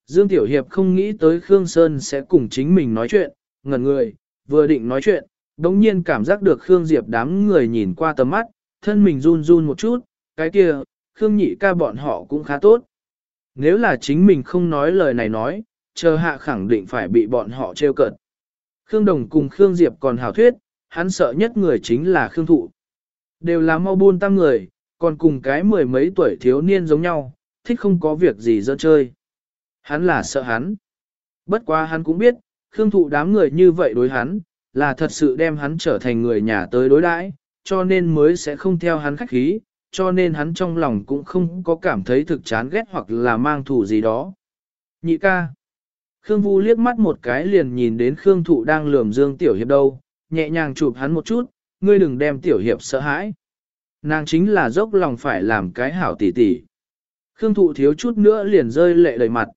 Dương Tiểu Hiệp không nghĩ tới Khương Sơn sẽ cùng chính mình nói chuyện, ngẩn người, vừa định nói chuyện, đống nhiên cảm giác được Khương Diệp đám người nhìn qua tầm mắt, thân mình run run một chút, cái kia, Khương nhị ca bọn họ cũng khá tốt. Nếu là chính mình không nói lời này nói, chờ hạ khẳng định phải bị bọn họ trêu cợt. Khương Đồng cùng Khương Diệp còn hảo thuyết, hắn sợ nhất người chính là Khương Thụ. Đều là mau buôn tăng người, còn cùng cái mười mấy tuổi thiếu niên giống nhau, thích không có việc gì dơ chơi. Hắn là sợ hắn. Bất quá hắn cũng biết, Khương Thụ đám người như vậy đối hắn, là thật sự đem hắn trở thành người nhà tới đối đãi, cho nên mới sẽ không theo hắn khách khí, cho nên hắn trong lòng cũng không có cảm thấy thực chán ghét hoặc là mang thù gì đó. Nhị ca. Khương Vu liếc mắt một cái liền nhìn đến Khương Thụ đang lườm Dương Tiểu Hiệp đâu, nhẹ nhàng chụp hắn một chút, ngươi đừng đem Tiểu Hiệp sợ hãi. Nàng chính là dốc lòng phải làm cái hảo tỷ tỷ. Khương Thụ thiếu chút nữa liền rơi lệ đầy mặt.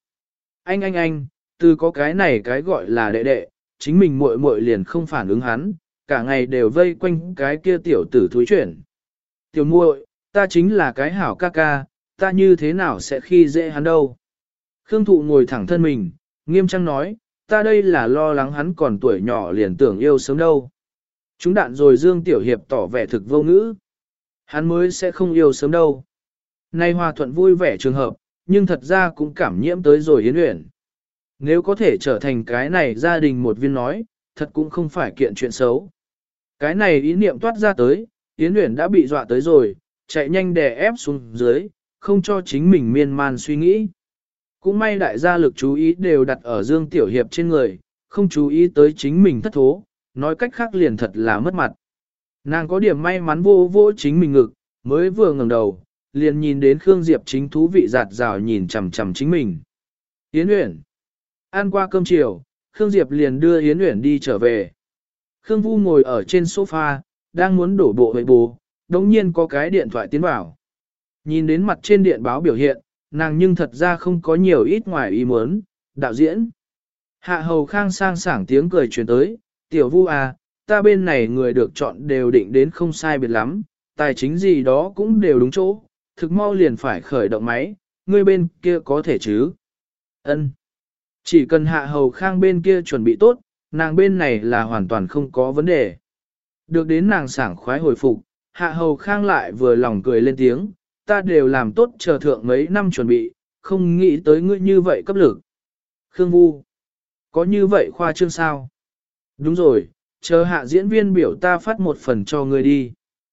Anh, từ có cái này cái gọi là đệ đệ, chính mình muội muội liền không phản ứng hắn, cả ngày đều vây quanh cái kia tiểu tử thúi chuyển. Tiểu muội, ta chính là cái hảo ca ca, ta như thế nào sẽ khi dễ hắn đâu. Khương Thụ ngồi thẳng thân mình, nghiêm trang nói, ta đây là lo lắng hắn còn tuổi nhỏ liền tưởng yêu sớm đâu. Chúng đạn rồi Dương Tiểu Hiệp tỏ vẻ thực vô ngữ. Hắn mới sẽ không yêu sớm đâu. Nay hòa thuận vui vẻ trường hợp, nhưng thật ra cũng cảm nhiễm tới rồi Yến Uyển. Nếu có thể trở thành cái này gia đình một viên nói, thật cũng không phải kiện chuyện xấu. Cái này ý niệm toát ra tới, Yến Uyển đã bị dọa tới rồi, chạy nhanh đè ép xuống dưới, không cho chính mình miên man suy nghĩ. Cũng may đại gia lực chú ý đều đặt ở Dương Tiểu Hiệp trên người, không chú ý tới chính mình thất thố, nói cách khác liền thật là mất mặt. Nàng có điểm may mắn vô vô chính mình ngực, mới vừa ngẩng đầu, liền nhìn đến Khương Diệp chính thú vị giạt rào nhìn chằm chằm chính mình. Yến Uyển. Ăn qua cơm chiều, Khương Diệp liền đưa Yến Uyển đi trở về. Khương Vu ngồi ở trên sofa, đang muốn đổ bộ về bù, đồng nhiên có cái điện thoại tiến vào. Nhìn đến mặt trên điện báo biểu hiện, nàng nhưng thật ra không có nhiều ít ngoài ý muốn, đạo diễn. Hạ Hầu Khang sang sảng tiếng cười truyền tới, tiểu Vu à, ta bên này người được chọn đều định đến không sai biệt lắm, tài chính gì đó cũng đều đúng chỗ, thực mau liền phải khởi động máy, ngươi bên kia có thể chứ? Ân. Chỉ cần Hạ Hầu Khang bên kia chuẩn bị tốt, nàng bên này là hoàn toàn không có vấn đề. Được đến nàng sảng khoái hồi phục, Hạ Hầu Khang lại vừa lòng cười lên tiếng, ta đều làm tốt chờ thượng mấy năm chuẩn bị, không nghĩ tới ngươi như vậy cấp lực. Khương Vu, có như vậy khoa trương sao? Đúng rồi, chờ hạ diễn viên biểu ta phát một phần cho ngươi đi.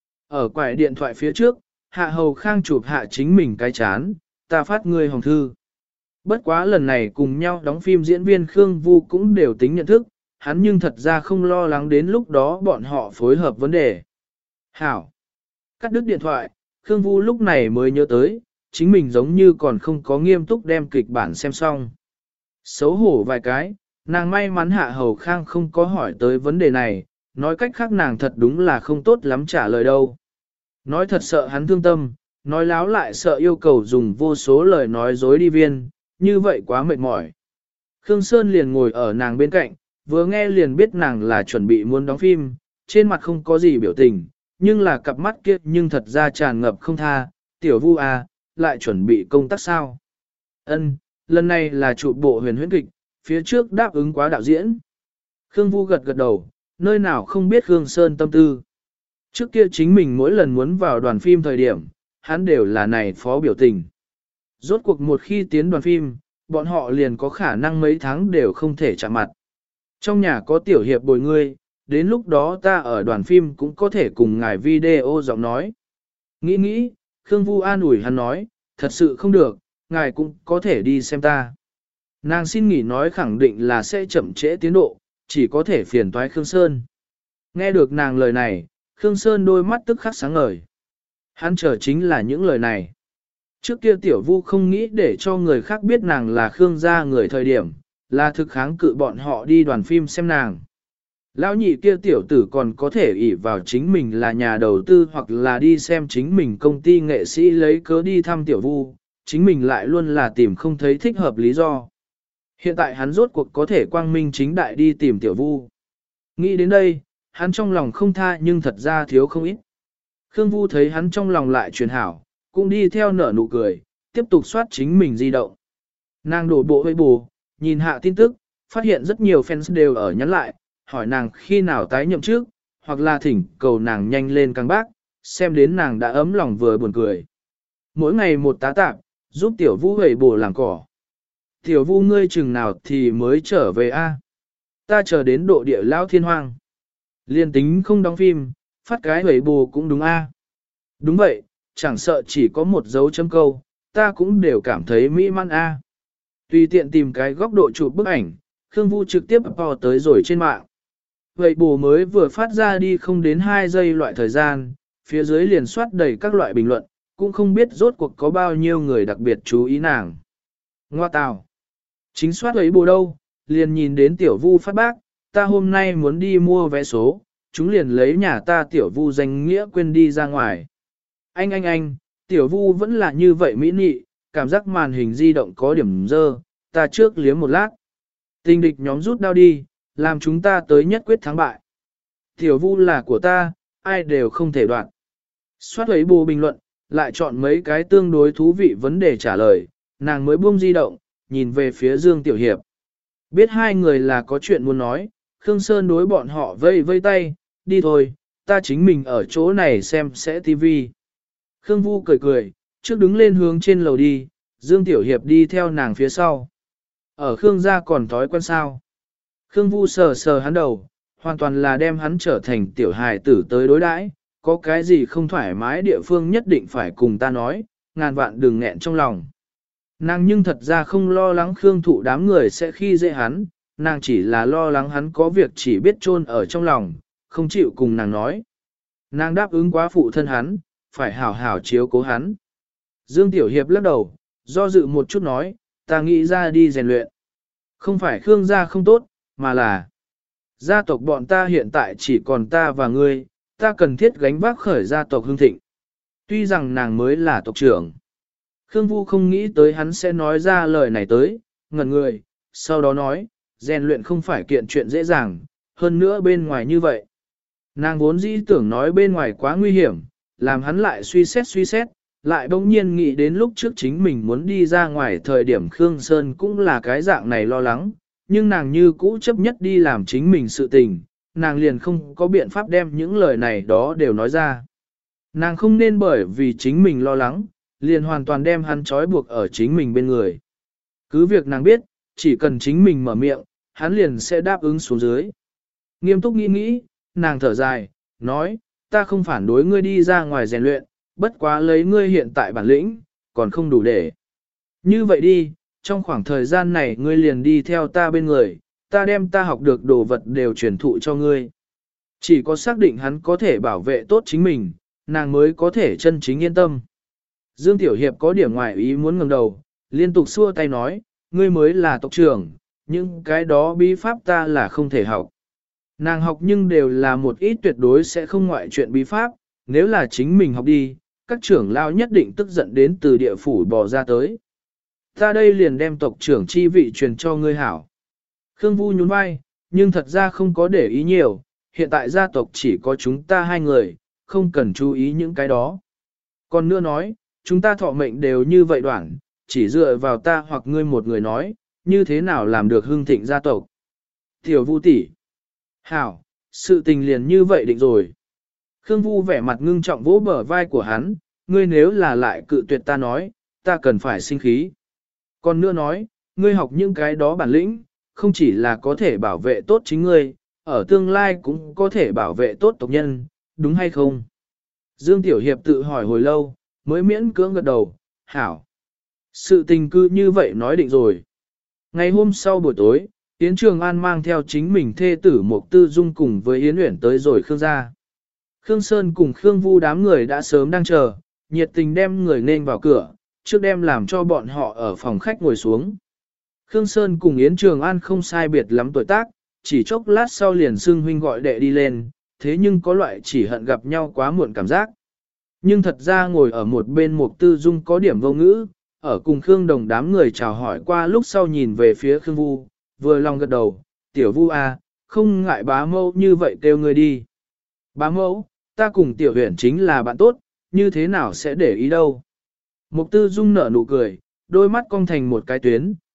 Ở quải điện thoại phía trước, Hạ Hầu Khang chụp hạ chính mình cái chán, ta phát ngươi hồng thư. Bất quá lần này cùng nhau đóng phim diễn viên Khương Vu cũng đều tính nhận thức, hắn nhưng thật ra không lo lắng đến lúc đó bọn họ phối hợp vấn đề. Hảo. Cắt đứt điện thoại, Khương Vu lúc này mới nhớ tới, chính mình giống như còn không có nghiêm túc đem kịch bản xem xong. Xấu hổ vài cái, nàng may mắn Hạ Hầu Khang không có hỏi tới vấn đề này, nói cách khác nàng thật đúng là không tốt lắm trả lời đâu. Nói thật sợ hắn thương tâm, nói láo lại sợ yêu cầu dùng vô số lời nói dối đi viên, như vậy quá mệt mỏi. Khương Sơn liền ngồi ở nàng bên cạnh, vừa nghe liền biết nàng là chuẩn bị muốn đóng phim, trên mặt không có gì biểu tình, nhưng là cặp mắt kia nhưng thật ra tràn ngập không tha, tiểu Vu à, lại chuẩn bị công tác sao? Ân, lần này là trụ bộ huyền huyễn kịch, phía trước đáp ứng quá đạo diễn. Khương Vu gật gật đầu, nơi nào không biết Khương Sơn tâm tư. Trước kia chính mình mỗi lần muốn vào đoàn phim thời điểm, hắn đều là này phó biểu tình. Rốt cuộc một khi tiến đoàn phim, bọn họ liền có khả năng mấy tháng đều không thể chạm mặt. Trong nhà có tiểu hiệp bồi ngươi, đến lúc đó ta ở đoàn phim cũng có thể cùng ngài video giọng nói. Nghĩ, Khương Vu an ủi hắn nói, thật sự không được, ngài cũng có thể đi xem ta. Nàng xin nghỉ nói khẳng định là sẽ chậm trễ tiến độ, chỉ có thể phiền toái Khương Sơn. Nghe được nàng lời này, Khương Sơn đôi mắt tức khắc sáng ngời. Hắn chờ chính là những lời này. Trước kia tiểu Vu không nghĩ để cho người khác biết nàng là Khương gia người thời điểm, là thực kháng cự bọn họ đi đoàn phim xem nàng. Lão nhị kia tiểu tử còn có thể ỷ vào chính mình là nhà đầu tư hoặc là đi xem chính mình công ty nghệ sĩ lấy cớ đi thăm tiểu Vu, chính mình lại luôn là tìm không thấy thích hợp lý do. Hiện tại hắn rốt cuộc có thể quang minh chính đại đi tìm tiểu Vu. Nghĩ đến đây, hắn trong lòng không tha nhưng thật ra thiếu không ít. Khương Vu thấy hắn trong lòng lại truyền hảo, cũng đi theo nở nụ cười, tiếp tục soát chính mình di động. Nàng đổ bộ hơi bù, nhìn hạ tin tức, phát hiện rất nhiều fans đều ở nhắn lại, hỏi nàng khi nào tái nhậm chức, hoặc là thỉnh cầu nàng nhanh lên căng bác, xem đến nàng đã ấm lòng vừa buồn cười. Mỗi ngày một tá tạp, giúp tiểu vũ hầy bổ làm cỏ. Tiểu vũ ngươi chừng nào thì mới trở về a? Ta chờ đến độ địa lao thiên hoang. Liên tính không đóng phim, phát cái hầy bổ cũng đúng a. Đúng vậy, chẳng sợ chỉ có một dấu chấm câu, ta cũng đều cảm thấy mỹ mãn a. Tùy tiện tìm cái góc độ chụp bức ảnh, Khương Vu trực tiếp bò tới rồi trên mạng. Vậy bù mới vừa phát ra đi không đến 2 giây loại thời gian, phía dưới liền soát đầy các loại bình luận, cũng không biết rốt cuộc có bao nhiêu người đặc biệt chú ý nàng. Ngoa tào! Chính soát ấy bù đâu, liền nhìn đến tiểu vu phát bác, ta hôm nay muốn đi mua vé số, chúng liền lấy nhà ta tiểu vu danh nghĩa quên đi ra ngoài. Anh, tiểu vu vẫn là như vậy mỹ nị, cảm giác màn hình di động có điểm dơ, ta trước liếm một lát. Tình địch nhóm rút đao đi, làm chúng ta tới nhất quyết thắng bại. Tiểu vu là của ta, ai đều không thể đoạn. Xoát ấy bù bình luận, lại chọn mấy cái tương đối thú vị vấn đề trả lời, nàng mới buông di động, nhìn về phía Dương Tiểu Hiệp. Biết hai người là có chuyện muốn nói, Khương Sơn đối bọn họ vây vây tay, đi thôi, ta chính mình ở chỗ này xem sẽ tivi. Khương Vu cười cười, trước đứng lên hướng trên lầu đi, Dương Tiểu Hiệp đi theo nàng phía sau. Ở Khương gia còn thói quen sao? Khương Vu sờ sờ hắn đầu, hoàn toàn là đem hắn trở thành tiểu hài tử tới đối đãi, có cái gì không thoải mái địa phương nhất định phải cùng ta nói, ngàn vạn đừng nghẹn trong lòng. Nàng nhưng thật ra không lo lắng Khương Thụ đám người sẽ khi dễ hắn, nàng chỉ là lo lắng hắn có việc chỉ biết chôn ở trong lòng, không chịu cùng nàng nói. Nàng đáp ứng quá phụ thân hắn, phải hảo hảo chiếu cố hắn. Dương Tiểu Hiệp lắc đầu, do dự một chút nói, ta nghĩ ra đi rèn luyện. Không phải Khương gia không tốt, mà là gia tộc bọn ta hiện tại chỉ còn ta và ngươi, ta cần thiết gánh vác khởi gia tộc hưng thịnh. Tuy rằng nàng mới là tộc trưởng. Khương Vu không nghĩ tới hắn sẽ nói ra lời này tới, ngẩn người, sau đó nói, rèn luyện không phải kiện chuyện dễ dàng, hơn nữa bên ngoài như vậy. Nàng vốn dĩ tưởng nói bên ngoài quá nguy hiểm, làm hắn lại suy xét, lại bỗng nhiên nghĩ đến lúc trước chính mình muốn đi ra ngoài thời điểm Khương Sơn cũng là cái dạng này lo lắng, nhưng nàng như cũ chấp nhất đi làm chính mình sự tình, nàng liền không có biện pháp đem những lời này đó đều nói ra. Nàng không nên bởi vì chính mình lo lắng, liền hoàn toàn đem hắn trói buộc ở chính mình bên người. Cứ việc nàng biết, chỉ cần chính mình mở miệng, hắn liền sẽ đáp ứng xuống dưới. Nghiêm túc nghĩ, nàng thở dài, nói, ta không phản đối ngươi đi ra ngoài rèn luyện, bất quá lấy ngươi hiện tại bản lĩnh, còn không đủ để. Như vậy đi, trong khoảng thời gian này ngươi liền đi theo ta bên người, ta đem ta học được đồ vật đều truyền thụ cho ngươi. Chỉ có xác định hắn có thể bảo vệ tốt chính mình, nàng mới có thể chân chính yên tâm. Dương Tiểu Hiệp có điểm ngoại ý muốn ngẩng đầu, liên tục xua tay nói, ngươi mới là tộc trưởng, nhưng cái đó bí pháp ta là không thể học. Nàng học nhưng đều là một ít tuyệt đối sẽ không ngoại chuyện bí pháp, nếu là chính mình học đi, các trưởng lao nhất định tức giận đến từ địa phủ bò ra tới. Ta đây liền đem tộc trưởng chi vị truyền cho ngươi hảo. Khương Vu nhún vai, nhưng thật ra không có để ý nhiều, hiện tại gia tộc chỉ có chúng ta hai người, không cần chú ý những cái đó. Còn nữa nói, chúng ta thọ mệnh đều như vậy đoạn, chỉ dựa vào ta hoặc ngươi một người nói, như thế nào làm được hưng thịnh gia tộc. Tiểu Vu tỷ, hảo, sự tình liền như vậy định rồi. Khương Vu vẻ mặt ngưng trọng vỗ bờ vai của hắn, ngươi nếu là lại cự tuyệt ta nói, ta cần phải sinh khí. Còn nữa nói, ngươi học những cái đó bản lĩnh, không chỉ là có thể bảo vệ tốt chính ngươi, ở tương lai cũng có thể bảo vệ tốt tộc nhân, đúng hay không? Dương Tiểu Hiệp tự hỏi hồi lâu, mới miễn cưỡng gật đầu, hảo. Sự tình cư như vậy nói định rồi. Ngày hôm sau buổi tối, Yến Trường An mang theo chính mình thê tử Mộc Tư Dung cùng với Yến Uyển tới rồi Khương gia. Khương Sơn cùng Khương Vu đám người đã sớm đang chờ, nhiệt tình đem người nên vào cửa, trước đem làm cho bọn họ ở phòng khách ngồi xuống. Khương Sơn cùng Yến Trường An không sai biệt lắm tuổi tác, chỉ chốc lát sau liền xưng huynh gọi đệ đi lên, thế nhưng có loại chỉ hận gặp nhau quá muộn cảm giác. Nhưng thật ra ngồi ở một bên Mộc Tư Dung có điểm vô ngữ, ở cùng Khương Đồng đám người chào hỏi qua lúc sau nhìn về phía Khương Vu, vừa lòng gật đầu, tiểu Vu à, không ngại bá mẫu như vậy kêu người đi. Bá mẫu, ta cùng tiểu huyện chính là bạn tốt, như thế nào sẽ để ý đâu. Mộc Tư Dung nở nụ cười, đôi mắt cong thành một cái tuyến,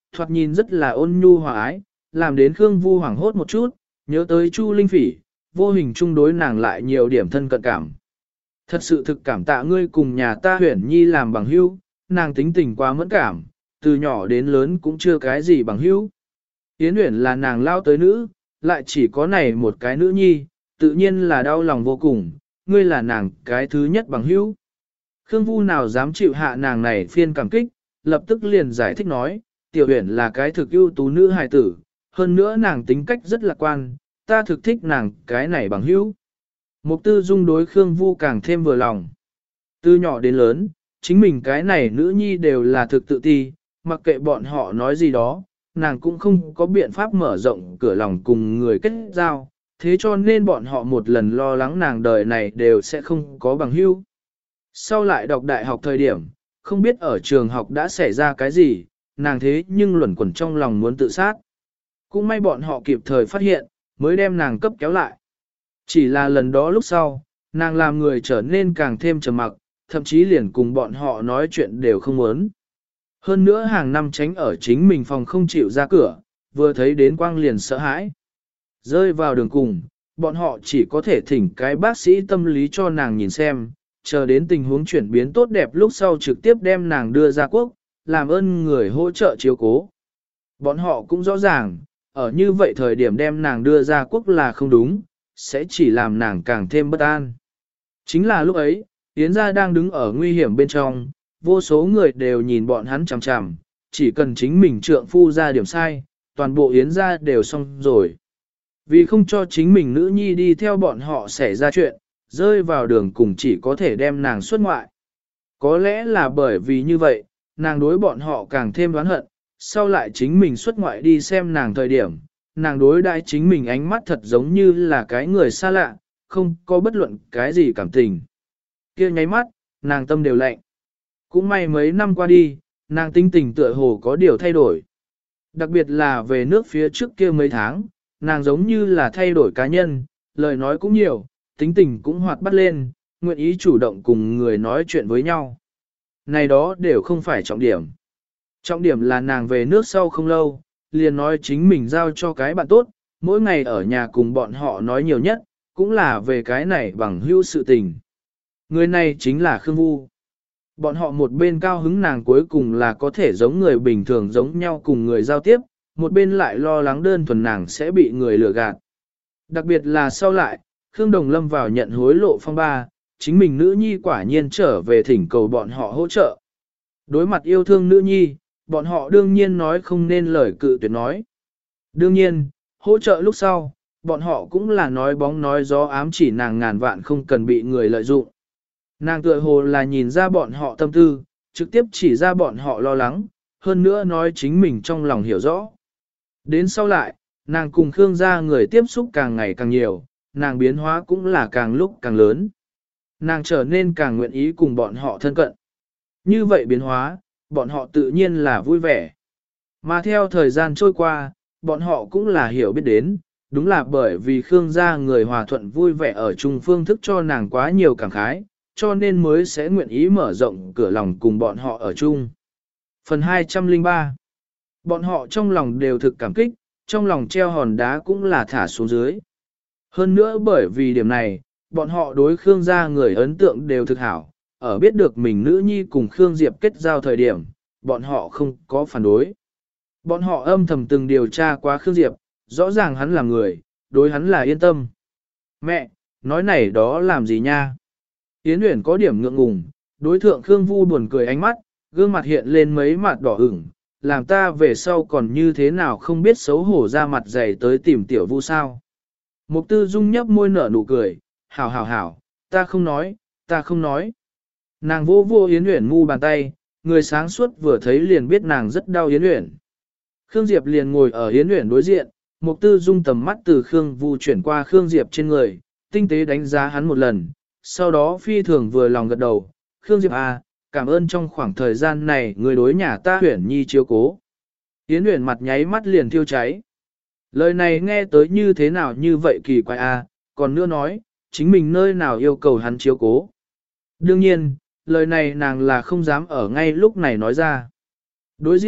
thoạt nhìn rất là ôn nhu hòa ái, làm đến Khương Vu hoảng hốt một chút, nhớ tới Chu Linh Phỉ, vô hình chung đối nàng lại nhiều điểm thân cận cảm. Thật sự thực cảm tạ ngươi cùng nhà ta Huyển Nhi làm bằng hữu, nàng tính tình quá mẫn cảm, từ nhỏ đến lớn cũng chưa cái gì bằng hữu. Yến Uyển là nàng lao tới nữ, lại chỉ có này một cái nữ nhi, tự nhiên là đau lòng vô cùng, ngươi là nàng cái thứ nhất bằng hữu. Khương Vu nào dám chịu hạ nàng này phiên cảm kích, lập tức liền giải thích nói, Tiểu Uyển là cái thực ưu tú nữ hài tử, hơn nữa nàng tính cách rất lạc quan, ta thực thích nàng cái này bằng hữu. Mục Tư Dung đối Khương Vu càng thêm vừa lòng. Từ nhỏ đến lớn, chính mình cái này nữ nhi đều là thực tự ti, mặc kệ bọn họ nói gì đó, nàng cũng không có biện pháp mở rộng cửa lòng cùng người kết giao, thế cho nên bọn họ một lần lo lắng nàng đời này đều sẽ không có bằng hữu. Sau lại đọc đại học thời điểm, không biết ở trường học đã xảy ra cái gì, nàng thế nhưng luẩn quẩn trong lòng muốn tự sát. Cũng may bọn họ kịp thời phát hiện, mới đem nàng cấp kéo lại. Chỉ là lần đó lúc sau, nàng làm người trở nên càng thêm trầm mặc, thậm chí liền cùng bọn họ nói chuyện đều không muốn. Hơn nữa hàng năm tránh ở chính mình phòng không chịu ra cửa, vừa thấy đến quang liền sợ hãi. Rơi vào đường cùng, bọn họ chỉ có thể thỉnh cái bác sĩ tâm lý cho nàng nhìn xem, chờ đến tình huống chuyển biến tốt đẹp lúc sau trực tiếp đem nàng đưa ra quốc, làm ơn người hỗ trợ chiếu cố. Bọn họ cũng rõ ràng, ở như vậy thời điểm đem nàng đưa ra quốc là không đúng, sẽ chỉ làm nàng càng thêm bất an. Chính là lúc ấy, Yến gia đang đứng ở nguy hiểm bên trong, vô số người đều nhìn bọn hắn chằm chằm, chỉ cần chính mình trượng phu ra điểm sai, toàn bộ Yến gia đều xong rồi. Vì không cho chính mình nữ nhi đi theo bọn họ xảy ra chuyện, rơi vào đường cùng chỉ có thể đem nàng xuất ngoại. Có lẽ là bởi vì như vậy, nàng đối bọn họ càng thêm oán hận, sau lại chính mình xuất ngoại đi xem nàng thời điểm, nàng đối đãi chính mình ánh mắt thật giống như là cái người xa lạ, không có bất luận cái gì cảm tình. Kia nháy mắt, nàng tâm đều lạnh. Cũng may mấy năm qua đi, nàng tinh tình tựa hồ có điều thay đổi. Đặc biệt là về nước phía trước kia mấy tháng, nàng giống như là thay đổi cá nhân, lời nói cũng nhiều, tính tình cũng hoạt bát lên, nguyện ý chủ động cùng người nói chuyện với nhau. Này đó đều không phải trọng điểm. Trọng điểm là nàng về nước sau không lâu, liền nói chính mình giao cho cái bạn tốt, mỗi ngày ở nhà cùng bọn họ nói nhiều nhất, cũng là về cái này bằng hữu sự tình. Người này chính là Khương Vu. Bọn họ một bên cao hứng nàng cuối cùng là có thể giống người bình thường giống nhau cùng người giao tiếp, một bên lại lo lắng đơn thuần nàng sẽ bị người lừa gạt. Đặc biệt là sau lại, Khương Đồng lâm vào nhận hối lộ phong ba, chính mình nữ nhi quả nhiên trở về thỉnh cầu bọn họ hỗ trợ. Đối mặt yêu thương nữ nhi, bọn họ đương nhiên nói không nên lời cự tuyệt nói. Đương nhiên, hỗ trợ lúc sau, bọn họ cũng là nói bóng nói gió ám chỉ nàng ngàn vạn không cần bị người lợi dụng. Nàng tựa hồ là nhìn ra bọn họ tâm tư, trực tiếp chỉ ra bọn họ lo lắng, hơn nữa nói chính mình trong lòng hiểu rõ. Đến sau lại, nàng cùng Khương gia người tiếp xúc càng ngày càng nhiều, nàng biến hóa cũng là càng lúc càng lớn. Nàng trở nên càng nguyện ý cùng bọn họ thân cận. Như vậy biến hóa, bọn họ tự nhiên là vui vẻ. Mà theo thời gian trôi qua, bọn họ cũng là hiểu biết đến, đúng là bởi vì Khương gia người hòa thuận vui vẻ ở chung phương thức cho nàng quá nhiều cảm khái, cho nên mới sẽ nguyện ý mở rộng cửa lòng cùng bọn họ ở chung. Phần 203. Bọn họ trong lòng đều thực cảm kích, trong lòng treo hòn đá cũng là thả xuống dưới. Hơn nữa bởi vì điểm này, bọn họ đối Khương gia người ấn tượng đều thực hảo, ở biết được mình nữ nhi cùng Khương Diệp kết giao thời điểm, bọn họ không có phản đối. Bọn họ âm thầm từng điều tra qua Khương Diệp, rõ ràng hắn là người, đối hắn là yên tâm. Mẹ, nói này đó làm gì nha? Yến Uyển có điểm ngượng ngùng, đối thượng Khương Vu buồn cười ánh mắt, gương mặt hiện lên mấy mặt đỏ ửng, làm ta về sau còn như thế nào không biết xấu hổ ra mặt dày tới tìm tiểu Vu sao. Mục Tư Dung nhấp môi nở nụ cười, hảo hảo hảo, ta không nói, ta không nói. Nàng vô vô Yến Uyển mu bàn tay, người sáng suốt vừa thấy liền biết nàng rất đau Yến Uyển. Khương Diệp liền ngồi ở Yến Uyển đối diện, Mục Tư Dung tầm mắt từ Khương Vu chuyển qua Khương Diệp trên người, tinh tế đánh giá hắn một lần, sau đó phi thường vừa lòng gật đầu, Khương Diệp à, cảm ơn trong khoảng thời gian này người đối nhà ta Uyển Nhi chiếu cố. Yến Uyển mặt nháy mắt liền thiêu cháy. Lời này nghe tới như thế nào như vậy kỳ quái à, còn nữa nói, chính mình nơi nào yêu cầu hắn chiếu cố. Đương nhiên, lời này nàng là không dám ở ngay lúc này nói ra. Đối diện,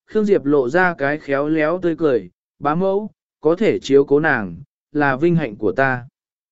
Khương Diệp lộ ra cái khéo léo tươi cười, bá mẫu, có thể chiếu cố nàng, là vinh hạnh của ta.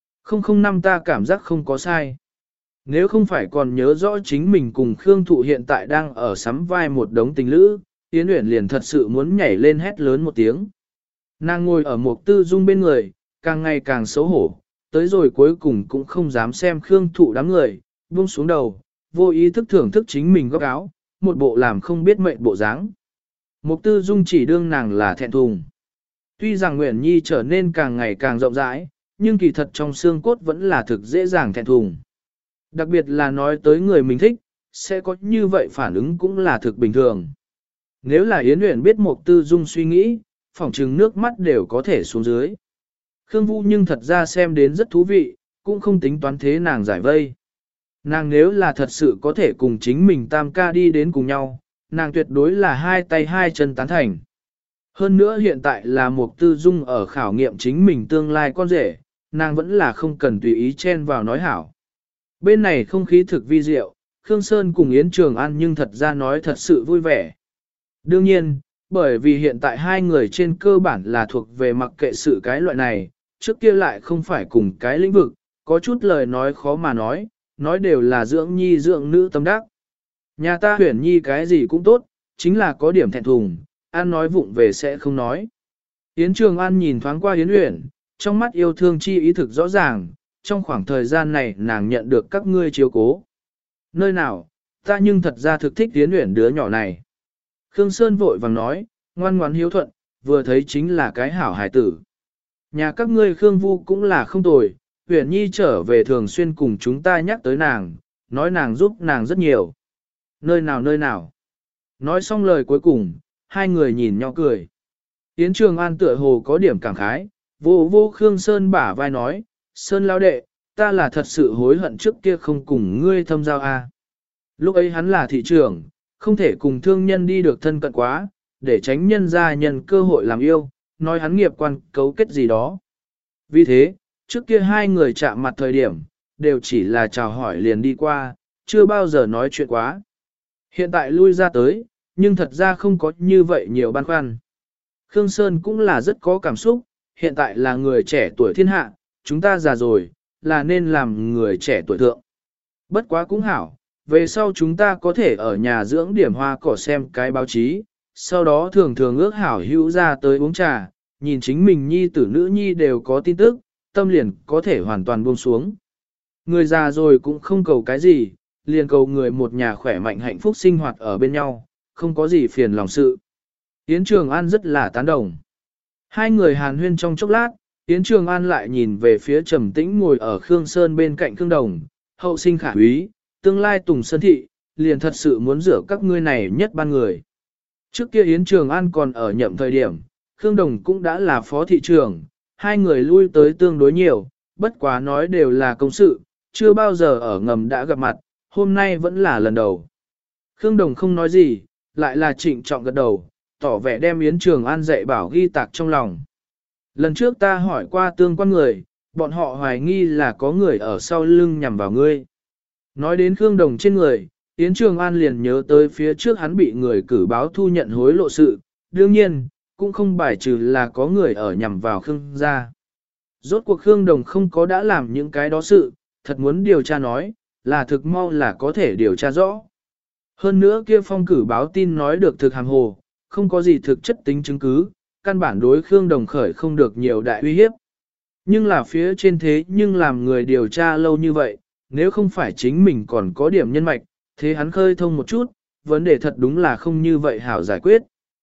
005 ta cảm giác không có sai. Nếu không phải còn nhớ rõ chính mình cùng Khương Thụ hiện tại đang ở sắm vai một đống tình lữ, Yến Uyển liền thật sự muốn nhảy lên hét lớn một tiếng. Nàng ngồi ở một tư dung bên người, càng ngày càng xấu hổ, tới rồi cuối cùng cũng không dám xem Khương Thụ đám người, buông xuống đầu, vô ý thức thưởng thức chính mình góc áo, một bộ làm không biết mệnh bộ dáng. Mục tư dung chỉ đương nàng là thẹn thùng. Tuy rằng Nguyễn Nhi trở nên càng ngày càng rộng rãi, nhưng kỳ thật trong xương cốt vẫn là thực dễ dàng thẹn thùng. Đặc biệt là nói tới người mình thích, sẽ có như vậy phản ứng cũng là thực bình thường. Nếu là Yến Uyển biết Mục tư dung suy nghĩ, phỏng chừng nước mắt đều có thể xuống dưới. Khương Vũ nhưng thật ra xem đến rất thú vị, cũng không tính toán thế nàng giải vây. Nàng nếu là thật sự có thể cùng chính mình tam ca đi đến cùng nhau, nàng tuyệt đối là hai tay hai chân tán thành. Hơn nữa hiện tại là Mục tư dung ở khảo nghiệm chính mình tương lai con rể, nàng vẫn là không cần tùy ý chen vào nói hảo. Bên này không khí thực vi diệu, Khương Sơn cùng Yến Trường An nhưng thật ra nói thật sự vui vẻ. Đương nhiên, bởi vì hiện tại hai người trên cơ bản là thuộc về mặc kệ sự cái loại này, trước kia lại không phải cùng cái lĩnh vực, có chút lời nói khó mà nói đều là dưỡng nhi dưỡng nữ tâm đắc. Nhà ta Huyển Nhi cái gì cũng tốt, chính là có điểm thẹn thùng, An nói vụng về sẽ không nói. Yến Trường An nhìn thoáng qua Yến Uyển, trong mắt yêu thương chi ý thực rõ ràng, trong khoảng thời gian này nàng nhận được các ngươi chiếu cố. Nơi nào, ta nhưng thật ra thực thích Yến Uyển đứa nhỏ này. Khương Sơn vội vàng nói, ngoan ngoãn hiếu thuận, vừa thấy chính là cái hảo hài tử. Nhà các ngươi Khương Vu cũng là không tồi, Uyển Nhi trở về thường xuyên cùng chúng ta nhắc tới nàng, nói nàng giúp nàng rất nhiều. Nơi nào. Nói xong lời cuối cùng, hai người nhìn nhau cười. Yến Trường An tựa hồ có điểm cảm khái, vô Khương Sơn bả vai nói, Sơn lão đệ, ta là thật sự hối hận trước kia không cùng ngươi thâm giao a. Lúc ấy hắn là thị trưởng, không thể cùng thương nhân đi được thân cận quá, để tránh nhân ra nhân cơ hội làm yêu, nói hắn nghiệp quan cấu kết gì đó. Vì thế, trước kia hai người chạm mặt thời điểm, đều chỉ là chào hỏi liền đi qua, chưa bao giờ nói chuyện quá. Hiện tại lui ra tới, nhưng thật ra không có như vậy nhiều băn khoăn. Khương Sơn cũng là rất có cảm xúc, hiện tại là người trẻ tuổi thiên hạ, chúng ta già rồi, là nên làm người trẻ tuổi thượng. Bất quá cũng hảo, về sau chúng ta có thể ở nhà dưỡng điểm hoa cỏ xem cái báo chí, sau đó thường thường ước hảo hữu ra tới uống trà, nhìn chính mình nhi tử nữ nhi đều có tin tức, tâm liền có thể hoàn toàn buông xuống. Người già rồi cũng không cầu cái gì, liền cầu người một nhà khỏe mạnh hạnh phúc sinh hoạt ở bên nhau, không có gì phiền lòng sự. Yến Trường An rất là tán đồng. Hai người hàn huyên trong chốc lát, Yến Trường An lại nhìn về phía trầm tĩnh ngồi ở Khương Sơn bên cạnh Khương Đồng, hậu sinh khả úy, tương lai Tùng Sơn Thị, liền thật sự muốn rửa các ngươi này nhất ban người. Trước kia Yến Trường An còn ở nhậm thời điểm, Khương Đồng cũng đã là phó thị trưởng, hai người lui tới tương đối nhiều, bất quá nói đều là công sự, chưa bao giờ ở ngầm đã gặp mặt, hôm nay vẫn là lần đầu. Khương Đồng không nói gì, lại là trịnh trọng gật đầu, tỏ vẻ đem Yến Trường An dạy bảo ghi tạc trong lòng. Lần trước ta hỏi qua tương quan người, bọn họ hoài nghi là có người ở sau lưng nhằm vào ngươi. Nói đến Khương Đồng trên người, Yến Trường An liền nhớ tới phía trước hắn bị người cử báo thu nhận hối lộ sự, đương nhiên, cũng không bài trừ là có người ở nhằm vào Khương gia. Rốt cuộc Khương Đồng không có đã làm những cái đó sự, thật muốn điều tra nói, là thực mau là có thể điều tra rõ. Hơn nữa kia phong cử báo tin nói được thực hàm hồ, không có gì thực chất tính chứng cứ, căn bản đối Khương Đồng khởi không được nhiều đại uy hiếp. Nhưng là phía trên thế nhưng làm người điều tra lâu như vậy, nếu không phải chính mình còn có điểm nhân mạch, thế hắn khơi thông một chút, vấn đề thật đúng là không như vậy hảo giải quyết.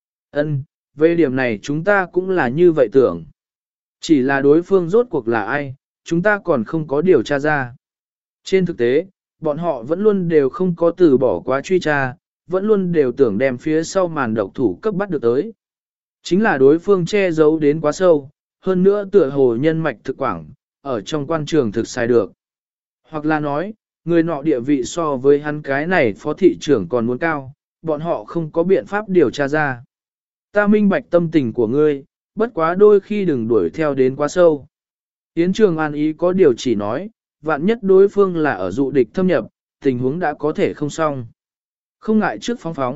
Ân, về điểm này chúng ta cũng là như vậy tưởng. Chỉ là đối phương rốt cuộc là ai, chúng ta còn không có điều tra ra. Trên thực tế, bọn họ vẫn luôn đều không có từ bỏ quá truy tra, vẫn luôn đều tưởng đem phía sau màn độc thủ cấp bắt được tới. Chính là đối phương che giấu đến quá sâu, hơn nữa tựa hồ nhân mạch thực quảng, ở trong quan trường thực sai được. Hoặc là nói, người nọ địa vị so với hắn cái này phó thị trưởng còn muốn cao, bọn họ không có biện pháp điều tra ra. Ta minh bạch tâm tình của ngươi, bất quá đôi khi đừng đuổi theo đến quá sâu. Yến Trường An ý có điều chỉ nói, vạn nhất đối phương là ở dụ địch thâm nhập, tình huống đã có thể không xong. Không ngại trước phóng,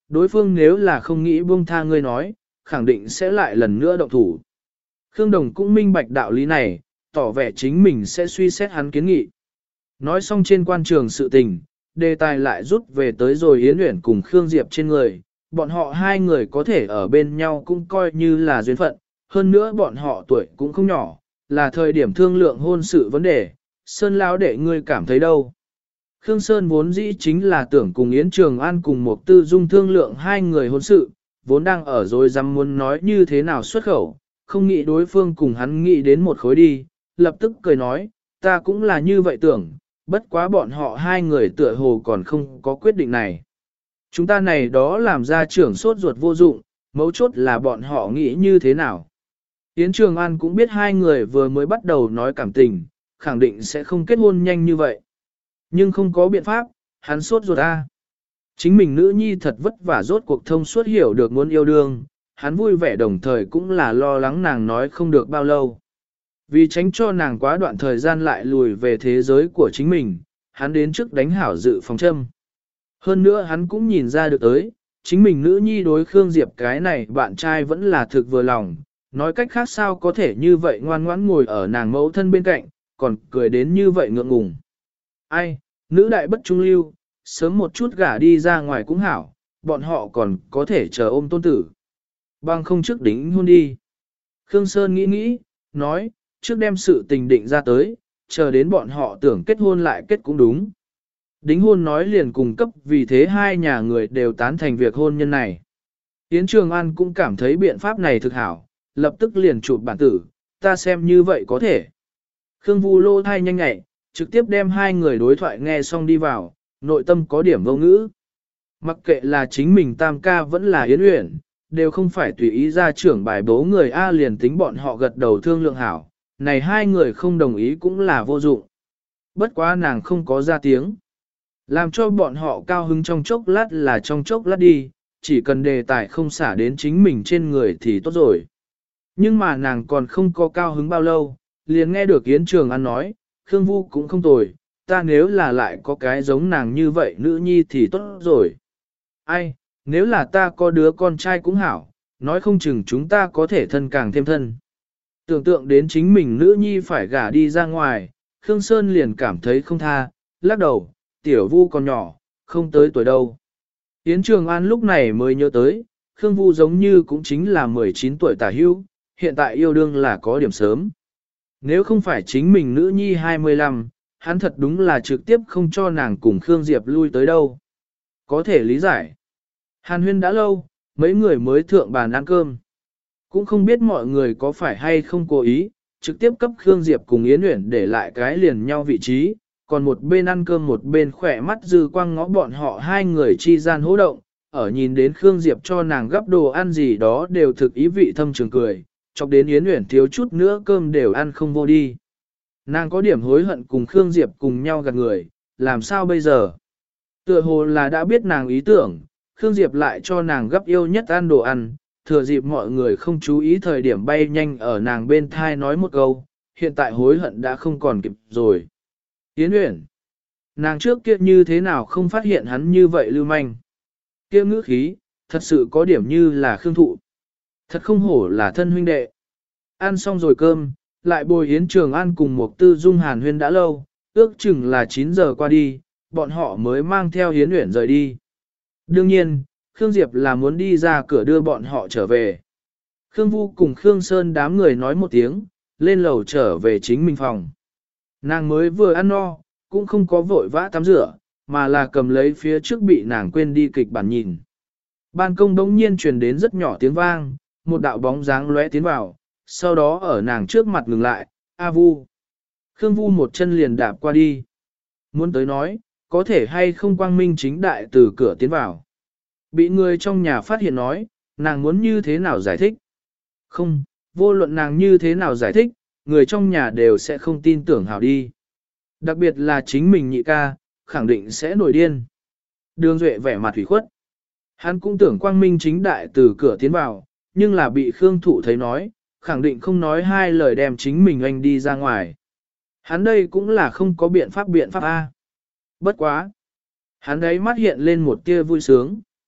Đối phương nếu là không nghĩ buông tha ngươi nói, khẳng định sẽ lại lần nữa động thủ. Khương Đồng cũng minh bạch đạo lý này, tỏ vẻ chính mình sẽ suy xét hắn kiến nghị. Nói xong trên quan trường sự tình, đề tài lại rút về tới rồi Yến Uyển cùng Khương Diệp trên người, bọn họ hai người có thể ở bên nhau cũng coi như là duyên phận, hơn nữa bọn họ tuổi cũng không nhỏ, là thời điểm thương lượng hôn sự vấn đề, Sơn lão đệ ngươi cảm thấy đâu. Khương Sơn vốn dĩ chính là tưởng cùng Yến Trường An cùng một tư dung thương lượng hai người hôn sự, vốn đang ở rồi dám muốn nói như thế nào xuất khẩu, không nghĩ đối phương cùng hắn nghĩ đến một khối đi, lập tức cười nói, ta cũng là như vậy tưởng, bất quá bọn họ hai người tựa hồ còn không có quyết định này. Chúng ta này đó làm ra trưởng sốt ruột vô dụng, mấu chốt là bọn họ nghĩ như thế nào. Yến Trường An cũng biết hai người vừa mới bắt đầu nói cảm tình, khẳng định sẽ không kết hôn nhanh như vậy. Nhưng không có biện pháp, hắn sốt ruột a. Chính mình nữ nhi thật vất vả rốt cuộc thông suốt hiểu được muốn yêu đương, hắn vui vẻ đồng thời cũng là lo lắng nàng nói không được bao lâu. Vì tránh cho nàng quá đoạn thời gian lại lùi về thế giới của chính mình, hắn đến trước đánh hảo dự phòng châm. Hơn nữa hắn cũng nhìn ra được tới, chính mình nữ nhi đối Khương Diệp cái này bạn trai vẫn là thực vừa lòng, nói cách khác sao có thể như vậy ngoan ngoãn ngồi ở nàng mẫu thân bên cạnh, còn cười đến như vậy ngượng ngùng. Ai, nữ đại bất trung lưu, sớm một chút gả đi ra ngoài cũng hảo, bọn họ còn có thể chờ ôm tôn tử. Bằng không trước đính hôn đi. Khương Sơn nghĩ nghĩ, nói, trước đem sự tình định ra tới, chờ đến bọn họ tưởng kết hôn lại kết cũng đúng. Đính hôn nói liền cùng cấp vì thế hai nhà người đều tán thành việc hôn nhân này. Yến Trường An cũng cảm thấy biện pháp này thực hảo, lập tức liền chụp bản tử, ta xem như vậy có thể. Khương Vu lô thai nhanh nhạy, trực tiếp đem hai người đối thoại nghe xong đi vào, nội tâm có điểm vô ngữ. Mặc kệ là chính mình Tam ca vẫn là Yến Uyển, đều không phải tùy ý ra trưởng bài bố người A liền tính bọn họ gật đầu thương lượng hảo, này hai người không đồng ý cũng là vô dụng. Bất quá nàng không có ra tiếng. Làm cho bọn họ cao hứng trong chốc lát là trong chốc lát đi, chỉ cần đề tài không xả đến chính mình trên người thì tốt rồi. Nhưng mà nàng còn không có cao hứng bao lâu, liền nghe được Yến Trường An nói, Khương Vu cũng không tồi, ta nếu là lại có cái giống nàng như vậy nữ nhi thì tốt rồi. Ai, nếu là ta có đứa con trai cũng hảo, nói không chừng chúng ta có thể thân càng thêm thân. Tưởng tượng đến chính mình nữ nhi phải gả đi ra ngoài, Khương Sơn liền cảm thấy không tha, lắc đầu, tiểu Vu còn nhỏ, không tới tuổi đâu. Yến Trường An lúc này mới nhớ tới, Khương Vu giống như cũng chính là 19 tuổi tả hữu, hiện tại yêu đương là có điểm sớm. Nếu không phải chính mình nữ nhi 25, hắn thật đúng là trực tiếp không cho nàng cùng Khương Diệp lui tới đâu. Có thể lý giải. Hàn huyên đã lâu, mấy người mới thượng bàn ăn cơm. Cũng không biết mọi người có phải hay không cố ý, trực tiếp cấp Khương Diệp cùng Yến Uyển để lại cái liền nhau vị trí, còn một bên ăn cơm một bên khỏe mắt dư quang ngó bọn họ hai người chi gian hỗ động, ở nhìn đến Khương Diệp cho nàng gấp đồ ăn gì đó đều thực ý vị thâm trường cười, chọc đến Yến Uyển thiếu chút nữa cơm đều ăn không vô đi. Nàng có điểm hối hận cùng Khương Diệp cùng nhau gạt người, làm sao bây giờ? Tựa hồ là đã biết nàng ý tưởng, Khương Diệp lại cho nàng gấp yêu nhất ăn đồ ăn, thừa dịp mọi người không chú ý thời điểm bay nhanh ở nàng bên thai nói một câu, hiện tại hối hận đã không còn kịp rồi. Yến Uyển, nàng trước kia như thế nào không phát hiện hắn như vậy lưu manh. Kia ngữ khí, thật sự có điểm như là Khương Thụ. Thật không hổ là thân huynh đệ. Ăn xong rồi cơm, lại bồi Yến Trường An cùng một tư dung hàn huyên đã lâu, ước chừng là 9 giờ qua đi, bọn họ mới mang theo Yến Uyển rời đi. Đương nhiên, Khương Diệp là muốn đi ra cửa đưa bọn họ trở về. Khương Vu cùng Khương Sơn đám người nói một tiếng, lên lầu trở về chính mình phòng. Nàng mới vừa ăn no, cũng không có vội vã tắm rửa, mà là cầm lấy phía trước bị nàng quên đi kịch bản nhìn. Ban công đống nhiên truyền đến rất nhỏ tiếng vang, một đạo bóng dáng lóe tiến vào, sau đó ở nàng trước mặt ngừng lại, A Vu. Khương Vu một chân liền đạp qua đi. Muốn tới nói, có thể hay không quang minh chính đại từ cửa tiến vào. Bị người trong nhà phát hiện nói, nàng muốn như thế nào giải thích? Không, vô luận nàng như thế nào giải thích, người trong nhà đều sẽ không tin tưởng hảo đi. Đặc biệt là chính mình nhị ca, khẳng định sẽ nổi điên. Đường Duệ vẻ mặt thủy khuất. Hắn cũng tưởng quang minh chính đại từ cửa tiến vào, nhưng là bị Khương Thụ thấy nói, khẳng định không nói hai lời đem chính mình anh đi ra ngoài. Hắn đây cũng là không có biện pháp A. Bất quá. Hắn đấy mắt hiện lên một tia vui sướng.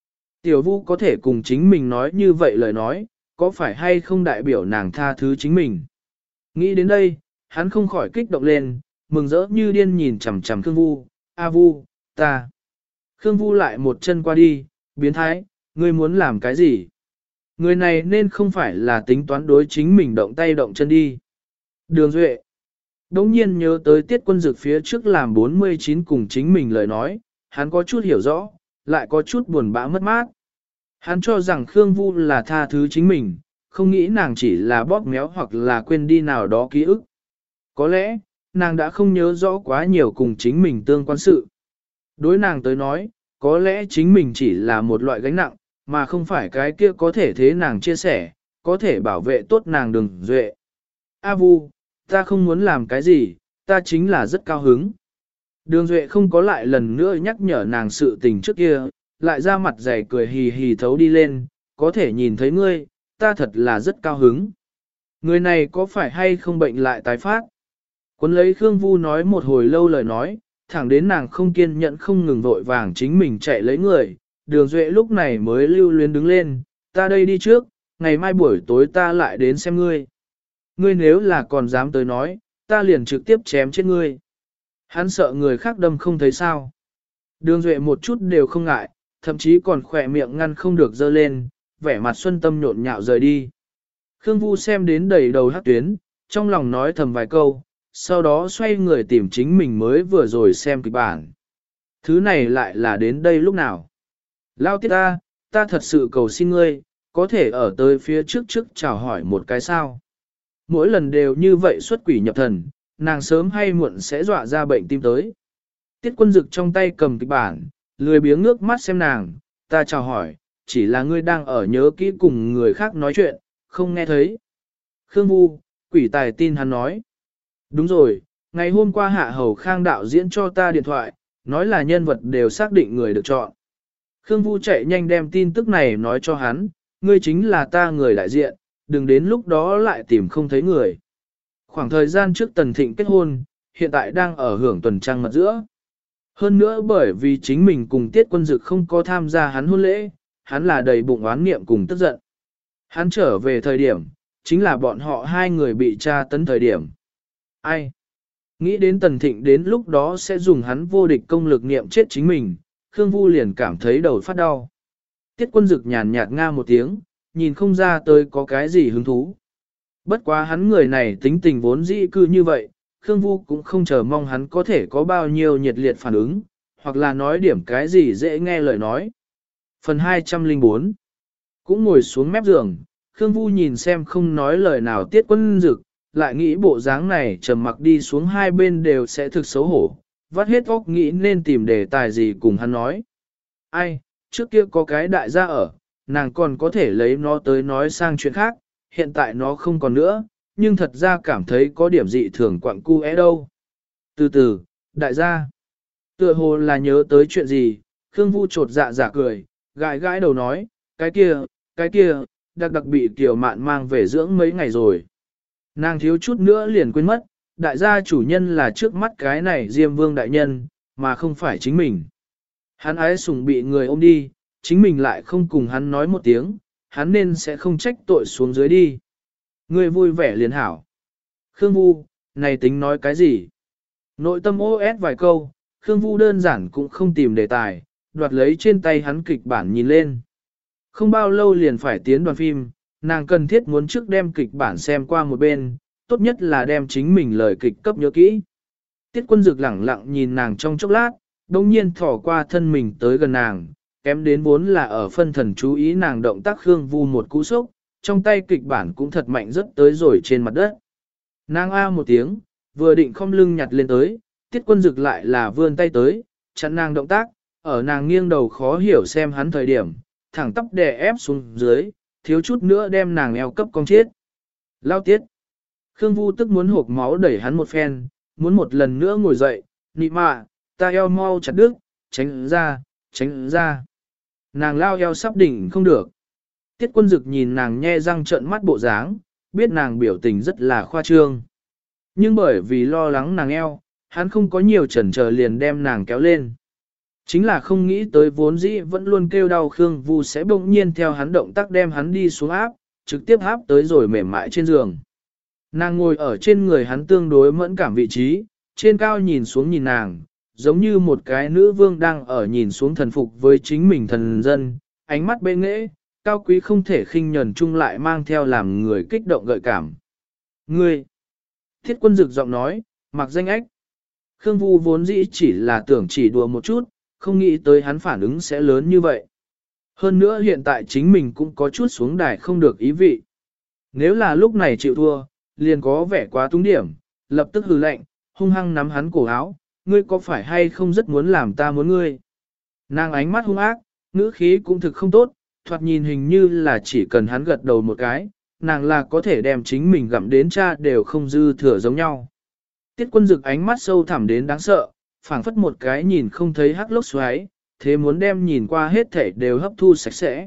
Tiểu Vu có thể cùng chính mình nói như vậy lời nói, có phải hay không đại biểu nàng tha thứ chính mình. Nghĩ đến đây, hắn không khỏi kích động lên, mừng rỡ như điên nhìn chằm chằm Khương Vu, A Vu, ta. Khương Vu lại một chân qua đi, biến thái, ngươi muốn làm cái gì? Người này nên không phải là tính toán đối chính mình động tay động chân đi. Đường Duệ. Đống nhiên nhớ tới Tiết Quân Dực phía trước làm 49 cùng chính mình lời nói, hắn có chút hiểu rõ, lại có chút buồn bã mất mát. Hắn cho rằng Khương Vu là tha thứ chính mình, không nghĩ nàng chỉ là bóp méo hoặc là quên đi nào đó ký ức. Có lẽ, nàng đã không nhớ rõ quá nhiều cùng chính mình tương quan sự. Đối nàng tới nói, có lẽ chính mình chỉ là một loại gánh nặng, mà không phải cái kia có thể thế nàng chia sẻ, có thể bảo vệ tốt nàng Đường Duệ. A Vu, ta không muốn làm cái gì, ta chính là rất cao hứng. Đường Duệ không có lại lần nữa nhắc nhở nàng sự tình trước kia, lại ra mặt dày cười hì hì thấu đi lên, có thể nhìn thấy ngươi, ta thật là rất cao hứng. Người này có phải hay không bệnh lại tái phát? Quân lấy Khương Vu nói một hồi lâu lời nói, thẳng đến nàng không kiên nhẫn không ngừng vội vàng chính mình chạy lấy người, Đường Duệ lúc này mới lưu luyến đứng lên, ta đây đi trước, ngày mai buổi tối ta lại đến xem ngươi. Ngươi nếu là còn dám tới nói, ta liền trực tiếp chém chết ngươi. Hắn sợ người khác đâm không thấy sao. Đường Duệ một chút đều không ngại, thậm chí còn khỏe miệng ngăn không được dơ lên, vẻ mặt xuân tâm nhộn nhạo rời đi. Khương Vu xem đến đầy đầu hát tuyến, trong lòng nói thầm vài câu, sau đó xoay người tìm chính mình mới vừa rồi xem kịch bản. Thứ này lại là đến đây lúc nào? Lao Tiết ta thật sự cầu xin ngươi, có thể ở tới phía trước chào hỏi một cái sao. Mỗi lần đều như vậy xuất quỷ nhập thần, nàng sớm hay muộn sẽ dọa ra bệnh tim tới. Tiết Quân Dực trong tay cầm kịch bản, lười biếng ngước mắt xem nàng, ta chào hỏi, chỉ là ngươi đang ở nhớ kỹ cùng người khác nói chuyện, không nghe thấy. Khương Vu, quỷ tài tin hắn nói. Đúng rồi, ngày hôm qua Hạ Hầu Khang đạo diễn cho ta điện thoại, nói là nhân vật đều xác định người được chọn. Khương Vu chạy nhanh đem tin tức này nói cho hắn, ngươi chính là ta người đại diện, đừng đến lúc đó lại tìm không thấy người. Khoảng thời gian trước Tần Thịnh kết hôn, hiện tại đang ở hưởng tuần trăng mật giữa. Hơn nữa bởi vì chính mình cùng Tiết Quân Dực không có tham gia hắn hôn lễ, hắn là đầy bụng oán niệm cùng tức giận. Hắn trở về thời điểm, chính là bọn họ hai người bị tra tấn thời điểm. Ai? Nghĩ đến Tần Thịnh đến lúc đó sẽ dùng hắn vô địch công lực niệm chết chính mình, Khương Vu liền cảm thấy đầu phát đau. Tiết Quân Dực nhàn nhạt nga một tiếng, nhìn không ra tới có cái gì hứng thú. Bất quá hắn người này tính tình vốn dĩ cư như vậy, Khương Vu cũng không chờ mong hắn có thể có bao nhiêu nhiệt liệt phản ứng, hoặc là nói điểm cái gì dễ nghe lời nói. Phần 204 cũng ngồi xuống mép giường, Khương Vu nhìn xem không nói lời nào Tiết Quân Dực, lại nghĩ bộ dáng này trầm mặc đi xuống hai bên đều sẽ thực xấu hổ, vắt hết óc nghĩ nên tìm đề tài gì cùng hắn nói. Ai, trước kia có cái đại gia ở, nàng còn có thể lấy nó tới nói sang chuyện khác, hiện tại nó không còn nữa, nhưng thật ra cảm thấy có điểm dị thường quặng cu é đâu. Từ từ, đại gia, tựa hồ là nhớ tới chuyện gì, Khương Vu trột dạ giả cười, gãi gãi đầu nói, cái kia, đặc bị Kiều Mạn mang về dưỡng mấy ngày rồi. Nàng thiếu chút nữa liền quên mất, đại gia chủ nhân là trước mắt cái này Diêm Vương đại nhân, mà không phải chính mình. Hắn ái sủng bị người ôm đi, chính mình lại không cùng hắn nói một tiếng, hắn nên sẽ không trách tội xuống dưới đi. Người vui vẻ liền hảo. Khương Vu, này tính nói cái gì? Nội tâm OS vài câu, Khương Vu đơn giản cũng không tìm đề tài, đoạt lấy trên tay hắn kịch bản nhìn lên. Không bao lâu liền phải tiến đoàn phim, nàng cần thiết muốn trước đem kịch bản xem qua một bên, tốt nhất là đem chính mình lời kịch cấp nhớ kỹ. Tiết Quân Dực lẳng lặng nhìn nàng trong chốc lát, đồng nhiên thỏ qua thân mình tới gần nàng, kém đến vốn là ở phân thần chú ý nàng động tác Khương Vu một cú sốc, trong tay kịch bản cũng thật mạnh rất tới rồi trên mặt đất. Nàng a một tiếng, vừa định không lưng nhặt lên tới, Tiết Quân Dực lại là vươn tay tới, chặn nàng động tác, ở nàng nghiêng đầu khó hiểu xem hắn thời điểm, thẳng tóc đè ép xuống dưới, thiếu chút nữa đem nàng eo cấp cong chết. Lao Tiết. Khương Vu tức muốn hộp máu đẩy hắn một phen, muốn một lần nữa ngồi dậy, nị mạ, ta eo mau chặt đứt, tránh ra. Nàng lao eo sắp đỉnh không được. Tiết Quân Dực nhìn nàng nhe răng trợn mắt bộ dáng, biết nàng biểu tình rất là khoa trương. Nhưng bởi vì lo lắng nàng eo, hắn không có nhiều chần chờ liền đem nàng kéo lên. Chính là không nghĩ tới vốn dĩ vẫn luôn kêu đau Khương Vu sẽ bỗng nhiên theo hắn động tác đem hắn đi xuống áp, trực tiếp áp tới rồi mềm mại trên giường. Nàng ngồi ở trên người hắn tương đối mẫn cảm vị trí, trên cao nhìn xuống nhìn nàng, giống như một cái nữ vương đang ở nhìn xuống thần phục với chính mình thần dân, ánh mắt bệ nghệ, cao quý không thể khinh nhẫn chung lại mang theo làm người kích động gợi cảm. Ngươi! Thiết quân rực giọng nói, mặc danh ách. Khương Vu vốn dĩ chỉ là tưởng chỉ đùa một chút, không nghĩ tới hắn phản ứng sẽ lớn như vậy. Hơn nữa hiện tại chính mình cũng có chút xuống đài không được ý vị. Nếu là lúc này chịu thua, liền có vẻ quá túng điểm, lập tức hừ lạnh, hung hăng nắm hắn cổ áo, ngươi có phải hay không rất muốn làm ta muốn ngươi. Nàng ánh mắt hung ác, ngữ khí cũng thực không tốt, thoạt nhìn hình như là chỉ cần hắn gật đầu một cái, nàng là có thể đem chính mình gặm đến cha đều không dư thừa giống nhau. Tiết quân dực ánh mắt sâu thẳm đến đáng sợ, phảng phất một cái nhìn không thấy hắc lốc xoáy, thế muốn đem nhìn qua hết thể đều hấp thu sạch sẽ.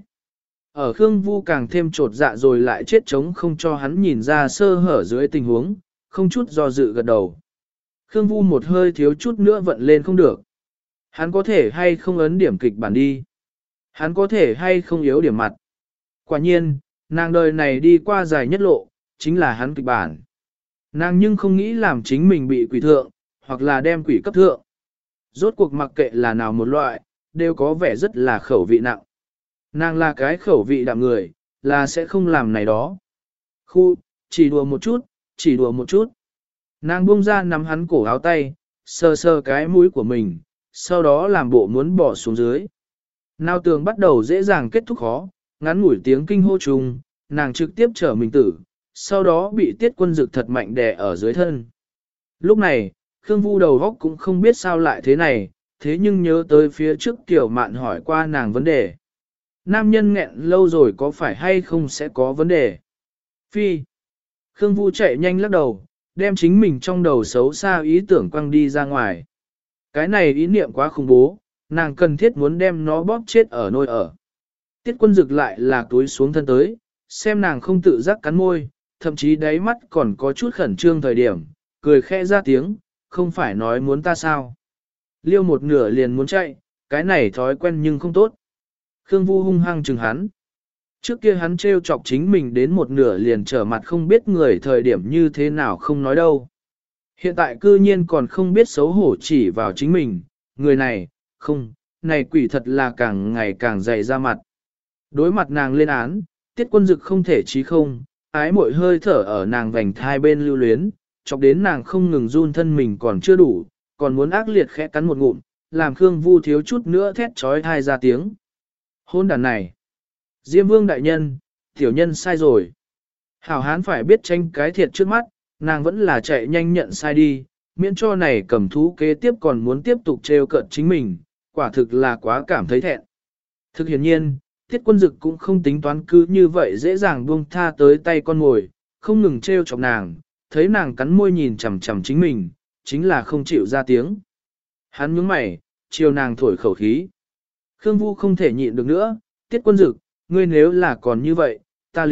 Ở Khương Vu càng thêm trột dạ rồi lại chết chống không cho hắn nhìn ra sơ hở dưới tình huống, không chút do dự gật đầu. Khương Vu một hơi thiếu chút nữa vận lên không được. Hắn có thể hay không ấn điểm kịch bản đi. Hắn có thể hay không yếu điểm mặt. Quả nhiên, nàng đời này đi qua dài nhất lộ, chính là hắn kịch bản. Nàng nhưng không nghĩ làm chính mình bị quỷ thượng, hoặc là đem quỷ cấp thượng. Rốt cuộc mặc kệ là nào một loại, đều có vẻ rất là khẩu vị nặng. Nàng là cái khẩu vị đạm người, là sẽ không làm này đó. Khu, chỉ đùa một chút, chỉ đùa một chút. Nàng buông ra nắm hắn cổ áo tay, sờ sờ cái mũi của mình, sau đó làm bộ muốn bỏ xuống dưới. Nào tường bắt đầu dễ dàng kết thúc khó, ngắn ngủi tiếng kinh hô trùng, nàng trực tiếp trở mình tử, sau đó bị tiết quân dực thật mạnh đè ở dưới thân. Lúc này, Khương Vu đầu góc cũng không biết sao lại thế này, thế nhưng nhớ tới phía trước Tiểu Mạn hỏi qua nàng vấn đề. Nam nhân nghẹn lâu rồi có phải hay không sẽ có vấn đề? Phi. Khương Vu chạy nhanh lắc đầu, đem chính mình trong đầu xấu xa ý tưởng quăng đi ra ngoài. Cái này ý niệm quá khủng bố, nàng cần thiết muốn đem nó bóp chết ở nơi ở. Tiết quân dực lại là túi xuống thân tới, xem nàng không tự giác cắn môi, thậm chí đáy mắt còn có chút khẩn trương thời điểm, cười khẽ ra tiếng, không phải nói muốn ta sao. Liêu một nửa liền muốn chạy, cái này thói quen nhưng không tốt. Khương Vu hung hăng chừng hắn. Trước kia hắn trêu chọc chính mình đến một nửa liền trở mặt không biết người thời điểm như thế nào không nói đâu. Hiện tại cư nhiên còn không biết xấu hổ chỉ vào chính mình, người này, không, này quỷ thật là càng ngày càng dày ra mặt. Đối mặt nàng lên án, tiết quân dực không thể chí không, ái mội hơi thở ở nàng vành thai bên lưu luyến, chọc đến nàng không ngừng run thân mình còn chưa đủ, còn muốn ác liệt khẽ cắn một ngụm, làm Khương Vu thiếu chút nữa thét trói thai ra tiếng. Hôn đàn này! Diêm vương đại nhân, tiểu nhân sai rồi. Hảo hán phải biết tranh cái thiệt trước mắt, nàng vẫn là chạy nhanh nhận sai đi, miễn cho này cầm thú kế tiếp còn muốn tiếp tục trêu cợt chính mình, quả thực là quá cảm thấy thẹn. Thực hiển nhiên, thiết quân dực cũng không tính toán cứ như vậy dễ dàng buông tha tới tay con mồi, không ngừng trêu chọc nàng, thấy nàng cắn môi nhìn chằm chằm chính mình, chính là không chịu ra tiếng. Hắn nhướng mày, chiều nàng thổi khẩu khí. Khương Vu không thể nhịn được nữa, tiết quân dực, ngươi nếu là còn như vậy, ta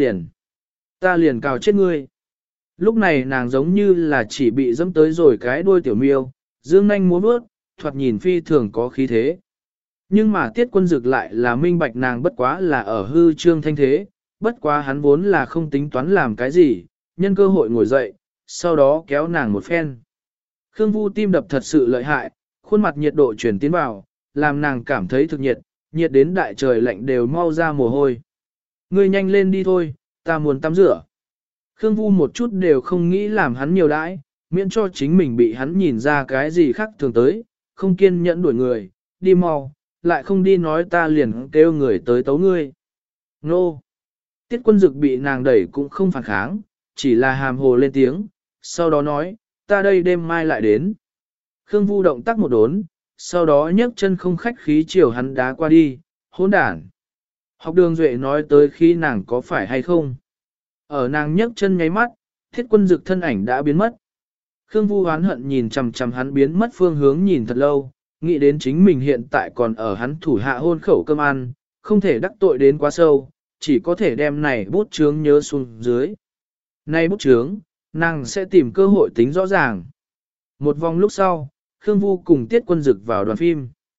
liền cào chết ngươi. Lúc này nàng giống như là chỉ bị dẫm tới rồi cái đuôi tiểu miêu, dương nanh múa bước, thoạt nhìn phi thường có khí thế. Nhưng mà tiết quân dực lại là minh bạch nàng bất quá là ở hư trương thanh thế, bất quá hắn vốn là không tính toán làm cái gì, nhân cơ hội ngồi dậy, sau đó kéo nàng một phen. Khương Vu tim đập thật sự lợi hại, khuôn mặt nhiệt độ chuyển tiến vào, làm nàng cảm thấy thực nhiệt, nhiệt đến đại trời lạnh đều mau ra mồ hôi. Ngươi nhanh lên đi thôi, ta muốn tắm rửa. Khương Vu một chút đều không nghĩ làm hắn nhiều đãi, miễn cho chính mình bị hắn nhìn ra cái gì khác thường tới, không kiên nhẫn đuổi người, đi mau, lại không đi nói ta liền kêu người tới tấu ngươi. Nô! Tiết quân dực bị nàng đẩy cũng không phản kháng, chỉ là hàm hồ lên tiếng, sau đó nói, ta đây đêm mai lại đến. Khương Vu động tác một đốn, sau đó nhấc chân không khách khí chiều hắn đá qua đi, hỗn đản. Học đường duệ nói tới khi nàng có phải hay không. Ở nàng nhấc chân nháy mắt, thiết quân dực thân ảnh đã biến mất. Khương Vu oán hận nhìn chằm chằm hắn biến mất phương hướng nhìn thật lâu, nghĩ đến chính mình hiện tại còn ở hắn thủ hạ hôn khẩu cơm ăn, không thể đắc tội đến quá sâu, chỉ có thể đem này bút chướng nhớ xuống dưới. Nay bút chướng, nàng sẽ tìm cơ hội tính rõ ràng. Một vòng lúc sau, Khương Vu cùng Tiết Quân Dực vào đoàn phim.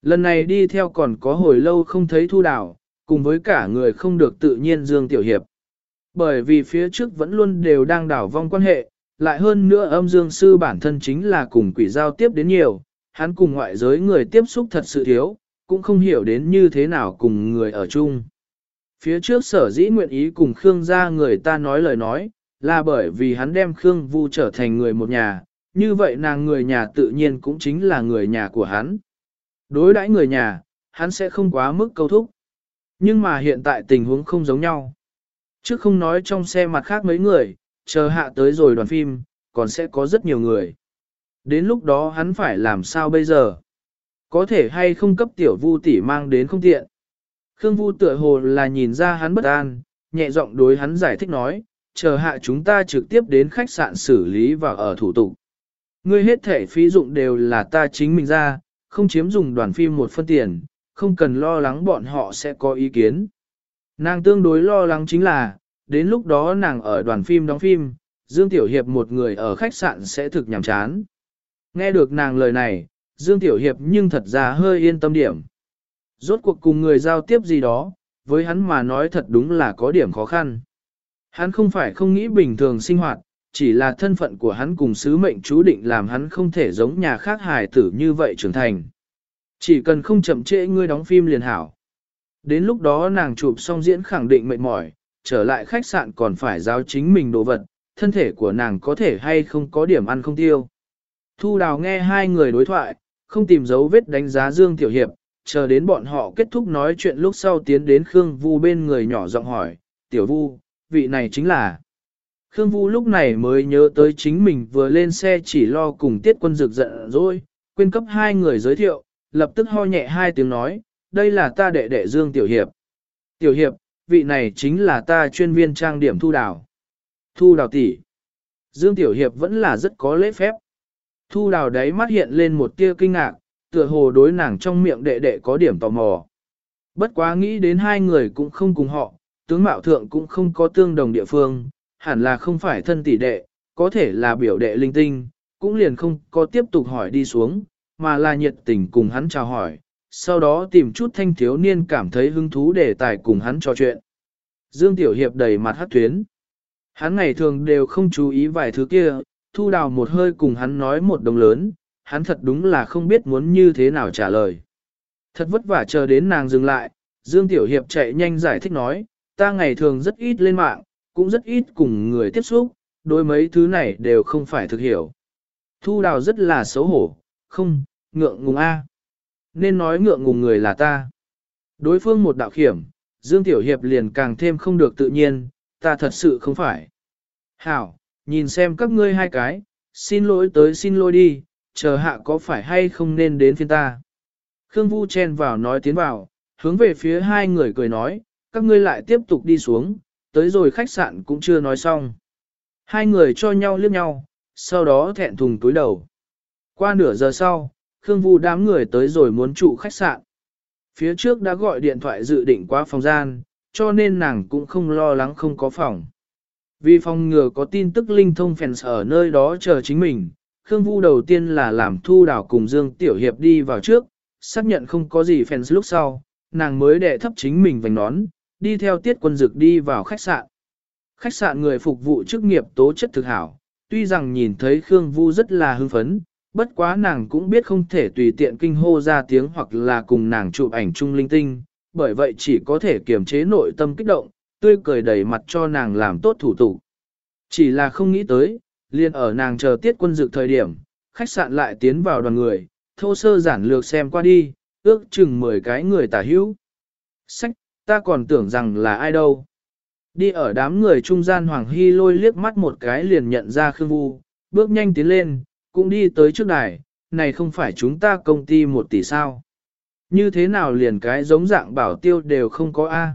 Lần này đi theo còn có hồi lâu không thấy Thu Đào, cùng với cả người không được tự nhiên Dương Tiểu Hiệp. Bởi vì phía trước vẫn luôn đều đang đảo vong quan hệ, lại hơn nữa âm dương sư bản thân chính là cùng quỷ giao tiếp đến nhiều, hắn cùng ngoại giới người tiếp xúc thật sự thiếu, cũng không hiểu đến như thế nào cùng người ở chung. Phía trước sở dĩ nguyện ý cùng Khương gia người ta nói lời nói, là bởi vì hắn đem Khương Vu trở thành người một nhà, như vậy nàng người nhà tự nhiên cũng chính là người nhà của hắn. Đối đãi người nhà, hắn sẽ không quá mức câu thúc. Nhưng mà hiện tại tình huống không giống nhau. Trước không nói trong xe mặt khác mấy người, chờ hạ tới rồi đoàn phim, còn sẽ có rất nhiều người. Đến lúc đó hắn phải làm sao bây giờ? Có thể hay không cấp tiểu Vu tỷ mang đến không tiện. Khương Vu tựa hồ là nhìn ra hắn bất an, nhẹ giọng đối hắn giải thích nói, chờ hạ chúng ta trực tiếp đến khách sạn xử lý và ở thủ tục. Ngươi hết thể phí dụng đều là ta chính mình ra, không chiếm dùng đoàn phim một phân tiền, không cần lo lắng bọn họ sẽ có ý kiến. Nàng tương đối lo lắng chính là, đến lúc đó nàng ở đoàn phim đóng phim, Dương Tiểu Hiệp một người ở khách sạn sẽ thực nhàm chán. Nghe được nàng lời này, Dương Tiểu Hiệp nhưng thật ra hơi yên tâm điểm. Rốt cuộc cùng người giao tiếp gì đó, với hắn mà nói thật đúng là có điểm khó khăn. Hắn không phải không nghĩ bình thường sinh hoạt, chỉ là thân phận của hắn cùng sứ mệnh chú định làm hắn không thể giống nhà khác hài tử như vậy trưởng thành. Chỉ cần không chậm trễ ngươi đóng phim liền hảo. Đến lúc đó nàng chụp xong diễn khẳng định mệt mỏi, trở lại khách sạn còn phải giao chính mình đồ vật, thân thể của nàng có thể hay không có điểm ăn không tiêu. Thu Đào nghe hai người đối thoại, không tìm dấu vết đánh giá Dương Tiểu Hiệp, chờ đến bọn họ kết thúc nói chuyện lúc sau tiến đến Khương Vu bên người nhỏ giọng hỏi, Tiểu Vu, vị này chính là... Khương Vu lúc này mới nhớ tới chính mình vừa lên xe chỉ lo cùng Tiết Quân rực giận rồi, quên cấp hai người giới thiệu, lập tức ho nhẹ hai tiếng nói, đây là ta đệ đệ Dương Tiểu Hiệp. Tiểu Hiệp, vị này chính là ta chuyên viên trang điểm Thu Đào. Thu Đào tỷ. Dương Tiểu Hiệp vẫn là rất có lễ phép. Thu Đào đáy mắt hiện lên một tia kinh ngạc, tựa hồ đối nàng trong miệng đệ đệ có điểm tò mò. Bất quá nghĩ đến hai người cũng không cùng họ, tướng mạo thượng cũng không có tương đồng địa phương, hẳn là không phải thân tỷ đệ, có thể là biểu đệ linh tinh, cũng liền không có tiếp tục hỏi đi xuống, mà là nhiệt tình cùng hắn chào hỏi, sau đó tìm chút thanh thiếu niên cảm thấy hứng thú để tài cùng hắn trò chuyện. Dương Tiểu Hiệp đầy mặt hắc tuyến. Hắn ngày thường đều không chú ý vài thứ kia, Thu Đào một hơi cùng hắn nói một đồng lớn, hắn thật đúng là không biết muốn như thế nào trả lời. Thật vất vả chờ đến nàng dừng lại, Dương Tiểu Hiệp chạy nhanh giải thích nói, ta ngày thường rất ít lên mạng, cũng rất ít cùng người tiếp xúc, đối mấy thứ này đều không phải thực hiểu. Thu Đào rất là xấu hổ, không, ngượng ngùng a. Nên nói ngượng ngùng người là ta. Đối phương một đạo khiểm, Dương Tiểu Hiệp liền càng thêm không được tự nhiên, ta thật sự không phải. Hảo, nhìn xem các ngươi hai cái, xin lỗi tới xin lỗi đi, chờ hạ có phải hay không nên đến phiên ta. Khương Vu chen vào nói tiến vào, hướng về phía hai người cười nói, các ngươi lại tiếp tục đi xuống, tới rồi khách sạn cũng chưa nói xong. Hai người cho nhau liếc nhau, sau đó thẹn thùng túi đầu. Qua nửa giờ sau, Khương Vu đám người tới rồi muốn trụ khách sạn. Phía trước đã gọi điện thoại dự định qua phòng gian, cho nên nàng cũng không lo lắng không có phòng. Vì phòng ngừa có tin tức linh thông fans ở nơi đó chờ chính mình, Khương Vu đầu tiên là làm Thu Đào cùng Dương Tiểu Hiệp đi vào trước, xác nhận không có gì fans lúc sau, nàng mới đệ thấp chính mình vành nón, đi theo Tiết Quân Dực đi vào khách sạn. Khách sạn người phục vụ chức nghiệp tố chất thực hảo, tuy rằng nhìn thấy Khương Vu rất là hưng phấn, bất quá nàng cũng biết không thể tùy tiện kinh hô ra tiếng hoặc là cùng nàng chụp ảnh chung linh tinh, bởi vậy chỉ có thể kiềm chế nội tâm kích động, tươi cười đầy mặt cho nàng làm tốt thủ tục. Chỉ là không nghĩ tới, liền ở nàng chờ Tiết Quân Dực thời điểm, khách sạn lại tiến vào đoàn người, thô sơ giản lược xem qua đi, ước chừng 10 cái người tả hữu. Sách, ta còn tưởng rằng là ai đâu. Đi ở đám người trung gian Hoàng Hy Lôi liếc mắt một cái liền nhận ra Khương Vu, bước nhanh tiến lên, cũng đi tới trước đài, này không phải chúng ta công ty 1 tỷ sao. Như thế nào liền cái giống dạng bảo tiêu đều không có A.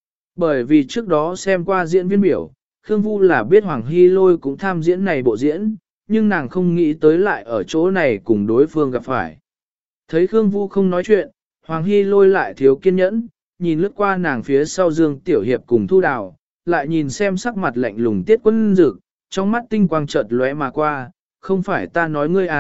Bởi vì trước đó xem qua diễn viên biểu, Khương Vu là biết Hoàng Hy Lôi cũng tham diễn này bộ diễn, nhưng nàng không nghĩ tới lại ở chỗ này cùng đối phương gặp phải. Thấy Khương Vu không nói chuyện, Hoàng Hy Lôi lại thiếu kiên nhẫn, nhìn lướt qua nàng phía sau Dương Tiểu Hiệp cùng Thu Đào, lại nhìn xem sắc mặt lạnh lùng Tiết Quân Dực, trong mắt tinh quang chợt lóe mà qua, không phải ta nói ngươi à,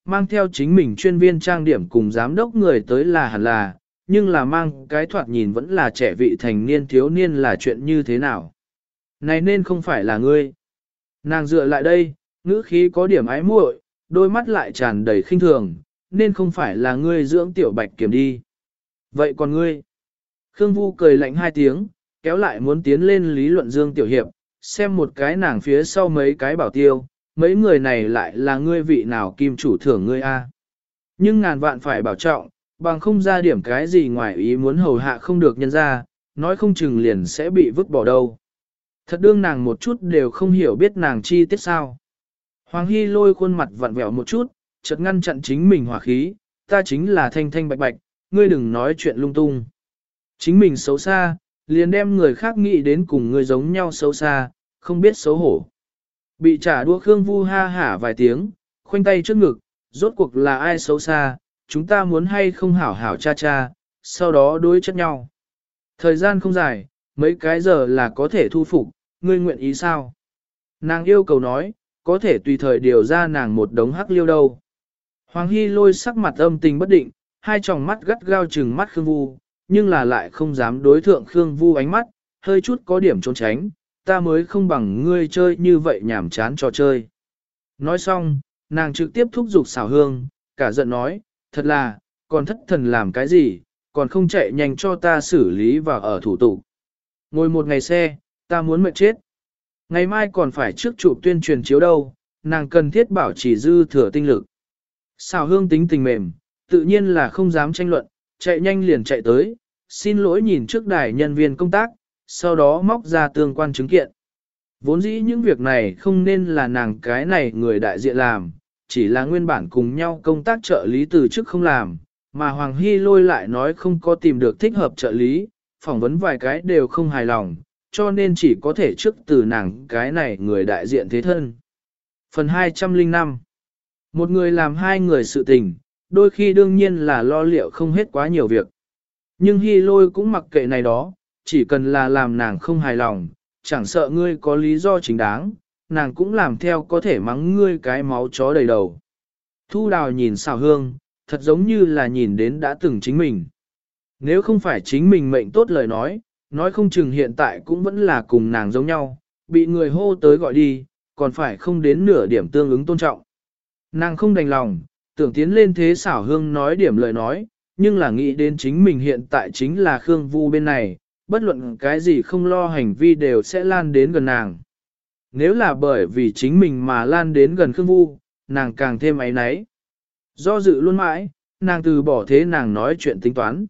mang theo chính mình chuyên viên trang điểm cùng giám đốc người tới là hẳn là, nhưng là mang cái thoạt nhìn vẫn là trẻ vị thành niên thiếu niên là chuyện như thế nào. Này nên không phải là ngươi. Nàng dựa lại đây, ngữ khí có điểm ái muội, đôi mắt lại tràn đầy khinh thường, nên không phải là ngươi dưỡng tiểu bạch kiểm đi. Vậy còn ngươi? Khương Vu cười lạnh hai tiếng, kéo lại muốn tiến lên lý luận Dương Tiểu Hiệp, xem một cái nàng phía sau mấy cái bảo tiêu, mấy người này lại là ngươi vị nào kim chủ thưởng ngươi a? Nhưng ngàn vạn phải bảo trọng, bằng không ra điểm cái gì ngoài ý muốn hầu hạ không được nhân ra, nói không chừng liền sẽ bị vứt bỏ đâu. Thật đương nàng một chút đều không hiểu biết nàng chi tiết sao. Hoàng Hy Lôi khuôn mặt vặn vẹo một chút, chợt ngăn chặn chính mình hỏa khí, ta chính là thanh thanh bạch bạch, ngươi đừng nói chuyện lung tung. Chính mình xấu xa, liền đem người khác nghĩ đến cùng ngươi giống nhau xấu xa, không biết xấu hổ. Bị trả đũa Khương Vu ha hả vài tiếng, khoanh tay trước ngực, rốt cuộc là ai xấu xa, chúng ta muốn hay không hảo hảo cha cha, sau đó đối chất nhau. Thời gian không dài, mấy cái giờ là có thể thu phục, ngươi nguyện ý sao? Nàng yêu cầu nói, có thể tùy thời điều ra nàng một đống hắc liêu đâu. Hoàng Hy Lôi sắc mặt âm tình bất định, hai tròng mắt gắt gao trừng mắt Khương Vu, nhưng là lại không dám đối thượng Khương Vu ánh mắt, hơi chút có điểm trốn tránh, ta mới không bằng ngươi chơi như vậy nhảm chán trò chơi. Nói xong, nàng trực tiếp thúc giục xảo hương, cả giận nói, thật là, còn thất thần làm cái gì, còn không chạy nhanh cho ta xử lý và ở thủ tục. Ngồi một ngày xe, ta muốn mệt chết. Ngày mai còn phải trước chụp tuyên truyền chiếu đâu, nàng cần thiết bảo trì dư thừa tinh lực. Xảo hương tính tình mềm, tự nhiên là không dám tranh luận, chạy nhanh liền chạy tới, xin lỗi nhìn trước đài nhân viên công tác, sau đó móc ra tương quan chứng kiện. Vốn dĩ những việc này không nên là nàng cái này người đại diện làm, chỉ là nguyên bản cùng nhau công tác trợ lý từ chức không làm, mà Hoàng Hy Lôi lại nói không có tìm được thích hợp trợ lý, phỏng vấn vài cái đều không hài lòng, cho nên chỉ có thể trước từ nàng cái này người đại diện thế thân. Phần 205. Một người làm hai người sự tình, đôi khi đương nhiên là lo liệu không hết quá nhiều việc. Nhưng Hy Lôi cũng mặc kệ này đó, chỉ cần là làm nàng không hài lòng, chẳng sợ ngươi có lý do chính đáng, nàng cũng làm theo có thể mắng ngươi cái máu chó đầy đầu. Thu Đào nhìn xảo hương, thật giống như là nhìn đến đã từng chính mình. Nếu không phải chính mình mệnh tốt lời nói không chừng hiện tại cũng vẫn là cùng nàng giống nhau, bị người hô tới gọi đi, còn phải không đến nửa điểm tương ứng tôn trọng. Nàng không đành lòng, tưởng tiến lên thế xảo hương nói điểm lời nói, nhưng là nghĩ đến chính mình hiện tại chính là Khương Vu bên này, bất luận cái gì không lo hành vi đều sẽ lan đến gần nàng. Nếu là bởi vì chính mình mà lan đến gần Khương Vu, nàng càng thêm áy náy. Do dự luôn mãi, nàng từ bỏ thế nàng nói chuyện tính toán.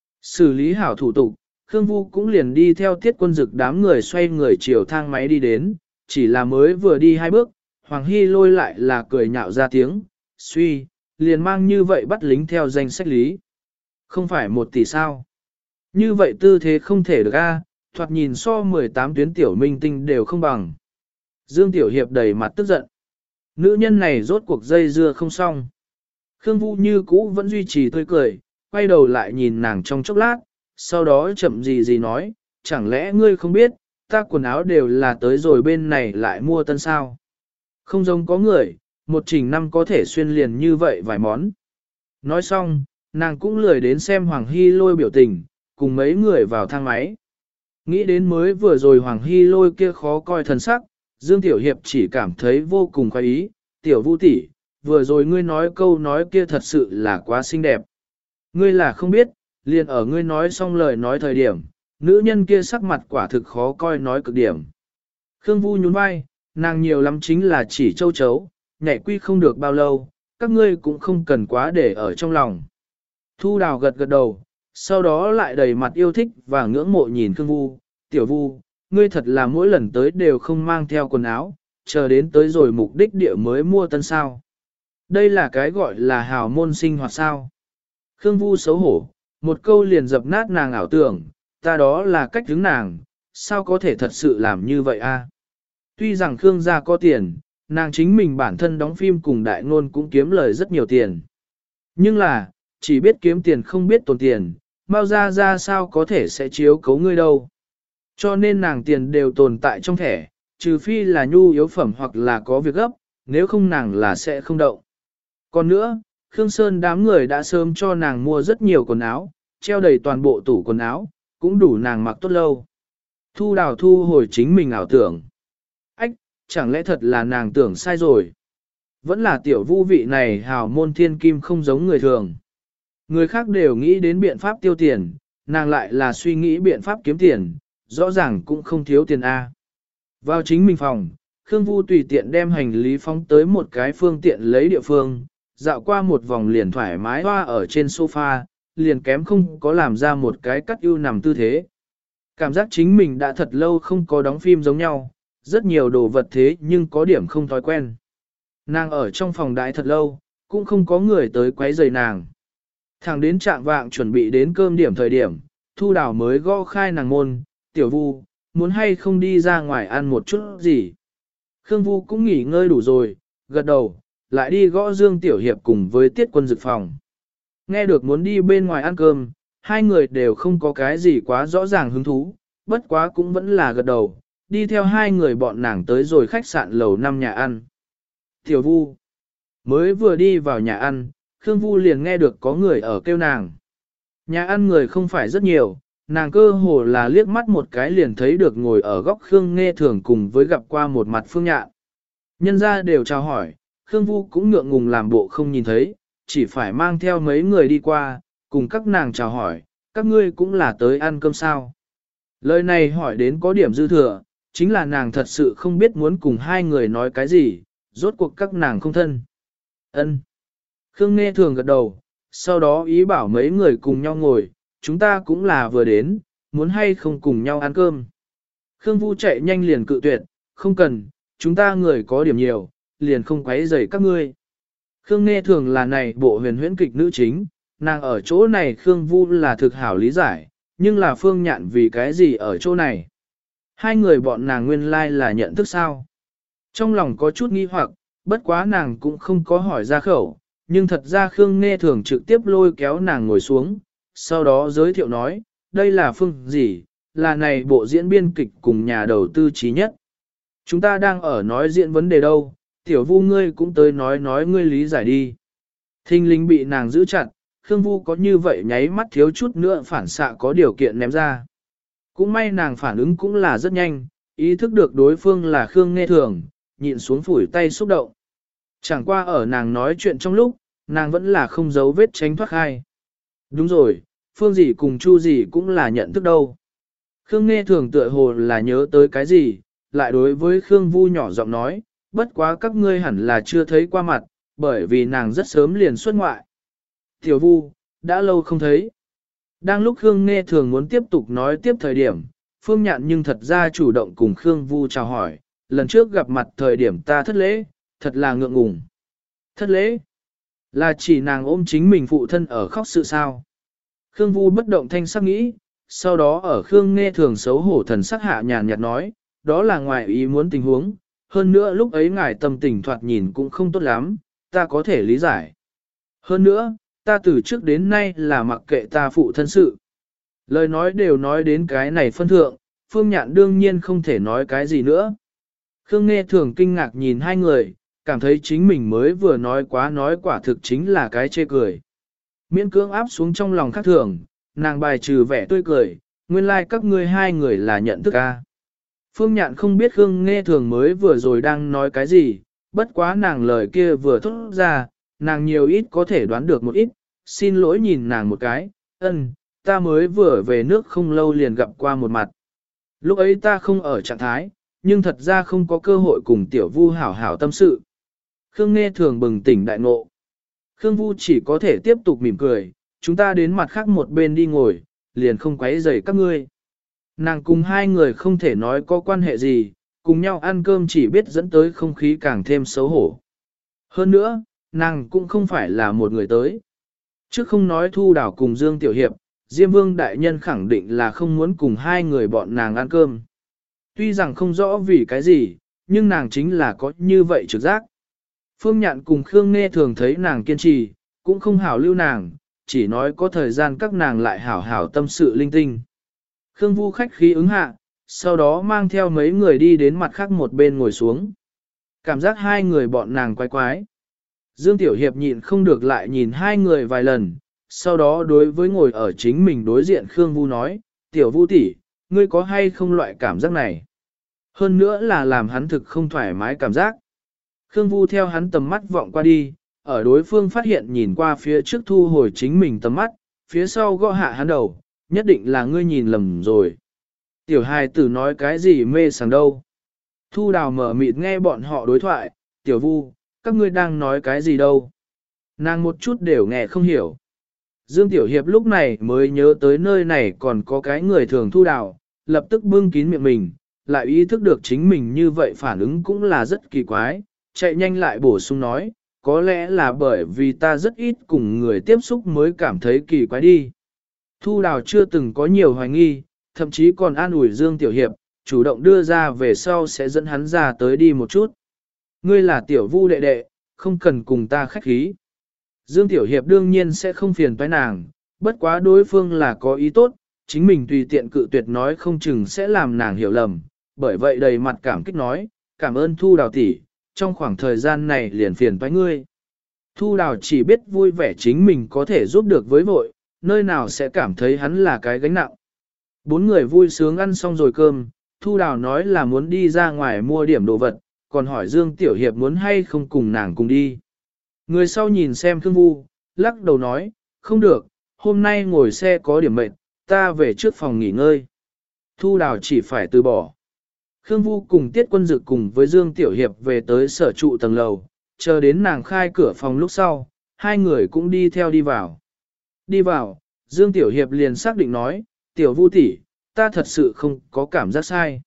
Xử lý hảo thủ tục, Khương Vu cũng liền đi theo Tiết Quân Dực đám người xoay người chiều thang máy đi đến, chỉ là mới vừa đi hai bước, Hoàng Hy Lôi lại là cười nhạo ra tiếng, suy, liền mang như vậy bắt lính theo danh sách lý. Không phải 1 tỷ sao. Như vậy tư thế không thể được a, thoạt nhìn so 18 tuyến tiểu minh tinh đều không bằng. Dương Tiểu Hiệp đầy mặt tức giận. Nữ nhân này rốt cuộc dây dưa không xong. Khương Vu như cũ vẫn duy trì tươi cười, quay đầu lại nhìn nàng trong chốc lát, sau đó chậm gì nói, chẳng lẽ ngươi không biết, ta quần áo đều là tới rồi bên này lại mua tân sao. Không giống có người, một chỉnh năm có thể xuyên liền như vậy vài món. Nói xong, nàng cũng lười đến xem Hoàng Hy Lôi biểu tình, cùng mấy người vào thang máy. Nghĩ đến mới vừa rồi Hoàng Hy Lôi kia khó coi thần sắc, Dương Tiểu Hiệp chỉ cảm thấy vô cùng khoái ý, Tiểu Vu tỷ, vừa rồi ngươi nói câu nói kia thật sự là quá xinh đẹp. Ngươi là không biết, liền ở ngươi nói xong lời nói thời điểm, nữ nhân kia sắc mặt quả thực khó coi nói cực điểm. Khương Vu nhún vai, nàng nhiều lắm chính là chỉ châu chấu, nhảy quy không được bao lâu, các ngươi cũng không cần quá để ở trong lòng. Thu Đào gật gật đầu, sau đó lại đầy mặt yêu thích và ngưỡng mộ nhìn Khương Vu, Tiểu Vu, ngươi thật là mỗi lần tới đều không mang theo quần áo, chờ đến tới rồi mục đích địa mới mua tân sao. Đây là cái gọi là hào môn sinh hoạt sao. Khương Vu xấu hổ, một câu liền dập nát nàng ảo tưởng, ta đó là cách hướng nàng, sao có thể thật sự làm như vậy a? Tuy rằng Khương gia có tiền, nàng chính mình bản thân đóng phim cùng đại ngôn cũng kiếm lời rất nhiều tiền. Nhưng là, chỉ biết kiếm tiền không biết tồn tiền, Mao ra sao có thể sẽ chiếu cấu ngươi đâu. Cho nên nàng tiền đều tồn tại trong thẻ, trừ phi là nhu yếu phẩm hoặc là có việc gấp, nếu không nàng là sẽ không động. Còn nữa, Khương Sơn đám người đã sớm cho nàng mua rất nhiều quần áo, treo đầy toàn bộ tủ quần áo, cũng đủ nàng mặc tốt lâu. Thu Đào thu hồi chính mình ảo tưởng. Ách, chẳng lẽ thật là nàng tưởng sai rồi? Vẫn là tiểu vu vị này hào môn thiên kim không giống người thường. Người khác đều nghĩ đến biện pháp tiêu tiền, nàng lại là suy nghĩ biện pháp kiếm tiền, rõ ràng cũng không thiếu tiền A. Vào chính mình phòng, Khương Vu tùy tiện đem hành lý phóng tới một cái phương tiện lấy địa phương, dạo qua một vòng liền thoải mái hoa ở trên sofa, liền kém không có làm ra một cái cắt ưu nằm tư thế. Cảm giác chính mình đã thật lâu không có đóng phim giống nhau, rất nhiều đồ vật thế nhưng có điểm không thói quen. Nàng ở trong phòng đại thật lâu, cũng không có người tới quấy rầy nàng. Thẳng đến trạng vạng chuẩn bị đến cơm điểm thời điểm, Thu Đào mới gõ khai nàng môn, tiểu Vu, muốn hay không đi ra ngoài ăn một chút gì. Khương Vu cũng nghỉ ngơi đủ rồi, gật đầu, lại đi gõ Dương Tiểu Hiệp cùng với Tiết Quân Dực phòng. Nghe được muốn đi bên ngoài ăn cơm, hai người đều không có cái gì quá rõ ràng hứng thú, bất quá cũng vẫn là gật đầu, đi theo hai người bọn nàng tới rồi khách sạn lầu 5 nhà ăn. Tiểu Vu mới vừa đi vào nhà ăn, Khương Vu liền nghe được có người ở kêu nàng. Nhà ăn người không phải rất nhiều, nàng cơ hồ là liếc mắt một cái liền thấy được ngồi ở góc Khương Nghe Thường cùng với gặp qua một mặt Phương Nhạn. Nhân ra đều chào hỏi, Khương Vu cũng ngượng ngùng làm bộ không nhìn thấy, chỉ phải mang theo mấy người đi qua, cùng các nàng chào hỏi, các ngươi cũng là tới ăn cơm sao. Lời này hỏi đến có điểm dư thừa, chính là nàng thật sự không biết muốn cùng hai người nói cái gì, rốt cuộc các nàng không thân. Ân. Khương Nghe Thường gật đầu, sau đó ý bảo mấy người cùng nhau ngồi, chúng ta cũng là vừa đến, muốn hay không cùng nhau ăn cơm. Khương Vu chạy nhanh liền cự tuyệt, không cần, chúng ta người có điểm nhiều, liền không quấy rầy các ngươi. Khương Nghe Thường là này bộ huyền huyễn kịch nữ chính, nàng ở chỗ này Khương Vu là thực hảo lý giải, nhưng là Phương Nhạn vì cái gì ở chỗ này. Hai người bọn nàng nguyên lai là nhận thức sao. Trong lòng có chút nghi hoặc, bất quá nàng cũng không có hỏi ra khẩu, nhưng thật ra Khương Nghe Thường trực tiếp lôi kéo nàng ngồi xuống, sau đó giới thiệu nói, đây là Phương gì, là này bộ diễn biên kịch cùng nhà đầu tư trí nhất. Chúng ta đang ở nói diễn vấn đề đâu, tiểu Vu ngươi cũng tới nói ngươi lý giải đi. Thinh linh bị nàng giữ chặt, Khương Vu có như vậy nháy mắt thiếu chút nữa phản xạ có điều kiện ném ra. Cũng may nàng phản ứng cũng là rất nhanh, ý thức được đối phương là Khương Nghe Thường, nhịn xuống phủi tay xúc động. Chẳng qua ở nàng nói chuyện trong lúc, nàng vẫn là không giấu vết tránh thoát khai. Đúng rồi, Phương gì cùng Chu gì cũng là nhận thức đâu. Khương Nghe Thường tựa hồ là nhớ tới cái gì, lại đối với Khương Vu nhỏ giọng nói, bất quá các ngươi hẳn là chưa thấy qua mặt, bởi vì nàng rất sớm liền xuất ngoại. Tiểu Vu, đã lâu không thấy. Đang lúc Khương Nghe Thường muốn tiếp tục nói tiếp thời điểm, Phương Nhạn nhưng thật ra chủ động cùng Khương Vu chào hỏi, lần trước gặp mặt thời điểm ta thất lễ, thật là ngượng ngùng. Thất lễ? Là chỉ nàng ôm chính mình phụ thân ở khóc sự sao? Khương Vu bất động thanh sắc nghĩ, sau đó ở Khương Nghe Thường xấu hổ thần sắc hạ nhàn nhạt nói, đó là ngoài ý muốn tình huống, hơn nữa lúc ấy ngài tâm tình thoạt nhìn cũng không tốt lắm, ta có thể lý giải. Hơn nữa, ta từ trước đến nay là mặc kệ ta phụ thân sự. Lời nói đều nói đến cái này phân thượng, Phương Nhạn đương nhiên không thể nói cái gì nữa. Khương Nghe Thường kinh ngạc nhìn hai người, cảm thấy chính mình mới vừa nói quá nói quả thực chính là cái chê cười. Miễn cưỡng áp xuống trong lòng khác thường, nàng bài trừ vẻ tươi cười, nguyên lai like các ngươi hai người là nhận thức a. Phương Nhạn không biết Khương Nghe Thường mới vừa rồi đang nói cái gì, bất quá nàng lời kia vừa thốt ra, nàng nhiều ít có thể đoán được một ít, xin lỗi nhìn nàng một cái, ta mới vừa về nước không lâu liền gặp qua một mặt. Lúc ấy ta không ở trạng thái, nhưng thật ra không có cơ hội cùng tiểu Vu hảo hảo tâm sự. Khương Nghe Thường bừng tỉnh đại ngộ. Khương Vu chỉ có thể tiếp tục mỉm cười, chúng ta đến mặt khác một bên đi ngồi, liền không quấy rầy các ngươi. Nàng cùng hai người không thể nói có quan hệ gì, cùng nhau ăn cơm chỉ biết dẫn tới không khí càng thêm xấu hổ. Hơn nữa, nàng cũng không phải là một người tới. Chứ không nói Thu Đảo cùng Dương Tiểu Hiệp, Diêm Vương Đại Nhân khẳng định là không muốn cùng hai người bọn nàng ăn cơm. Tuy rằng không rõ vì cái gì, nhưng nàng chính là có như vậy trực giác. Phương Nhạn cùng Khương Nghe Thường thấy nàng kiên trì, cũng không hảo lưu nàng, chỉ nói có thời gian các nàng lại hảo hảo tâm sự linh tinh. Khương Vu khách khí ứng hạ, sau đó mang theo mấy người đi đến mặt khác một bên ngồi xuống. Cảm giác hai người bọn nàng quái quái. Dương Tiểu Hiệp nhịn không được lại nhìn hai người vài lần, sau đó đối với ngồi ở chính mình đối diện Khương Vu nói, Tiểu Vu tỷ, ngươi có hay không loại cảm giác này? Hơn nữa là làm hắn thực không thoải mái cảm giác. Khương Vu theo hắn tầm mắt vọng qua đi, ở đối phương phát hiện nhìn qua phía trước thu hồi chính mình tầm mắt, phía sau gõ hạ hắn đầu, nhất định là ngươi nhìn lầm rồi. Tiểu hài tử nói cái gì mê sảng đâu. Thu Đào mở mịt nghe bọn họ đối thoại, Tiểu Vu, các ngươi đang nói cái gì đâu. Nàng một chút đều nghe không hiểu. Dương Tiểu Hiệp lúc này mới nhớ tới nơi này còn có cái người thường Thu Đào, lập tức bưng kín miệng mình, lại ý thức được chính mình như vậy phản ứng cũng là rất kỳ quái, chạy nhanh lại bổ sung nói, có lẽ là bởi vì ta rất ít cùng người tiếp xúc mới cảm thấy kỳ quái đi. Thu Đào chưa từng có nhiều hoài nghi, thậm chí còn an ủi Dương Tiểu Hiệp, chủ động đưa ra về sau sẽ dẫn hắn ra tới đi một chút. Ngươi là Tiểu Vu đệ đệ, không cần cùng ta khách khí. Dương Tiểu Hiệp đương nhiên sẽ không phiền toái nàng, bất quá đối phương là có ý tốt, chính mình tùy tiện cự tuyệt nói không chừng sẽ làm nàng hiểu lầm, bởi vậy đầy mặt cảm kích nói, cảm ơn Thu Đào tỷ, trong khoảng thời gian này liền phiền toái ngươi. Thu Đào chỉ biết vui vẻ chính mình có thể giúp được với vội, nơi nào sẽ cảm thấy hắn là cái gánh nặng. Bốn người vui sướng ăn xong rồi cơm, Thu Đào nói là muốn đi ra ngoài mua điểm đồ vật, còn hỏi Dương Tiểu Hiệp muốn hay không cùng nàng cùng đi. Người sau nhìn xem Khương Vu, lắc đầu nói, không được, hôm nay ngồi xe có điểm mệt, ta về trước phòng nghỉ ngơi. Thu Đào chỉ phải từ bỏ. Khương Vu cùng Tiết Quân Dực cùng với Dương Tiểu Hiệp về tới sở trụ tầng lầu, chờ đến nàng khai cửa phòng lúc sau, hai người cũng đi theo đi vào. Đi vào, Dương Tiểu Hiệp liền xác định nói, Tiểu Vu tỷ, ta thật sự không có cảm giác sai.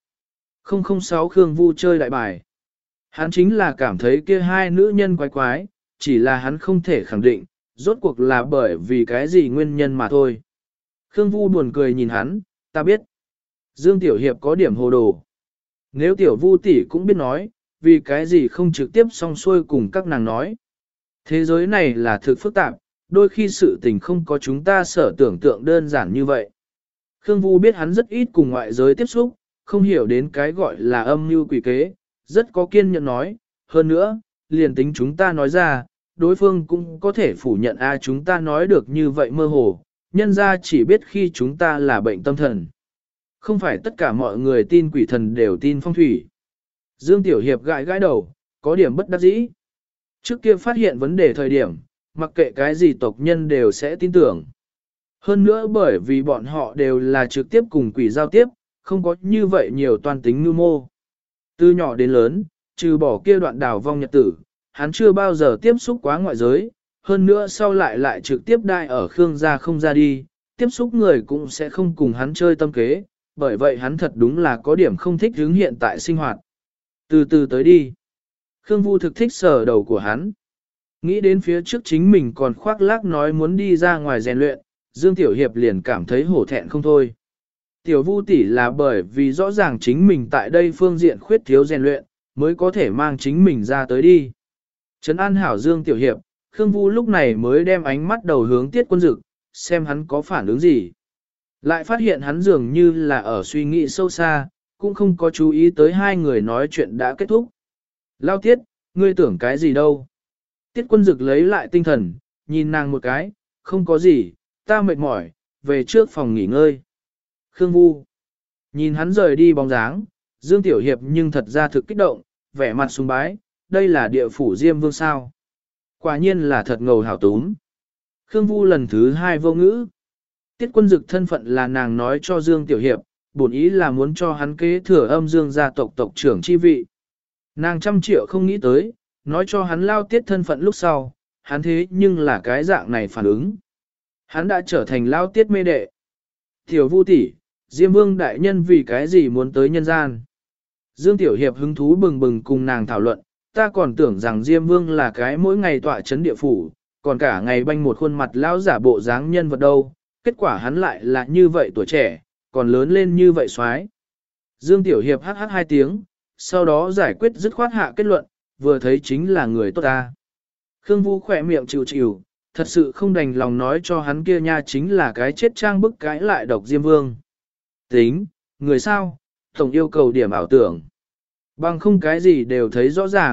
006 Khương Vu chơi đại bài. Hắn chính là cảm thấy kia hai nữ nhân quái quái, chỉ là hắn không thể khẳng định, rốt cuộc là bởi vì cái gì nguyên nhân mà thôi. Khương Vu buồn cười nhìn hắn, ta biết. Dương Tiểu Hiệp có điểm hồ đồ. Nếu Tiểu Vu tỷ cũng biết nói, vì cái gì không trực tiếp song xuôi cùng các nàng nói. Thế giới này là thực phức tạp, đôi khi sự tình không có chúng ta sở tưởng tượng đơn giản như vậy. Khương Vu biết hắn rất ít cùng ngoại giới tiếp xúc, không hiểu đến cái gọi là âm mưu quỷ kế, rất có kiên nhẫn nói, hơn nữa, liền tính chúng ta nói ra, đối phương cũng có thể phủ nhận chúng ta nói được như vậy mơ hồ, nhân ra chỉ biết khi chúng ta là bệnh tâm thần. Không phải tất cả mọi người tin quỷ thần đều tin phong thủy. Dương Tiểu Hiệp gãi gãi đầu, có điểm bất đắc dĩ. Trước kia phát hiện vấn đề thời điểm, mặc kệ cái gì tộc nhân đều sẽ tin tưởng. Hơn nữa bởi vì bọn họ đều là trực tiếp cùng quỷ giao tiếp, không có như vậy nhiều toàn tính mưu mô. Từ nhỏ đến lớn, trừ bỏ kia đoạn đào vong nhật tử, hắn chưa bao giờ tiếp xúc quá ngoại giới, hơn nữa sau lại trực tiếp đại ở Khương gia không ra đi, tiếp xúc người cũng sẽ không cùng hắn chơi tâm kế, bởi vậy hắn thật đúng là có điểm không thích hướng hiện tại sinh hoạt. Từ từ tới đi. Khương Vu thực thích sờ đầu của hắn. Nghĩ đến phía trước chính mình còn khoác lác nói muốn đi ra ngoài rèn luyện, Dương Tiểu Hiệp liền cảm thấy hổ thẹn không thôi. Tiểu Vu tỷ là bởi vì rõ ràng chính mình tại đây phương diện khuyết thiếu rèn luyện, mới có thể mang chính mình ra tới đi. Trấn an hảo Dương Tiểu Hiệp, Khương Vu lúc này mới đem ánh mắt đầu hướng Tiết Quân Dực, xem hắn có phản ứng gì. Lại phát hiện hắn dường như là ở suy nghĩ sâu xa, cũng không có chú ý tới hai người nói chuyện đã kết thúc. Lao Tiết, ngươi tưởng cái gì đâu? Tiết Quân Dực lấy lại tinh thần, nhìn nàng một cái, không có gì, ta mệt mỏi, về trước phòng nghỉ ngơi. Khương Vu nhìn hắn rời đi bóng dáng, Dương Tiểu Hiệp nhưng thật ra thực kích động, vẻ mặt sùng bái, đây là địa phủ Diêm Vương sao. Quả nhiên là thật ngầu hảo túm. Khương Vu lần thứ hai vô ngữ. Tiết Quân Dực thân phận là nàng nói cho Dương Tiểu Hiệp, bổn ý là muốn cho hắn kế thừa âm Dương gia tộc tộc trưởng chi vị. Nàng 100 triệu không nghĩ tới, nói cho hắn Lao Tiết thân phận lúc sau, hắn thế nhưng là cái dạng này phản ứng. Hắn đã trở thành Lao Tiết mê đệ. Tiểu Vu tỷ, Diêm Vương đại nhân vì cái gì muốn tới nhân gian? Dương Tiểu Hiệp hứng thú bừng bừng cùng nàng thảo luận, ta còn tưởng rằng Diêm Vương là cái mỗi ngày tọa chấn địa phủ, còn cả ngày banh một khuôn mặt lão giả bộ dáng nhân vật đâu, kết quả hắn lại là như vậy tuổi trẻ, còn lớn lên như vậy xoái. Dương Tiểu Hiệp hắc hắc hai tiếng, sau đó giải quyết dứt khoát hạ kết luận, vừa thấy chính là người tốt ta. Khương Vu khỏe miệng chịu chịu, thật sự không đành lòng nói cho hắn kia nha chính là cái chết trang bức cãi lại độc Diêm Vương. Tính, người sao, tổng yêu cầu điểm ảo tưởng. Bằng không cái gì đều thấy rõ ràng,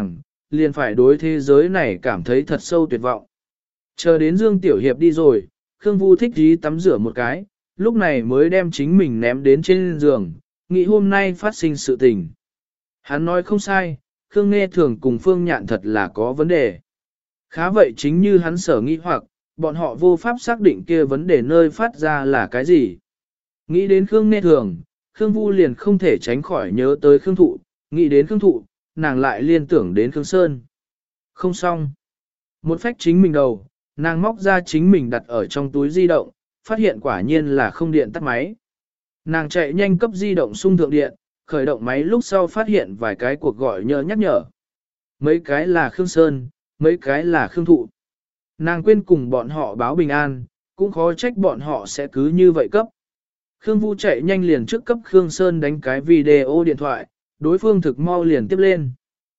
liền phải đối thế giới này cảm thấy thật sâu tuyệt vọng. Chờ đến Dương Tiểu Hiệp đi rồi, Khương Vu thích dí tắm rửa một cái, lúc này mới đem chính mình ném đến trên giường, nghĩ hôm nay phát sinh sự tình. Hắn nói không sai, Khương Nghe Thường cùng Phương Nhạn thật là có vấn đề. Khá vậy chính như hắn sở nghĩ hoặc, bọn họ vô pháp xác định kia vấn đề nơi phát ra là cái gì. Nghĩ đến Khương Nghe Thường, Khương Vu liền không thể tránh khỏi nhớ tới Khương Thụ, nghĩ đến Khương Thụ, nàng lại liên tưởng đến Khương Sơn. Không xong. Một phách chính mình đầu, nàng móc ra chính mình đặt ở trong túi di động, phát hiện quả nhiên là không điện tắt máy. Nàng chạy nhanh cấp di động sung thượng điện, khởi động máy lúc sau phát hiện vài cái cuộc gọi nhắc nhở. Mấy cái là Khương Sơn, mấy cái là Khương Thụ. Nàng quên cùng bọn họ báo bình an, cũng khó trách bọn họ sẽ cứ như vậy cấp. Khương Vu chạy nhanh liền trước cấp Khương Sơn đánh cái video điện thoại, đối phương thực mau liền tiếp lên.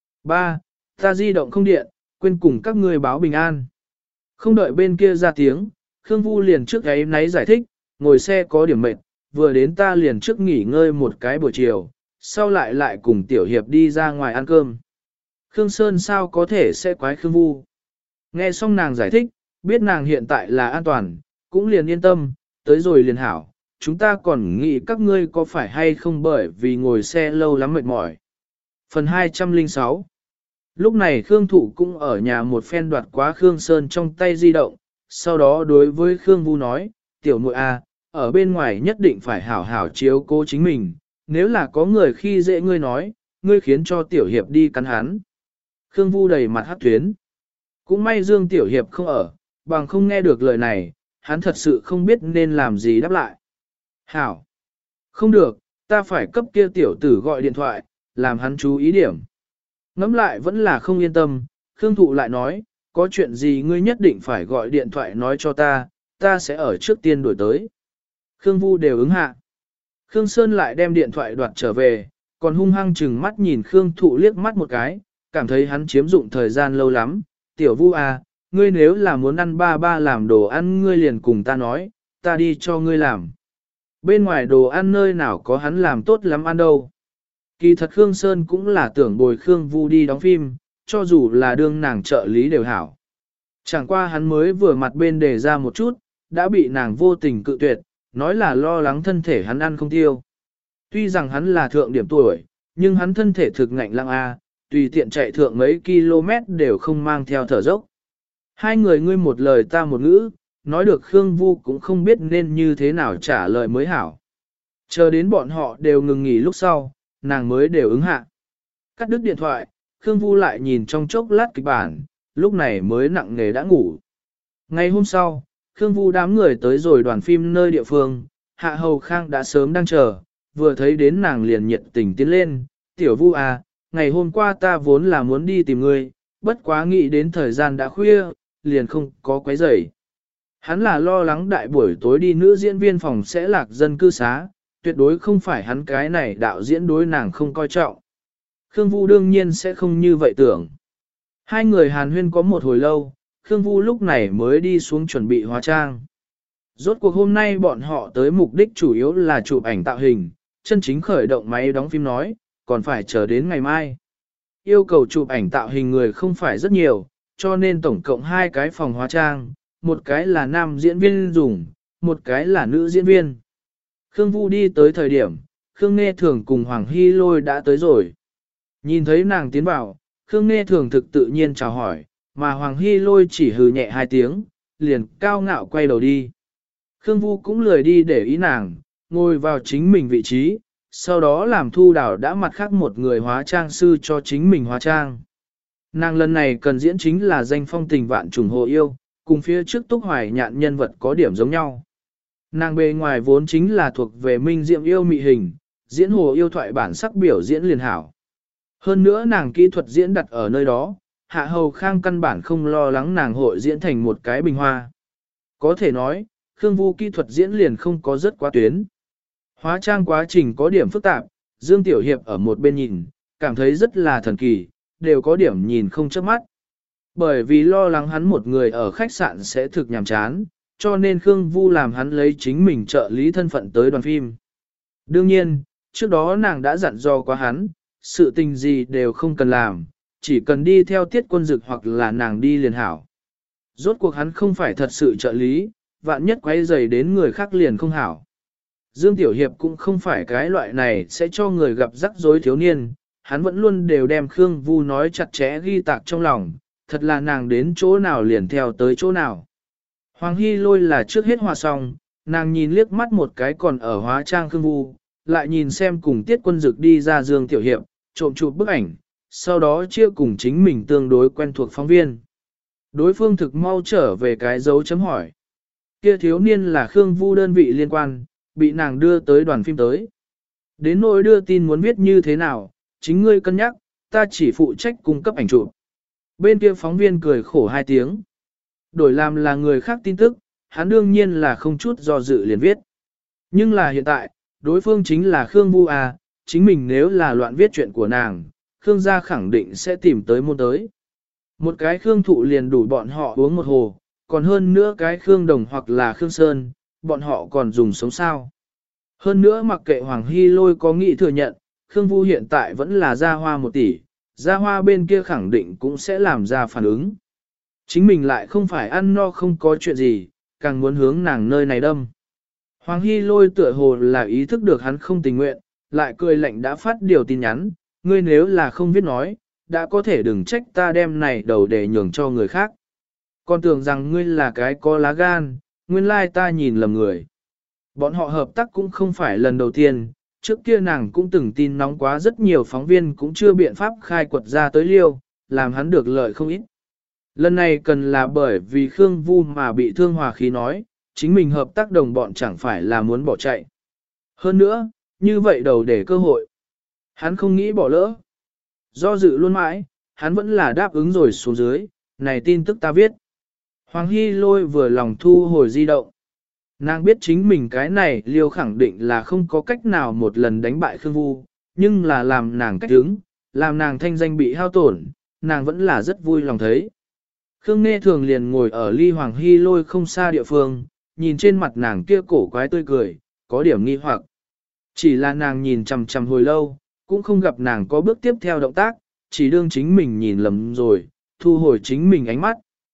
Ba, ta di động không điện, quên cùng các ngươi báo bình an. Không đợi bên kia ra tiếng, Khương Vu liền trước gáy náy giải thích, ngồi xe có điểm mệt, vừa đến ta liền trước nghỉ ngơi một cái buổi chiều, sau lại cùng Tiểu Hiệp đi ra ngoài ăn cơm. Khương Sơn sao có thể sẽ quái Khương Vu. Nghe xong nàng giải thích, biết nàng hiện tại là an toàn, cũng liền yên tâm, tới rồi liền hảo, chúng ta còn nghĩ các ngươi có phải hay không bởi vì ngồi xe lâu lắm mệt mỏi. Phần 206. Lúc này Khương Thụ cũng ở nhà một phen đoạt quá Khương Sơn trong tay di động, sau đó đối với Khương Vu nói, tiểu muội a, ở bên ngoài nhất định phải hảo hảo chiếu cố chính mình, nếu là có người khi dễ ngươi nói, ngươi khiến cho Tiểu Hiệp đi cắn hắn. Khương Vu đầy mặt hát tuyến. Cũng may Dương Tiểu Hiệp không ở, bằng không nghe được lời này, hắn thật sự không biết nên làm gì đáp lại. Hảo! Không được, ta phải cấp kia tiểu tử gọi điện thoại, làm hắn chú ý điểm. Ngắm lại vẫn là không yên tâm, Khương Thụ lại nói, có chuyện gì ngươi nhất định phải gọi điện thoại nói cho ta sẽ ở trước tiên đổi tới. Khương Vu đều ứng hạ. Khương Sơn lại đem điện thoại đoạt trở về, còn hung hăng chừng mắt nhìn Khương Thụ liếc mắt một cái, cảm thấy hắn chiếm dụng thời gian lâu lắm. Tiểu Vu à, ngươi nếu là muốn ăn ba làm đồ ăn ngươi liền cùng ta nói, ta đi cho ngươi làm. Bên ngoài đồ ăn nơi nào có hắn làm tốt lắm ăn đâu. Kỳ thật Khương Sơn cũng là tưởng bồi Khương Vu đi đóng phim, cho dù là đương nàng trợ lý đều hảo. Chẳng qua hắn mới vừa mặt bên đề ra một chút, đã bị nàng vô tình cự tuyệt, nói là lo lắng thân thể hắn ăn không tiêu. Tuy rằng hắn là thượng điểm tuổi, nhưng hắn thân thể thực ngạnh lăng a, tùy tiện chạy thượng mấy km đều không mang theo thở dốc. Hai người ngươi một lời ta một ngữ, nói được Khương Vu cũng không biết nên như thế nào trả lời mới hảo. Chờ đến bọn họ đều ngừng nghỉ lúc sau, nàng mới đều ứng hạ. Cắt đứt điện thoại, Khương Vu lại nhìn trong chốc lát kịch bản, lúc này mới nặng nề đã ngủ. Ngày hôm sau, Khương Vu đám người tới rồi đoàn phim nơi địa phương, Hạ Hầu Khang đã sớm đang chờ, vừa thấy đến nàng liền nhiệt tình tiến lên, tiểu Vu à, ngày hôm qua ta vốn là muốn đi tìm ngươi, bất quá nghĩ đến thời gian đã khuya, liền không có quấy rầy. Hắn là lo lắng đại buổi tối đi nữ diễn viên phòng sẽ lạc dân cư xá, tuyệt đối không phải hắn cái này đạo diễn đối nàng không coi trọng. Khương Vu đương nhiên sẽ không như vậy tưởng. Hai người hàn huyên có một hồi lâu, Khương Vu lúc này mới đi xuống chuẩn bị hóa trang. Rốt cuộc hôm nay bọn họ tới mục đích chủ yếu là chụp ảnh tạo hình, chân chính khởi động máy đóng phim nói, còn phải chờ đến ngày mai. Yêu cầu chụp ảnh tạo hình người không phải rất nhiều, cho nên tổng cộng 2 cái phòng hóa trang, một cái là nam diễn viên dùng, một cái là nữ diễn viên. Khương Vu đi tới thời điểm, Khương Nghe Thường cùng Hoàng Hy Lôi đã tới rồi. Nhìn thấy nàng tiến vào, Khương Nghe Thường thực tự nhiên chào hỏi, mà Hoàng Hy Lôi chỉ hừ nhẹ 2 tiếng, liền cao ngạo quay đầu đi. Khương Vu cũng lười đi để ý nàng, ngồi vào chính mình vị trí, sau đó làm Thu Đào đã mặt khác một người hóa trang sư cho chính mình hóa trang. Nàng lần này cần diễn chính là danh phong tình vạn trùng hồ yêu, cùng phía trước Túc Hoài Nhạn nhân vật có điểm giống nhau. Nàng bề ngoài vốn chính là thuộc về minh diệm yêu mị hình, diễn hồ yêu thoại bản sắc biểu diễn liền hảo. Hơn nữa nàng kỹ thuật diễn đặt ở nơi đó, Hạ Hầu Khang căn bản không lo lắng nàng hội diễn thành một cái bình hoa. Có thể nói, Khương Vu kỹ thuật diễn liền không có rất quá tuyến. Hóa trang quá trình có điểm phức tạp, Dương Tiểu Hiệp ở một bên nhìn, cảm thấy rất là thần kỳ, đều có điểm nhìn không chớp mắt. Bởi vì lo lắng hắn một người ở khách sạn sẽ thực nhàm chán, cho nên Khương Vu làm hắn lấy chính mình trợ lý thân phận tới đoàn phim. Đương nhiên, trước đó nàng đã dặn dò qua hắn, sự tình gì đều không cần làm, chỉ cần đi theo Tiết Quân Dực hoặc là nàng đi liền hảo. Rốt cuộc hắn không phải thật sự trợ lý, vạn nhất quay rầy đến người khác liền không hảo. Dương Tiểu Hiệp cũng không phải cái loại này sẽ cho người gặp rắc rối thiếu niên, hắn vẫn luôn đều đem Khương Vu nói chặt chẽ ghi tạc trong lòng, thật là nàng đến chỗ nào liền theo tới chỗ nào. Hoàng Hy Lôi là trước hết hòa xong, nàng nhìn liếc mắt một cái còn ở hóa trang Khương Vu, lại nhìn xem cùng Tiết Quân Dực đi ra Dương Tiểu Hiệp, trộm chụp bức ảnh, sau đó chia cùng chính mình tương đối quen thuộc phóng viên. Đối phương thực mau trở về cái dấu chấm hỏi. Kia thiếu niên là Khương Vu đơn vị liên quan, bị nàng đưa tới đoàn phim tới. Đến nỗi đưa tin muốn viết như thế nào, chính ngươi cân nhắc, ta chỉ phụ trách cung cấp ảnh chụp. Bên kia phóng viên cười khổ hai tiếng. Đổi làm là người khác tin tức, hắn đương nhiên là không chút do dự liền viết. Nhưng là hiện tại, đối phương chính là Khương Vu à, chính mình nếu là loạn viết chuyện của nàng, Khương gia khẳng định sẽ tìm tới môn tới. Một cái Khương Thụ liền đủ bọn họ uống một hồ, còn hơn nữa cái Khương Đồng hoặc là Khương Sơn, bọn họ còn dùng sống sao. Hơn nữa mặc kệ Hoàng Hy Lôi có nghĩ thừa nhận, Khương Vu hiện tại vẫn là gia hoa 1 tỷ, gia hoa bên kia khẳng định cũng sẽ làm ra phản ứng. Chính mình lại không phải ăn no không có chuyện gì, càng muốn hướng nàng nơi này đâm. Hoàng Hy Lôi tựa hồ là ý thức được hắn không tình nguyện, lại cười lạnh đã phát điều tin nhắn, ngươi nếu là không viết nói, đã có thể đừng trách ta đem này đầu để nhường cho người khác. Còn tưởng rằng ngươi là cái có lá gan, nguyên lai ta nhìn lầm người. Bọn họ hợp tác cũng không phải lần đầu tiên, trước kia nàng cũng từng tin nóng quá rất nhiều phóng viên cũng chưa biện pháp khai quật ra tới liêu, làm hắn được lợi không ít. Lần này cần là bởi vì Khương Vu mà bị thương hòa khí nói, chính mình hợp tác đồng bọn chẳng phải là muốn bỏ chạy. Hơn nữa, như vậy đầu để cơ hội. Hắn không nghĩ bỏ lỡ. Do dự luôn mãi, hắn vẫn là đáp ứng rồi xuống dưới, này tin tức ta viết. Hoàng Hy Lôi vừa lòng thu hồi di động. Nàng biết chính mình cái này liêu khẳng định là không có cách nào một lần đánh bại Khương Vu, nhưng là làm nàng cách đứng, làm nàng thanh danh bị hao tổn, nàng vẫn là rất vui lòng thấy. Khương Nghe Thường liền ngồi ở ly Hoàng Hy Lôi không xa địa phương, nhìn trên mặt nàng kia cổ quái tươi cười, có điểm nghi hoặc. Chỉ là nàng nhìn chằm chằm hồi lâu, cũng không gặp nàng có bước tiếp theo động tác, chỉ đương chính mình nhìn lầm rồi, thu hồi chính mình ánh mắt.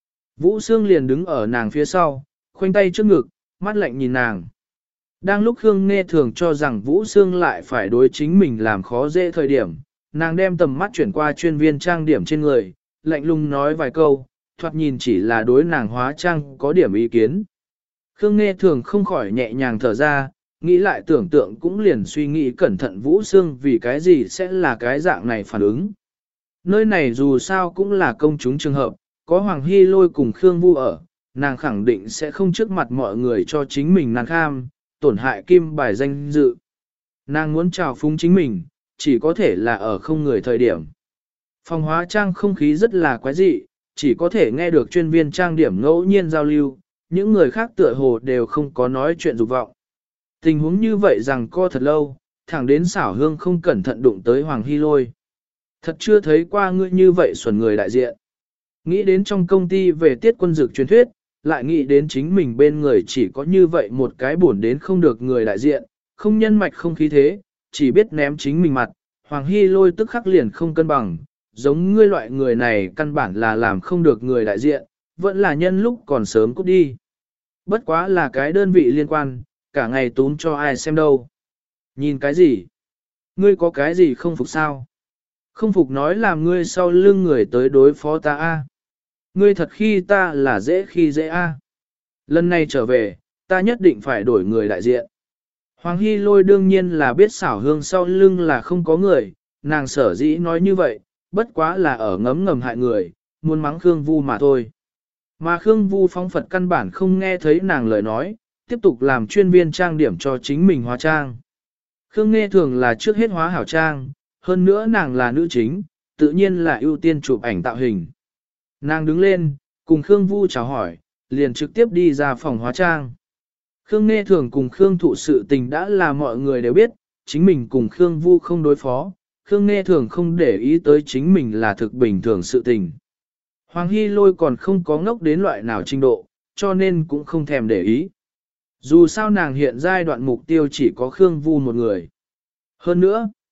Vũ Sương liền đứng ở nàng phía sau, khoanh tay trước ngực, mắt lạnh nhìn nàng. Đang lúc Khương Nghe Thường cho rằng Vũ Sương lại phải đối chính mình làm khó dễ thời điểm, nàng đem tầm mắt chuyển qua chuyên viên trang điểm trên người, lạnh lùng nói vài câu, thoạt nhìn chỉ là đối nàng hóa trang có điểm ý kiến. Khương Nghe Thường không khỏi nhẹ nhàng thở ra, nghĩ lại tưởng tượng cũng liền suy nghĩ cẩn thận Vũ Sương vì cái gì sẽ là cái dạng này phản ứng. Nơi này dù sao cũng là công chúng trường hợp, có Hoàng Hy Lôi cùng Khương Vu ở, nàng khẳng định sẽ không trước mặt mọi người cho chính mình nàng kham, tổn hại kim bài danh dự. Nàng muốn trào phúng chính mình, chỉ có thể là ở không người thời điểm. Phòng hóa trang không khí rất là quái dị, chỉ có thể nghe được chuyên viên trang điểm ngẫu nhiên giao lưu, những người khác tựa hồ đều không có nói chuyện dục vọng. Tình huống như vậy rằng co thật lâu, thẳng đến xảo hương không cẩn thận đụng tới Hoàng Hy Lôi. Thật chưa thấy qua ngươi như vậy xuẩn người đại diện. Nghĩ đến trong công ty về Tiết Quân Dực truyền thuyết, lại nghĩ đến chính mình bên người chỉ có như vậy một cái buồn đến không được người đại diện, không nhân mạch không khí thế, chỉ biết ném chính mình mặt, Hoàng Hy Lôi tức khắc liền không cân bằng, giống ngươi loại người này căn bản là làm không được người đại diện, vẫn là nhân lúc còn sớm cút đi. Bất quá là cái đơn vị liên quan, cả ngày túm cho ai xem đâu. Nhìn cái gì? Ngươi có cái gì không phục sao? Không phục nói làm ngươi sau lưng người tới đối phó ta a. Ngươi thật khi ta là dễ khi dễ a. Lần này trở về, ta nhất định phải đổi người đại diện. Hoàng Hy Lôi đương nhiên là biết xảo hương sau lưng là không có người, nàng sở dĩ nói như vậy, bất quá là ở ngấm ngầm hại người, muốn mắng Khương Vu mà thôi. Mà Khương Vu phóng Phật căn bản không nghe thấy nàng lời nói, tiếp tục làm chuyên viên trang điểm cho chính mình hóa trang. Khương Nghe Thường là trước hết hóa hảo trang, hơn nữa nàng là nữ chính, tự nhiên là ưu tiên chụp ảnh tạo hình. Nàng đứng lên, cùng Khương Vu chào hỏi, liền trực tiếp đi ra phòng hóa trang. Khương Nghe Thường cùng Khương Thụ sự tình đã là mọi người đều biết, chính mình cùng Khương Vu không đối phó, Khương Nghe Thường không để ý tới chính mình là thực bình thường sự tình. Hoàng Hy Lôi còn không có ngốc đến loại nào trình độ, cho nên cũng không thèm để ý. Dù sao nàng hiện giai đoạn mục tiêu chỉ có Khương Vu một người. Hơn nữa,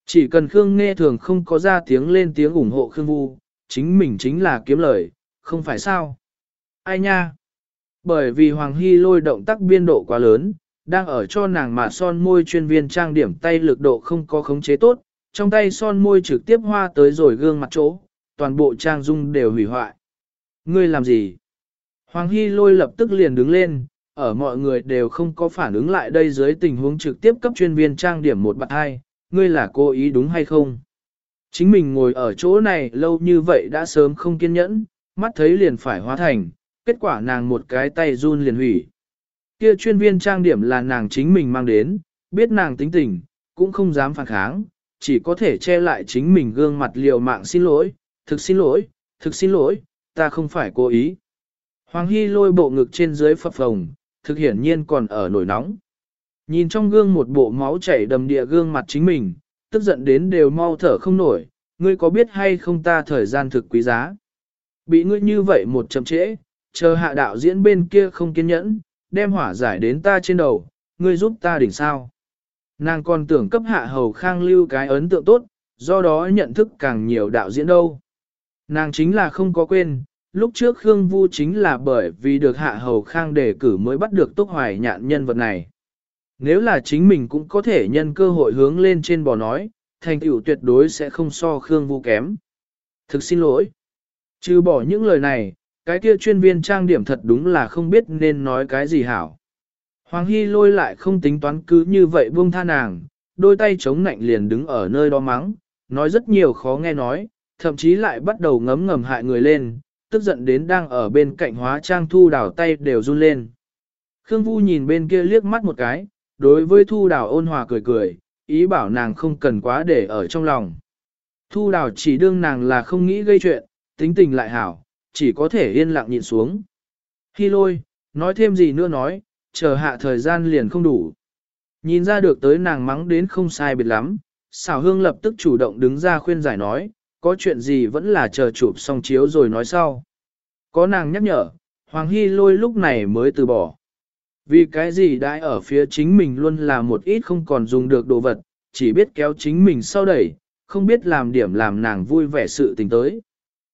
Chỉ cần Khương Nghe Thường không có ra tiếng lên tiếng ủng hộ Khương Vu, chính mình chính là kiếm lời, không phải sao? Ai nha? Bởi vì Hoàng Hy Lôi động tác biên độ quá lớn, đang ở cho nàng mà son môi chuyên viên trang điểm tay lực độ không có khống chế tốt, trong tay son môi trực tiếp hoa tới rồi gương mặt chỗ, toàn bộ trang dung đều hủy hoại. Ngươi làm gì? Hoàng Hy Lôi lập tức liền đứng lên, ở mọi người đều không có phản ứng lại đây dưới tình huống trực tiếp cấp chuyên viên trang điểm một bạn hai, ngươi là cố ý đúng hay không? Chính mình ngồi ở chỗ này lâu như vậy đã sớm không kiên nhẫn, mắt thấy liền phải hóa thành, kết quả nàng một cái tay run liền hủy. Kia chuyên viên trang điểm là nàng chính mình mang đến, biết nàng tính tình, cũng không dám phản kháng, chỉ có thể che lại chính mình gương mặt liều mạng xin lỗi, thực xin lỗi, thực xin lỗi, ta không phải cố ý. Hoàng Hy Lôi bộ ngực trên dưới phập phồng, thực hiển nhiên còn ở nổi nóng. Nhìn trong gương một bộ máu chảy đầm địa gương mặt chính mình, tức giận đến đều mau thở không nổi, ngươi có biết hay không ta thời gian thực quý giá. Bị ngươi như vậy một chậm trễ, chờ hạ đạo diễn bên kia không kiên nhẫn, đem hỏa giải đến ta trên đầu, ngươi giúp ta đỉnh sao. Nàng còn tưởng cấp hạ hầu khang lưu cái ấn tượng tốt, do đó nhận thức càng nhiều đạo diễn đâu. Nàng chính là không có quên, lúc trước Khương Vu chính là bởi vì được hạ hầu khang đề cử mới bắt được Túc Hoài Nhạn nhân vật này. Nếu là chính mình cũng có thể nhân cơ hội hướng lên trên bò nói, thành tựu tuyệt đối sẽ không so Khương Vu kém. Thực xin lỗi. Trừ bỏ những lời này, cái kia chuyên viên trang điểm thật đúng là không biết nên nói cái gì hảo. Hoàng Hy Lôi lại không tính toán cứ như vậy buông tha nàng, đôi tay chống nạnh liền đứng ở nơi đó mắng, nói rất nhiều khó nghe nói, thậm chí lại bắt đầu ngấm ngầm hại người lên, tức giận đến đang ở bên cạnh hóa trang Thu Đào tay đều run lên. Khương Vu nhìn bên kia liếc mắt một cái, đối với Thu Đào ôn hòa cười cười, ý bảo nàng không cần quá để ở trong lòng. Thu Đào chỉ đương nàng là không nghĩ gây chuyện, tính tình lại hảo, chỉ có thể yên lặng nhịn xuống. Hy Lôi, nói thêm gì nữa nói, chờ hạ thời gian liền không đủ. Nhìn ra được tới nàng mắng đến không sai biệt lắm, Xảo Hương lập tức chủ động đứng ra khuyên giải nói, có chuyện gì vẫn là chờ chụp xong chiếu rồi nói sau. Có nàng nhắc nhở, Hoàng Hy Lôi lúc này mới từ bỏ. Vì cái gì đãi ở phía chính mình luôn là một ít không còn dùng được đồ vật, chỉ biết kéo chính mình sau đẩy, không biết làm điểm làm nàng vui vẻ sự tình tới.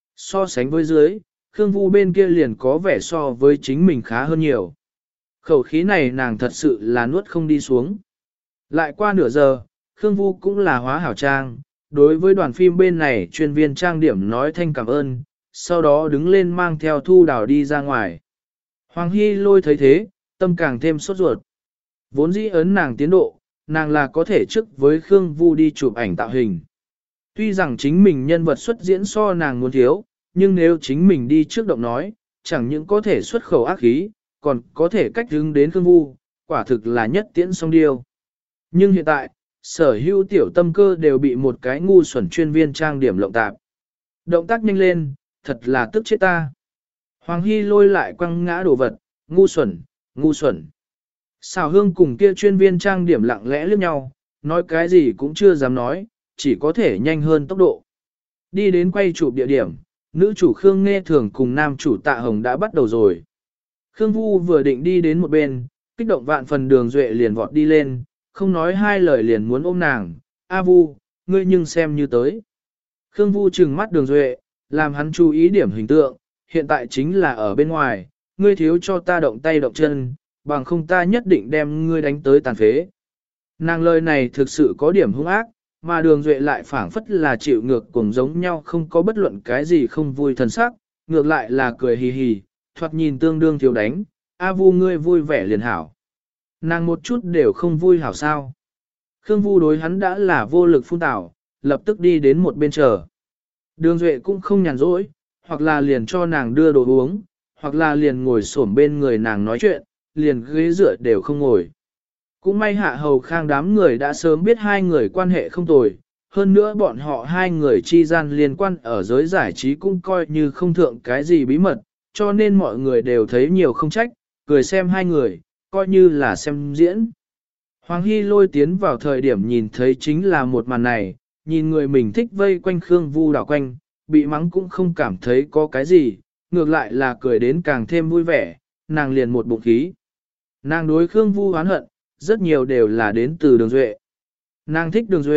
So sánh với dưới, Khương Vu bên kia liền có vẻ so với chính mình khá hơn nhiều. Khẩu khí này nàng thật sự là nuốt không đi xuống. Lại qua nửa giờ, Khương Vu cũng là hóa hảo trang, đối với đoàn phim bên này chuyên viên trang điểm nói thanh cảm ơn, sau đó đứng lên mang theo Thu Đào đi ra ngoài. Hoàng Hy Lôi thấy thế, tâm càng thêm sốt ruột. Vốn dĩ ấn nàng tiến độ, nàng là có thể trước với Khương Vu đi chụp ảnh tạo hình. Tuy rằng chính mình nhân vật xuất diễn so nàng muốn thiếu, nhưng nếu chính mình đi trước động nói, chẳng những có thể xuất khẩu ác khí, còn có thể cách hướng đến Khương Vu, quả thực là nhất tiễn song điêu. Nhưng hiện tại, sở hữu tiểu tâm cơ đều bị một cái ngu xuẩn chuyên viên trang điểm lộng tạp. Động tác nhanh lên, thật là tức chết ta. Hoàng Hy Lôi lại quăng ngã đồ vật, ngu xuẩn, ngu xuẩn. Xào Hương cùng kia chuyên viên trang điểm lặng lẽ liếc nhau, nói cái gì cũng chưa dám nói, chỉ có thể nhanh hơn tốc độ. Đi đến quay chụp địa điểm, nữ chủ Khương Nghe Thường cùng nam chủ Tạ Hồng đã bắt đầu rồi. Khương Vu vừa định đi đến một bên, kích động vạn phần Đường Duệ liền vọt đi lên, không nói hai lời liền muốn ôm nàng. A Vu, ngươi nhưng xem như tới. Khương Vu trừng mắt Đường Duệ, làm hắn chú ý điểm hình tượng, hiện tại chính là ở bên ngoài, ngươi thiếu cho ta động tay động chân, bằng không ta nhất định đem ngươi đánh tới tàn phế. Nàng lời này thực sự có điểm hung ác, mà Đường Duệ lại phảng phất là chịu ngược cùng giống nhau, không có bất luận cái gì không vui thần sắc, ngược lại là cười hì hì, thoạt nhìn tương đương thiếu đánh, A Vu ngươi vui vẻ liền hảo. Nàng một chút đều không vui hảo sao. Khương Vu đối hắn đã là vô lực phun tảo, lập tức đi đến một bên chờ. Đường Duệ cũng không nhàn rỗi, hoặc là liền cho nàng đưa đồ uống, hoặc là liền ngồi xổm bên người nàng nói chuyện, liền ghế dựa đều không ngồi. Cũng may Hạ Hầu Khang đám người đã sớm biết hai người quan hệ không tồi, hơn nữa bọn họ hai người chi gian liên quan ở giới giải trí cũng coi như không thượng cái gì bí mật, cho nên mọi người đều thấy nhiều không trách, cười xem hai người, coi như là xem diễn. Hoàng Hy Lôi tiến vào thời điểm nhìn thấy chính là một màn này, nhìn người mình thích vây quanh Khương Vu đảo quanh, bị mắng cũng không cảm thấy có cái gì, ngược lại là cười đến càng thêm vui vẻ, nàng liền một bụng khí. Nàng đối Khương Vu oán hận, rất nhiều đều là đến từ Đường Duệ. Nàng thích Đường Duệ,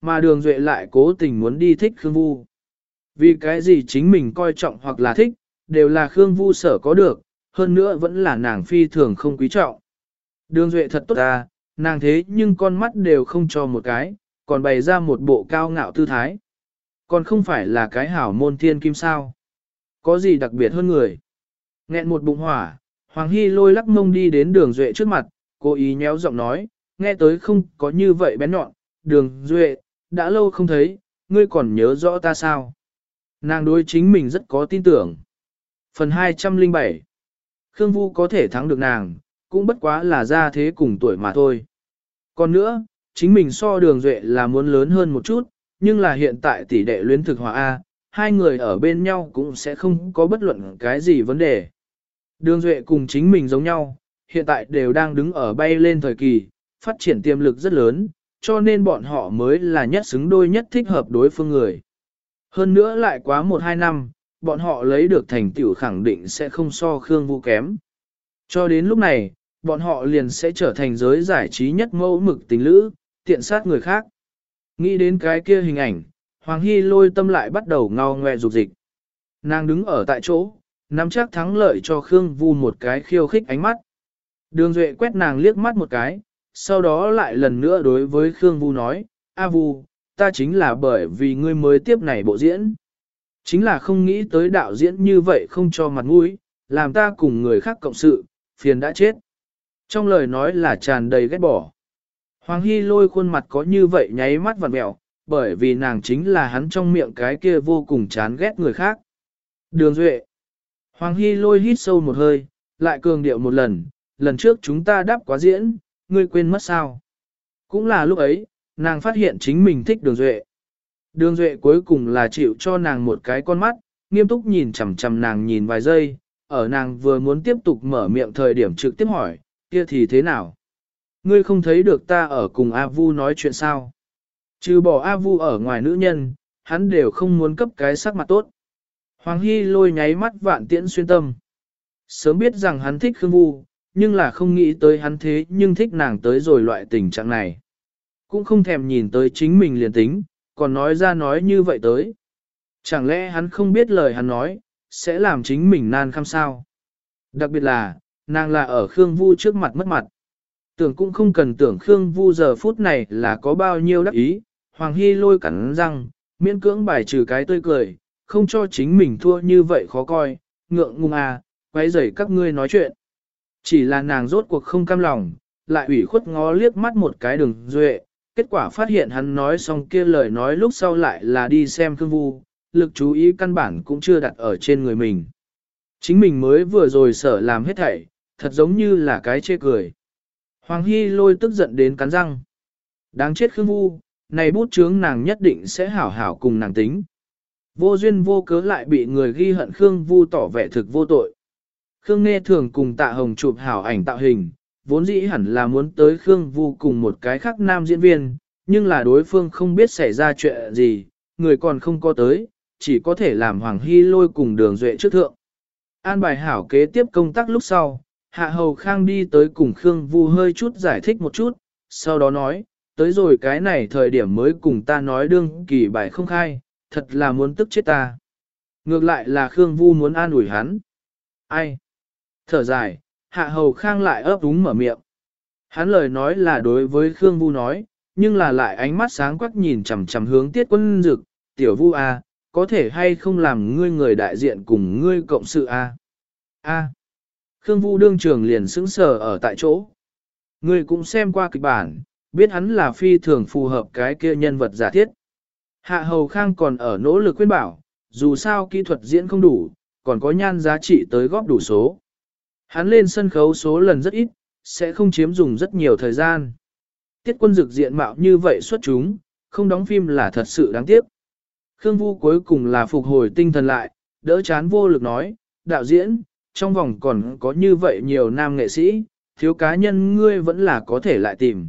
mà Đường Duệ lại cố tình muốn đi thích Khương Vu. Vì cái gì chính mình coi trọng hoặc là thích, đều là Khương Vu sở có được, hơn nữa vẫn là nàng phi thường không quý trọng. Đường Duệ thật tốt ta, nàng thế nhưng con mắt đều không cho một cái, còn bày ra một bộ cao ngạo tư thái. Còn không phải là cái hảo môn thiên kim sao. Có gì đặc biệt hơn người. Nghẹn một bụng hỏa, Hoàng Hy Lôi lắc mông đi đến Đường Duệ trước mặt, cố ý nhéo giọng nói, nghe tới không có như vậy bén nhọn. Đường Duệ, đã lâu không thấy, ngươi còn nhớ rõ ta sao? Nàng đối chính mình rất có tin tưởng. Phần 207 Khương Vu có thể thắng được nàng, cũng bất quá là ra thế cùng tuổi mà thôi. Còn nữa, chính mình so Đường Duệ là muốn lớn hơn một chút, nhưng là hiện tại tỷ đệ luyến thực hòa A, hai người ở bên nhau cũng sẽ không có bất luận cái gì vấn đề. Đường Duệ cùng chính mình giống nhau, hiện tại đều đang đứng ở bay lên thời kỳ, phát triển tiềm lực rất lớn, cho nên bọn họ mới là nhất xứng đôi nhất thích hợp đối phương người. Hơn nữa lại quá 1-2 năm, bọn họ lấy được thành tựu khẳng định sẽ không so Khương Vu kém. Cho đến lúc này, bọn họ liền sẽ trở thành giới giải trí nhất mẫu mực tình lữ, tiện sát người khác. Nghĩ đến cái kia hình ảnh, Hoàng Hy Lôi tâm lại bắt đầu ngao ngoe dục dịch. Nàng đứng ở tại chỗ, nắm chắc thắng lợi cho Khương Vu một cái khiêu khích ánh mắt. Đường Duệ quét nàng liếc mắt một cái, sau đó lại lần nữa đối với Khương Vu nói, A Vu, ta chính là bởi vì ngươi mới tiếp này bộ diễn. Chính là không nghĩ tới đạo diễn như vậy không cho mặt mũi, làm ta cùng người khác cộng sự, phiền đã chết. Trong lời nói là tràn đầy ghét bỏ. Hoàng Hy Lôi khuôn mặt có như vậy nháy mắt vặn mẹo, bởi vì nàng chính là hắn trong miệng cái kia vô cùng chán ghét người khác. Đường Duệ. Hoàng Hy Lôi hít sâu một hơi, lại cường điệu một lần trước chúng ta đáp quá diễn, ngươi quên mất sao. Cũng là lúc ấy, nàng phát hiện chính mình thích Đường Duệ. Đường Duệ cuối cùng là chịu cho nàng một cái con mắt, nghiêm túc nhìn chằm chằm nàng nhìn vài giây, ở nàng vừa muốn tiếp tục mở miệng thời điểm trực tiếp hỏi, kia thì thế nào? Ngươi không thấy được ta ở cùng A Vu nói chuyện sao? Trừ bỏ A Vu ở ngoài nữ nhân, hắn đều không muốn cấp cái sắc mặt tốt. Hoàng Hy Lôi nháy mắt vạn tiễn xuyên tâm. Sớm biết rằng hắn thích Khương Vu, nhưng là không nghĩ tới hắn thế nhưng thích nàng tới rồi loại tình trạng này. Cũng không thèm nhìn tới chính mình liền tính, còn nói ra nói như vậy tới. Chẳng lẽ hắn không biết lời hắn nói, sẽ làm chính mình nan khăm sao? Đặc biệt là, nàng là ở Khương Vu trước mặt mất mặt. Tưởng cũng không cần tưởng Khương Vu giờ phút này là có bao nhiêu đắc ý, Hoàng Hy Lôi cắn răng, miễn cưỡng bài trừ cái tươi cười, không cho chính mình thua như vậy khó coi, ngượng ngùng à, quấy rầy các ngươi nói chuyện. Chỉ là nàng rốt cuộc không cam lòng, lại ủy khuất ngó liếc mắt một cái Đường Duệ, kết quả phát hiện hắn nói xong kia lời nói lúc sau lại là đi xem Khương Vu, lực chú ý căn bản cũng chưa đặt ở trên người mình. Chính mình mới vừa rồi sở làm hết thảy, thật giống như là cái chê cười. Hoàng Hy Lôi tức giận đến cắn răng. Đáng chết Khương Vu, này bút chướng nàng nhất định sẽ hảo hảo cùng nàng tính. Vô duyên vô cớ lại bị người ghi hận Khương Vu tỏ vẻ thực vô tội. Khương Nghe thường cùng Tạ Hồng chụp hảo ảnh tạo hình, vốn dĩ hẳn là muốn tới Khương Vu cùng một cái khác nam diễn viên, nhưng là đối phương không biết xảy ra chuyện gì, người còn không có tới, chỉ có thể làm Hoàng Hy Lôi cùng Đường Duệ trước thượng. An bài hảo kế tiếp công tác lúc sau, Hạ Hầu Khang đi tới cùng Khương Vu hơi chút giải thích một chút, sau đó nói, tới rồi cái này thời điểm mới cùng ta nói đương kỳ bài không khai, thật là muốn tức chết ta. Ngược lại là Khương Vu muốn an ủi hắn. Ai? Thở dài, Hạ Hầu Khang lại ấp úng mở miệng. Hắn lời nói là đối với Khương Vu nói, nhưng là lại ánh mắt sáng quắc nhìn chằm chằm hướng Tiết Quân Dực, tiểu Vu à, có thể hay không làm ngươi người đại diện cùng ngươi cộng sự à? A. Khương Vu đương trường liền sững sờ ở tại chỗ. Ngươi cũng xem qua kịch bản, biết hắn là phi thường phù hợp cái kia nhân vật giả thiết. Hạ Hầu Khang còn ở nỗ lực khuyên bảo, dù sao kỹ thuật diễn không đủ, còn có nhan giá trị tới góp đủ số. Hắn lên sân khấu số lần rất ít, sẽ không chiếm dùng rất nhiều thời gian. Tiết Quân Dực diện mạo như vậy xuất chúng, không đóng phim là thật sự đáng tiếc. Khương Vu cuối cùng là phục hồi tinh thần lại, đỡ chán vô lực nói, đạo diễn, trong vòng còn có như vậy nhiều nam nghệ sĩ, thiếu cá nhân ngươi vẫn là có thể lại tìm.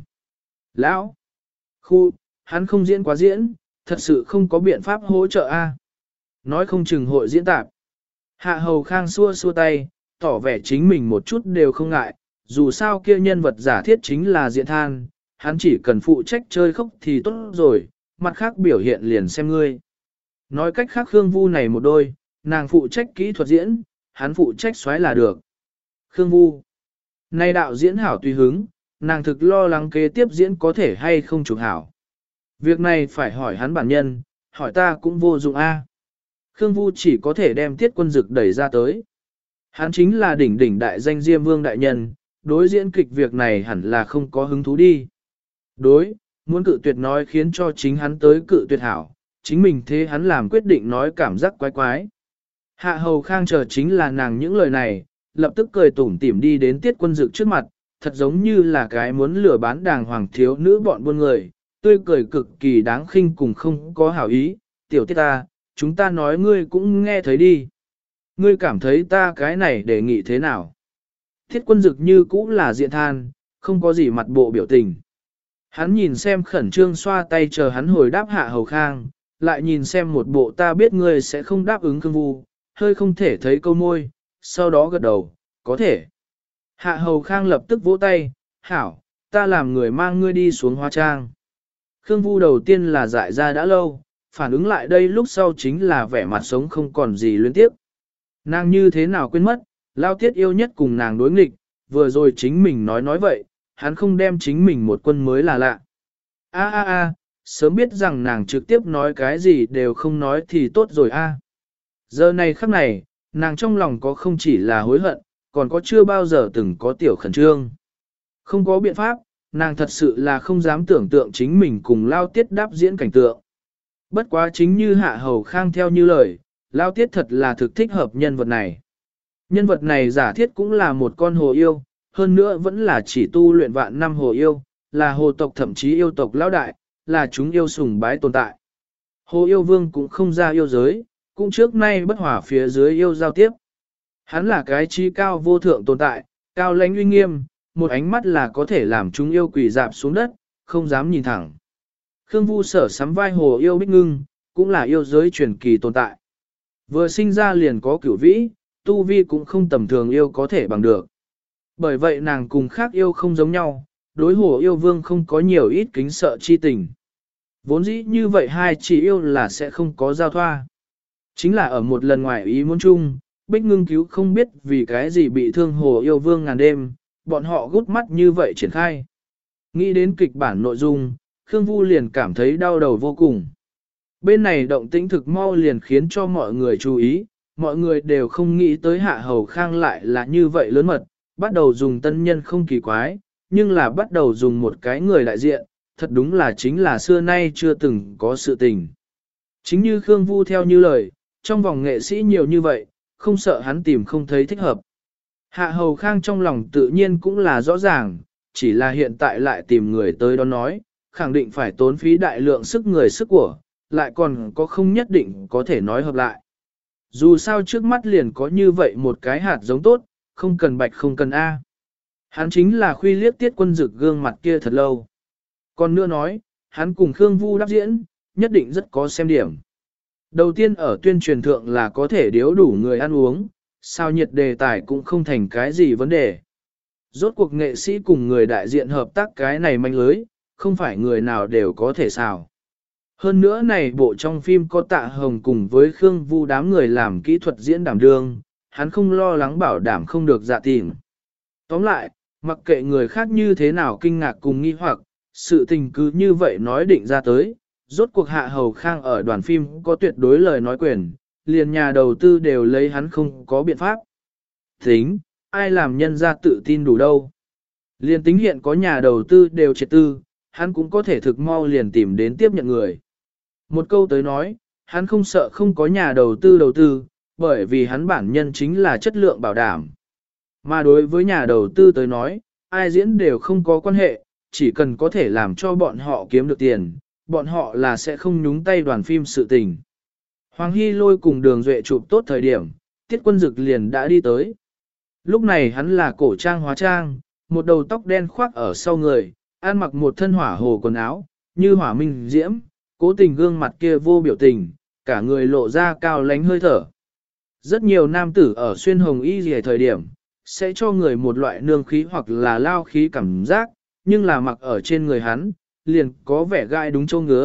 Lão, hắn không diễn quá diễn, thật sự không có biện pháp hỗ trợ a. Nói không chừng hội diễn tạp. Hạ Hầu Khang xua xua tay, tỏ vẻ chính mình một chút đều không ngại, dù sao kia nhân vật giả thiết chính là diễn than, hắn chỉ cần phụ trách chơi khóc thì tốt rồi, mặt khác biểu hiện liền xem ngươi. Nói cách khác Khương Vu này một đôi, nàng phụ trách kỹ thuật diễn, hắn phụ trách xoáy là được. Khương Vu. Nay đạo diễn hảo tùy hứng, nàng thực lo lắng kế tiếp diễn có thể hay không chụp hảo. Việc này phải hỏi hắn bản nhân, hỏi ta cũng vô dụng a. Khương Vu chỉ có thể đem Tiết Quân Dực đẩy ra tới. Hắn chính là đỉnh đỉnh đại danh Diêm Vương đại nhân, đối diễn kịch việc này hẳn là không có hứng thú đi. Đối, muốn cự tuyệt nói khiến cho chính hắn tới cự tuyệt hảo, chính mình thế hắn làm quyết định nói cảm giác quái quái. Hạ Hầu Khang chờ chính là nàng những lời này, lập tức cười tủm tỉm đi đến Tiết Quân Dực trước mặt, thật giống như là cái muốn lừa bán đàng hoàng thiếu nữ bọn buôn người, tươi cười cực kỳ đáng khinh cùng không có hảo ý, tiểu Tiết ta, chúng ta nói ngươi cũng nghe thấy đi. Ngươi cảm thấy ta cái này đề nghị thế nào? Tiết Quân Dực như cũ là diện than, không có gì mặt bộ biểu tình. Hắn nhìn xem khẩn trương xoa tay chờ hắn hồi đáp Hạ Hầu Khang, lại nhìn xem một bộ ta biết ngươi sẽ không đáp ứng Khương Vu, hơi không thể thấy câu môi, sau đó gật đầu, có thể. Hạ Hầu Khang lập tức vỗ tay, hảo, ta làm người mang ngươi đi xuống Hoa Trang. Khương Vu đầu tiên là dại ra đã lâu, phản ứng lại đây lúc sau chính là vẻ mặt sống không còn gì luyến tiếp. Nàng như thế nào quên mất, Lao Tiết yêu nhất cùng nàng đối nghịch, vừa rồi chính mình nói vậy, hắn không đem chính mình một quân mới là lạ. Sớm biết rằng nàng trực tiếp nói cái gì đều không nói thì tốt rồi a. Giờ này khắc này, nàng trong lòng có không chỉ là hối hận, còn có chưa bao giờ từng có tiểu khẩn trương. Không có biện pháp, nàng thật sự là không dám tưởng tượng chính mình cùng Lao Tiết đáp diễn cảnh tượng. Bất quá chính như Hạ Hầu Khang theo như lời, Lao Tiết thật là thực thích hợp nhân vật này. Nhân vật này giả thiết cũng là một con hồ yêu, hơn nữa vẫn là chỉ tu luyện vạn năm hồ yêu, là hồ tộc thậm chí yêu tộc lão đại, là chúng yêu sùng bái tồn tại. Hồ yêu vương cũng không ra yêu giới, cũng trước nay bất hòa phía dưới yêu giao tiếp. Hắn là cái trí cao vô thượng tồn tại, cao lãnh uy nghiêm, một ánh mắt là có thể làm chúng yêu quỷ dạp xuống đất, không dám nhìn thẳng. Khương Vu sở sắm vai hồ yêu Bích Ngưng, cũng là yêu giới truyền kỳ tồn tại. Vừa sinh ra liền có cửu vĩ, tu vi cũng không tầm thường yêu có thể bằng được. Bởi vậy nàng cùng khác yêu không giống nhau, đối hồ yêu vương không có nhiều ít kính sợ chi tình. Vốn dĩ như vậy hai chỉ yêu là sẽ không có giao thoa. Chính là ở một lần ngoài ý muốn chung, Bích Ngưng cứu không biết vì cái gì bị thương hồ yêu vương ngàn đêm, bọn họ gút mắt như vậy triển khai. Nghĩ đến kịch bản nội dung, Khương Vu liền cảm thấy đau đầu vô cùng. Bên này động tĩnh thực mau liền khiến cho mọi người chú ý, mọi người đều không nghĩ tới Hạ Hầu Khang lại là như vậy lớn mật, bắt đầu dùng tân nhân không kỳ quái, nhưng là bắt đầu dùng một cái người đại diện, thật đúng là chính là xưa nay chưa từng có sự tình. Chính như Khương Vu theo như lời, trong vòng nghệ sĩ nhiều như vậy, không sợ hắn tìm không thấy thích hợp. Hạ Hầu Khang trong lòng tự nhiên cũng là rõ ràng, chỉ là hiện tại lại tìm người tới đó nói, khẳng định phải tốn phí đại lượng sức người sức của, lại còn có không nhất định có thể nói hợp lại. Dù sao trước mắt liền có như vậy một cái hạt giống tốt, không cần bạch không cần A. Hắn chính là khuy liếc Tiết Quân Dực gương mặt kia thật lâu. Còn nữa nói, hắn cùng Khương Vu đáp diễn, nhất định rất có xem điểm. Đầu tiên ở tuyên truyền thượng là có thể điếu đủ người ăn uống, sao nhiệt đề tài cũng không thành cái gì vấn đề. Rốt cuộc nghệ sĩ cùng người đại diện hợp tác cái này manh lưới, không phải người nào đều có thể xào. Hơn nữa này bộ trong phim có Tạ Hồng cùng với Khương Vu đám người làm kỹ thuật diễn đảm đương, hắn không lo lắng bảo đảm không được dạ tìm. Tóm lại, mặc kệ người khác như thế nào kinh ngạc cùng nghi hoặc, sự tình cứ như vậy nói định ra tới, rốt cuộc Hạ Hầu Khang ở đoàn phim có tuyệt đối lời nói quyền, liền nhà đầu tư đều lấy hắn không có biện pháp. Tính, ai làm nhân ra tự tin đủ đâu. Liền tính hiện có nhà đầu tư đều triệt tư, hắn cũng có thể thực mau liền tìm đến tiếp nhận người. Một câu tới nói, hắn không sợ không có nhà đầu tư, bởi vì hắn bản nhân chính là chất lượng bảo đảm. Mà đối với nhà đầu tư tới nói, ai diễn đều không có quan hệ, chỉ cần có thể làm cho bọn họ kiếm được tiền, bọn họ là sẽ không nhúng tay đoàn phim sự tình. Hoàng Hy Lôi cùng Đường Duệ chụp tốt thời điểm, Tiết Quân Dực liền đã đi tới. Lúc này hắn là cổ trang hóa trang, một đầu tóc đen khoác ở sau người, ăn mặc một thân hỏa hồ quần áo, như hỏa minh diễm, cố tình gương mặt kia vô biểu tình, cả người lộ ra cao lánh hơi thở. Rất nhiều nam tử ở xuyên hồng y rìa thời điểm, sẽ cho người một loại nương khí hoặc là lao khí cảm giác, nhưng là mặc ở trên người hắn, liền có vẻ gai đúng châu ngứa,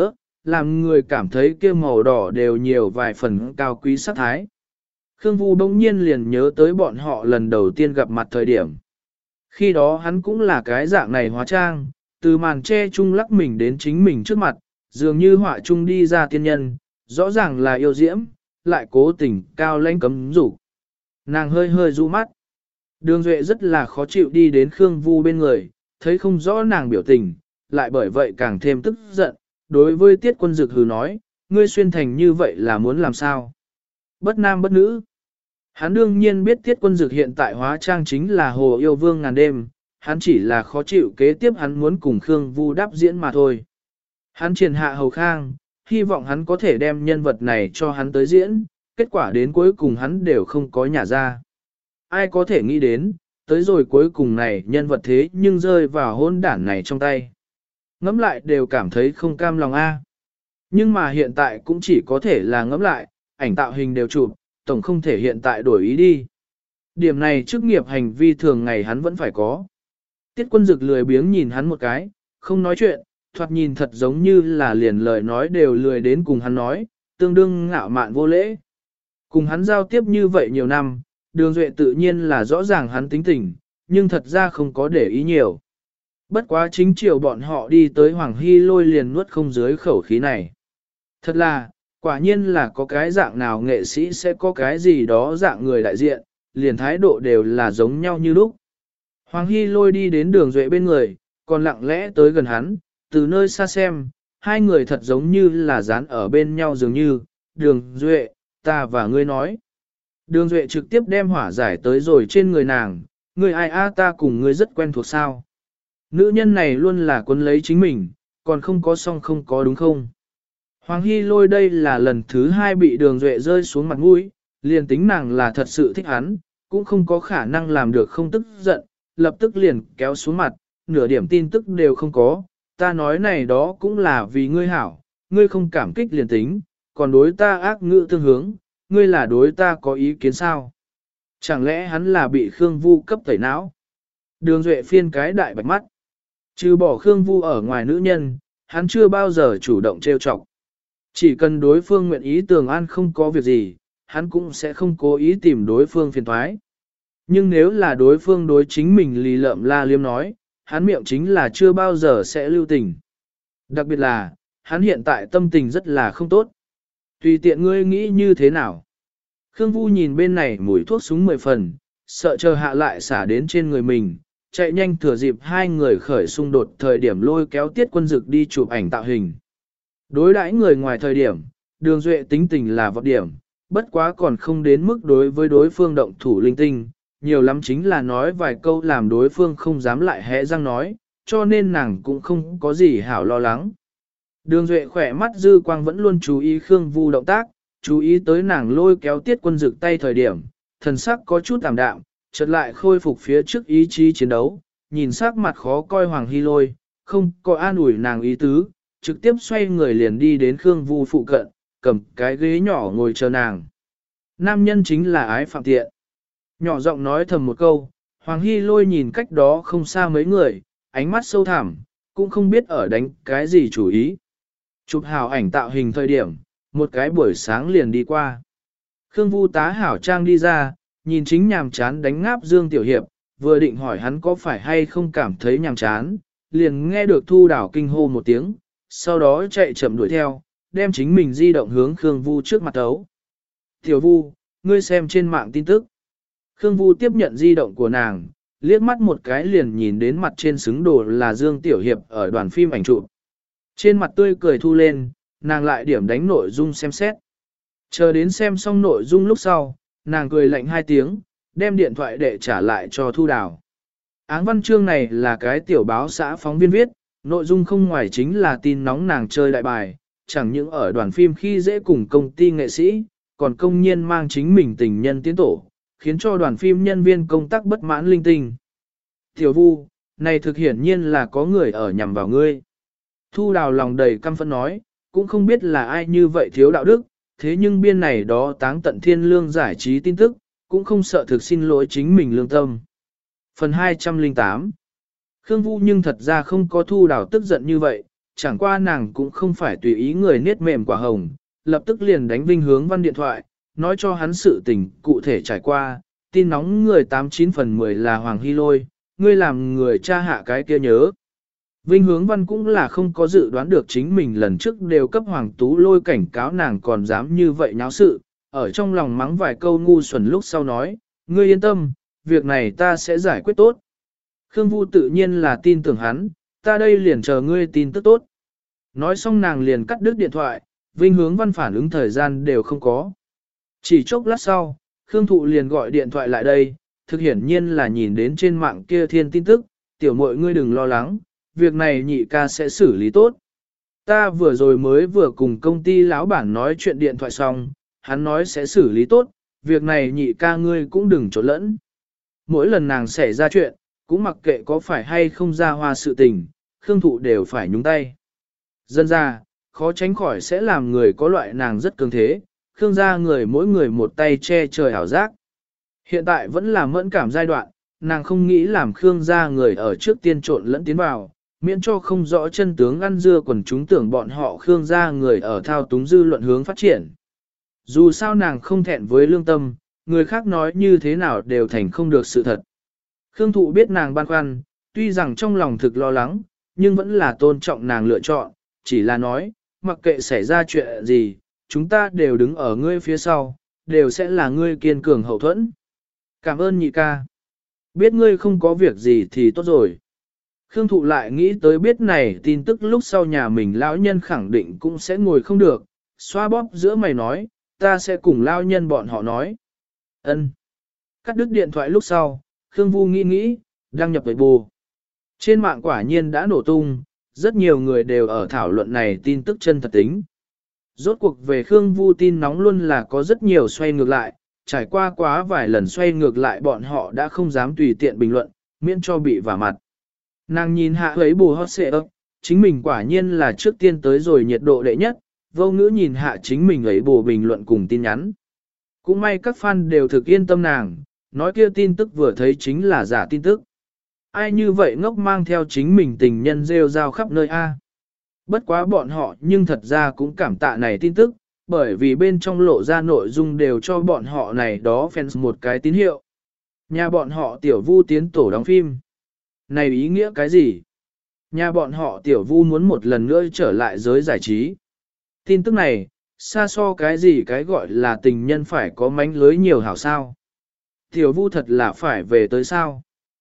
làm người cảm thấy kia màu đỏ đều nhiều vài phần cao quý sắc thái. Khương Vu bỗng nhiên liền nhớ tới bọn họ lần đầu tiên gặp mặt thời điểm. Khi đó hắn cũng là cái dạng này hóa trang, từ màn che chung lắc mình đến chính mình trước mặt, dường như họa chung đi ra tiên nhân, rõ ràng là yêu diễm, lại cố tình cao lãnh cấm rủ. Nàng hơi hơi du mắt. Đường Duệ rất là khó chịu đi đến Khương Vu bên người, thấy không rõ nàng biểu tình, lại bởi vậy càng thêm tức giận, đối với Tiết Quân Dực hừ nói, ngươi xuyên thành như vậy là muốn làm sao? Bất nam bất nữ. Hắn đương nhiên biết Tiết Quân Dực hiện tại hóa trang chính là Hồ Yêu Vương ngàn đêm, hắn chỉ là khó chịu kế tiếp hắn muốn cùng Khương Vu đáp diễn mà thôi. Hắn triền hạ hầu khang, hy vọng hắn có thể đem nhân vật này cho hắn tới diễn, kết quả đến cuối cùng hắn đều không có nhả ra. Ai có thể nghĩ đến, tới rồi cuối cùng này nhân vật thế nhưng rơi vào hôn đản này trong tay. Ngẫm lại đều cảm thấy không cam lòng a. Nhưng mà hiện tại cũng chỉ có thể là ngẫm lại, ảnh tạo hình đều chụp, tổng không thể hiện tại đổi ý đi. Điểm này chức nghiệp hành vi thường ngày hắn vẫn phải có. Tiết Quân Dực lười biếng nhìn hắn một cái, không nói chuyện, thoạt nhìn thật giống như là liền lời nói đều lười đến cùng hắn nói, tương đương ngạo mạn vô lễ. Cùng hắn giao tiếp như vậy nhiều năm, Đường Duệ tự nhiên là rõ ràng hắn tính tình, nhưng thật ra không có để ý nhiều. Bất quá chính chiều bọn họ đi tới Hoàng Hy Lôi liền nuốt không dưới khẩu khí này. Thật là, quả nhiên là có cái dạng nào nghệ sĩ sẽ có cái gì đó dạng người đại diện, liền thái độ đều là giống nhau như lúc. Hoàng Hy Lôi đi đến Đường Duệ bên người, còn lặng lẽ tới gần hắn, từ nơi xa xem, hai người thật giống như là dán ở bên nhau dường như, Đường Duệ, ta và ngươi nói. Đường Duệ trực tiếp đem hỏa giải tới rồi trên người nàng, người ai a ta cùng ngươi rất quen thuộc sao. Nữ nhân này luôn là cuốn lấy chính mình, còn không có xong không có đúng không. Hoàng Hy Lôi đây là lần thứ hai bị Đường Duệ rơi xuống mặt mũi, liền tính nàng là thật sự thích hắn, cũng không có khả năng làm được không tức giận, lập tức liền kéo xuống mặt, nửa điểm tin tức đều không có, ta nói này đó cũng là vì ngươi hảo, ngươi không cảm kích liền tính, còn đối ta ác ngữ tương hướng, ngươi là đối ta có ý kiến sao? Chẳng lẽ hắn là bị Khương Vu cấp tẩy não? Đường Duệ phiên cái đại bạch mắt. Trừ bỏ Khương Vu ở ngoài nữ nhân, hắn chưa bao giờ chủ động trêu chọc. Chỉ cần đối phương nguyện ý tường an không có việc gì, hắn cũng sẽ không cố ý tìm đối phương phiền thoái. Nhưng nếu là đối phương đối chính mình lì lợm la liếm nói, hắn miệng chính là chưa bao giờ sẽ lưu tình. Đặc biệt là, hắn hiện tại tâm tình rất là không tốt. Tùy tiện ngươi nghĩ như thế nào. Khương Vu nhìn bên này mùi thuốc súng 10 phần, sợ chờ hạ lại xả đến trên người mình, chạy nhanh thừa dịp hai người khởi xung đột thời điểm lôi kéo Tiết Quân Dực đi chụp ảnh tạo hình. Đối đãi người ngoài thời điểm, Đường Duệ tính tình là vọt điểm, bất quá còn không đến mức đối với đối phương động thủ linh tinh, nhiều lắm chính là nói vài câu làm đối phương không dám lại hé răng nói, cho nên nàng cũng không có gì hảo lo lắng. Đường Duệ khỏe mắt dư quang vẫn luôn chú ý Khương Vu động tác, chú ý tới nàng lôi kéo Tiết Quân Dực tay thời điểm, thần sắc có chút tạm đạm, chợt lại khôi phục phía trước ý chí chiến đấu, nhìn sắc mặt khó coi Hoàng Hy Lôi, không có an ủi nàng ý tứ, trực tiếp xoay người liền đi đến Khương Vu phụ cận, cầm cái ghế nhỏ ngồi chờ nàng. Nam nhân chính là ái phạm tiện. Nhỏ giọng nói thầm một câu, Hoàng Hy Lôi nhìn cách đó không xa mấy người, ánh mắt sâu thẳm, cũng không biết ở đánh cái gì chủ ý. Chụp hào ảnh tạo hình thời điểm, một cái buổi sáng liền đi qua. Khương Vu tá hảo trang đi ra, nhìn chính nhàm chán đánh ngáp Dương Tiểu Hiệp, vừa định hỏi hắn có phải hay không cảm thấy nhàm chán, liền nghe được Thu Đảo kinh hô một tiếng, sau đó chạy chậm đuổi theo, đem chính mình di động hướng Khương Vu trước mặt ấu. Tiểu Vu, ngươi xem trên mạng tin tức. Khương Vu tiếp nhận di động của nàng, liếc mắt một cái liền nhìn đến mặt trên xứng đồ là Dương Tiểu Hiệp ở đoàn phim ảnh chụp. Trên mặt tươi cười thu lên, nàng lại điểm đánh nội dung xem xét. Chờ đến xem xong nội dung lúc sau, nàng cười lạnh 2 tiếng, đem điện thoại để trả lại cho Thu Đào. Áng văn chương này là cái tiểu báo xã phóng viên viết, nội dung không ngoài chính là tin nóng nàng chơi đại bài, chẳng những ở đoàn phim khi dễ cùng công ty nghệ sĩ, còn công nhiên mang chính mình tình nhân tiến tổ, khiến cho đoàn phim nhân viên công tác bất mãn linh tinh. Tiểu Vu, này thực hiển nhiên là có người ở nhằm vào ngươi. Thu Đào lòng đầy căm phẫn nói, cũng không biết là ai như vậy thiếu đạo đức, thế nhưng biên này đó táng tận thiên lương giải trí tin tức, cũng không sợ thực xin lỗi chính mình lương tâm. Phần 208 Khương Vu nhưng thật ra không có Thu Đào tức giận như vậy, chẳng qua nàng cũng không phải tùy ý người niết mềm quả hồng, lập tức liền đánh Vinh Hướng Văn điện thoại, nói cho hắn sự tình cụ thể trải qua, tin nóng người 89 phần 10 là Hoàng Hy Lôi, ngươi làm người cha hạ cái kia nhớ. Vinh Hướng Văn cũng là không có dự đoán được chính mình lần trước đều cấp Hoàng Tú Lôi cảnh cáo nàng còn dám như vậy nháo sự, ở trong lòng mắng vài câu ngu xuẩn lúc sau nói, ngươi yên tâm, việc này ta sẽ giải quyết tốt. Khương Vu tự nhiên là tin tưởng hắn, ta đây liền chờ ngươi tin tức tốt. Nói xong nàng liền cắt đứt điện thoại, Vinh Hướng Văn phản ứng thời gian đều không có. Chỉ chốc lát sau, Khương Thụ liền gọi điện thoại lại đây, thực hiển nhiên là nhìn đến trên mạng kia thiên tin tức, tiểu muội ngươi đừng lo lắng, việc này nhị ca sẽ xử lý tốt. Ta vừa rồi mới vừa cùng công ty lão bản nói chuyện điện thoại xong, hắn nói sẽ xử lý tốt, việc này nhị ca ngươi cũng đừng trốn lẫn. Mỗi lần nàng xảy ra chuyện, cũng mặc kệ có phải hay không ra hoa sự tình, Khương Thụ đều phải nhúng tay. Dân ra, khó tránh khỏi sẽ làm người có loại nàng rất cường thế, Khương gia người mỗi người một tay che trời ảo giác. Hiện tại vẫn là mẫn cảm giai đoạn, nàng không nghĩ làm Khương gia người ở trước tiên trộn lẫn tiến vào, miễn cho không rõ chân tướng ăn dưa quần chúng tưởng bọn họ Khương gia người ở thao túng dư luận hướng phát triển. Dù sao nàng không thẹn với lương tâm, người khác nói như thế nào đều thành không được sự thật. Khương Thụ biết nàng băn khoăn, tuy rằng trong lòng thực lo lắng, nhưng vẫn là tôn trọng nàng lựa chọn, chỉ là nói, mặc kệ xảy ra chuyện gì, chúng ta đều đứng ở ngươi phía sau, đều sẽ là ngươi kiên cường hậu thuẫn. Cảm ơn nhị ca. Biết ngươi không có việc gì thì tốt rồi. Khương Thụ lại nghĩ tới biết này tin tức lúc sau nhà mình lão nhân khẳng định cũng sẽ ngồi không được, xoa bóp giữa mày nói, ta sẽ cùng lão nhân bọn họ nói. Ân. Cắt đứt điện thoại lúc sau, Khương Vu nghĩ, đăng nhập Weibo. Trên mạng quả nhiên đã nổ tung, rất nhiều người đều ở thảo luận này tin tức chân thật tính. Rốt cuộc về Khương Vu tin nóng luôn là có rất nhiều xoay ngược lại, trải qua quá vài lần xoay ngược lại bọn họ đã không dám tùy tiện bình luận, miễn cho bị vả mặt. Nàng nhìn hạ ấy bù hot xệ ấp, chính mình quả nhiên là trước tiên tới rồi nhiệt độ đệ nhất, vô ngữ nhìn hạ chính mình ấy bù bình luận cùng tin nhắn. Cũng may các fan đều thực yên tâm nàng, nói kia tin tức vừa thấy chính là giả tin tức. Ai như vậy ngốc mang theo chính mình tình nhân rêu rao khắp nơi a. Bất quá bọn họ nhưng thật ra cũng cảm tạ này tin tức, bởi vì bên trong lộ ra nội dung đều cho bọn họ này đó fans một cái tín hiệu. Nhà bọn họ tiểu vu tiến tổ đóng phim. Này ý nghĩa cái gì? Nhà bọn họ tiểu vu muốn một lần nữa trở lại giới giải trí. Tin tức này, xa so cái gì cái gọi là tình nhân phải có mánh lưới nhiều hảo sao. Tiểu vu thật là phải về tới sao?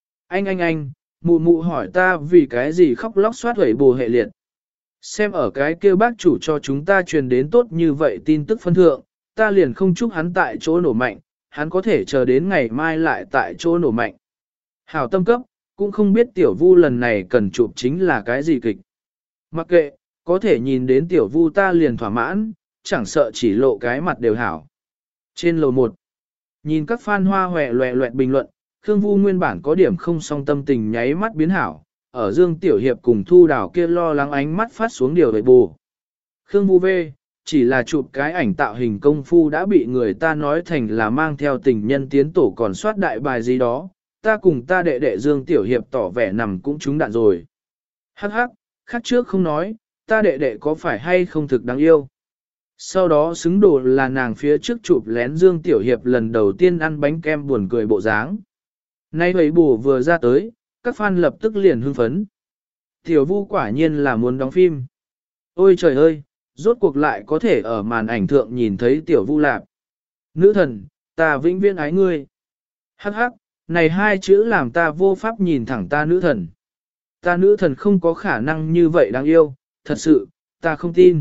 Anh, mụ mụ hỏi ta vì cái gì khóc lóc xoát hẩy bù hệ liệt. Xem ở cái kêu bác chủ cho chúng ta truyền đến tốt như vậy tin tức phân thượng, ta liền không chúc hắn tại chỗ nổ mạnh, hắn có thể chờ đến ngày mai lại tại chỗ nổ mạnh. Hảo tâm cấp, cũng không biết tiểu vu lần này cần chụp chính là cái gì kịch. Mặc kệ, có thể nhìn đến tiểu vu ta liền thỏa mãn, chẳng sợ chỉ lộ cái mặt đều hảo. Trên lầu 1, nhìn các fan hoa hòe loẹ loẹt bình luận, Khương Vu nguyên bản có điểm không song tâm tình nháy mắt biến hảo, ở Dương Tiểu Hiệp cùng Thu Đào kia lo lắng ánh mắt phát xuống điều đầy bù. Khương Vu V, chỉ là chụp cái ảnh tạo hình công phu đã bị người ta nói thành là mang theo tình nhân tiến tổ còn soát đại bài gì đó, ta cùng ta đệ đệ Dương Tiểu Hiệp tỏ vẻ nằm cũng trúng đạn rồi. Hắc hắc, khác trước không nói, ta đệ đệ có phải hay không thực đáng yêu. Sau đó xứng đồ là nàng phía trước chụp lén Dương Tiểu Hiệp lần đầu tiên ăn bánh kem buồn cười bộ dáng. Nay bầy bù vừa ra tới, các fan lập tức liền hưng phấn. Tiểu Vu quả nhiên là muốn đóng phim. Ôi trời ơi, rốt cuộc lại có thể ở màn ảnh thượng nhìn thấy Tiểu Vu lạp. Nữ thần, ta vĩnh viễn ái ngươi. Hắc hắc, này hai chữ làm ta vô pháp nhìn thẳng ta nữ thần. Ta nữ thần không có khả năng như vậy đáng yêu, thật sự, ta không tin.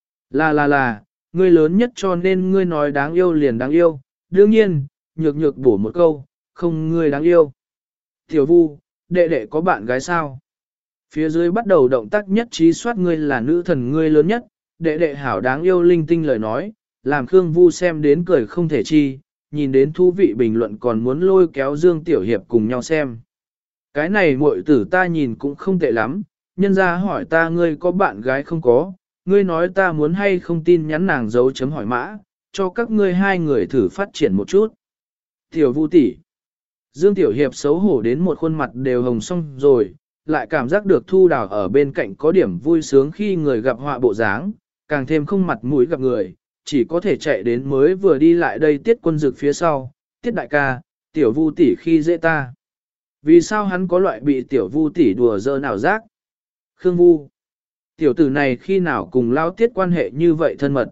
Là, ngươi lớn nhất cho nên ngươi nói đáng yêu liền đáng yêu, đương nhiên, nhược bổ một câu, không ngươi đáng yêu. Tiểu Vu, đệ đệ có bạn gái sao? Phía dưới bắt đầu động tác nhất trí soát ngươi là nữ thần ngươi lớn nhất, đệ đệ hảo đáng yêu linh tinh lời nói, làm Khương Vu xem đến cười không thể chi, nhìn đến thú vị bình luận còn muốn lôi kéo Dương Tiểu Hiệp cùng nhau xem. Cái này muội tử ta nhìn cũng không tệ lắm, nhân ra hỏi ta ngươi có bạn gái không có, ngươi nói ta muốn hay không tin nhắn nàng dấu chấm hỏi mã, cho các ngươi hai người thử phát triển một chút. Tiểu Vu tỷ, Dương Tiểu Hiệp xấu hổ đến một khuôn mặt đều hồng xong rồi, lại cảm giác được Thu Đào ở bên cạnh có điểm vui sướng khi người gặp họa bộ dáng, càng thêm không mặt mũi gặp người, chỉ có thể chạy đến mới vừa đi lại đây Tiết Quân Dực phía sau, Tiết đại ca, tiểu Vu tỷ khi dễ ta. Vì sao hắn có loại bị tiểu Vu tỷ đùa giỡn ảo giác? Khương Vu, tiểu tử này khi nào cùng Lao Tiết quan hệ như vậy thân mật?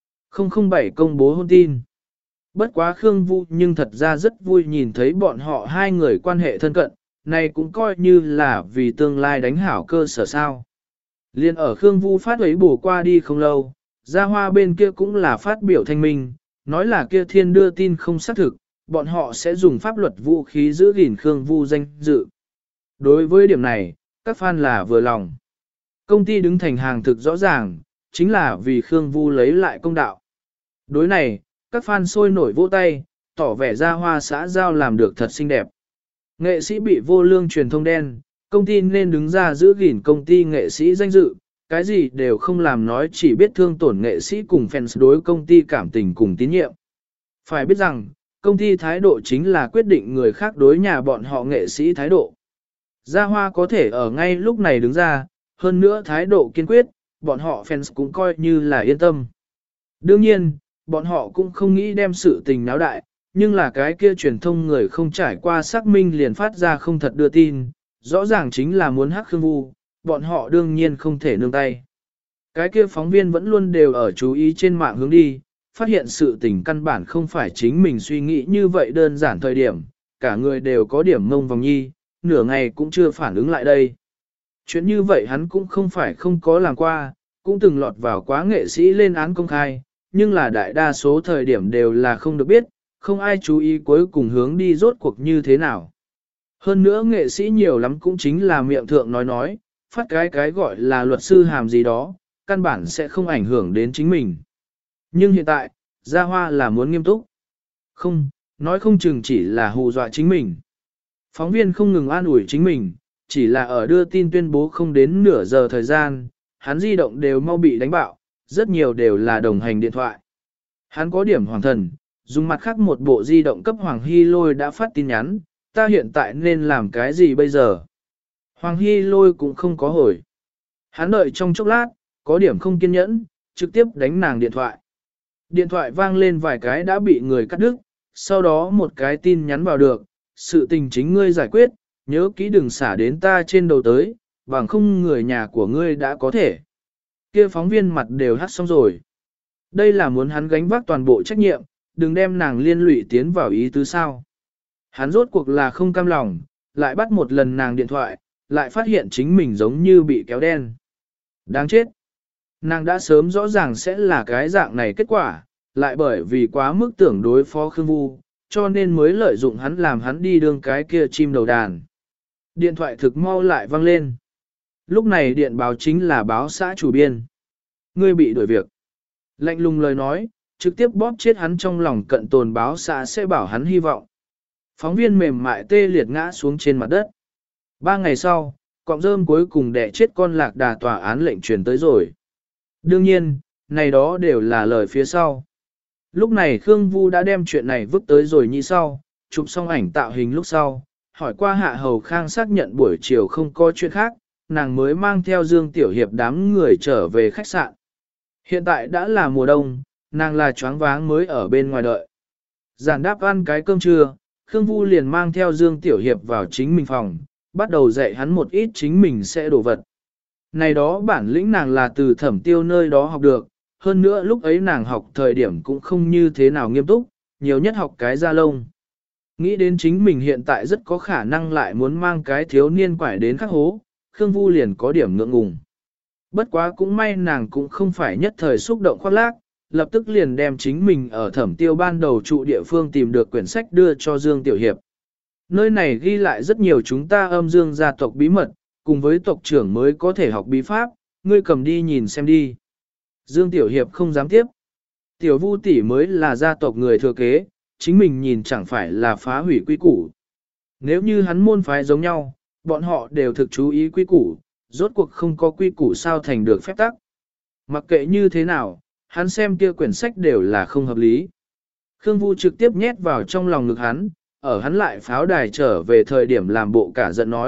007 công bố hôn tin. Bất quá Khương Vu nhưng thật ra rất vui nhìn thấy bọn họ hai người quan hệ thân cận, này cũng coi như là vì tương lai đánh hảo cơ sở sao. Liên ở Khương Vu phát ấy bổ qua đi không lâu, Gia Hoa bên kia cũng là phát biểu thanh minh, nói là kia thiên đưa tin không xác thực, bọn họ sẽ dùng pháp luật vũ khí giữ gìn Khương Vu danh dự. Đối với điểm này, các fan là vừa lòng. Công ty đứng thành hàng thực rõ ràng, chính là vì Khương Vu lấy lại công đạo. Đối này, các fan sôi nổi vỗ tay, tỏ vẻ Gia Hoa xã giao làm được thật xinh đẹp. Nghệ sĩ bị vô lương truyền thông đen, công ty nên đứng ra giữ gìn công ty nghệ sĩ danh dự, cái gì đều không làm nói chỉ biết thương tổn nghệ sĩ cùng fans đối công ty cảm tình cùng tín nhiệm. Phải biết rằng, công ty thái độ chính là quyết định người khác đối nhà bọn họ nghệ sĩ thái độ. Gia Hoa có thể ở ngay lúc này đứng ra, hơn nữa thái độ kiên quyết, bọn họ fans cũng coi như là yên tâm. Đương nhiên, bọn họ cũng không nghĩ đem sự tình náo đại, nhưng là cái kia truyền thông người không trải qua xác minh liền phát ra không thật đưa tin, rõ ràng chính là muốn hắc Khương Vu, bọn họ đương nhiên không thể nương tay. Cái kia phóng viên vẫn luôn đều ở chú ý trên mạng hướng đi, phát hiện sự tình căn bản không phải chính mình suy nghĩ như vậy đơn giản thời điểm, cả người đều có điểm ngông vòng nhi, nửa ngày cũng chưa phản ứng lại đây. Chuyện như vậy hắn cũng không phải không có làm qua, cũng từng lọt vào quá nghệ sĩ lên án công khai, nhưng là đại đa số thời điểm đều là không được biết, không ai chú ý cuối cùng hướng đi rốt cuộc như thế nào. Hơn nữa nghệ sĩ nhiều lắm cũng chính là miệng thượng nói, phát cái gọi là luật sư hàm gì đó, căn bản sẽ không ảnh hưởng đến chính mình. Nhưng hiện tại, Gia Hoa là muốn nghiêm túc. Không, nói không chừng chỉ là hù dọa chính mình. Phóng viên không ngừng an ủi chính mình, chỉ là ở đưa tin tuyên bố không đến nửa giờ thời gian, hắn di động đều mau bị đánh bạo, rất nhiều đều là đồng hành điện thoại. Hắn có điểm hoàng thần, dùng mặt khác một bộ di động cấp Hoàng Hy Lôi đã phát tin nhắn, ta hiện tại nên làm cái gì bây giờ? Hoàng Hy Lôi cũng không có hồi. Hắn đợi trong chốc lát, có điểm không kiên nhẫn, trực tiếp đánh nàng điện thoại. Điện thoại vang lên vài cái đã bị người cắt đứt, sau đó một cái tin nhắn vào được, sự tình chính ngươi giải quyết, nhớ kỹ đừng xả đến ta trên đầu tới, bằng không người nhà của ngươi đã có thể. Kia phóng viên mặt đều hắt xong rồi. Đây là muốn hắn gánh vác toàn bộ trách nhiệm, đừng đem nàng liên lụy tiến vào ý tứ sao. Hắn rốt cuộc là không cam lòng, lại bắt một lần nàng điện thoại, lại phát hiện chính mình giống như bị kéo đen. Đáng chết. Nàng đã sớm rõ ràng sẽ là cái dạng này kết quả, lại bởi vì quá mức tưởng đối phó Khương Vu, cho nên mới lợi dụng hắn làm hắn đi đương cái kia chim đầu đàn. Điện thoại thực mau lại vang lên. Lúc này điện báo chính là báo xã chủ biên. Ngươi bị đuổi việc. Lạnh lùng lời nói, trực tiếp bóp chết hắn trong lòng cận tồn báo xã sẽ bảo hắn hy vọng. Phóng viên mềm mại tê liệt ngã xuống trên mặt đất. 3 ngày sau, cọng rơm cuối cùng đẻ chết con lạc đà tòa án lệnh truyền tới rồi. Đương nhiên, này đó đều là lời phía sau. Lúc này Khương Vu đã đem chuyện này vứt tới rồi như sau, chụp xong ảnh tạo hình lúc sau, hỏi qua Hạ Hầu Khang xác nhận buổi chiều không có chuyện khác, nàng mới mang theo Dương Tiểu Hiệp đám người trở về khách sạn. Hiện tại đã là mùa đông, nàng là choáng váng mới ở bên ngoài đợi. Giản đáp ăn cái cơm trưa, Khương Vu liền mang theo Dương Tiểu Hiệp vào chính mình phòng, bắt đầu dạy hắn một ít chính mình sẽ đổ vật. Này đó bản lĩnh nàng là từ Thẩm Tiêu nơi đó học được, hơn nữa lúc ấy nàng học thời điểm cũng không như thế nào nghiêm túc, nhiều nhất học cái da lông. Nghĩ đến chính mình hiện tại rất có khả năng lại muốn mang cái thiếu niên quải đến khắc hố, Khương Vu liền có điểm ngượng ngùng. Bất quá cũng may nàng cũng không phải nhất thời xúc động khoác lác, lập tức liền đem chính mình ở Thẩm Tiêu ban đầu trụ địa phương tìm được quyển sách đưa cho Dương Tiểu Hiệp. Nơi này ghi lại rất nhiều chúng ta âm Dương gia tộc bí mật, cùng với tộc trưởng mới có thể học bí pháp, ngươi cầm đi nhìn xem đi. Dương Tiểu Hiệp không dám tiếp. Tiểu Vu tỷ mới là gia tộc người thừa kế, chính mình nhìn chẳng phải là phá hủy quy củ. Nếu như hắn môn phái giống nhau, bọn họ đều thực chú ý quy củ, rốt cuộc không có quy củ sao thành được phép tắc. Mặc kệ như thế nào, hắn xem kia quyển sách đều là không hợp lý. Khương Vu trực tiếp nhét vào trong lòng ngực hắn, ở hắn lại pháo đài trở về thời điểm làm bộ cả giận nói,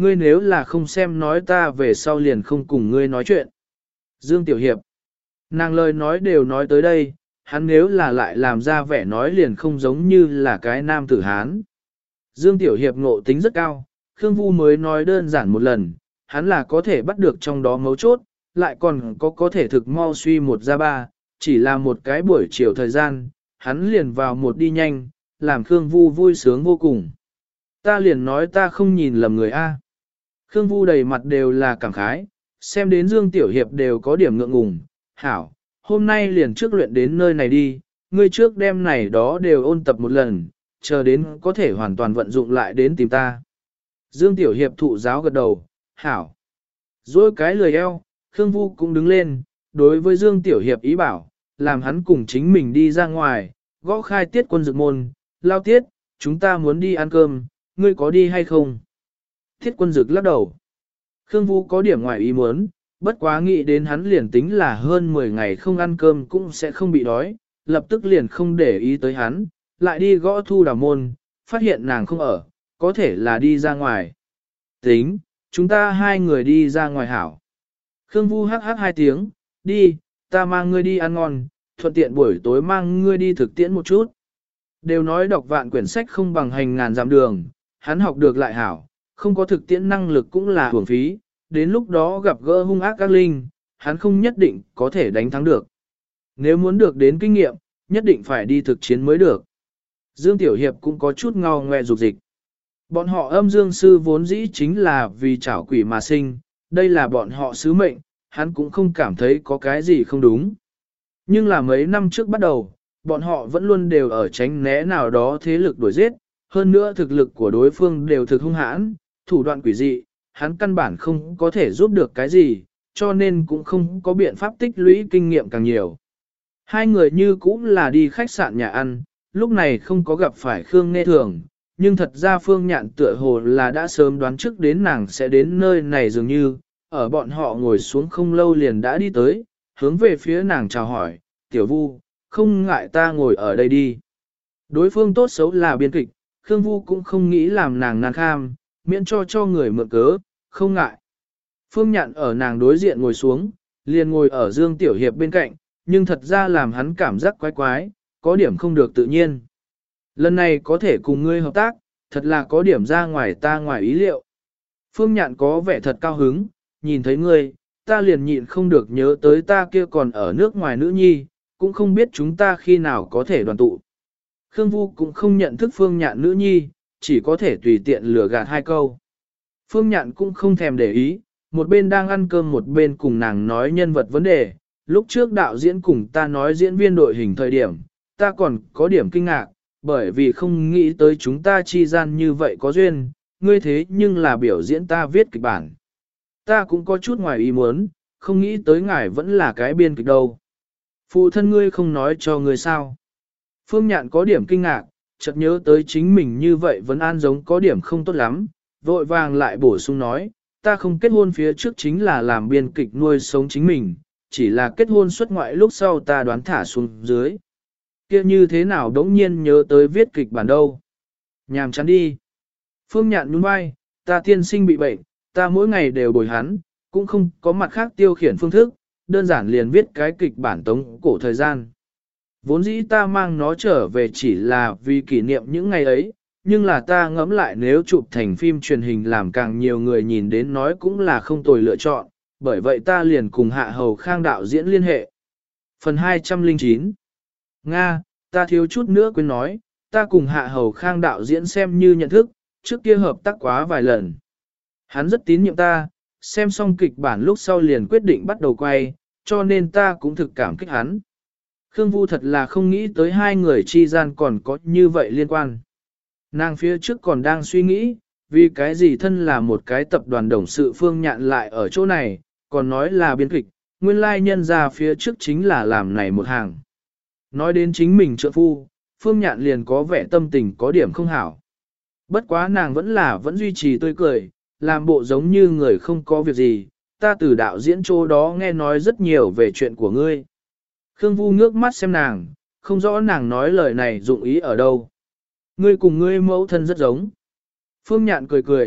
ngươi nếu là không xem nói ta về sau liền không cùng ngươi nói chuyện. Dương Tiểu Hiệp, nàng lời nói đều nói tới đây, hắn nếu là lại làm ra vẻ nói liền không giống như là cái nam tử Hán. Dương Tiểu Hiệp ngộ tính rất cao, Khương Vu mới nói đơn giản một lần, hắn là có thể bắt được trong đó mấu chốt, lại còn có thể thực mau suy một ra ba, chỉ là một cái buổi chiều thời gian, hắn liền vào một đi nhanh, làm Khương Vu vui sướng vô cùng. Ta liền nói ta không nhìn lầm người A. Khương Vu đầy mặt đều là cảm khái, xem đến Dương Tiểu Hiệp đều có điểm ngượng ngùng. Hảo, hôm nay liền trước luyện đến nơi này đi, ngươi trước đêm này đó đều ôn tập một lần, chờ đến có thể hoàn toàn vận dụng lại đến tìm ta. Dương Tiểu Hiệp thụ giáo gật đầu, hảo. Rồi cái lười eo, Khương Vu cũng đứng lên, đối với Dương Tiểu Hiệp ý bảo, làm hắn cùng chính mình đi ra ngoài, gõ khai tiết quân dược môn, lao tiết, chúng ta muốn đi ăn cơm, ngươi có đi hay không? Tiết quân dược lắc đầu. Khương Vu có điểm ngoài ý muốn, bất quá nghĩ đến hắn liền tính là hơn 10 ngày không ăn cơm cũng sẽ không bị đói, lập tức liền không để ý tới hắn, lại đi gõ Thu Đào môn, phát hiện nàng không ở, có thể là đi ra ngoài. Tính, chúng ta hai người đi ra ngoài hảo. Khương Vu hắc hắc hai tiếng, đi, ta mang ngươi đi ăn ngon, thuận tiện buổi tối mang ngươi đi thực tiễn một chút. Đều nói đọc vạn quyển sách không bằng hành ngàn dặm đường, hắn học được lại hảo, không có thực tiễn năng lực cũng là hưởng phí, đến lúc đó gặp gỡ hung ác các linh, hắn không nhất định có thể đánh thắng được. Nếu muốn được đến kinh nghiệm, nhất định phải đi thực chiến mới được. Dương Tiểu Hiệp cũng có chút ngao ngoe dục dịch. Bọn họ âm dương sư vốn dĩ chính là vì chảo quỷ mà sinh, đây là bọn họ sứ mệnh, hắn cũng không cảm thấy có cái gì không đúng. Nhưng là mấy năm trước bắt đầu, bọn họ vẫn luôn đều ở tránh né nào đó thế lực đuổi giết, hơn nữa thực lực của đối phương đều thực hung hãn, thủ đoạn quỷ dị, hắn căn bản không có thể giúp được cái gì, cho nên cũng không có biện pháp tích lũy kinh nghiệm càng nhiều. Hai người như cũng là đi khách sạn nhà ăn, lúc này không có gặp phải Khương Nghe Thường, nhưng thật ra Phương Nhạn tựa hồ là đã sớm đoán trước đến nàng sẽ đến nơi này dường như, ở bọn họ ngồi xuống không lâu liền đã đi tới, hướng về phía nàng chào hỏi, Tiểu Vu, không ngại ta ngồi ở đây đi. Đối phương tốt xấu là biên kịch, Khương Vu cũng không nghĩ làm nàng nan kham, miễn cho người mượn cớ, không ngại. Phương Nhạn ở nàng đối diện ngồi xuống, liền ngồi ở Dương Tiểu Hiệp bên cạnh, nhưng thật ra làm hắn cảm giác quái quái, có điểm không được tự nhiên. Lần này có thể cùng ngươi hợp tác, thật là có điểm ra ngoài ta ngoài ý liệu. Phương Nhạn có vẻ thật cao hứng, nhìn thấy ngươi, ta liền nhịn không được nhớ tới ta kia còn ở nước ngoài nữ nhi, cũng không biết chúng ta khi nào có thể đoàn tụ. Khương Vu cũng không nhận thức Phương Nhạn nữ nhi, chỉ có thể tùy tiện lừa gạt hai câu. Phương Nhạn cũng không thèm để ý, một bên đang ăn cơm một bên cùng nàng nói nhân vật vấn đề. Lúc trước đạo diễn cùng ta nói diễn viên đội hình thời điểm, ta còn có điểm kinh ngạc, bởi vì không nghĩ tới chúng ta chi gian như vậy có duyên, ngươi thế nhưng là biểu diễn ta viết kịch bản. Ta cũng có chút ngoài ý muốn, không nghĩ tới ngài vẫn là cái biên kịch đâu. Phụ thân ngươi không nói cho ngươi sao. Phương Nhạn có điểm kinh ngạc, chợt nhớ tới chính mình như vậy vẫn an giống có điểm không tốt lắm, vội vàng lại bổ sung nói, ta không kết hôn phía trước chính là làm biên kịch nuôi sống chính mình, chỉ là kết hôn xuất ngoại lúc sau ta đoán thả xuống dưới. Kia như thế nào đống nhiên nhớ tới viết kịch bản đâu. Nhàm chán đi. Phương Nhạn nhún vai, ta tiên sinh bị bệnh, ta mỗi ngày đều bồi hắn, cũng không có mặt khác tiêu khiển phương thức, đơn giản liền viết cái kịch bản tống cổ thời gian. Vốn dĩ ta mang nó trở về chỉ là vì kỷ niệm những ngày ấy, nhưng là ta ngẫm lại nếu chụp thành phim truyền hình làm càng nhiều người nhìn đến nói cũng là không tồi lựa chọn, bởi vậy ta liền cùng Hạ Hầu Khang đạo diễn liên hệ. Phần 209 Nga, ta thiếu chút nữa quên nói, ta cùng Hạ Hầu Khang đạo diễn xem như nhận thức, trước kia hợp tác quá vài lần. Hắn rất tín nhiệm ta, xem xong kịch bản lúc sau liền quyết định bắt đầu quay, cho nên ta cũng thực cảm kích hắn. Khương Vu thật là không nghĩ tới hai người chi gian còn có như vậy liên quan. Nàng phía trước còn đang suy nghĩ, vì cái gì thân là một cái tập đoàn đồng sự Phương Nhạn lại ở chỗ này, còn nói là biên kịch, nguyên lai nhân ra phía trước chính là làm này một hàng. Nói đến chính mình trợ phu, Phương Nhạn liền có vẻ tâm tình có điểm không hảo. Bất quá nàng vẫn duy trì tươi cười, làm bộ giống như người không có việc gì, ta từ đạo diễn chỗ đó nghe nói rất nhiều về chuyện của ngươi. Khương Vu ngước mắt xem nàng, không rõ nàng nói lời này dụng ý ở đâu. Ngươi cùng ngươi mẫu thân rất giống. Phương Nhạn cười cười,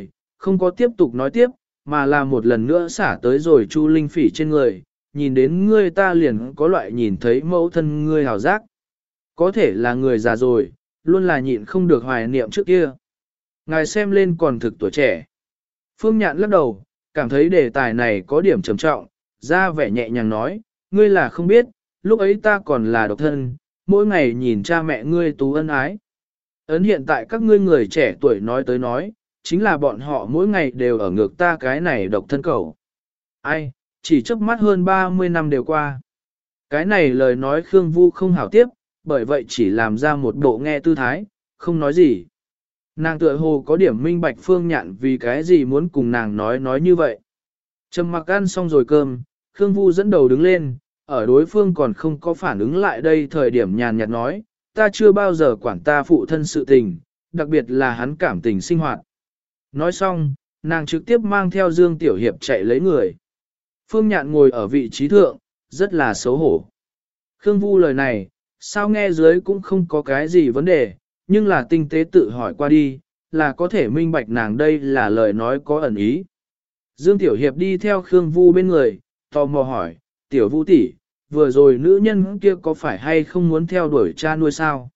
không có tiếp tục nói tiếp, mà là một lần nữa xả tới rồi Chu Linh Phỉ trên người, nhìn đến ngươi ta liền có loại nhìn thấy mẫu thân ngươi hào giác. Có thể là người già rồi, luôn là nhịn không được hoài niệm trước kia. Ngài xem lên còn thực tuổi trẻ. Phương Nhạn lắc đầu, cảm thấy đề tài này có điểm trầm trọng, ra vẻ nhẹ nhàng nói, ngươi là không biết, lúc ấy ta còn là độc thân, mỗi ngày nhìn cha mẹ ngươi tú ân ái. Ấn hiện tại các ngươi người trẻ tuổi nói tới nói, chính là bọn họ mỗi ngày đều ở ngược ta cái này độc thân cầu. Ai, chỉ chớp mắt hơn 30 năm đều qua. Cái này lời nói Khương Vu không hảo tiếp, bởi vậy chỉ làm ra một bộ nghe tư thái, không nói gì. Nàng tựa hồ có điểm minh bạch Phương Nhạn vì cái gì muốn cùng nàng nói như vậy. Trầm mặc ăn xong rồi cơm, Khương Vu dẫn đầu đứng lên, ở đối phương còn không có phản ứng lại đây thời điểm nhàn nhạt nói, ta chưa bao giờ quản ta phụ thân sự tình, đặc biệt là hắn cảm tình sinh hoạt. Nói xong, nàng trực tiếp mang theo Dương Tiểu Hiệp chạy lấy người. Phương Nhạn ngồi ở vị trí thượng, rất là xấu hổ. Khương Vu lời này, sao nghe dưới cũng không có cái gì vấn đề, nhưng là tinh tế tự hỏi qua đi, là có thể minh bạch nàng đây là lời nói có ẩn ý. Dương Tiểu Hiệp đi theo Khương Vu bên người, tò mò hỏi, Tiểu Vu tỷ, vừa rồi nữ nhân kia có phải hay không muốn theo đuổi cha nuôi sao?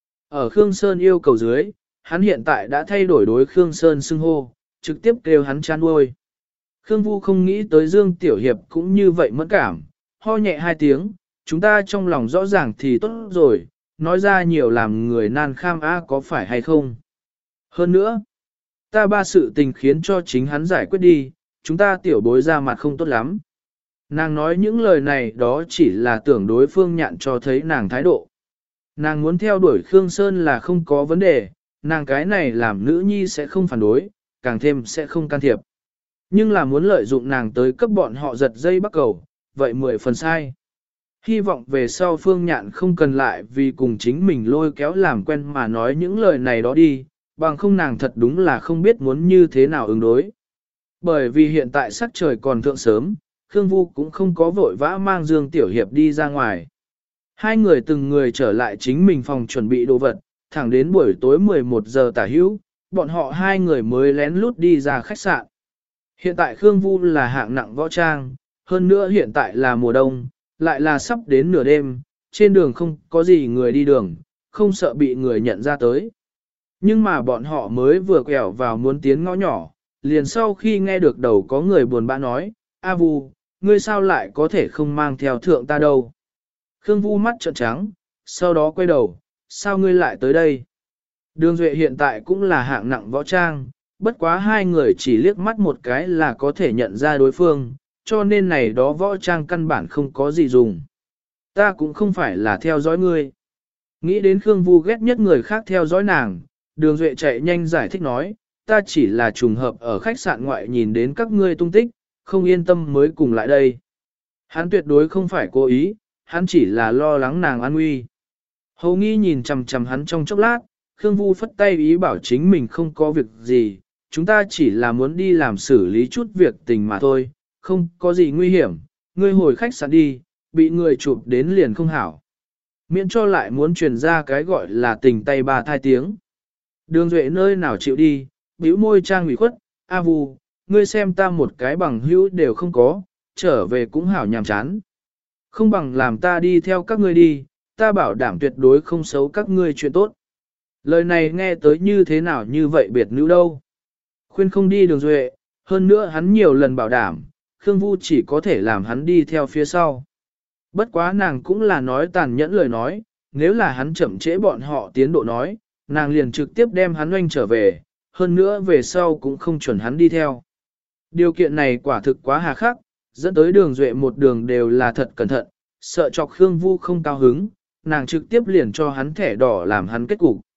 Ở Khương Sơn yêu cầu dưới, hắn hiện tại đã thay đổi đối Khương Sơn xưng hô, trực tiếp kêu hắn cha nuôi. Khương Vu không nghĩ tới Dương Tiểu Hiệp cũng như vậy mẫn cảm, ho nhẹ hai tiếng, chúng ta trong lòng rõ ràng thì tốt rồi, nói ra nhiều làm người nan kham á có phải hay không. Hơn nữa, ta ba sự tình khiến cho chính hắn giải quyết đi, chúng ta tiểu bối ra mặt không tốt lắm. Nàng nói những lời này đó chỉ là tưởng đối Phương Nhạn cho thấy nàng thái độ. Nàng muốn theo đuổi Khương Sơn là không có vấn đề, nàng cái này làm nữ nhi sẽ không phản đối, càng thêm sẽ không can thiệp. Nhưng là muốn lợi dụng nàng tới cấp bọn họ giật dây bắt cầu, vậy 10 phần sai. Hy vọng về sau Phương Nhạn không cần lại vì cùng chính mình lôi kéo làm quen mà nói những lời này đó đi, bằng không nàng thật đúng là không biết muốn như thế nào ứng đối. Bởi vì hiện tại sắc trời còn thượng sớm, Khương Vu cũng không có vội vã mang Dương Tiểu Hiệp đi ra ngoài. Hai người từng người trở lại chính mình phòng chuẩn bị đồ vật, thẳng đến buổi tối 11 giờ tả hữu, bọn họ hai người mới lén lút đi ra khách sạn. Hiện tại Khương Vu là hạng nặng võ trang, hơn nữa hiện tại là mùa đông, lại là sắp đến nửa đêm, trên đường không có gì người đi đường, không sợ bị người nhận ra tới. Nhưng mà bọn họ mới vừa quẹo vào muốn tiến ngõ nhỏ, liền sau khi nghe được đầu có người buồn bã nói, A Vu, ngươi sao lại có thể không mang theo thượng ta đâu. Khương Vu mắt trợn trắng, sau đó quay đầu, sao ngươi lại tới đây? Đường Duệ hiện tại cũng là hạng nặng võ trang, bất quá hai người chỉ liếc mắt một cái là có thể nhận ra đối phương, cho nên này đó võ trang căn bản không có gì dùng. Ta cũng không phải là theo dõi ngươi. Nghĩ đến Khương Vu ghét nhất người khác theo dõi nàng, Đường Duệ chạy nhanh giải thích nói, ta chỉ là trùng hợp ở khách sạn ngoại nhìn đến các ngươi tung tích, không yên tâm mới cùng lại đây. Hắn tuyệt đối không phải cố ý, hắn chỉ là lo lắng nàng an nguy. Hầu nghi nhìn chằm chằm hắn trong chốc lát, Khương Vu phất tay ý bảo chính mình không có việc gì, chúng ta chỉ là muốn đi làm xử lý chút việc tình mà thôi, không có gì nguy hiểm, ngươi hồi khách sạn đi, bị người chụp đến liền không hảo. Miễn cho lại muốn truyền ra cái gọi là tình tay ba thai tiếng. Đường Duệ nơi nào chịu đi, bĩu môi trang ủy khuất, A Vu, ngươi xem ta một cái bằng hữu đều không có, trở về cũng hảo nhàm chán. Không bằng làm ta đi theo các ngươi đi, ta bảo đảm tuyệt đối không xấu các ngươi chuyện tốt. Lời này nghe tới như thế nào như vậy biệt nữ đâu. Khuyên không đi Đường Duệ, hơn nữa hắn nhiều lần bảo đảm, Khương Vu chỉ có thể làm hắn đi theo phía sau. Bất quá nàng cũng là nói tàn nhẫn lời nói, nếu là hắn chậm trễ bọn họ tiến độ nói, nàng liền trực tiếp đem hắn oanh trở về, hơn nữa về sau cũng không chuẩn hắn đi theo. Điều kiện này quả thực quá hà khắc, dẫn tới Đường Duệ một đường đều là thật cẩn thận, sợ chọc Khương Vu không cao hứng, nàng trực tiếp liền cho hắn thẻ đỏ làm hắn kết cục.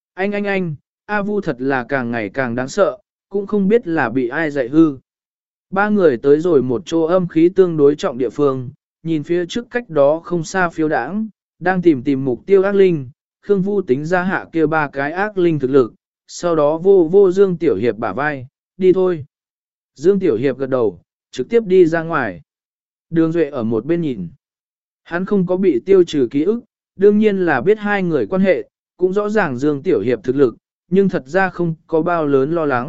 Anh, A Vu thật là càng ngày càng đáng sợ, cũng không biết là bị ai dạy hư. Ba người tới rồi một chỗ âm khí tương đối trọng địa phương, nhìn phía trước cách đó không xa phiêu đãng, đang tìm mục tiêu ác linh, Khương Vu tính ra hạ kia ba cái ác linh thực lực, sau đó vô Dương Tiểu Hiệp bả vai, đi thôi. Dương Tiểu Hiệp gật đầu, trực tiếp đi ra ngoài. Đường Duệ ở một bên nhìn. Hắn không có bị tiêu trừ ký ức, đương nhiên là biết hai người quan hệ, cũng rõ ràng Dương Tiểu Hiệp thực lực, nhưng thật ra không có bao lớn lo lắng,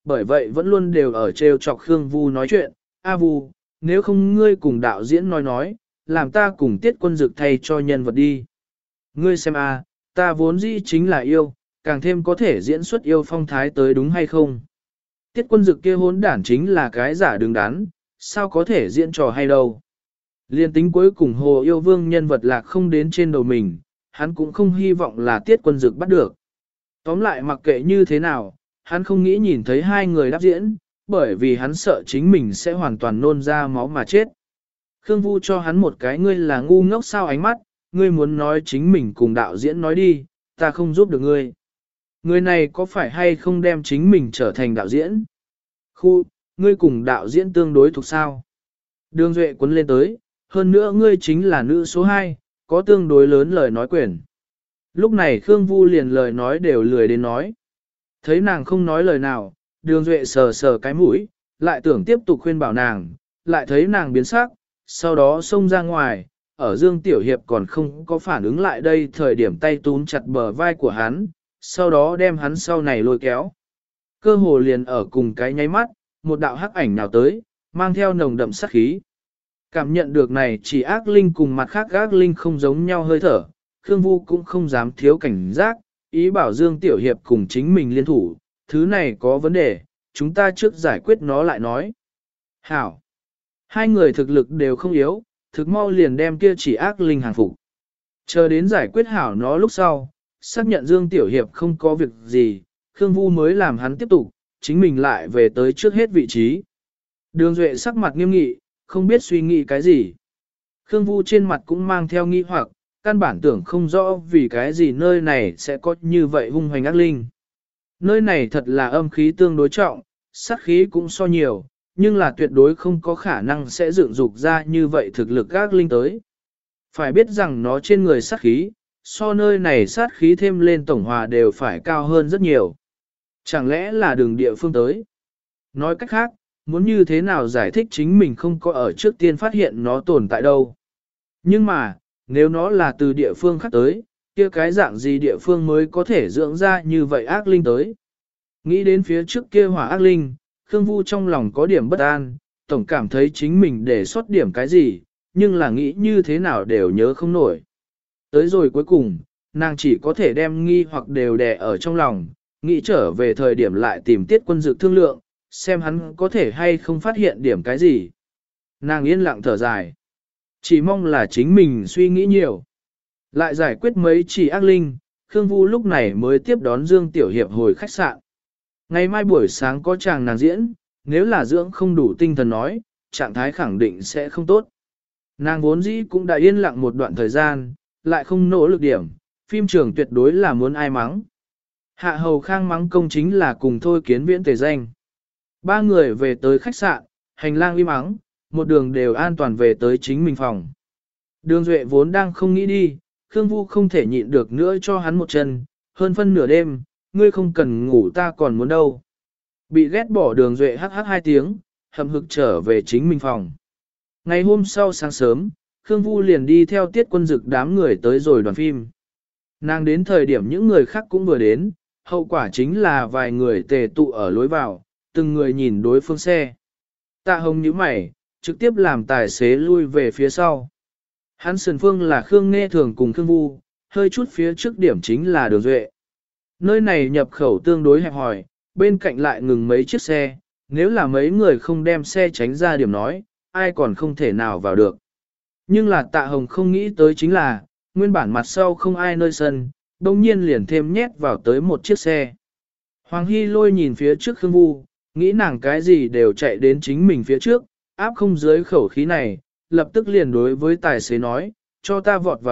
bởi vậy vẫn luôn đều ở trêu chọc Khương Vu nói chuyện. A Vu, nếu không ngươi cùng đạo diễn nói, làm ta cùng Tiết Quân Dực thay cho nhân vật đi. Ngươi xem a, ta vốn dĩ chính là yêu, càng thêm có thể diễn xuất yêu phong thái tới đúng hay không? Tiết Quân Dực kia hỗn đản chính là cái giả đứng đắn, sao có thể diễn trò hay đâu. Liên tính cuối cùng Hồ Yêu Vương nhân vật lạc không đến trên đầu mình, hắn cũng không hy vọng là Tiết Quân Dực bắt được. Tóm lại mặc kệ như thế nào, hắn không nghĩ nhìn thấy hai người đáp diễn, bởi vì hắn sợ chính mình sẽ hoàn toàn nôn ra máu mà chết. Khương Vu cho hắn một cái ngươi là ngu ngốc sao ánh mắt, ngươi muốn nói chính mình cùng đạo diễn nói đi, ta không giúp được ngươi. Người này có phải hay không đem chính mình trở thành đạo diễn? Khu, ngươi cùng đạo diễn tương đối thuộc sao? Đường Duệ quấn lên tới, hơn nữa ngươi chính là nữ số 2, có tương đối lớn lời nói quyền. Lúc này Khương Vu liền lời nói đều lười đến nói. Thấy nàng không nói lời nào, Đường Duệ sờ sờ cái mũi, lại tưởng tiếp tục khuyên bảo nàng, lại thấy nàng biến sắc, sau đó xông ra ngoài, ở Dương Tiểu Hiệp còn không có phản ứng lại đây thời điểm tay túm chặt bờ vai của hắn, sau đó đem hắn sau này lôi kéo. Cơ hồ liền ở cùng cái nháy mắt, một đạo hắc ảnh nào tới, mang theo nồng đậm sát khí. Cảm nhận được này chỉ ác linh cùng mặt khác ác linh không giống nhau hơi thở, Khương Vu cũng không dám thiếu cảnh giác, ý bảo Dương Tiểu Hiệp cùng chính mình liên thủ, thứ này có vấn đề, chúng ta trước giải quyết nó lại nói. Hảo! Hai người thực lực đều không yếu, thực mau liền đem kia chỉ ác linh hàng phục. Chờ đến giải quyết hảo nó lúc sau, xác nhận Dương Tiểu Hiệp không có việc gì, Khương Vu mới làm hắn tiếp tục, chính mình lại về tới trước hết vị trí. Đường Duệ sắc mặt nghiêm nghị, không biết suy nghĩ cái gì. Khương Vu trên mặt cũng mang theo nghi hoặc, căn bản tưởng không rõ vì cái gì nơi này sẽ có như vậy hung hoành ác linh. Nơi này thật là âm khí tương đối trọng, sát khí cũng so nhiều, nhưng là tuyệt đối không có khả năng sẽ dựng dục ra như vậy thực lực ác linh tới. Phải biết rằng nó trên người sát khí, so nơi này sát khí thêm lên tổng hòa đều phải cao hơn rất nhiều. Chẳng lẽ là đường địa phương tới? Nói cách khác, muốn như thế nào giải thích chính mình không có ở trước tiên phát hiện nó tồn tại đâu. Nhưng mà, nếu nó là từ địa phương khác tới, kia cái dạng gì địa phương mới có thể dưỡng ra như vậy ác linh tới. Nghĩ đến phía trước kia hỏa ác linh, Khương Vu trong lòng có điểm bất an, tổng cảm thấy chính mình để sót điểm cái gì, nhưng là nghĩ như thế nào đều nhớ không nổi. Tới rồi cuối cùng, nàng chỉ có thể đem nghi hoặc đều đè ở trong lòng, nghĩ trở về thời điểm lại tìm Tiết Quân Dực thương lượng, xem hắn có thể hay không phát hiện điểm cái gì. Nàng yên lặng thở dài. Chỉ mong là chính mình suy nghĩ nhiều. Lại giải quyết mấy chỉ ác linh, Khương Vu lúc này mới tiếp đón Dương Tiểu Hiệp hồi khách sạn. Ngày mai buổi sáng có chàng nàng diễn, nếu là dưỡng không đủ tinh thần nói, trạng thái khẳng định sẽ không tốt. Nàng vốn dĩ cũng đã yên lặng một đoạn thời gian, lại không nỗ lực điểm, phim trường tuyệt đối là muốn ai mắng. Hạ Hầu Khang mắng công chính là cùng Thôi Kiến Viễn tề danh. Ba người về tới khách sạn, hành lang im ắng, một đường đều an toàn về tới chính mình phòng. Đường Duệ vốn đang không nghĩ đi, Khương Vu không thể nhịn được nữa cho hắn một chân, hơn phân nửa đêm, ngươi không cần ngủ ta còn muốn đâu. Bị ghét bỏ Đường Duệ hắc hắc 2 tiếng, hậm hực trở về chính mình phòng. Ngày hôm sau sáng sớm, Khương Vu liền đi theo Tiết Quân Dực đám người tới rồi đoàn phim. Nàng đến thời điểm những người khác cũng vừa đến, hậu quả chính là vài người tề tụ ở lối vào, từng người nhìn đối phương xe. Tạ Hồng nhíu mày, trực tiếp làm tài xế lui về phía sau. Hắn sườn phương là Khương Nghe Thường cùng Khương Vu, hơi chút phía trước điểm chính là Đường Duệ. Nơi này nhập khẩu tương đối hẹp hòi, bên cạnh lại ngừng mấy chiếc xe, nếu là mấy người không đem xe tránh ra điểm nói, ai còn không thể nào vào được. Nhưng là Tạ Hồng không nghĩ tới chính là, nguyên bản mặt sau không ai nơi sân, đồng nhiên liền thêm nhét vào tới một chiếc xe. Hoàng Hy Lôi nhìn phía trước Khương Vu, nghĩ nàng cái gì đều chạy đến chính mình phía trước, áp không dưới khẩu khí này, lập tức liền đối với tài xế nói, cho ta vọt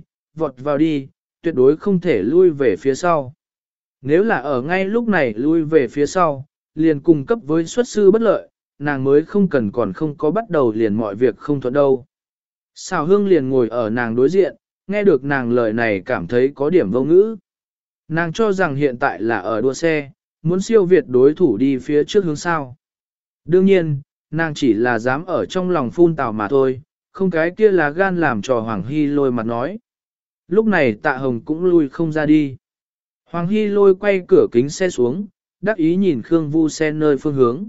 vào đi, tuyệt đối không thể lui về phía sau. Nếu là ở ngay lúc này lui về phía sau, liền cung cấp với xuất sư bất lợi, nàng mới không cần còn không có bắt đầu liền mọi việc không thuận đâu. Xào Hương liền ngồi ở nàng đối diện, nghe được nàng lời này cảm thấy có điểm vô ngữ. Nàng cho rằng hiện tại là ở đua xe, muốn siêu việt đối thủ đi phía trước hướng sau. Đương nhiên, nàng chỉ là dám ở trong lòng phun tào mà thôi, không cái kia là gan làm trò Hoàng Hy Lôi mặt nói. Lúc này Tạ Hồng cũng lui không ra đi. Hoàng Hy Lôi quay cửa kính xe xuống, đắc ý nhìn Khương Vu xe nơi phương hướng.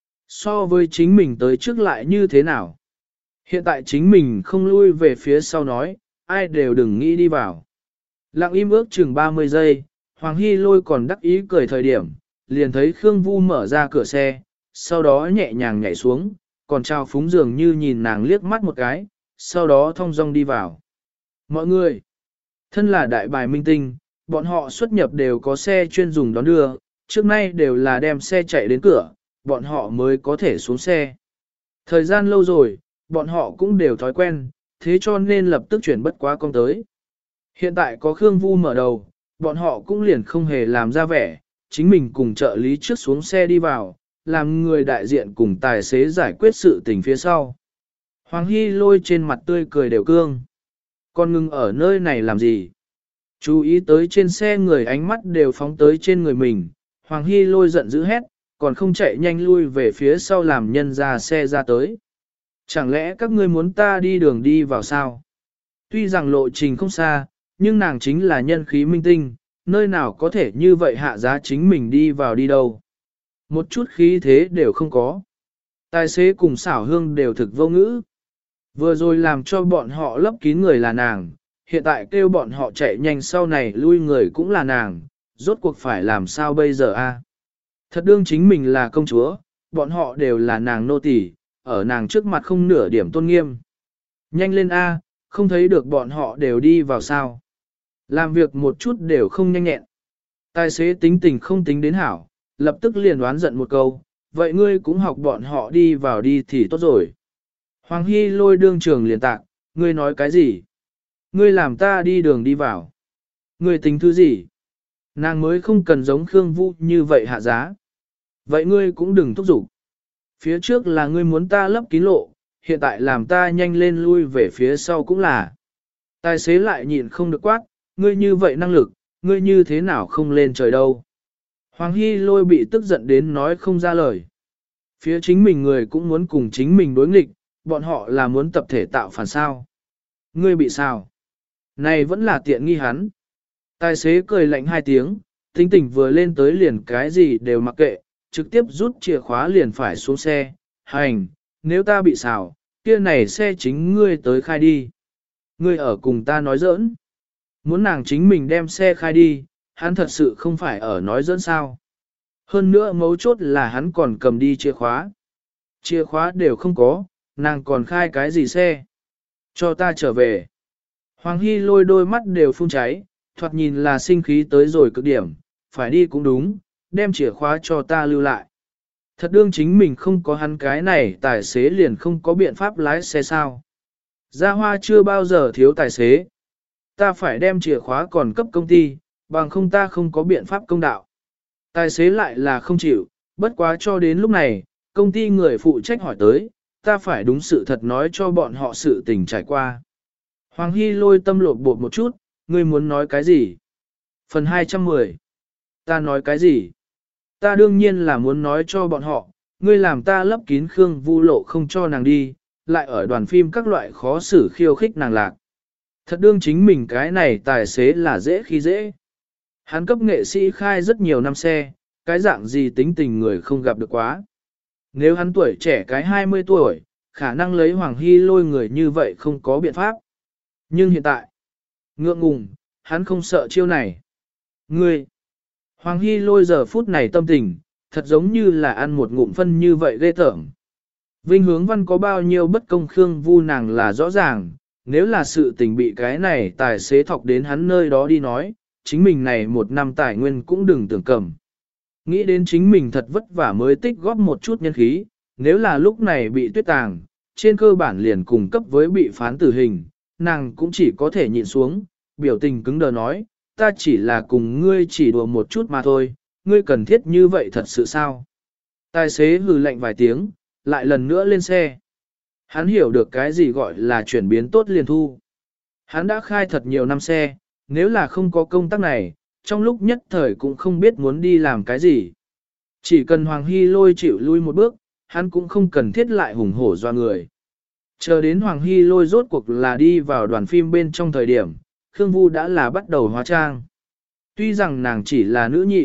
So với chính mình tới trước lại như thế nào? Hiện tại chính mình không lui về phía sau nói, ai đều đừng nghĩ đi vào. Lặng im ước chừng 30 giây, Hoàng Hy Lôi còn đắc ý cười thời điểm, liền thấy Khương Vu mở ra cửa xe, sau đó nhẹ nhàng nhảy xuống, còn trao phúng dường như nhìn nàng liếc mắt một cái, sau đó thong dong đi vào. Mọi người, thân là đại bài minh tinh, bọn họ xuất nhập đều có xe chuyên dùng đón đưa, trước nay đều là đem xe chạy đến cửa, bọn họ mới có thể xuống xe. Thời gian lâu rồi, bọn họ cũng đều thói quen, thế cho nên lập tức chuyển bất quá công tới. Hiện tại có Khương Vu mở đầu, bọn họ cũng liền không hề làm ra vẻ, chính mình cùng trợ lý trước xuống xe đi vào, làm người đại diện cùng tài xế giải quyết sự tình phía sau. Hoàng Hy Lôi trên mặt tươi cười đều cương. Con ngưng ở nơi này làm gì? Chú ý tới trên xe người ánh mắt đều phóng tới trên người mình, Hoàng Hy Lôi giận dữ hét, còn không chạy nhanh lui về phía sau làm nhân ra xe ra tới. Chẳng lẽ các ngươi muốn ta đi đường đi vào sao? Tuy rằng lộ trình không xa, nhưng nàng chính là nhân khí minh tinh, nơi nào có thể như vậy hạ giá chính mình đi vào đi đâu. Một chút khí thế đều không có. Tài xế cùng xảo hương đều thực vô ngữ. Vừa rồi làm cho bọn họ lấp kín người là nàng, hiện tại kêu bọn họ chạy nhanh sau này lui người cũng là nàng, rốt cuộc phải làm sao bây giờ a? Thật đương chính mình là công chúa, bọn họ đều là nàng nô tỳ, ở nàng trước mặt không nửa điểm tôn nghiêm. Nhanh lên a, không thấy được bọn họ đều đi vào sao. Làm việc một chút đều không nhanh nhẹn. Tài xế tính tình không tính đến hảo, lập tức liền đoán giận một câu, vậy ngươi cũng học bọn họ đi vào đi thì tốt rồi. Hoàng Hy Lôi đương trường liền tạc, ngươi nói cái gì? Ngươi làm ta đi đường đi vào. Ngươi tính thứ gì? Nàng mới không cần giống Khương Vu như vậy hạ giá. Vậy ngươi cũng đừng thúc giục. Phía trước là ngươi muốn ta lấp kín lộ, hiện tại làm ta nhanh lên lui về phía sau cũng là. Tài xế lại nhịn không được quát, ngươi như vậy năng lực, ngươi như thế nào không lên trời đâu. Hoàng Hy Lôi bị tức giận đến nói không ra lời. Phía chính mình người cũng muốn cùng chính mình đối nghịch, bọn họ là muốn tập thể tạo phản sao. Ngươi bị sao? Này vẫn là tiện nghi hắn. Tài xế cười lạnh hai tiếng, tính tình vừa lên tới liền cái gì đều mặc kệ, trực tiếp rút chìa khóa liền phải xuống xe. Hành, nếu ta bị xào, kia này xe chính ngươi tới khai đi. Ngươi ở cùng ta nói giỡn. Muốn nàng chính mình đem xe khai đi, hắn thật sự không phải ở nói giỡn sao. Hơn nữa mấu chốt là hắn còn cầm đi chìa khóa. Chìa khóa đều không có, nàng còn khai cái gì xe. Cho ta trở về. Hoàng Hy Lôi đôi mắt đều phun cháy, thoạt nhìn là sinh khí tới rồi cực điểm, phải đi cũng đúng, đem chìa khóa cho ta lưu lại. Thật đương chính mình không có hắn cái này tài xế liền không có biện pháp lái xe sao. Gia Hoa chưa bao giờ thiếu tài xế. Ta phải đem chìa khóa còn cấp công ty, bằng không ta không có biện pháp công đạo. Tài xế lại là không chịu, bất quá cho đến lúc này, công ty người phụ trách hỏi tới, ta phải đúng sự thật nói cho bọn họ sự tình trải qua. Hoàng Hy Lôi tâm lột bột một chút, ngươi muốn nói cái gì? Phần 210. Ta nói cái gì? Ta đương nhiên là muốn nói cho bọn họ, ngươi làm ta lấp kín Khương Vu lộ không cho nàng đi, lại ở đoàn phim các loại khó xử khiêu khích nàng lạc. Thật đương chính mình cái này tài xế là dễ khi dễ. Hắn cấp nghệ sĩ khai rất nhiều năm xe, cái dạng gì tính tình người không gặp được quá. Nếu hắn tuổi trẻ cái 20 tuổi, khả năng lấy Hoàng Hy Lôi người như vậy không có biện pháp. Nhưng hiện tại, ngượng ngùng, hắn không sợ chiêu này. Ngươi, Hoàng Hy Lôi giờ phút này tâm tình, thật giống như là ăn một ngụm phân như vậy ghê tởm. Vinh Hướng Văn có bao nhiêu bất công Khương Vu nàng là rõ ràng, nếu là sự tình bị cái này tài xế thọc đến hắn nơi đó đi nói, chính mình này một năm tài nguyên cũng đừng tưởng cầm. Nghĩ đến chính mình thật vất vả mới tích góp một chút nhân khí, nếu là lúc này bị tuyết tàng, trên cơ bản liền cùng cấp với bị phán tử hình, nàng cũng chỉ có thể nhịn xuống, biểu tình cứng đờ nói, ta chỉ là cùng ngươi chỉ đùa một chút mà thôi, ngươi cần thiết như vậy thật sự sao? Tài xế hừ lạnh vài tiếng, lại lần nữa lên xe. Hắn hiểu được cái gì gọi là chuyển biến tốt liền thu. Hắn đã khai thật nhiều năm xe, nếu là không có công tác này, trong lúc nhất thời cũng không biết muốn đi làm cái gì. Chỉ cần Hoàng Hy Lôi chịu lui một bước, hắn cũng không cần thiết lại hùng hổ doa người. Chờ đến Hoàng Hy Lôi rốt cuộc là đi vào đoàn phim bên trong thời điểm, Khương Vu đã là bắt đầu hóa trang. Tuy rằng nàng chỉ là nữ nhị,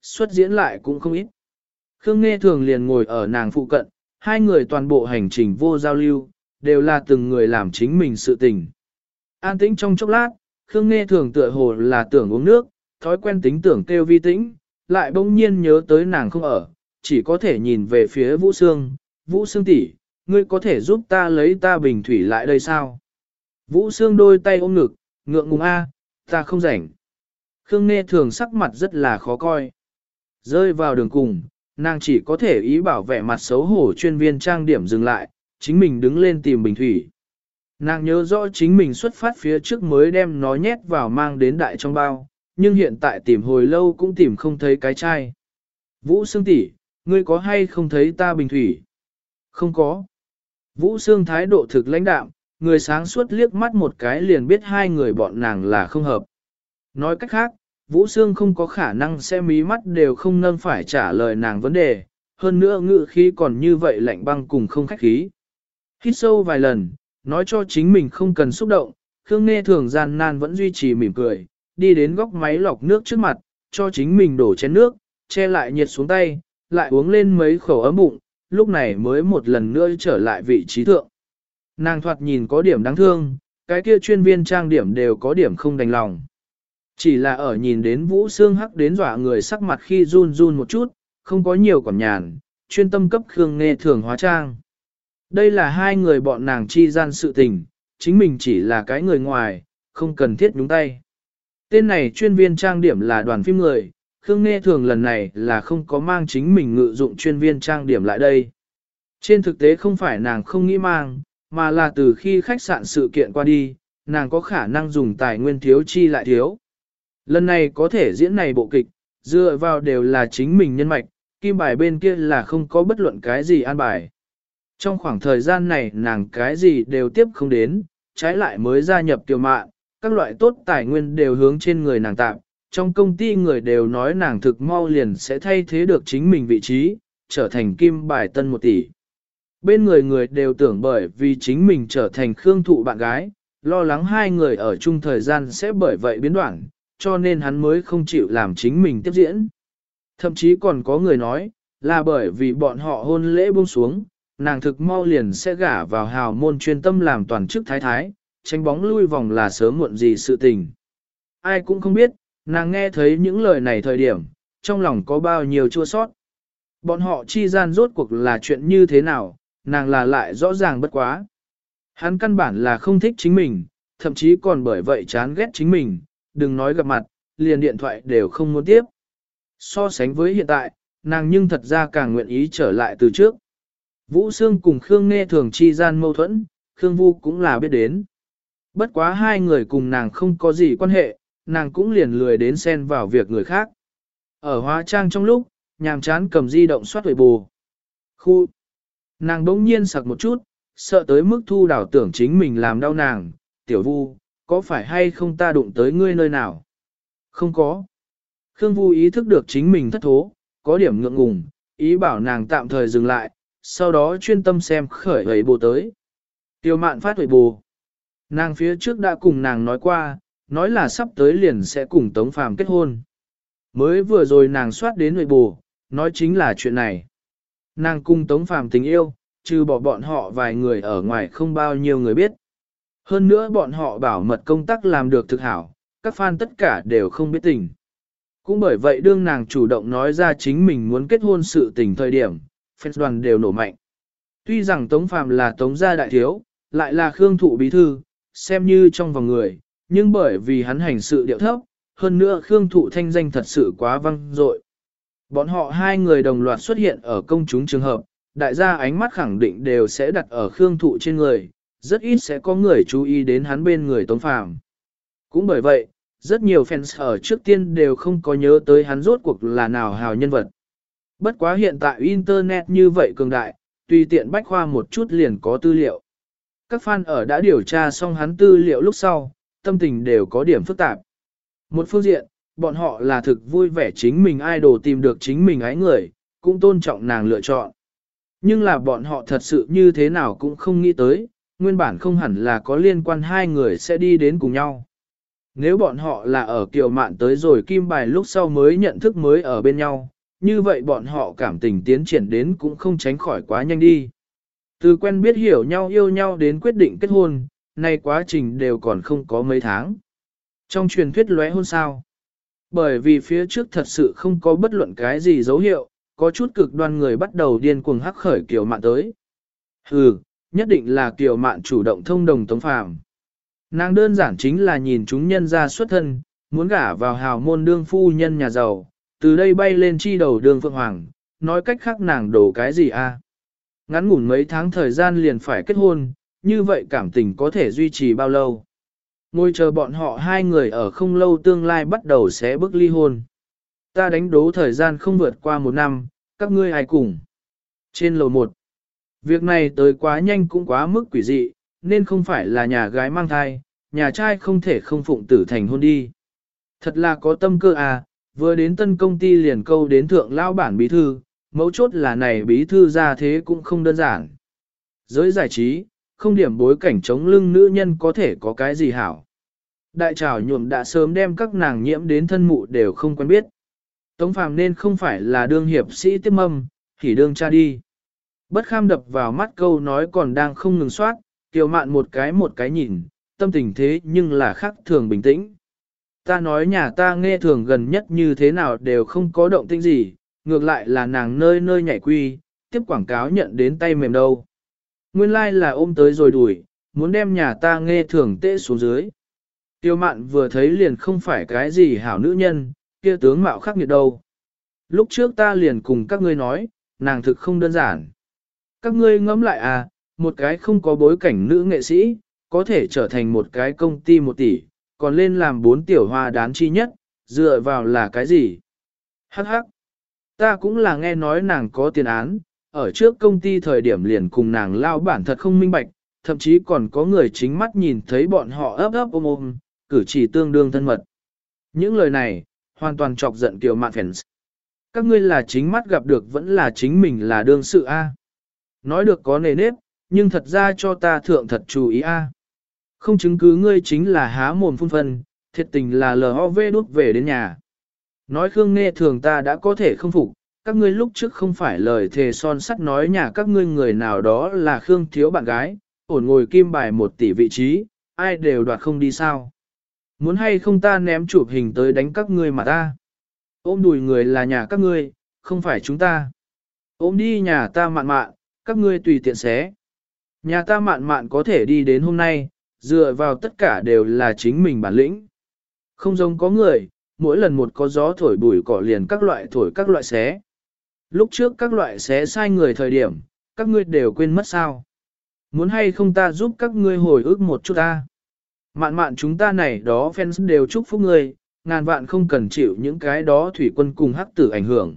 xuất diễn lại cũng không ít. Khương Nghe Thường liền ngồi ở nàng phụ cận, hai người toàn bộ hành trình vô giao lưu, đều là từng người làm chính mình sự tình. An tĩnh trong chốc lát, Khương Nghe Thường tựa hồ là tưởng uống nước, thói quen tính tưởng kêu Vi Tĩnh, lại bỗng nhiên nhớ tới nàng không ở, chỉ có thể nhìn về phía Vũ Sương. Vũ Sương tỷ, ngươi có thể giúp ta lấy ta bình thủy lại đây sao? Vũ Sương đôi tay ôm ngực, ngượng ngùng a, ta không rảnh. Khương Nghe Thường sắc mặt rất là khó coi. Rơi vào đường cùng, nàng chỉ có thể ý bảo vẻ mặt xấu hổ chuyên viên trang điểm dừng lại, chính mình đứng lên tìm bình thủy. Nàng nhớ rõ chính mình xuất phát phía trước mới đem nó nhét vào mang đến đại trong bao, nhưng hiện tại tìm hồi lâu cũng tìm không thấy cái chai. Vũ Sương tỷ, ngươi có hay không thấy ta bình thủy? Không có. Vũ Sương thái độ thực lãnh đạm, người sáng suốt liếc mắt một cái liền biết hai người bọn nàng là không hợp. Nói cách khác, Vũ Sương không có khả năng sẽ mí mắt đều không nâng phải trả lời nàng vấn đề, hơn nữa ngữ khí còn như vậy lạnh băng cùng không khách khí. Hít sâu vài lần, nói cho chính mình không cần xúc động, Khương Nghe Thường gian nan vẫn duy trì mỉm cười, đi đến góc máy lọc nước trước mặt, cho chính mình đổ chén nước, che lại nhiệt xuống tay, lại uống lên mấy khẩu ấm bụng, lúc này mới một lần nữa trở lại vị trí thượng. Nàng thoạt nhìn có điểm đáng thương, cái kia chuyên viên trang điểm đều có điểm không đành lòng. Chỉ là ở nhìn đến Vũ Sương hắc đến dọa người sắc mặt khi run run một chút, không có nhiều quản nhàn, chuyên tâm cấp Khương Nghe Thường hóa trang. Đây là hai người bọn nàng chi gian sự tình, chính mình chỉ là cái người ngoài, không cần thiết nhúng tay. Tên này chuyên viên trang điểm là đoàn phim người, Khương Nghe Thường lần này là không có mang chính mình ngự dụng chuyên viên trang điểm lại đây. Trên thực tế không phải nàng không nghĩ mang, mà là từ khi khách sạn sự kiện qua đi, nàng có khả năng dùng tài nguyên thiếu chi lại thiếu. Lần này có thể diễn này bộ kịch, dựa vào đều là chính mình nhân mạch, kim bài bên kia là không có bất luận cái gì an bài. Trong khoảng thời gian này nàng cái gì đều tiếp không đến, trái lại mới gia nhập tiểu mạn, các loại tốt tài nguyên đều hướng trên người nàng tạm. Trong công ty người đều nói nàng thực mau liền sẽ thay thế được chính mình vị trí, trở thành kim bài tân 1 tỷ. Bên người đều tưởng bởi vì chính mình trở thành Khương Thụ bạn gái, lo lắng hai người ở chung thời gian sẽ bởi vậy biến đoạn, cho nên hắn mới không chịu làm chính mình tiếp diễn. Thậm chí còn có người nói, là bởi vì bọn họ hôn lễ buông xuống, nàng thực mau liền sẽ gả vào hào môn chuyên tâm làm toàn chức thái thái, tránh bóng lui vòng là sớm muộn gì sự tình. Ai cũng không biết, nàng nghe thấy những lời này thời điểm, trong lòng có bao nhiêu chua sót. Bọn họ chi gian rốt cuộc là chuyện như thế nào, nàng là lại rõ ràng bất quá. Hắn căn bản là không thích chính mình, thậm chí còn bởi vậy chán ghét chính mình, đừng nói gặp mặt, liền điện thoại đều không muốn tiếp. So sánh với hiện tại, nàng nhưng thật ra càng nguyện ý trở lại từ trước. Vũ Sương cùng Khương Nghe Thường chi gian mâu thuẫn, Khương Vu cũng là biết đến. Bất quá hai người cùng nàng không có gì quan hệ, nàng cũng liền lười đến xen vào việc người khác. Ở hóa trang trong lúc, nhàm chán cầm di động soát bù. Khu! Nàng đống nhiên sặc một chút, sợ tới mức Thu Đào tưởng chính mình làm đau nàng. Tiểu Vu, có phải hay không ta đụng tới ngươi nơi nào? Không có. Khương Vu ý thức được chính mình thất thố, có điểm ngượng ngùng, ý bảo nàng tạm thời dừng lại, sau đó chuyên tâm xem khởi ấy bù tới. Tiêu Mạn phát huệ bù. Nàng phía trước đã cùng nàng nói qua, nói là sắp tới liền sẽ cùng Tống Phàm kết hôn. Mới vừa rồi nàng soát đến huệ bù, nói chính là chuyện này. Nàng cùng Tống Phàm tình yêu, trừ bỏ bọn họ vài người ở ngoài không bao nhiêu người biết. Hơn nữa bọn họ bảo mật công tác làm được thực hảo, các fan tất cả đều không biết tình. Cũng bởi vậy đương nàng chủ động nói ra chính mình muốn kết hôn sự tình thời điểm, fans đoàn đều nổ mạnh. Tuy rằng Tống Phàm là Tống gia đại thiếu, lại là Khương Thụ bí thư, xem như trong vòng người, nhưng bởi vì hắn hành sự điệu thấp, hơn nữa Khương Thụ thanh danh thật sự quá vang dội. Bọn họ hai người đồng loạt xuất hiện ở công chúng trường hợp, đại gia ánh mắt khẳng định đều sẽ đặt ở Khương Thụ trên người, rất ít sẽ có người chú ý đến hắn bên người Tống Phàm. Cũng bởi vậy, rất nhiều fans ở trước tiên đều không có nhớ tới hắn rốt cuộc là nào hào nhân vật. Bất quá hiện tại Internet như vậy cường đại, tùy tiện bách khoa một chút liền có tư liệu. Các fan ở đã điều tra xong hắn tư liệu lúc sau, tâm tình đều có điểm phức tạp. Một phương diện, bọn họ là thực vui vẻ chính mình idol tìm được chính mình ái người, cũng tôn trọng nàng lựa chọn. Nhưng là bọn họ thật sự như thế nào cũng không nghĩ tới, nguyên bản không hẳn là có liên quan hai người sẽ đi đến cùng nhau. Nếu bọn họ là ở Kiều Mạn tới rồi kim bài lúc sau mới nhận thức mới ở bên nhau, như vậy bọn họ cảm tình tiến triển đến cũng không tránh khỏi quá nhanh đi. Từ quen biết hiểu nhau yêu nhau đến quyết định kết hôn, nay quá trình đều còn không có mấy tháng. Trong truyền thuyết lóe hôn sao? Bởi vì phía trước thật sự không có bất luận cái gì dấu hiệu, có chút cực đoan người bắt đầu điên cuồng hắc khởi Kiều Mạn tới. Nhất định là Kiều Mạn chủ động thông đồng Tống Phàm. Nàng đơn giản chính là nhìn chúng nhân ra xuất thân, muốn gả vào hào môn đương phu nhân nhà giàu, từ đây bay lên chi đầu đường Phượng Hoàng, nói cách khác nàng đổ cái gì a? Ngắn ngủn mấy tháng thời gian liền phải kết hôn, như vậy cảm tình có thể duy trì bao lâu? Ngồi chờ bọn họ hai người ở không lâu tương lai bắt đầu sẽ bước ly hôn. Ta đánh đố thời gian không vượt qua 1 năm, các ngươi ai cùng. Trên lầu 1, việc này tới quá nhanh cũng quá mức quỷ dị, nên không phải là nhà gái mang thai, nhà trai không thể không phụng tử thành hôn đi. Thật là có tâm cơ à, vừa đến tân công ty liền câu đến thượng lao bản bí thư, mấu chốt là này bí thư ra thế cũng không đơn giản. Giới giải trí, không điểm bối cảnh chống lưng nữ nhân có thể có cái gì hảo. Đại trảo nhuộm đã sớm đem các nàng nhiễm đến thân mụ đều không quen biết. Tống Phàm nên không phải là đương hiệp sĩ tiếp mâm, thì đương cha đi. Bất kham đập vào mắt câu nói còn đang không ngừng soát, Kiều Mạn một cái nhìn, tâm tình thế nhưng là khác thường bình tĩnh. Ta nói nhà ta nghe thường gần nhất như thế nào đều không có động tĩnh gì, ngược lại là nàng nơi nơi nhảy quy, tiếp quảng cáo nhận đến tay mềm đâu. Nguyên lai like là ôm tới rồi đuổi, muốn đem nhà ta nghe thường tệ xuống dưới. Kiều Mạn vừa thấy liền không phải cái gì hảo nữ nhân, kia tướng mạo khắc nghiệt đâu. Lúc trước ta liền cùng các ngươi nói, nàng thực không đơn giản. Các ngươi ngẫm lại à, một cái không có bối cảnh nữ nghệ sĩ, có thể trở thành một cái công ty 1 tỷ, còn lên làm 4 tiểu hoa đán chi nhất, dựa vào là cái gì? Hắc hắc. Ta cũng là nghe nói nàng có tiền án, ở trước công ty thời điểm liền cùng nàng lao bản thật không minh bạch, thậm chí còn có người chính mắt nhìn thấy bọn họ ấp ấp ôm ôm, cử chỉ tương đương thân mật. Những lời này, hoàn toàn chọc giận Kiều Mạn fans. Các ngươi là chính mắt gặp được vẫn là chính mình là đương sự A. Nói được có nề nếp, nhưng thật ra cho ta thượng thật chú ý A. Không chứng cứ ngươi chính là há mồm phun phân, thiệt tình là LOV đút về đến nhà. Nói Khương Nghe Thường ta đã có thể không phục, các ngươi lúc trước không phải lời thề son sắt nói nhà các ngươi người nào đó là Khương thiếu bạn gái, ổn ngồi kim bài 1 tỷ vị trí, ai đều đoạt không đi sao. Muốn hay không ta ném chụp hình tới đánh các ngươi mà ta. Ôm đùi người là nhà các ngươi, không phải chúng ta. Ôm đi nhà ta mạn mạn, các ngươi tùy tiện xé. Nhà ta mạn mạn có thể đi đến hôm nay, dựa vào tất cả đều là chính mình bản lĩnh. Không giống có người, mỗi lần một có gió thổi bụi cỏ liền các loại thổi các loại xé. Lúc trước các loại xé sai người thời điểm, các ngươi đều quên mất sao. Muốn hay không ta giúp các ngươi hồi ức một chút ta. Mạn mạn chúng ta này đó fans đều chúc phúc ngươi, ngàn vạn không cần chịu những cái đó thủy quân cùng hắc tử ảnh hưởng.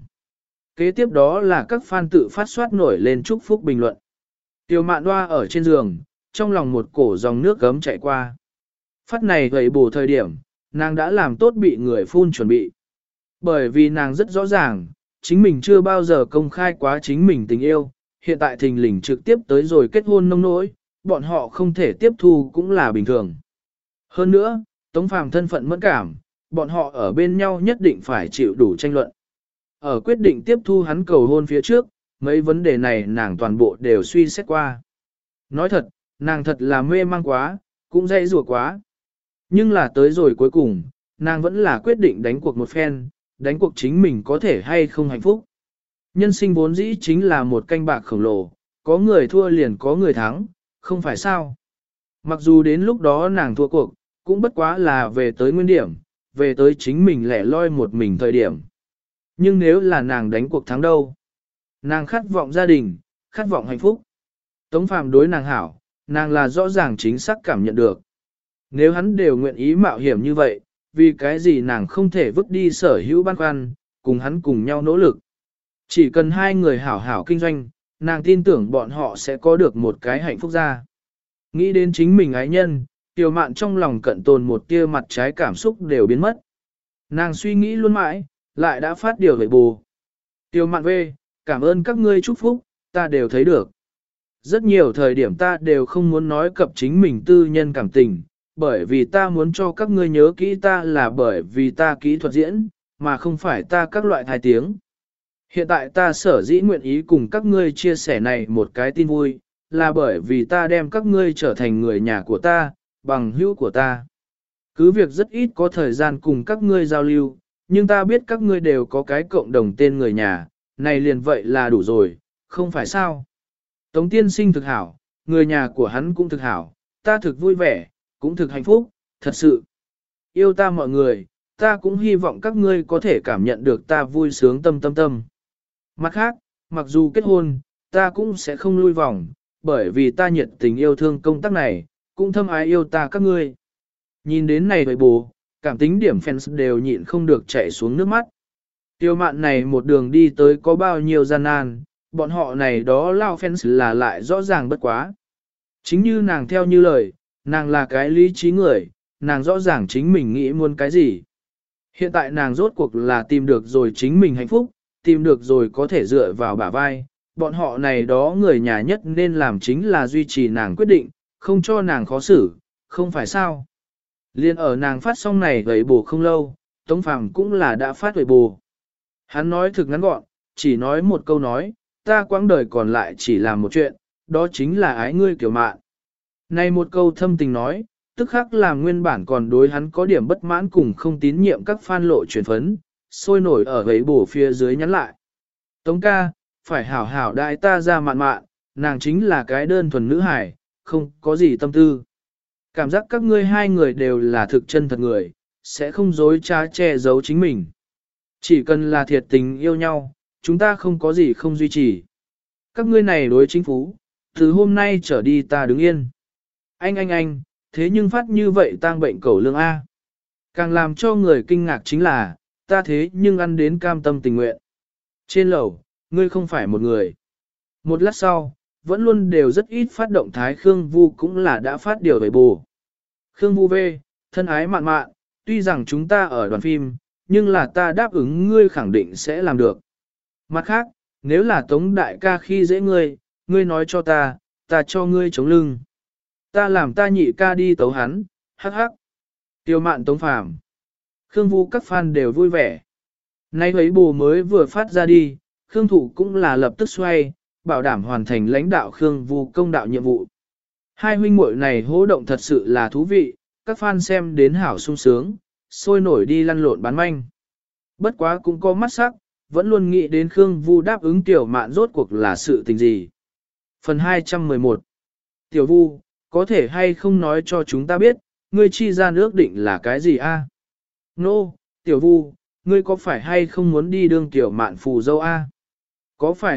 Kế tiếp đó là các fan tự phát soát nổi lên chúc phúc bình luận. Tiêu Mạn Đoa ở trên giường, trong lòng một cổ dòng nước gấm chạy qua. Phát này gầy bù thời điểm, nàng đã làm tốt bị người phun chuẩn bị. Bởi vì nàng rất rõ ràng, chính mình chưa bao giờ công khai quá chính mình tình yêu, hiện tại thình lình trực tiếp tới rồi kết hôn nông nỗi, bọn họ không thể tiếp thu cũng là bình thường. Hơn nữa, Tống Phàm thân phận mẫn cảm, bọn họ ở bên nhau nhất định phải chịu đủ tranh luận. Ở quyết định tiếp thu hắn cầu hôn phía trước, mấy vấn đề này nàng toàn bộ đều suy xét qua. Nói thật, nàng thật là mê mang quá, cũng dễ rùa quá. Nhưng là tới rồi cuối cùng, nàng vẫn là quyết định đánh cuộc một phen, đánh cuộc chính mình có thể hay không hạnh phúc. Nhân sinh vốn dĩ chính là một canh bạc khổng lồ, có người thua liền có người thắng, không phải sao. Mặc dù đến lúc đó nàng thua cuộc, cũng bất quá là về tới nguyên điểm, về tới chính mình lẻ loi một mình thời điểm. Nhưng nếu là nàng đánh cuộc thắng đâu? Nàng khát vọng gia đình, khát vọng hạnh phúc. Tống Phàm đối nàng hảo, nàng là rõ ràng chính xác cảm nhận được. Nếu hắn đều nguyện ý mạo hiểm như vậy, vì cái gì nàng không thể vứt đi sở hữu băn khoăn, cùng hắn cùng nhau nỗ lực. Chỉ cần hai người hảo hảo kinh doanh, nàng tin tưởng bọn họ sẽ có được một cái hạnh phúc ra. Nghĩ đến chính mình ái nhân, Kiều Mạn trong lòng cận tồn một tia mặt trái cảm xúc đều biến mất. Nàng suy nghĩ luôn mãi, lại đã phát điều về bù. Kiều Mạn về, cảm ơn các ngươi chúc phúc, ta đều thấy được. Rất nhiều thời điểm ta đều không muốn nói cập chính mình tư nhân cảm tình, bởi vì ta muốn cho các ngươi nhớ kỹ ta là bởi vì ta kỹ thuật diễn, mà không phải ta các loại thai tiếng. Hiện tại ta sở dĩ nguyện ý cùng các ngươi chia sẻ này một cái tin vui, là bởi vì ta đem các ngươi trở thành người nhà của ta, bằng hữu của ta. Cứ việc rất ít có thời gian cùng các ngươi giao lưu, nhưng ta biết các ngươi đều có cái cộng đồng tên người nhà, này liền vậy là đủ rồi, không phải sao. Tống tiên sinh thực hảo, người nhà của hắn cũng thực hảo, ta thực vui vẻ, cũng thực hạnh phúc, thật sự. Yêu ta mọi người, ta cũng hy vọng các ngươi có thể cảm nhận được ta vui sướng tâm. Mặt khác, mặc dù kết hôn, ta cũng sẽ không lui vòng, bởi vì ta nhiệt tình yêu thương công tác này, cũng thâm ái yêu ta các ngươi. Nhìn đến này với bố, cảm tính điểm fans đều nhịn không được chảy xuống nước mắt. Tiêu mạn này một đường đi tới có bao nhiêu gian nan, bọn họ này đó lao fans là lại rõ ràng bất quá. Chính như nàng theo như lời, nàng là cái lý trí người, nàng rõ ràng chính mình nghĩ muốn cái gì. Hiện tại nàng rốt cuộc là tìm được rồi chính mình hạnh phúc, tìm được rồi có thể dựa vào bả vai, bọn họ này đó người nhà nhất nên làm chính là duy trì nàng quyết định, không cho nàng khó xử, không phải sao. Liên ở nàng phát xong này gầy bù không lâu, Tống Phàm cũng là đã phát gầy bù. Hắn nói thực ngắn gọn, chỉ nói một câu nói, ta quãng đời còn lại chỉ làm một chuyện, đó chính là ái ngươi Kiều Mạn. Này một câu thâm tình nói, tức khắc làm nguyên bản còn đối hắn có điểm bất mãn cùng không tín nhiệm các fan lộ truyền phấn, sôi nổi ở gầy bù phía dưới nhắn lại. Tống ca, phải hảo hảo đại ta ra mạn mạn, nàng chính là cái đơn thuần nữ hải, không có gì tâm tư. Cảm giác các ngươi hai người đều là thực chân thật người, sẽ không dối trá che giấu chính mình. Chỉ cần là thiệt tình yêu nhau, chúng ta không có gì không duy trì. Các ngươi này đối chính phủ, từ hôm nay trở đi ta đứng yên. Anh, thế nhưng phát như vậy tang bệnh cẩu lương A. Càng làm cho người kinh ngạc chính là, ta thế nhưng ăn đến cam tâm tình nguyện. Trên lầu, ngươi không phải một người. Một lát sau, vẫn luôn đều rất ít phát động thái Khương Vu cũng là đã phát điều về bù. Khương Vu V, thân ái mạn mạn, tuy rằng chúng ta ở đoàn phim, nhưng là ta đáp ứng ngươi khẳng định sẽ làm được. Mặt khác, nếu là Tống đại ca khi dễ ngươi, ngươi nói cho ta cho ngươi chống lưng. Ta làm ta nhị ca đi tấu hắn, hắc hắc. Tiêu mạn Tống Phàm. Khương Vu các fan đều vui vẻ. Nay ấy bù mới vừa phát ra đi, Khương Thụ cũng là lập tức xoay, bảo đảm hoàn thành lãnh đạo Khương Vu công đạo nhiệm vụ. Hai huynh muội này hô động thật sự là thú vị, các fan xem đến hảo sung sướng, sôi nổi đi lăn lộn bán manh. Bất quá cũng có mắt sắc, vẫn luôn nghĩ đến Khương Vu đáp ứng Tiểu Mạn rốt cuộc là sự tình gì. Phần 211 Tiểu Vu, có thể hay không nói cho chúng ta biết, ngươi chi gian ước định là cái gì a? Nô, Tiểu Vu, ngươi có phải hay không muốn đi đương Tiểu Mạn phù dâu a? Có phải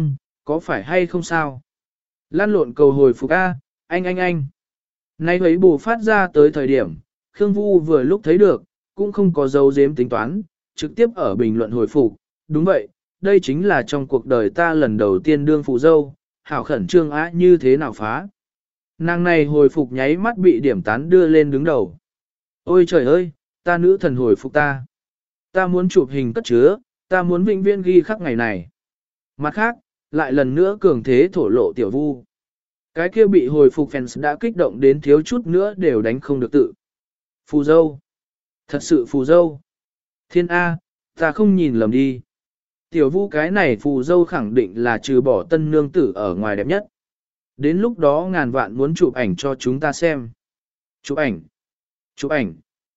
hay không sao? Lan lộn cầu hồi phục a, anh. Nay ấy bù phát ra tới thời điểm, Khương Vu vừa lúc thấy được, cũng không có dấu giếm tính toán, trực tiếp ở bình luận hồi phục, đúng vậy, đây chính là trong cuộc đời ta lần đầu tiên đương phù dâu, hảo khẩn trương á như thế nào phá. Nàng này hồi phục nháy mắt bị điểm tán đưa lên đứng đầu. Ôi trời ơi, ta nữ thần hồi phục ta. Ta muốn chụp hình cất chứa, ta muốn vĩnh viễn ghi khắc ngày này. Mặt khác, lại lần nữa cường thế thổ lộ Tiểu Vu. Cái kia bị hồi phục fans đã kích động đến thiếu chút nữa đều đánh không được tự. Phù dâu. Thật sự phù dâu. Thiên A, ta không nhìn lầm đi. Tiểu Vu cái này phù dâu khẳng định là trừ bỏ tân nương tử ở ngoài đẹp nhất. Đến lúc đó ngàn vạn muốn chụp ảnh cho chúng ta xem. Chụp ảnh.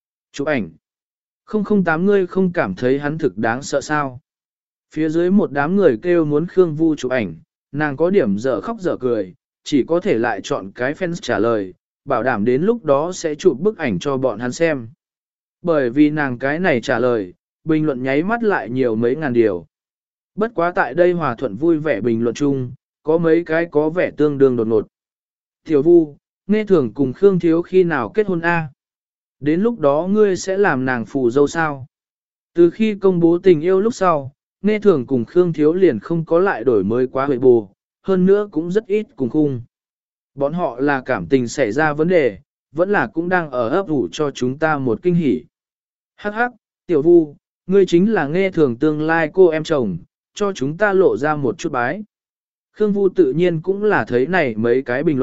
008 ngươi không cảm thấy hắn thực đáng sợ sao. Phía dưới một đám người kêu muốn Khương Vu chụp ảnh, nàng có điểm dở khóc dở cười, chỉ có thể lại chọn cái fans trả lời, bảo đảm đến lúc đó sẽ chụp bức ảnh cho bọn hắn xem. Bởi vì nàng cái này trả lời, bình luận nháy mắt lại nhiều mấy ngàn điều. Bất quá tại đây hòa thuận vui vẻ bình luận chung, có mấy cái có vẻ tương đương đột ngột. Tiểu Vu, nghe thường cùng Khương Thiếu khi nào kết hôn a? Đến lúc đó ngươi sẽ làm nàng phù dâu sao? Từ khi công bố tình yêu lúc sau, nghe thường cùng Khương Thiếu liền không có lại đổi mới quá huệ bù, hơn nữa cũng rất ít cùng khung. Bọn họ là cảm tình xảy ra vấn đề, vẫn là cũng đang ở ấp ủ cho chúng ta một kinh hỉ. Hắc hắc, Tiểu Vu, ngươi chính là nghe thường tương lai cô em chồng, cho chúng ta lộ ra một chút bái. Khương Vu tự nhiên cũng là thấy này mấy cái bình luận,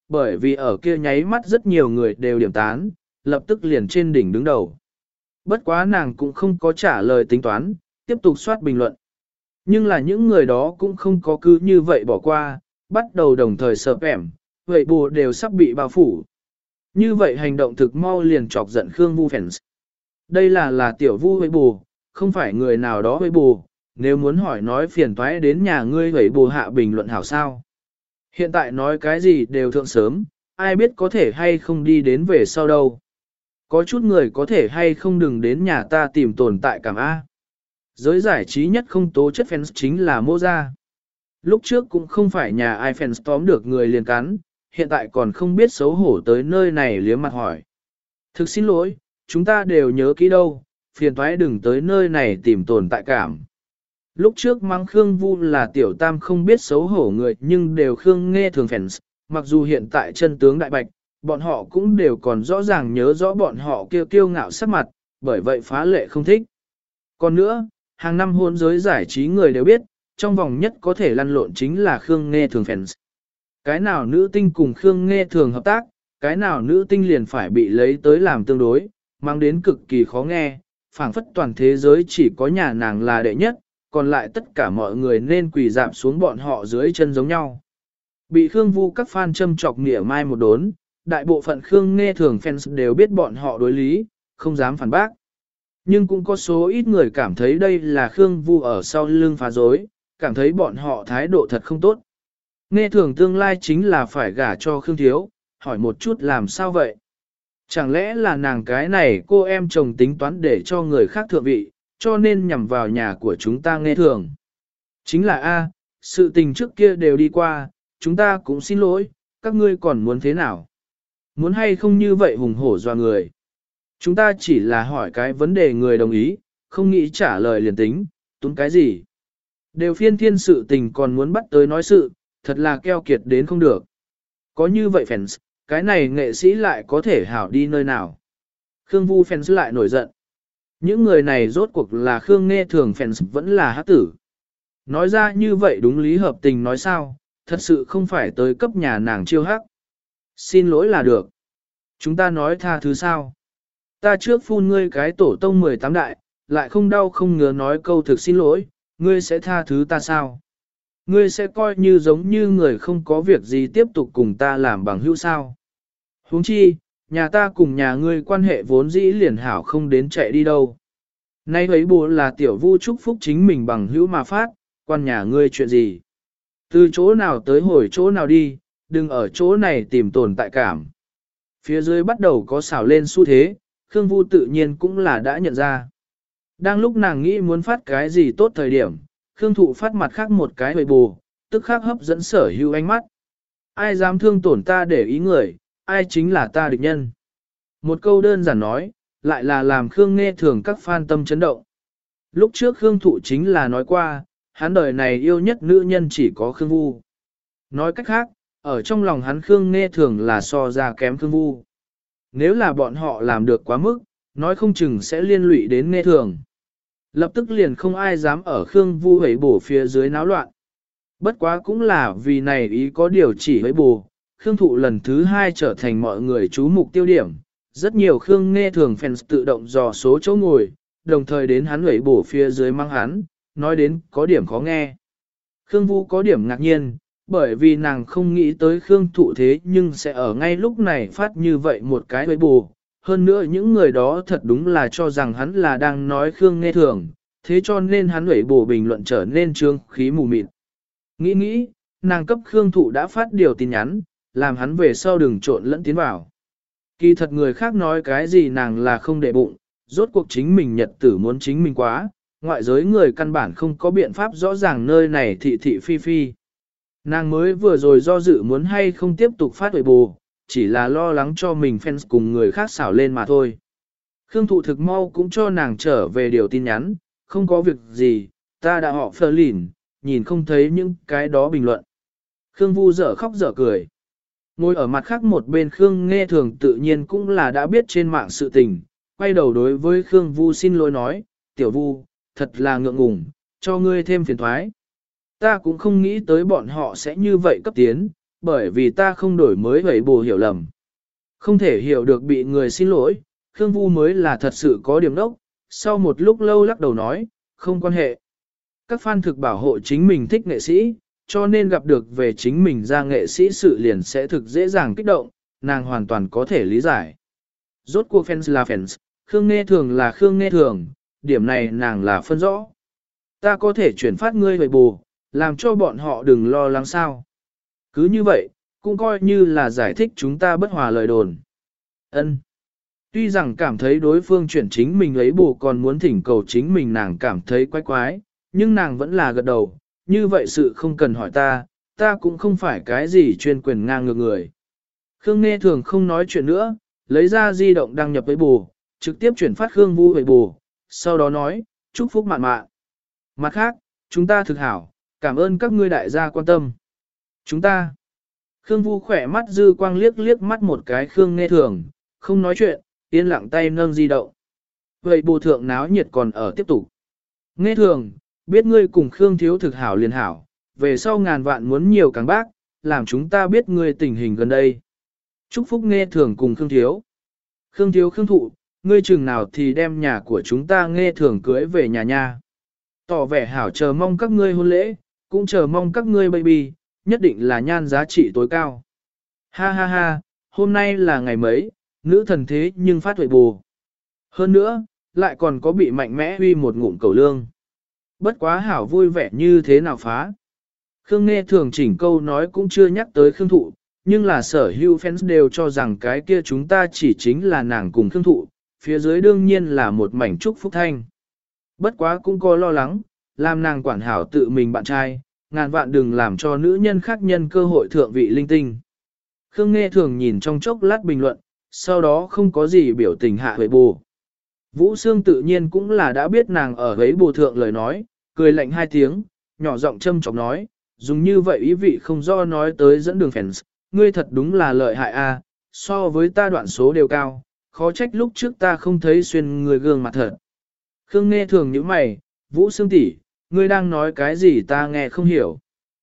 bởi vì ở kia nháy mắt rất nhiều người đều điểm tán, lập tức liền trên đỉnh đứng đầu. Bất quá nàng cũng không có trả lời tính toán, tiếp tục soát bình luận. Nhưng là những người đó cũng không có cứ như vậy bỏ qua, bắt đầu đồng thời sợp ẻm, vậy bù đều sắp bị bao phủ. Như vậy hành động thực mau liền chọc giận Khương Vu fans. Đây là tiểu Vu vậy bù, không phải người nào đó vậy bù, nếu muốn hỏi nói phiền toái đến nhà ngươi vậy bù hạ bình luận hảo sao. Hiện tại nói cái gì đều thượng sớm, ai biết có thể hay không đi đến về sau đâu. Có chút người có thể hay không đừng đến nhà ta tìm tồn tại cảm A. Giới giải trí nhất không tố chất fans chính là Mô Gia. Lúc trước cũng không phải nhà ai fans tóm được người liền cắn, hiện tại còn không biết xấu hổ tới nơi này liếm mặt hỏi. Thực xin lỗi, chúng ta đều nhớ kỹ đâu, phiền toái đừng tới nơi này tìm tồn tại cảm. Lúc trước mắng Khương Vu là tiểu tam không biết xấu hổ người nhưng đều Khương nghe thường fans, mặc dù hiện tại chân tướng đại bạch, bọn họ cũng đều còn rõ ràng nhớ rõ bọn họ kiêu ngạo sắc mặt, bởi vậy phá lệ không thích. Còn nữa, hàng năm hôn giới giải trí người đều biết, trong vòng nhất có thể lăn lộn chính là Khương nghe thường fans. Cái nào nữ tinh cùng Khương nghe thường hợp tác, cái nào nữ tinh liền phải bị lấy tới làm tương đối, mang đến cực kỳ khó nghe, phảng phất toàn thế giới chỉ có nhà nàng là đệ nhất, còn lại tất cả mọi người nên quỳ dạp xuống bọn họ dưới chân giống nhau. Bị Khương Vu các fan châm chọc mỉa mai một đốn, đại bộ phận Khương nghe thường fans đều biết bọn họ đối lý, không dám phản bác. Nhưng cũng có số ít người cảm thấy đây là Khương Vu ở sau lưng phá dối, cảm thấy bọn họ thái độ thật không tốt. Nghe thường tương lai chính là phải gả cho Khương Thiếu, hỏi một chút làm sao vậy? Chẳng lẽ là nàng cái này cô em chồng tính toán để cho người khác thượng vị, cho nên nhằm vào nhà của chúng ta nghe thường. Chính là A, sự tình trước kia đều đi qua, chúng ta cũng xin lỗi, các ngươi còn muốn thế nào? Muốn hay không như vậy hùng hổ doa người? Chúng ta chỉ là hỏi cái vấn đề người đồng ý, không nghĩ trả lời liền tính, túng cái gì? Đều phiên thiên sự tình còn muốn bắt tới nói sự, thật là keo kiệt đến không được. Có như vậy fans, cái này nghệ sĩ lại có thể hảo đi nơi nào? Khương Vu fans lại nổi giận. Những người này rốt cuộc là Khương nghe thường fans vẫn là hát tử. Nói ra như vậy đúng lý hợp tình nói sao, thật sự không phải tới cấp nhà nàng chiêu hắc. Xin lỗi là được. Chúng ta nói tha thứ sao? Ta trước phun ngươi cái tổ tông 18 đại, lại không đau không ngứa nói câu thực xin lỗi, ngươi sẽ tha thứ ta sao? Ngươi sẽ coi như giống như người không có việc gì tiếp tục cùng ta làm bằng hữu sao? Huống chi, nhà ta cùng nhà ngươi quan hệ vốn dĩ liền hảo không đến chạy đi đâu. Nay ấy bố là tiểu Vu chúc phúc chính mình bằng hữu mà phát, quan nhà ngươi chuyện gì? Từ chỗ nào tới hồi chỗ nào đi, đừng ở chỗ này tìm tồn tại cảm. Phía dưới bắt đầu có xảo lên xu thế, Khương Vu tự nhiên cũng là đã nhận ra. Đang lúc nàng nghĩ muốn phát cái gì tốt thời điểm, Khương Thụ phát mặt khác một cái hồi bù, tức khác hấp dẫn sở hữu ánh mắt. Ai dám thương tổn ta để ý người, ai chính là ta địch nhân. Một câu đơn giản nói, lại là làm Khương nghe thường các fan tâm chấn động. Lúc trước Khương Thụ chính là nói qua, hắn đời này yêu nhất nữ nhân chỉ có Khương Vu. Nói cách khác, ở trong lòng hắn Khương nghe thường là so ra kém Khương Vu. Nếu là bọn họ làm được quá mức, nói không chừng sẽ liên lụy đến nghe thường. Lập tức liền không ai dám ở Khương Vu hấy bổ phía dưới náo loạn. Bất quá cũng là vì này ý có điều chỉ hấy bổ, Khương Thụ lần thứ 2 trở thành mọi người chú mục tiêu điểm. Rất nhiều Khương nghe thường fans tự động dò số chỗ ngồi, đồng thời đến hắn hấy bổ phía dưới mang hắn, nói đến có điểm khó nghe. Khương Vu có điểm ngạc nhiên, bởi vì nàng không nghĩ tới Khương Thụ thế nhưng sẽ ở ngay lúc này phát như vậy một cái hấy bổ. Hơn nữa những người đó thật đúng là cho rằng hắn là đang nói Khương nghe thường, thế cho nên hắn hủy bổ bình luận trở nên trương khí mù mịt. Nghĩ, nàng cấp Khương Thụ đã phát điều tin nhắn, làm hắn về sau đừng trộn lẫn tiến vào. Kỳ thật người khác nói cái gì nàng là không để bụng, rốt cuộc chính mình nhật tử muốn chính mình quá, ngoại giới người căn bản không có biện pháp rõ ràng nơi này thị thị phi phi. Nàng mới vừa rồi do dự muốn hay không tiếp tục phát hủy bù, chỉ là lo lắng cho mình fans cùng người khác xảo lên mà thôi. Khương Thụ thực mau cũng cho nàng trở về điều tin nhắn, không có việc gì, ta đã họ phờ lìn, nhìn không thấy những cái đó bình luận. Khương Vu dở khóc dở cười. Ngồi ở mặt khác một bên Khương nghe thường tự nhiên cũng là đã biết trên mạng sự tình, quay đầu đối với Khương Vu xin lỗi nói, tiểu Vu, thật là ngượng ngùng, cho ngươi thêm phiền thoái. Ta cũng không nghĩ tới bọn họ sẽ như vậy cấp tiến, bởi vì ta không đổi mới vậy bù hiểu lầm. Không thể hiểu được bị người xin lỗi, Khương Vu mới là thật sự có điểm đốc, sau một lúc lâu lắc đầu nói, không quan hệ. Các fan thực bảo hộ chính mình thích nghệ sĩ, cho nên gặp được về chính mình ra nghệ sĩ sự liền sẽ thực dễ dàng kích động, nàng hoàn toàn có thể lý giải. Rốt cuộc fans là fans, Khương Nghe Thường là Khương Nghe Thường, điểm này nàng là phân rõ. Ta có thể chuyển phát ngươi về bù, làm cho bọn họ đừng lo lắng sao. Cứ như vậy, cũng coi như là giải thích chúng ta bất hòa lời đồn. Ân. Tuy rằng cảm thấy đối phương chuyển chính mình lấy bù còn muốn thỉnh cầu chính mình nàng cảm thấy quái quái, nhưng nàng vẫn là gật đầu, như vậy sự không cần hỏi ta cũng không phải cái gì chuyên quyền ngang ngược người. Khương Nghe Thường không nói chuyện nữa, lấy ra di động đăng nhập với bù, trực tiếp chuyển phát Khương Vu về bù, sau đó nói, chúc phúc mạn mạn. Mặt khác, chúng ta thực hảo, cảm ơn các ngươi đại gia quan tâm. Chúng ta. Khương Vu khỏe mắt dư quang liếc liếc mắt một cái Khương Nghe Thường, không nói chuyện, yên lặng tay nâng di động. Vậy bù thượng náo nhiệt còn ở tiếp tục. Nghe Thường, biết ngươi cùng Khương Thiếu thực hảo liền hảo, về sau ngàn vạn muốn nhiều càng bác, làm chúng ta biết ngươi tình hình gần đây. Chúc phúc Nghe Thường cùng Khương Thiếu. Khương Thiếu Khương Thụ, ngươi chừng nào thì đem nhà của chúng ta Nghe Thường cưới về nhà nha. Tỏ vẻ hảo chờ mong các ngươi hôn lễ, cũng chờ mong các ngươi baby, nhất định là nhan giá trị tối cao. Ha ha ha, hôm nay là ngày mấy, nữ thần thế nhưng phát huệ bù. Hơn nữa, lại còn có bị mạnh mẽ huy một ngụm cầu lương. Bất quá hảo vui vẻ như thế nào phá. Khương Nghe Thường chỉnh câu nói cũng chưa nhắc tới Khương Thụ, nhưng là sở hữu fans đều cho rằng cái kia chúng ta chỉ chính là nàng cùng Khương Thụ, phía dưới đương nhiên là một mảnh chúc phúc thanh. Bất quá cũng có lo lắng, làm nàng quản hảo tự mình bạn trai, ngàn vạn đừng làm cho nữ nhân khác nhân cơ hội thượng vị linh tinh. Khương Nghe Thường nhìn trong chốc lát bình luận, sau đó không có gì biểu tình hạ huệ bù. Vũ Sương tự nhiên cũng là đã biết nàng ở ấy bù thượng lời nói, cười lạnh hai tiếng, nhỏ giọng châm chọc nói, dùng như vậy ý vị không do nói tới dẫn đường fans, ngươi thật đúng là lợi hại a, so với ta đoạn số đều cao, khó trách lúc trước ta không thấy xuyên người gương mặt thật. Khương Nghe Thường như mày, Vũ Sương tỷ, ngươi đang nói cái gì ta nghe không hiểu.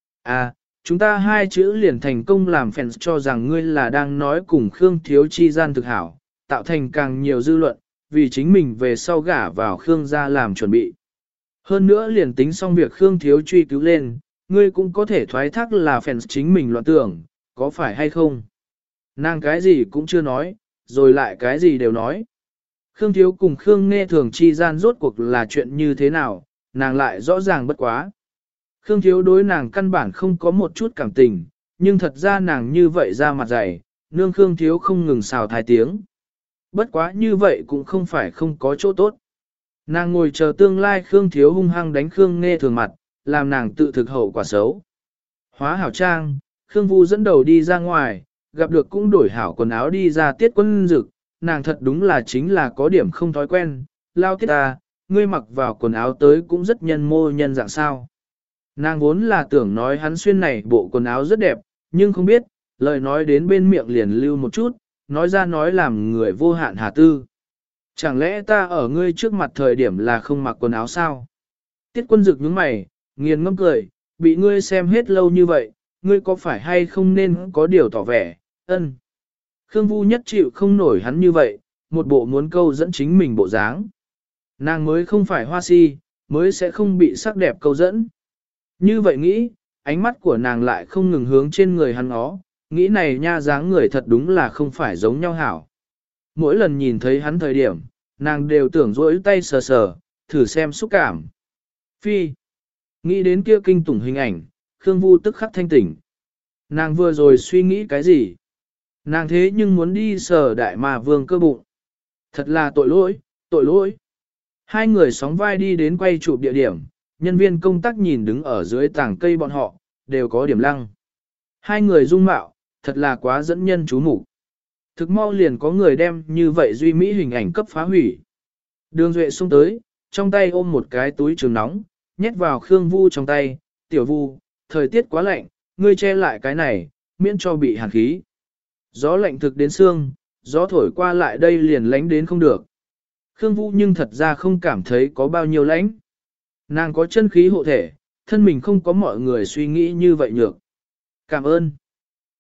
À, chúng ta hai chữ liền thành công làm fans cho rằng ngươi là đang nói cùng Khương Thiếu chi gian thực hảo, tạo thành càng nhiều dư luận, vì chính mình về sau gả vào Khương gia làm chuẩn bị. Hơn nữa liền tính xong việc Khương Thiếu truy cứu lên, ngươi cũng có thể thoái thác là fans chính mình loạn tưởng, có phải hay không? Nàng cái gì cũng chưa nói, rồi lại cái gì đều nói. Khương Thiếu cùng Khương Nghe Thường chi gian rốt cuộc là chuyện như thế nào, nàng lại rõ ràng bất quá. Khương Thiếu đối nàng căn bản không có một chút cảm tình, nhưng thật ra nàng như vậy ra mặt dày, nương Khương Thiếu không ngừng xào thái tiếng. Bất quá như vậy cũng không phải không có chỗ tốt. Nàng ngồi chờ tương lai Khương Thiếu hung hăng đánh Khương Nghe Thường mặt, làm nàng tự thực hậu quả xấu. Hóa hảo trang, Khương Vu dẫn đầu đi ra ngoài, gặp được cũng đổi hảo quần áo đi ra tiết quân dực, nàng thật đúng là chính là có điểm không thói quen, lao tiết ta, ngươi mặc vào quần áo tới cũng rất nhân mô nhân dạng sao. Nàng vốn là tưởng nói hắn xuyên này bộ quần áo rất đẹp, nhưng không biết, lời nói đến bên miệng liền lưu một chút, nói ra nói làm người vô hạn hà tư. Chẳng lẽ ta ở ngươi trước mặt thời điểm là không mặc quần áo sao? Tiết quân dực nhướng mày, nghiền ngâm cười, bị ngươi xem hết lâu như vậy, ngươi có phải hay không nên có điều tỏ vẻ, ân. Khương Vu nhất chịu không nổi hắn như vậy, một bộ muốn câu dẫn chính mình bộ dáng. Nàng mới không phải hoa si, mới sẽ không bị sắc đẹp câu dẫn. Như vậy nghĩ, ánh mắt của nàng lại không ngừng hướng trên người hắn ó, nghĩ này nha dáng người thật đúng là không phải giống nhau hảo. Mỗi lần nhìn thấy hắn thời điểm, nàng đều tưởng rỗi tay sờ sờ, thử xem xúc cảm. Phi. Nghĩ đến kia kinh tủng hình ảnh, Khương Vu tức khắc thanh tỉnh. Nàng vừa rồi suy nghĩ cái gì? Nàng thế nhưng muốn đi sờ đại mà vương cơ bụng. Thật là tội lỗi, tội lỗi. Hai người sóng vai đi đến quay chụp địa điểm, nhân viên công tác nhìn đứng ở dưới tảng cây bọn họ, đều có điểm lăng. Hai người dung mạo, thật là quá dẫn nhân chú mục. Thực mau liền có người đem như vậy duy mỹ hình ảnh cấp phá hủy. Đường Duệ xông tới, trong tay ôm một cái túi trường nóng, nhét vào Khương Vu trong tay, tiểu Vu, thời tiết quá lạnh, ngươi che lại cái này, miễn cho bị hàn khí. Gió lạnh thực đến xương, gió thổi qua lại đây liền lánh đến không được. Khương Vu nhưng thật ra không cảm thấy có bao nhiêu lánh. Nàng có chân khí hộ thể, thân mình không có mọi người suy nghĩ như vậy nhược. Cảm ơn.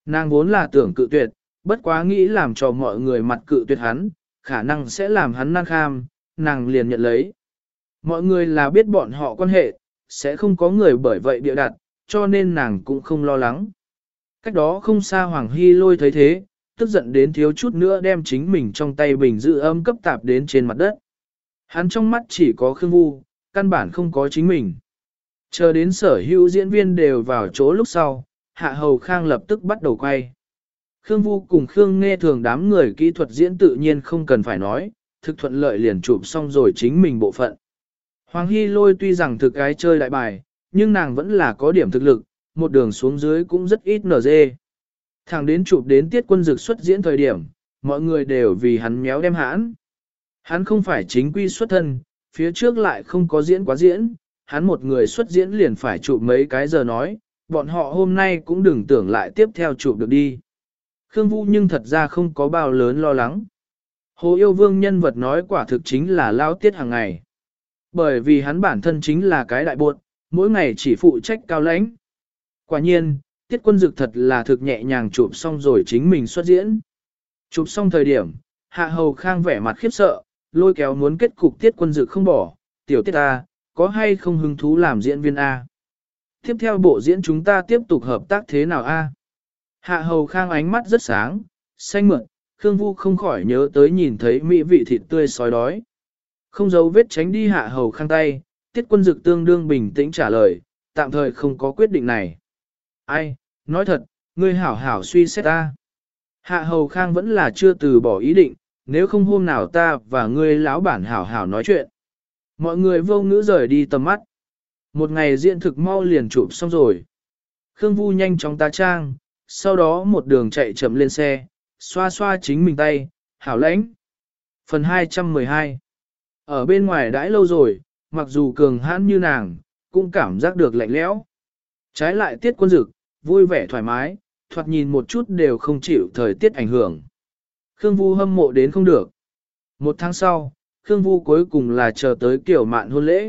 Nàng vốn là tưởng cự tuyệt, bất quá nghĩ làm cho mọi người mặt cự tuyệt hắn, khả năng sẽ làm hắn nan kham, nàng liền nhận lấy. Mọi người là biết bọn họ quan hệ, sẽ không có người bởi vậy bịa đặt, cho nên nàng cũng không lo lắng. Cách đó không xa Hoàng Hy Lôi thấy thế, tức giận đến thiếu chút nữa đem chính mình trong tay bình giữ âm cấp tạp đến trên mặt đất. Hắn trong mắt chỉ có Khương Vu, căn bản không có chính mình. Chờ đến sở hữu diễn viên đều vào chỗ lúc sau, Hạ Hầu Khang lập tức bắt đầu quay. Khương Vu cùng Khương Nghe thường đám người kỹ thuật diễn tự nhiên không cần phải nói, thực thuận lợi liền chụp xong rồi chính mình bộ phận. Hoàng Hy Lôi tuy rằng thực cái chơi đại bài, nhưng nàng vẫn là có điểm thực lực, một đường xuống dưới cũng rất ít nở dê. Thẳng đến chụp đến Tiết Quân Dực xuất diễn thời điểm, mọi người đều vì hắn méo đem hãn. Hắn không phải chính quy xuất thân, phía trước lại không có diễn quá diễn, hắn một người xuất diễn liền phải chụp mấy cái giờ nói, bọn họ hôm nay cũng đừng tưởng lại tiếp theo chụp được đi. Khương Vũ nhưng thật ra không có bao lớn lo lắng. Hồ Yêu Vương nhân vật nói quả thực chính là lao tiết hàng ngày. Bởi vì hắn bản thân chính là cái đại buột, mỗi ngày chỉ phụ trách cao lãnh. Quả nhiên, Tiết Quân Dực thật là thực nhẹ nhàng chụp xong rồi chính mình xuất diễn. Chụp xong thời điểm, Hạ Hầu Khang vẻ mặt khiếp sợ, lôi kéo muốn kết cục Tiết Quân Dực không bỏ, tiểu Tiết A, có hay không hứng thú làm diễn viên A? Tiếp theo bộ diễn chúng ta tiếp tục hợp tác thế nào A? Hạ Hầu Khang ánh mắt rất sáng, xanh mượn, Khương Vu không khỏi nhớ tới nhìn thấy mỹ vị thịt tươi sói đói. Không giấu vết tránh đi Hạ Hầu Khang tay, Tiết Quân Dực tương đương bình tĩnh trả lời, tạm thời không có quyết định này. Ai, nói thật, ngươi hảo hảo suy xét ta. Hạ Hầu Khang vẫn là chưa từ bỏ ý định, nếu không hôm nào ta và ngươi lão bản hảo hảo nói chuyện. Mọi người vô ngữ rời đi tầm mắt. Một ngày diễn thực mau liền chụp xong rồi. Khương Vu nhanh chóng tá trang, sau đó một đường chạy chậm lên xe, xoa xoa chính mình tay, hảo lãnh. Phần 212. Ở bên ngoài đãi lâu rồi, mặc dù cường hãn như nàng, cũng cảm giác được lạnh lẽo. Trái lại Tiết Quân Dực, vui vẻ thoải mái, thoạt nhìn một chút đều không chịu thời tiết ảnh hưởng. Khương Vu hâm mộ đến không được. Một tháng sau, Khương Vu cuối cùng là chờ tới kiểu mạn hôn lễ.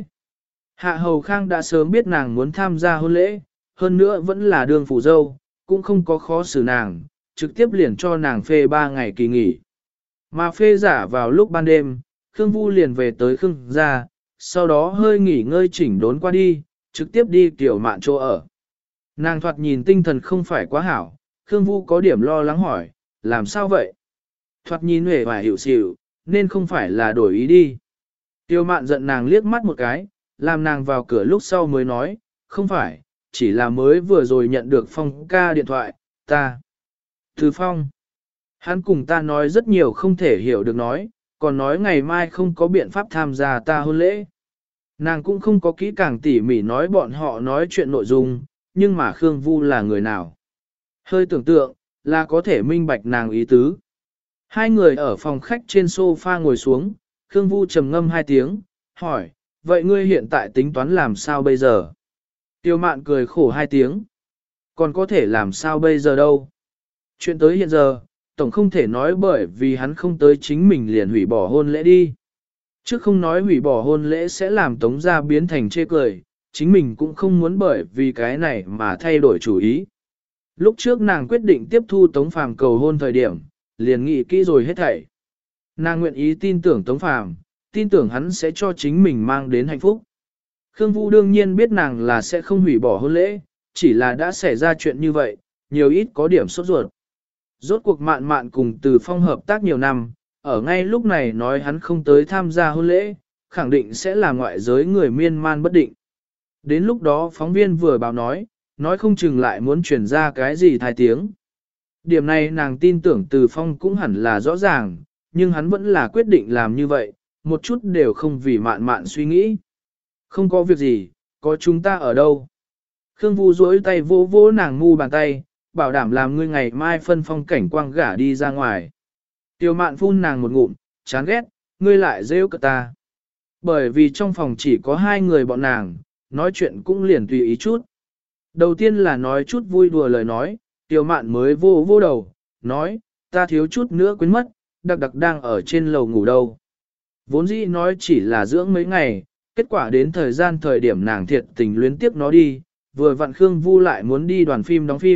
Hạ Hầu Khang đã sớm biết nàng muốn tham gia hôn lễ, hơn nữa vẫn là đường phủ dâu, cũng không có khó xử nàng, trực tiếp liền cho nàng phê 3 ngày kỳ nghỉ. Mà phê giả vào lúc ban đêm, Khương Vu liền về tới Khương gia, sau đó hơi nghỉ ngơi chỉnh đốn qua đi, trực tiếp đi kiểu mạn chỗ ở. Nàng thoạt nhìn tinh thần không phải quá hảo, Khương Vu có điểm lo lắng hỏi, làm sao vậy? Thoạt nhìn huệ hoài hiểu xỉu, nên không phải là đổi ý đi. Tiêu mạn giận nàng liếc mắt một cái, làm nàng vào cửa lúc sau mới nói, không phải, chỉ là mới vừa rồi nhận được Phong ca điện thoại, ta. Từ Phong, hắn cùng ta nói rất nhiều không thể hiểu được nói, còn nói ngày mai không có biện pháp tham gia ta hôn lễ. Nàng cũng không có kỹ càng tỉ mỉ nói bọn họ nói chuyện nội dung, nhưng mà Khương Vu là người nào. Hơi tưởng tượng, là có thể minh bạch nàng ý tứ. Hai người ở phòng khách trên sofa ngồi xuống, Khương Vu trầm ngâm 2 tiếng, hỏi, vậy ngươi hiện tại tính toán làm sao bây giờ? Tiêu mạn cười khổ 2 tiếng. Còn có thể làm sao bây giờ đâu? Chuyện tới hiện giờ, tổng không thể nói bởi vì hắn không tới chính mình liền hủy bỏ hôn lễ đi. Trước không nói hủy bỏ hôn lễ sẽ làm Tống gia biến thành chê cười, chính mình cũng không muốn bởi vì cái này mà thay đổi chủ ý. Lúc trước nàng quyết định tiếp thu Tống Phàm cầu hôn thời điểm, liền nghĩ kỹ rồi hết thảy. Nàng nguyện ý tin tưởng Tống Phàm, tin tưởng hắn sẽ cho chính mình mang đến hạnh phúc. Khương Vu đương nhiên biết nàng là sẽ không hủy bỏ hôn lễ, chỉ là đã xảy ra chuyện như vậy, nhiều ít có điểm sốt ruột. Rốt cuộc Mạn Mạn cùng Từ Phong hợp tác nhiều năm, ở ngay lúc này nói hắn không tới tham gia hôn lễ, khẳng định sẽ là ngoại giới người miên man bất định. Đến lúc đó phóng viên vừa báo nói không chừng lại muốn chuyển ra cái gì thai tiếng. Điểm này nàng tin tưởng Từ Phong cũng hẳn là rõ ràng, nhưng hắn vẫn là quyết định làm như vậy, một chút đều không vì Mạn Mạn suy nghĩ. Không có việc gì, có chúng ta ở đâu. Khương Vu duỗi tay vỗ vỗ nàng ngu bàn tay, bảo đảm làm ngươi ngày mai phân phong cảnh quang gả đi ra ngoài. Tiêu Mạn phun nàng một ngụm, chán ghét, ngươi lại rêu cợt ta. Bởi vì trong phòng chỉ có 2 người bọn nàng, nói chuyện cũng liền tùy ý chút. Đầu tiên là nói chút vui đùa lời nói, Tiêu Mạn mới vô đầu, nói, ta thiếu chút nữa quên mất, đặc đặc đang ở trên lầu ngủ đâu. Vốn dĩ nói chỉ là dưỡng mấy ngày, kết quả đến thời điểm nàng thiệt tình luyến tiếc nó đi, vừa vặn Khương Vu lại muốn đi đoàn phim đóng phim,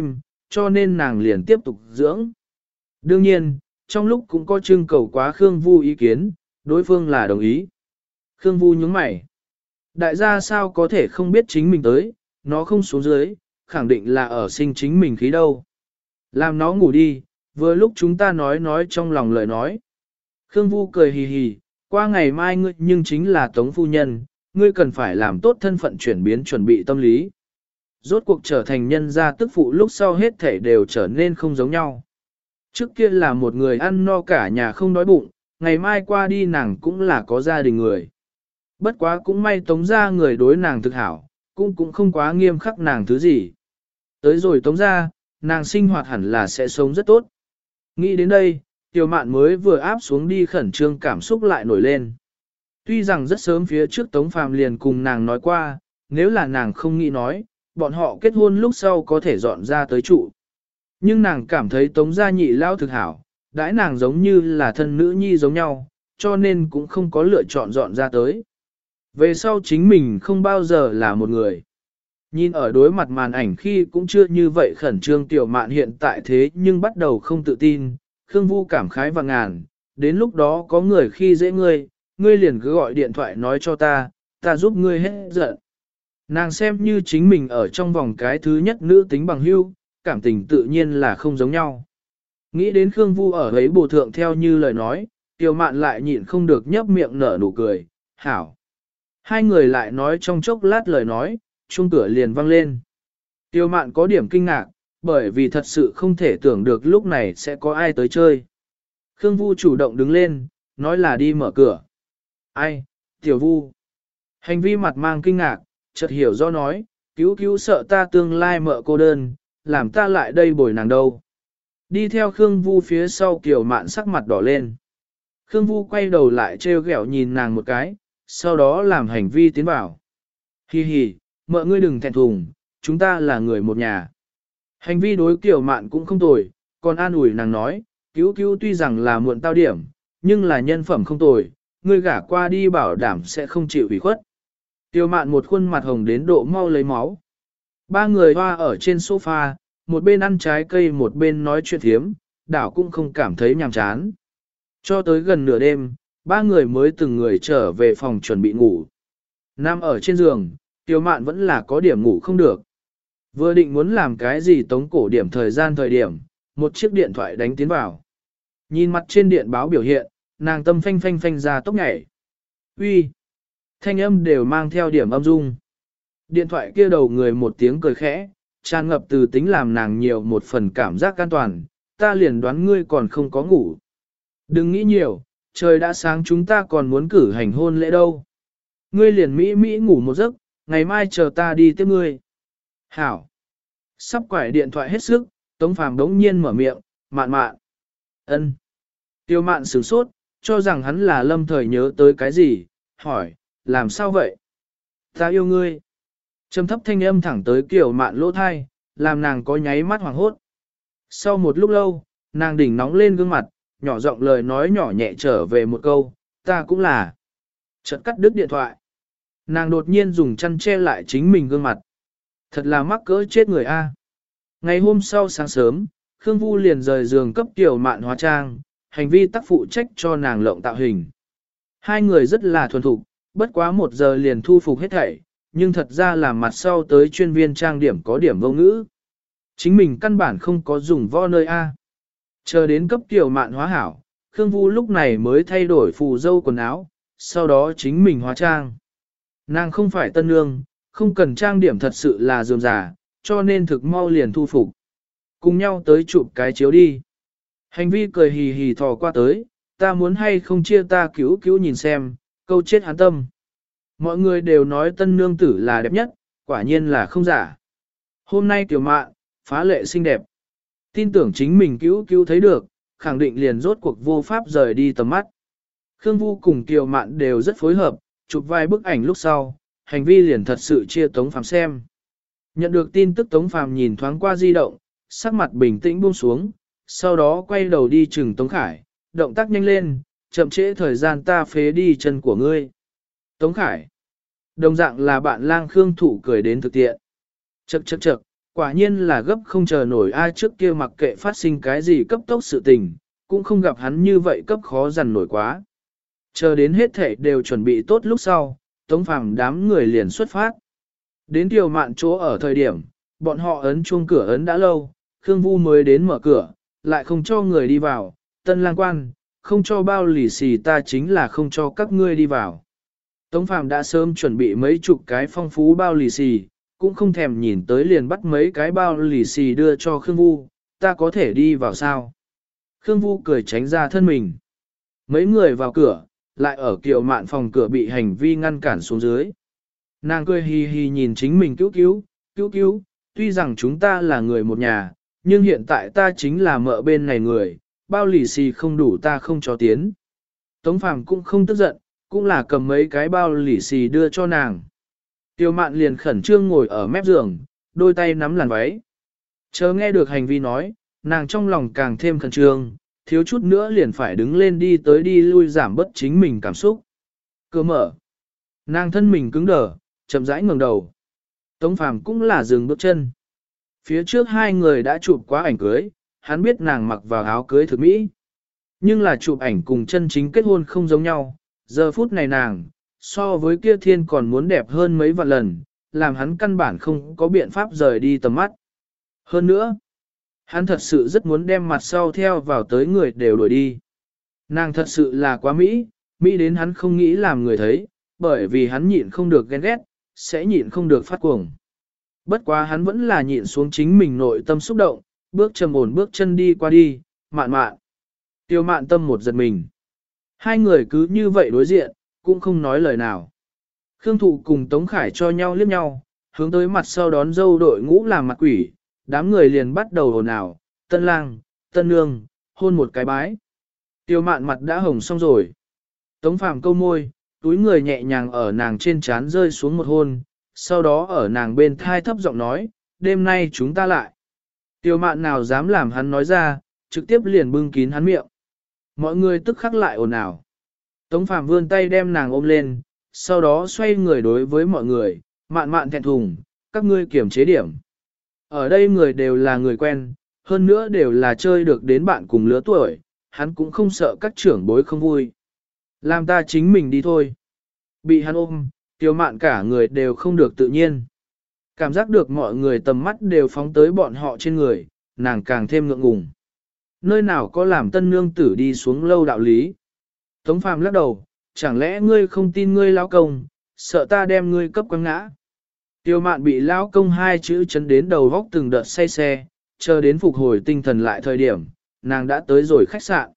cho nên nàng liền tiếp tục dưỡng. Đương nhiên, trong lúc cũng có trưng cầu quá Khương Vu ý kiến, đối phương là đồng ý. Khương Vu nhướng mày. Đại gia sao có thể không biết chính mình tới, nó không xuống dưới, khẳng định là ở sinh chính mình khí đâu. Làm nó ngủ đi, vừa lúc chúng ta nói trong lòng lời nói. Khương Vu cười hì hì, qua ngày mai ngươi nhưng chính là Tống phu nhân, ngươi cần phải làm tốt thân phận chuyển biến chuẩn bị tâm lý. Rốt cuộc trở thành nhân gia tức phụ lúc sau hết thể đều trở nên không giống nhau. Trước kia là một người ăn no cả nhà không đói bụng, ngày mai qua đi nàng cũng là có gia đình người. Bất quá cũng may Tống gia người đối nàng thực hảo, cũng không quá nghiêm khắc nàng thứ gì. Tới rồi Tống gia, nàng sinh hoạt hẳn là sẽ sống rất tốt. Nghĩ đến đây, Tiểu Mạn mới vừa áp xuống đi khẩn trương cảm xúc lại nổi lên. Tuy rằng rất sớm phía trước Tống Phàm liền cùng nàng nói qua, nếu là nàng không nghĩ nói, bọn họ kết hôn lúc sau có thể dọn ra tới trụ. Nhưng nàng cảm thấy Tống gia nhị lao thực hảo, đãi nàng giống như là thân nữ nhi giống nhau, cho nên cũng không có lựa chọn dọn ra tới. Về sau chính mình không bao giờ là một người. Nhìn ở đối mặt màn ảnh khi cũng chưa như vậy khẩn trương Tiểu Mạn hiện tại thế nhưng bắt đầu không tự tin, Khương Vu cảm khái và ngàn, đến lúc đó có người khi dễ ngươi, ngươi liền cứ gọi điện thoại nói cho ta giúp ngươi hết giận. Nàng xem như chính mình ở trong vòng cái thứ nhất nữ tính bằng hữu, cảm tình tự nhiên là không giống nhau. Nghĩ đến Khương Vu ở ấy bổ thượng theo như lời nói, Tiểu Mạn lại nhịn không được nhấp miệng nở nụ cười, hảo. Hai người lại nói trong chốc lát lời nói, chuông cửa liền vang lên. Tiểu Mạn có điểm kinh ngạc, bởi vì thật sự không thể tưởng được lúc này sẽ có ai tới chơi. Khương Vu chủ động đứng lên, nói là đi mở cửa. Ai, Tiểu Vu. Hành vi mặt mang kinh ngạc, chợt hiểu do nói, cứu sợ ta tương lai mợ cô đơn, làm ta lại đây bồi nàng đâu. Đi theo Khương Vu phía sau Tiểu Mạn sắc mặt đỏ lên. Khương Vu quay đầu lại trêu ghẹo nhìn nàng một cái, sau đó làm hành vi tiến vào. Hi hi, mợ ngươi đừng thẹn thùng, chúng ta là người một nhà. Hành vi đối Tiểu Mạn cũng không tồi, còn an ủi nàng nói, cứu tuy rằng là muộn tao điểm, nhưng là nhân phẩm không tồi, ngươi gả qua đi bảo đảm sẽ không chịu ủy khuất. Tiểu Mạn một khuôn mặt hồng đến độ mau lấy máu. Ba người hoa ở trên sofa, một bên ăn trái cây một bên nói chuyện thiếm, đảo cũng không cảm thấy nhàm chán. Cho tới gần nửa đêm, ba người mới từng người trở về phòng chuẩn bị ngủ. Nằm ở trên giường, Tiểu Mạn vẫn là có điểm ngủ không được. Vừa định muốn làm cái gì tống cổ điểm thời điểm, một chiếc điện thoại đánh tiến vào. Nhìn mặt trên điện báo biểu hiện, nàng tâm phanh phanh phanh ra tốc nhảy. Uy, thanh âm đều mang theo điểm âm dung. Điện thoại kia đầu người một tiếng cười khẽ, tràn ngập từ tính làm nàng nhiều một phần cảm giác an toàn, ta liền đoán ngươi còn không có ngủ. Đừng nghĩ nhiều, trời đã sáng chúng ta còn muốn cử hành hôn lễ đâu. Ngươi liền mỹ ngủ một giấc, ngày mai chờ ta đi tiếp ngươi. Hảo. Sắp quải điện thoại hết sức, Tống Phàm đống nhiên mở miệng, Mạn. Ân. Tiêu Mạn sửng sốt, cho rằng hắn là lâm thời nhớ tới cái gì, hỏi, làm sao vậy? Ta yêu ngươi. Trầm thấp thanh âm thẳng tới Kiều Mạn lỗ thai, làm nàng có nháy mắt hoảng hốt. Sau một lúc lâu, nàng đỉnh nóng lên gương mặt, nhỏ giọng lời nói nhỏ nhẹ trở về một câu, ta cũng là. Chợt cắt đứt điện thoại. Nàng đột nhiên dùng chăn che lại chính mình gương mặt. Thật là mắc cỡ chết người a. Ngày hôm sau sáng sớm, Khương Vu liền rời giường cấp Tiểu Mạn hóa trang, hành vi tác phụ trách cho nàng lộng tạo hình. Hai người rất là thuần thục, bất quá 1 giờ liền thu phục hết thảy, nhưng thật ra là mặt sau tới chuyên viên trang điểm có điểm vô ngữ. Chính mình căn bản không có dùng vo nơi A. Chờ đến cấp Tiểu Mạn hóa hảo, Khương Vu lúc này mới thay đổi phù dâu quần áo, sau đó chính mình hóa trang. Nàng không phải tân nương, không cần trang điểm thật sự là dườm giả, cho nên thực mau liền thu phục. Cùng nhau tới chụp cái chiếu đi. Hành vi cười hì hì thò qua tới, ta muốn hay không chia ta cứu nhìn xem, câu chết hắn tâm. Mọi người đều nói tân nương tử là đẹp nhất, quả nhiên là không giả. Hôm nay Tiểu Mạn, phá lệ xinh đẹp. Tin tưởng chính mình cứu thấy được, khẳng định liền rốt cuộc vô pháp rời đi tầm mắt. Khương Vu cùng Tiểu Mạn đều rất phối hợp, chụp vài bức ảnh lúc sau, hành vi liền thật sự chia Tống Phàm xem. Nhận được tin tức Tống Phàm nhìn thoáng qua di động, sắc mặt bình tĩnh buông xuống, sau đó quay đầu đi chừng Tống Khải, động tác nhanh lên, chậm trễ thời gian ta phế đi chân của ngươi. Tống Khải, đồng dạng là bạn lang Khương Thụ cười đến thực tiện. Chậc, quả nhiên là gấp không chờ nổi ai trước kia mặc kệ phát sinh cái gì cấp tốc sự tình, cũng không gặp hắn như vậy cấp khó dằn nổi quá. Chờ đến hết thể đều chuẩn bị tốt lúc sau, Tống Phàm đám người liền xuất phát. Đến Kiều Mạn chỗ ở thời điểm, bọn họ ấn chuông cửa ấn đã lâu, Khương Vu mới đến mở cửa, lại không cho người đi vào, Tân Lang Quan, không cho bao lì xì ta chính là không cho các ngươi đi vào. Tống Phàm đã sớm chuẩn bị mấy chục cái phong phú bao lì xì, cũng không thèm nhìn tới liền bắt mấy cái bao lì xì đưa cho Khương Vu, ta có thể đi vào sao? Khương Vu cười tránh ra thân mình. Mấy người vào cửa, lại ở Kiều Mạn phòng cửa bị hành vi ngăn cản xuống dưới. Nàng cười hì hì nhìn chính mình cứu, tuy rằng chúng ta là người một nhà, nhưng hiện tại ta chính là mợ bên này người, bao lì xì không đủ ta không cho tiến. Tống Phàm cũng không tức giận, cũng là cầm mấy cái bao lì xì đưa cho nàng. Kiều Mạn liền khẩn trương ngồi ở mép giường, đôi tay nắm làn váy. Chờ nghe được hành vi nói, nàng trong lòng càng thêm khẩn trương, thiếu chút nữa liền phải đứng lên đi tới đi lui giảm bớt chính mình cảm xúc. Cửa mở. Nàng thân mình cứng đờ, chậm rãi ngẩng đầu. Tống Phàm cũng là dừng bước chân. Phía trước hai người đã chụp quá ảnh cưới, hắn biết nàng mặc vào áo cưới thực mỹ. Nhưng là chụp ảnh cùng chân chính kết hôn không giống nhau, giờ phút này nàng, so với kia thiên còn muốn đẹp hơn mấy vạn lần, làm hắn căn bản không có biện pháp rời đi tầm mắt. Hơn nữa, hắn thật sự rất muốn đem mặt sau theo vào tới người đều đuổi đi. Nàng thật sự là quá mỹ, mỹ đến hắn không nghĩ làm người thấy, bởi vì hắn nhịn không được ghen ghét, sẽ nhịn không được phát cuồng. Bất quá hắn vẫn là nhịn xuống chính mình nội tâm xúc động, bước trầm ổn bước chân đi qua đi, Mạn Mạn. Tiêu Mạn tâm một giật mình. Hai người cứ như vậy đối diện, cũng không nói lời nào. Khương Thụ cùng Tống Khải cho nhau liếc nhau, hướng tới mặt sau đón dâu đội ngũ làm mặt quỷ, đám người liền bắt đầu ồn ào, tân lang, tân nương, hôn một cái bái. Tiêu Mạn mặt đã hồng xong rồi. Tống Phàm câu môi, túi người nhẹ nhàng ở nàng trên trán rơi xuống một hôn, sau đó ở nàng bên thai thấp giọng nói, đêm nay chúng ta lại. Tiêu Mạn nào dám làm hắn nói ra, trực tiếp liền bưng kín hắn miệng. Mọi người tức khắc lại ồn ào. Tống Phàm vươn tay đem nàng ôm lên, sau đó xoay người đối với mọi người, Mạn Mạn thẹn thùng, các ngươi kiểm chế điểm. Ở đây người đều là người quen, hơn nữa đều là chơi được đến bạn cùng lứa tuổi, hắn cũng không sợ các trưởng bối không vui. Làm ta chính mình đi thôi. Bị hắn ôm, Tiêu Mạn cả người đều không được tự nhiên. Cảm giác được mọi người tầm mắt đều phóng tới bọn họ trên người, nàng càng thêm ngượng ngùng. Nơi nào có làm tân nương tử đi xuống lâu đạo lý. Tống Phàm lắc đầu, chẳng lẽ ngươi không tin ngươi lão công, sợ ta đem ngươi cấp quăng ngã. Tiêu Mạn bị lão công hai chữ chấn đến đầu góc từng đợt say xe, chờ đến phục hồi tinh thần lại thời điểm, nàng đã tới rồi khách sạn.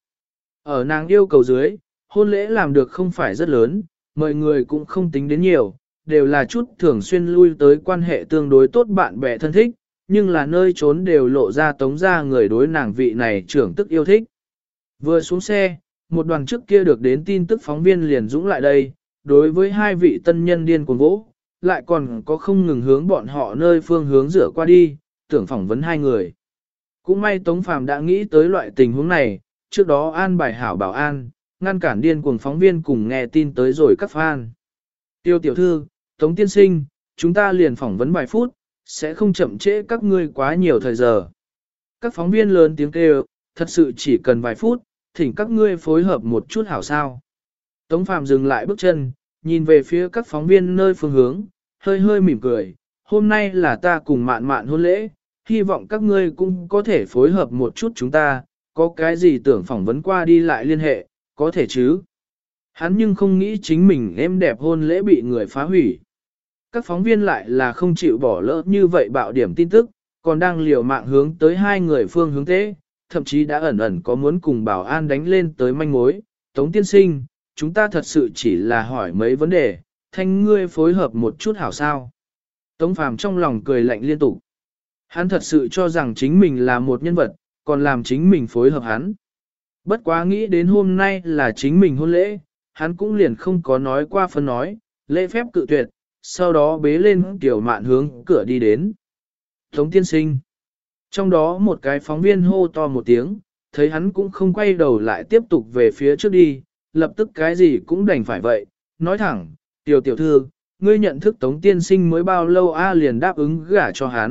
Ở nàng yêu cầu dưới, hôn lễ làm được không phải rất lớn, mọi người cũng không tính đến nhiều, đều là chút thường xuyên lui tới quan hệ tương đối tốt bạn bè thân thích, nhưng là nơi trốn đều lộ ra Tống ra người đối nàng vị này trưởng tức yêu thích. Vừa xuống xe, một đoàn trước kia được đến tin tức phóng viên liền dũng lại đây, đối với hai vị tân nhân điên cuồng vỗ, lại còn có không ngừng hướng bọn họ nơi phương hướng rửa qua đi, tưởng phỏng vấn hai người. Cũng may Tống Phàm đã nghĩ tới loại tình huống này, trước đó an bài hảo bảo an, ngăn cản điên cuồng phóng viên cùng nghe tin tới rồi các fan. Tiêu tiểu thư, Tống tiên sinh, chúng ta liền phỏng vấn vài phút, sẽ không chậm trễ các ngươi quá nhiều thời giờ. Các phóng viên lớn tiếng kêu, thật sự chỉ cần vài phút, thỉnh các ngươi phối hợp một chút hảo sao. Tống Phàm dừng lại bước chân, nhìn về phía các phóng viên nơi phương hướng, hơi hơi mỉm cười, hôm nay là ta cùng Mạn Mạn hôn lễ, hy vọng các ngươi cũng có thể phối hợp một chút chúng ta, có cái gì tưởng phỏng vấn qua đi lại liên hệ, có thể chứ. Hắn nhưng không nghĩ chính mình êm đẹp hôn lễ bị người phá hủy. Các phóng viên lại là không chịu bỏ lỡ như vậy bạo điểm tin tức, còn đang liều mạng hướng tới hai người phương hướng tế, thậm chí đã ẩn ẩn có muốn cùng bảo an đánh lên tới manh mối. Tống tiên sinh, chúng ta thật sự chỉ là hỏi mấy vấn đề, thanh ngươi phối hợp một chút hảo sao. Tống Phàm trong lòng cười lạnh liên tục. Hắn thật sự cho rằng chính mình là một nhân vật, còn làm chính mình phối hợp hắn. Bất quá nghĩ đến hôm nay là chính mình hôn lễ, hắn cũng liền không có nói qua phân nói, lễ phép cự tuyệt, sau đó bế lên Tiểu Mạn hướng cửa đi đến. Tống tiên sinh. Trong đó một cái phóng viên hô to một tiếng, thấy hắn cũng không quay đầu lại tiếp tục về phía trước đi, lập tức cái gì cũng đành phải vậy, nói thẳng, tiểu thư, ngươi nhận thức Tống tiên sinh mới bao lâu liền đáp ứng gả cho hắn,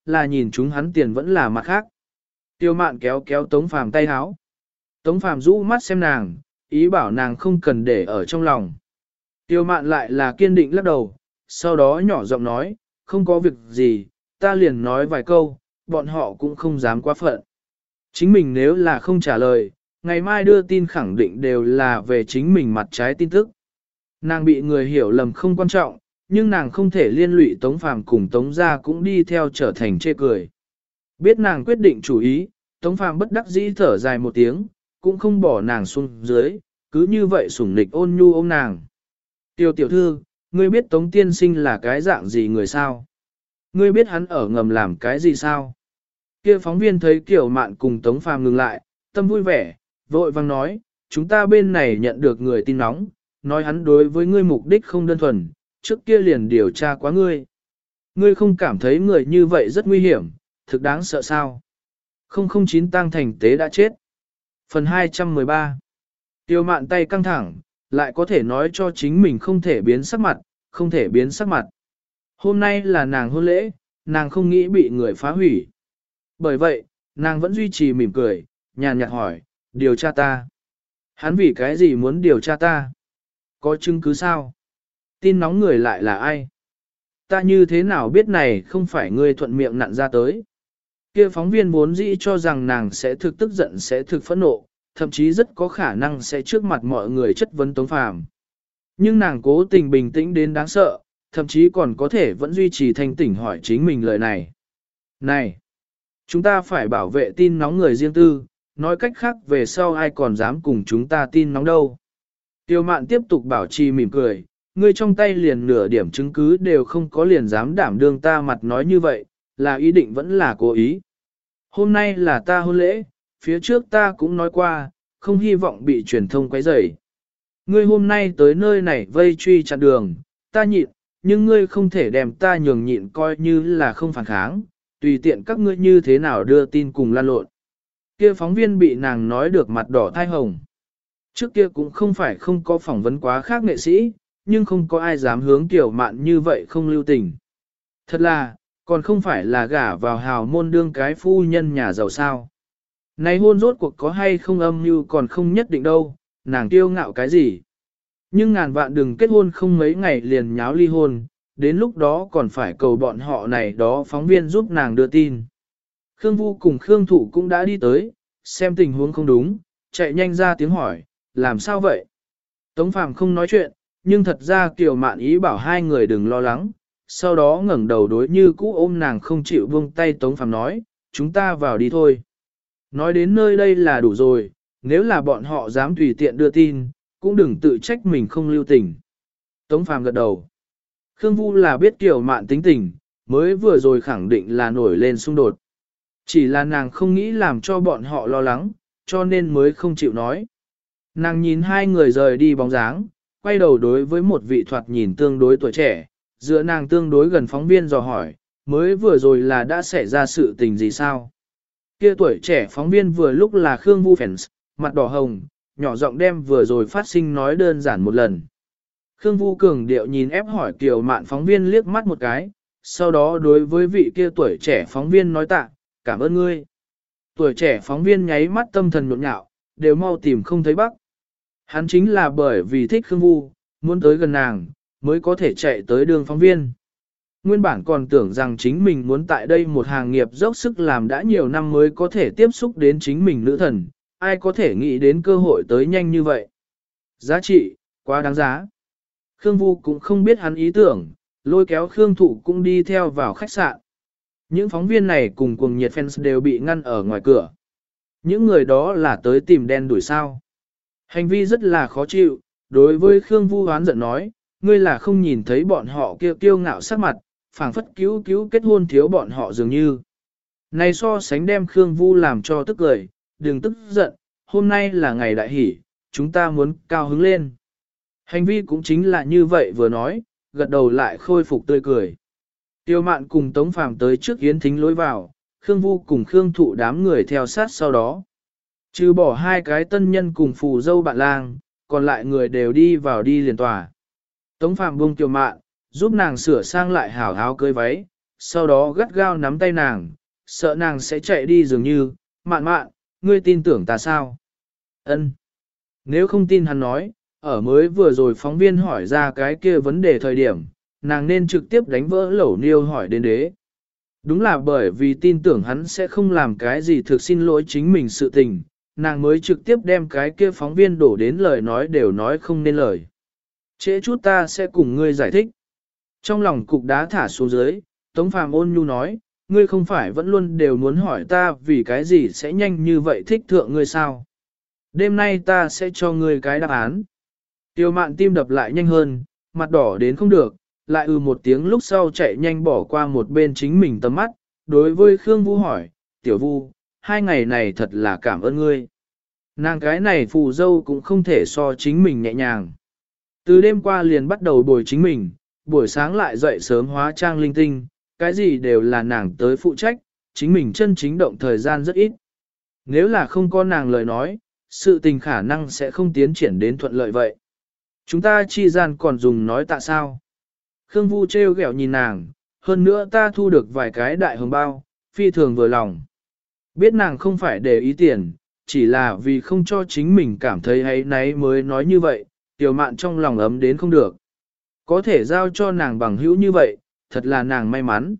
là nhìn chúng hắn tiền vẫn là mặt khác. Tiêu mạn kéo kéo Tống Phàm tay háo. Tống Phàm rũ mắt xem nàng, ý bảo nàng không cần để ở trong lòng. Tiêu mạn lại là kiên định lắc đầu, sau đó nhỏ giọng nói, không có việc gì, ta liền nói vài câu, bọn họ cũng không dám quá phận. Chính mình nếu là không trả lời, ngày mai đưa tin khẳng định đều là về chính mình mặt trái tin tức. Nàng bị người hiểu lầm không quan trọng, nhưng nàng không thể liên lụy Tống Phàm cùng Tống gia cũng đi theo trở thành chê cười. Biết nàng quyết định chủ ý, Tống Phàm bất đắc dĩ thở dài một tiếng, cũng không bỏ nàng xuống dưới, cứ như vậy sủng nịch ôn nhu ôm nàng. Tiêu tiểu thư, ngươi biết Tống tiên sinh là cái dạng gì người sao? Ngươi biết hắn ở ngầm làm cái gì sao? Kia phóng viên thấy Kiều Mạn cùng Tống Phàm ngừng lại, tâm vui vẻ, vội vang nói, chúng ta bên này nhận được người tin nóng, nói hắn đối với ngươi mục đích không đơn thuần, trước kia liền điều tra quá ngươi. Ngươi không cảm thấy người như vậy rất nguy hiểm, thực đáng sợ sao? 009 Tang Thành Tế đã chết. Phần 213. Tiêu Mạn tay căng thẳng, lại có thể nói cho chính mình không thể biến sắc mặt, không thể biến sắc mặt. Hôm nay là nàng hôn lễ, nàng không nghĩ bị người phá hủy. Bởi vậy, nàng vẫn duy trì mỉm cười, nhàn nhạt hỏi, điều tra ta. Hắn vì cái gì muốn điều tra ta? Có chứng cứ sao? Tin nóng người lại là ai? Ta như thế nào biết này không phải ngươi thuận miệng nặn ra tới? Kia phóng viên vốn dĩ cho rằng nàng sẽ thực tức giận sẽ thực phẫn nộ, thậm chí rất có khả năng sẽ trước mặt mọi người chất vấn Tống Phàm. Nhưng nàng cố tình bình tĩnh đến đáng sợ, thậm chí còn có thể vẫn duy trì thanh tỉnh hỏi chính mình lời này. Này! Chúng ta phải bảo vệ tin nóng người riêng tư, nói cách khác về sau ai còn dám cùng chúng ta tin nóng đâu. Tiêu Mạn tiếp tục bảo trì mỉm cười, ngươi trong tay liền nửa điểm chứng cứ đều không có liền dám đảm đương ta mặt nói như vậy, là ý định vẫn là cố ý. Hôm nay là ta hôn lễ, phía trước ta cũng nói qua, không hy vọng bị truyền thông quấy rầy. Ngươi hôm nay tới nơi này vây truy chặn đường, ta nhịn, nhưng ngươi không thể đem ta nhường nhịn coi như là không phản kháng, tùy tiện các ngươi như thế nào đưa tin cùng lan lộn. Kia phóng viên bị nàng nói được mặt đỏ thai hồng. Trước kia cũng không phải không có phỏng vấn quá khác nghệ sĩ, nhưng không có ai dám hướng Kiều Mạn như vậy không lưu tình. Thật là, còn không phải là gả vào hào môn đương cái phu nhân nhà giàu sao. Này hôn rốt cuộc có hay không âm mưu còn không nhất định đâu, nàng kiêu ngạo cái gì. Nhưng ngàn vạn đừng kết hôn không mấy ngày liền nháo ly hôn, đến lúc đó còn phải cầu bọn họ này đó phóng viên giúp nàng đưa tin. Khương Vu cùng Khương Thụ cũng đã đi tới, xem tình huống không đúng, chạy nhanh ra tiếng hỏi, làm sao vậy? Tống Phàm không nói chuyện, nhưng thật ra Kiều Mạn ý bảo hai người đừng lo lắng, sau đó ngẩng đầu đối như cũ ôm nàng không chịu buông tay Tống Phàm nói, chúng ta vào đi thôi. Nói đến nơi đây là đủ rồi, nếu là bọn họ dám tùy tiện đưa tin, cũng đừng tự trách mình không lưu tình. Tống Phàm gật đầu. Khương Vu là biết Kiều Mạn tính tình, mới vừa rồi khẳng định là nổi lên xung đột. Chỉ là nàng không nghĩ làm cho bọn họ lo lắng, cho nên mới không chịu nói. Nàng nhìn hai người rời đi bóng dáng, quay đầu đối với một vị thoạt nhìn tương đối tuổi trẻ, giữa nàng tương đối gần phóng viên dò hỏi, mới vừa rồi là đã xảy ra sự tình gì sao? Kia tuổi trẻ phóng viên vừa lúc là Khương Vu Fans, mặt đỏ hồng, nhỏ giọng đem vừa rồi phát sinh nói đơn giản một lần. Khương Vu cường điệu nhìn ép hỏi Kiều Mạn phóng viên liếc mắt một cái, sau đó đối với vị kia tuổi trẻ phóng viên nói tạ, cảm ơn ngươi. Tuổi trẻ phóng viên nháy mắt tâm thần nhộn nhạo, đều mau tìm không thấy Bắc. Hắn chính là bởi vì thích Khương Vu, muốn tới gần nàng, mới có thể chạy tới đường phóng viên. Nguyên bản còn tưởng rằng chính mình muốn tại đây một hàng nghiệp dốc sức làm đã nhiều năm mới có thể tiếp xúc đến chính mình nữ thần, ai có thể nghĩ đến cơ hội tới nhanh như vậy. Giá trị, quá đáng giá. Khương Vu cũng không biết hắn ý tưởng, lôi kéo Khương Thụ cũng đi theo vào khách sạn. Những phóng viên này cùng cuồng nhiệt fans đều bị ngăn ở ngoài cửa. Những người đó là tới tìm đen đuổi sao. Hành vi rất là khó chịu, đối với Khương Vu hoán giận nói, ngươi là không nhìn thấy bọn họ kia kiêu ngạo sắc mặt, phảng phất cứu kết hôn thiếu bọn họ dường như. Này so sánh đem Khương Vu làm cho tức cười, đừng tức giận, hôm nay là ngày đại hỷ, chúng ta muốn cao hứng lên. Hành vi cũng chính là như vậy vừa nói, gật đầu lại khôi phục tươi cười. Tiêu Mạn cùng Tống Phàm tới trước yến thính lối vào, Khương Vu cùng Khương Thụ đám người theo sát sau đó. Trừ bỏ hai cái tân nhân cùng phù dâu bạn lang, còn lại người đều đi vào đi liền tòa. Tống Phàm buông Tiêu Mạn, giúp nàng sửa sang lại hảo áo cưới váy, sau đó gắt gao nắm tay nàng, sợ nàng sẽ chạy đi dường như, Mạn Mạn, ngươi tin tưởng ta sao? Ân. Nếu không tin hắn nói, ở mới vừa rồi phóng viên hỏi ra cái kia vấn đề thời điểm, nàng nên trực tiếp đánh vỡ lẩu niêu hỏi đến đế. Đúng là bởi vì tin tưởng hắn sẽ không làm cái gì thực xin lỗi chính mình sự tình, nàng mới trực tiếp đem cái kia phóng viên đổ đến lời nói đều nói không nên lời. Trễ chút ta sẽ cùng ngươi giải thích. Trong lòng cục đá thả xuống dưới, Tống Phàm ôn nhu nói, ngươi không phải vẫn luôn đều muốn hỏi ta vì cái gì sẽ nhanh như vậy thích thượng ngươi sao? Đêm nay ta sẽ cho ngươi cái đáp án. Tiêu Mạn tim đập lại nhanh hơn, mặt đỏ đến không được, lại một tiếng lúc sau chạy nhanh bỏ qua một bên chính mình tầm mắt, đối với Khương Vu hỏi, Tiểu Vu, 2 ngày này thật là cảm ơn ngươi. Nàng cái này phù dâu cũng không thể so chính mình nhẹ nhàng. Từ đêm qua liền bắt đầu bồi chính mình, buổi sáng lại dậy sớm hóa trang linh tinh, cái gì đều là nàng tới phụ trách, chính mình chân chính động thời gian rất ít. Nếu là không có nàng lời nói, sự tình khả năng sẽ không tiến triển đến thuận lợi vậy. Chúng ta chi gian còn dùng nói tạ sao? Khương Vu trêu ghẹo nhìn nàng, hơn nữa ta thu được vài cái đại hồng bao, phi thường vừa lòng. Biết nàng không phải để ý tiền, chỉ là vì không cho chính mình cảm thấy hay náy mới nói như vậy, Tiểu Mạn trong lòng ấm đến không được. Có thể giao cho nàng bằng hữu như vậy, thật là nàng may mắn.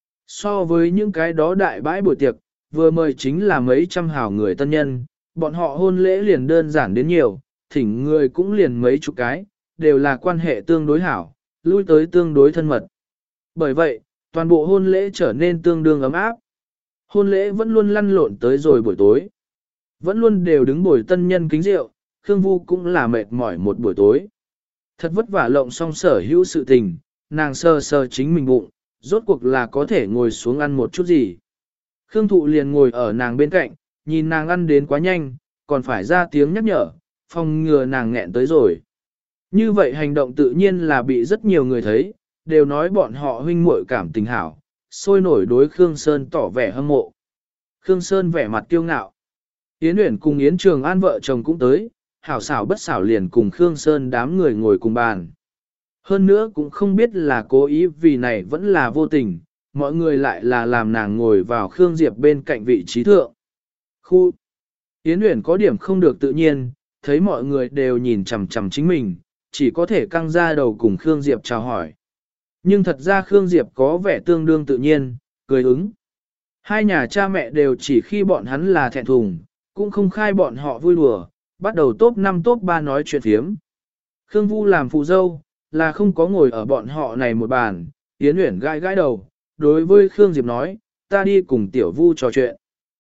So với những cái đó đại bãi buổi tiệc, vừa mời chính là mấy trăm hảo người tân nhân, bọn họ hôn lễ liền đơn giản đến nhiều, thỉnh người cũng liền mấy chục cái, đều là quan hệ tương đối hảo, lui tới tương đối thân mật. Bởi vậy, toàn bộ hôn lễ trở nên tương đương ấm áp. Hôn lễ vẫn luôn lăn lộn tới rồi buổi tối. Vẫn luôn đều đứng bồi tân nhân kính rượu, Khương Vu cũng là mệt mỏi một buổi tối. Thật vất vả lộng xong sở hữu sự tình, nàng sờ sờ chính mình bụng, rốt cuộc là có thể ngồi xuống ăn một chút gì. Khương Thụ liền ngồi ở nàng bên cạnh, nhìn nàng ăn đến quá nhanh, còn phải ra tiếng nhắc nhở, phòng ngừa nàng nghẹn tới rồi. Như vậy hành động tự nhiên là bị rất nhiều người thấy, đều nói bọn họ huynh muội cảm tình hảo, sôi nổi đối Khương Sơn tỏ vẻ hâm mộ. Khương Sơn vẻ mặt kiêu ngạo. Yến Uyển cùng Yến Trường An vợ chồng cũng tới, hảo xảo bất xảo liền cùng Khương Sơn đám người ngồi cùng bàn. Hơn nữa cũng không biết là cố ý vì này vẫn là vô tình, mọi người lại là làm nàng ngồi vào Khương Diệp bên cạnh vị trí thượng. Khu Yến Uyển có điểm không được tự nhiên, thấy mọi người đều nhìn chằm chằm chính mình, chỉ có thể căng ra đầu cùng Khương Diệp chào hỏi. Nhưng thật ra Khương Diệp có vẻ tương đương tự nhiên, cười ứng. Hai nhà cha mẹ đều chỉ khi bọn hắn là thẹn thùng, cũng không khai bọn họ vui đùa, bắt đầu top 5 top 3 nói chuyện phiếm. Khương Vu làm phụ dâu, là không có ngồi ở bọn họ này một bàn, Yến Uyển gãi gãi đầu, đối với Khương Diệp nói, ta đi cùng Tiểu Vu trò chuyện.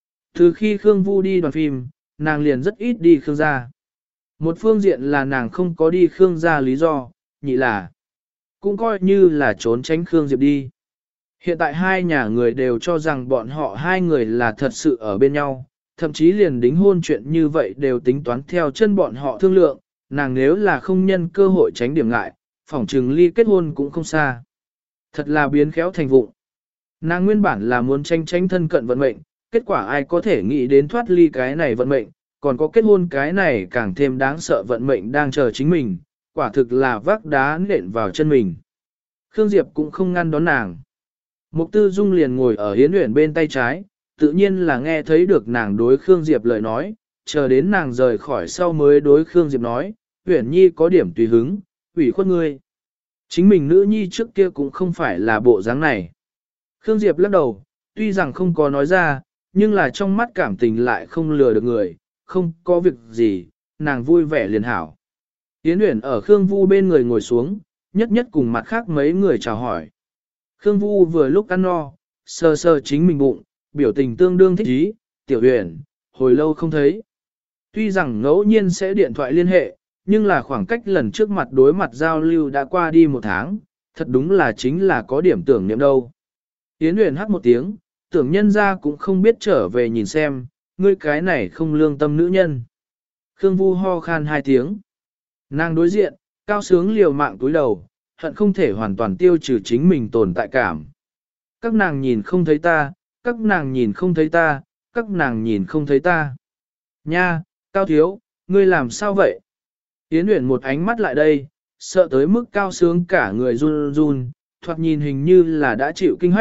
Từ khi Khương Vu đi đoàn phim, nàng liền rất ít đi Khương gia. Một phương diện là nàng không có đi Khương gia lý do, nhị là cũng coi như là trốn tránh Khương Diệp đi. Hiện tại hai nhà người đều cho rằng bọn họ hai người là thật sự ở bên nhau, thậm chí liền đính hôn chuyện như vậy đều tính toán theo chân bọn họ thương lượng, nàng nếu là không nhân cơ hội tránh điểm ngại, phỏng trừng ly kết hôn cũng không xa. Thật là biến khéo thành vụng. Nàng nguyên bản là muốn tranh tranh thân cận vận mệnh, kết quả ai có thể nghĩ đến thoát ly cái này vận mệnh, còn có kết hôn cái này càng thêm đáng sợ vận mệnh đang chờ chính mình, quả thực là vác đá nện vào chân mình. Khương Diệp cũng không ngăn đón nàng. Mục Tư Dung liền ngồi ở Yến Uyển bên tay trái, tự nhiên là nghe thấy được nàng đối Khương Diệp lời nói, chờ đến nàng rời khỏi sau mới đối Khương Diệp nói, Uyển Nhi có điểm tùy hứng, ủy khuất ngươi. Chính mình nữ nhi trước kia cũng không phải là bộ dáng này. Khương Diệp lắc đầu, tuy rằng không có nói ra, nhưng là trong mắt cảm tình lại không lừa được người, không có việc gì, nàng vui vẻ liền hảo. Yến Uyển ở Khương Vu bên người ngồi xuống, nhất nhất cùng mặt khác mấy người chào hỏi. Khương Vu vừa lúc ăn no, sờ sờ chính mình bụng, biểu tình tương đương thích ý, Tiểu Uyển, hồi lâu không thấy. Tuy rằng ngẫu nhiên sẽ điện thoại liên hệ, nhưng là khoảng cách lần trước mặt đối mặt giao lưu đã qua đi 1 tháng, thật đúng là chính là có điểm tưởng niệm đâu. Yến Uyển hát một tiếng, tưởng nhân ra cũng không biết trở về nhìn xem, ngươi cái này không lương tâm nữ nhân. Khương Vu ho khan 2 tiếng. Nàng đối diện, cao sướng liều mạng túi đầu, hận không thể hoàn toàn tiêu trừ chính mình tồn tại cảm. Các nàng nhìn không thấy ta, các nàng nhìn không thấy ta, các nàng nhìn không thấy ta. Nha, Cao Thiếu, ngươi làm sao vậy? Yến Uyển một ánh mắt lại đây, sợ tới mức cao sướng cả người run run, thoạt nhìn hình như là đã chịu kinh hách,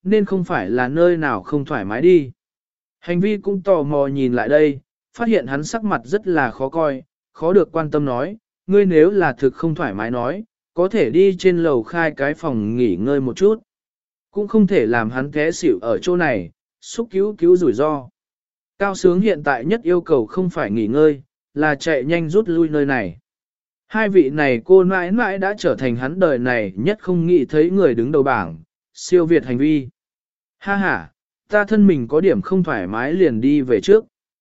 nên không phải là nơi nào không thoải mái đi. Hành vi cũng tò mò nhìn lại đây, phát hiện hắn sắc mặt rất là khó coi, khó được quan tâm nói, ngươi nếu là thực không thoải mái nói, có thể đi trên lầu khai cái phòng nghỉ ngơi một chút. Cũng không thể làm hắn té xỉu ở chỗ này, xúc cứu rủi ro. Cao Sướng hiện tại nhất yêu cầu không phải nghỉ ngơi, là chạy nhanh rút lui nơi này. Hai vị này cô mãi mãi đã trở thành hắn đời này nhất không nghĩ thấy người đứng đầu bảng, siêu việt hành vi. Ha ha, ta thân mình có điểm không thoải mái liền đi về trước.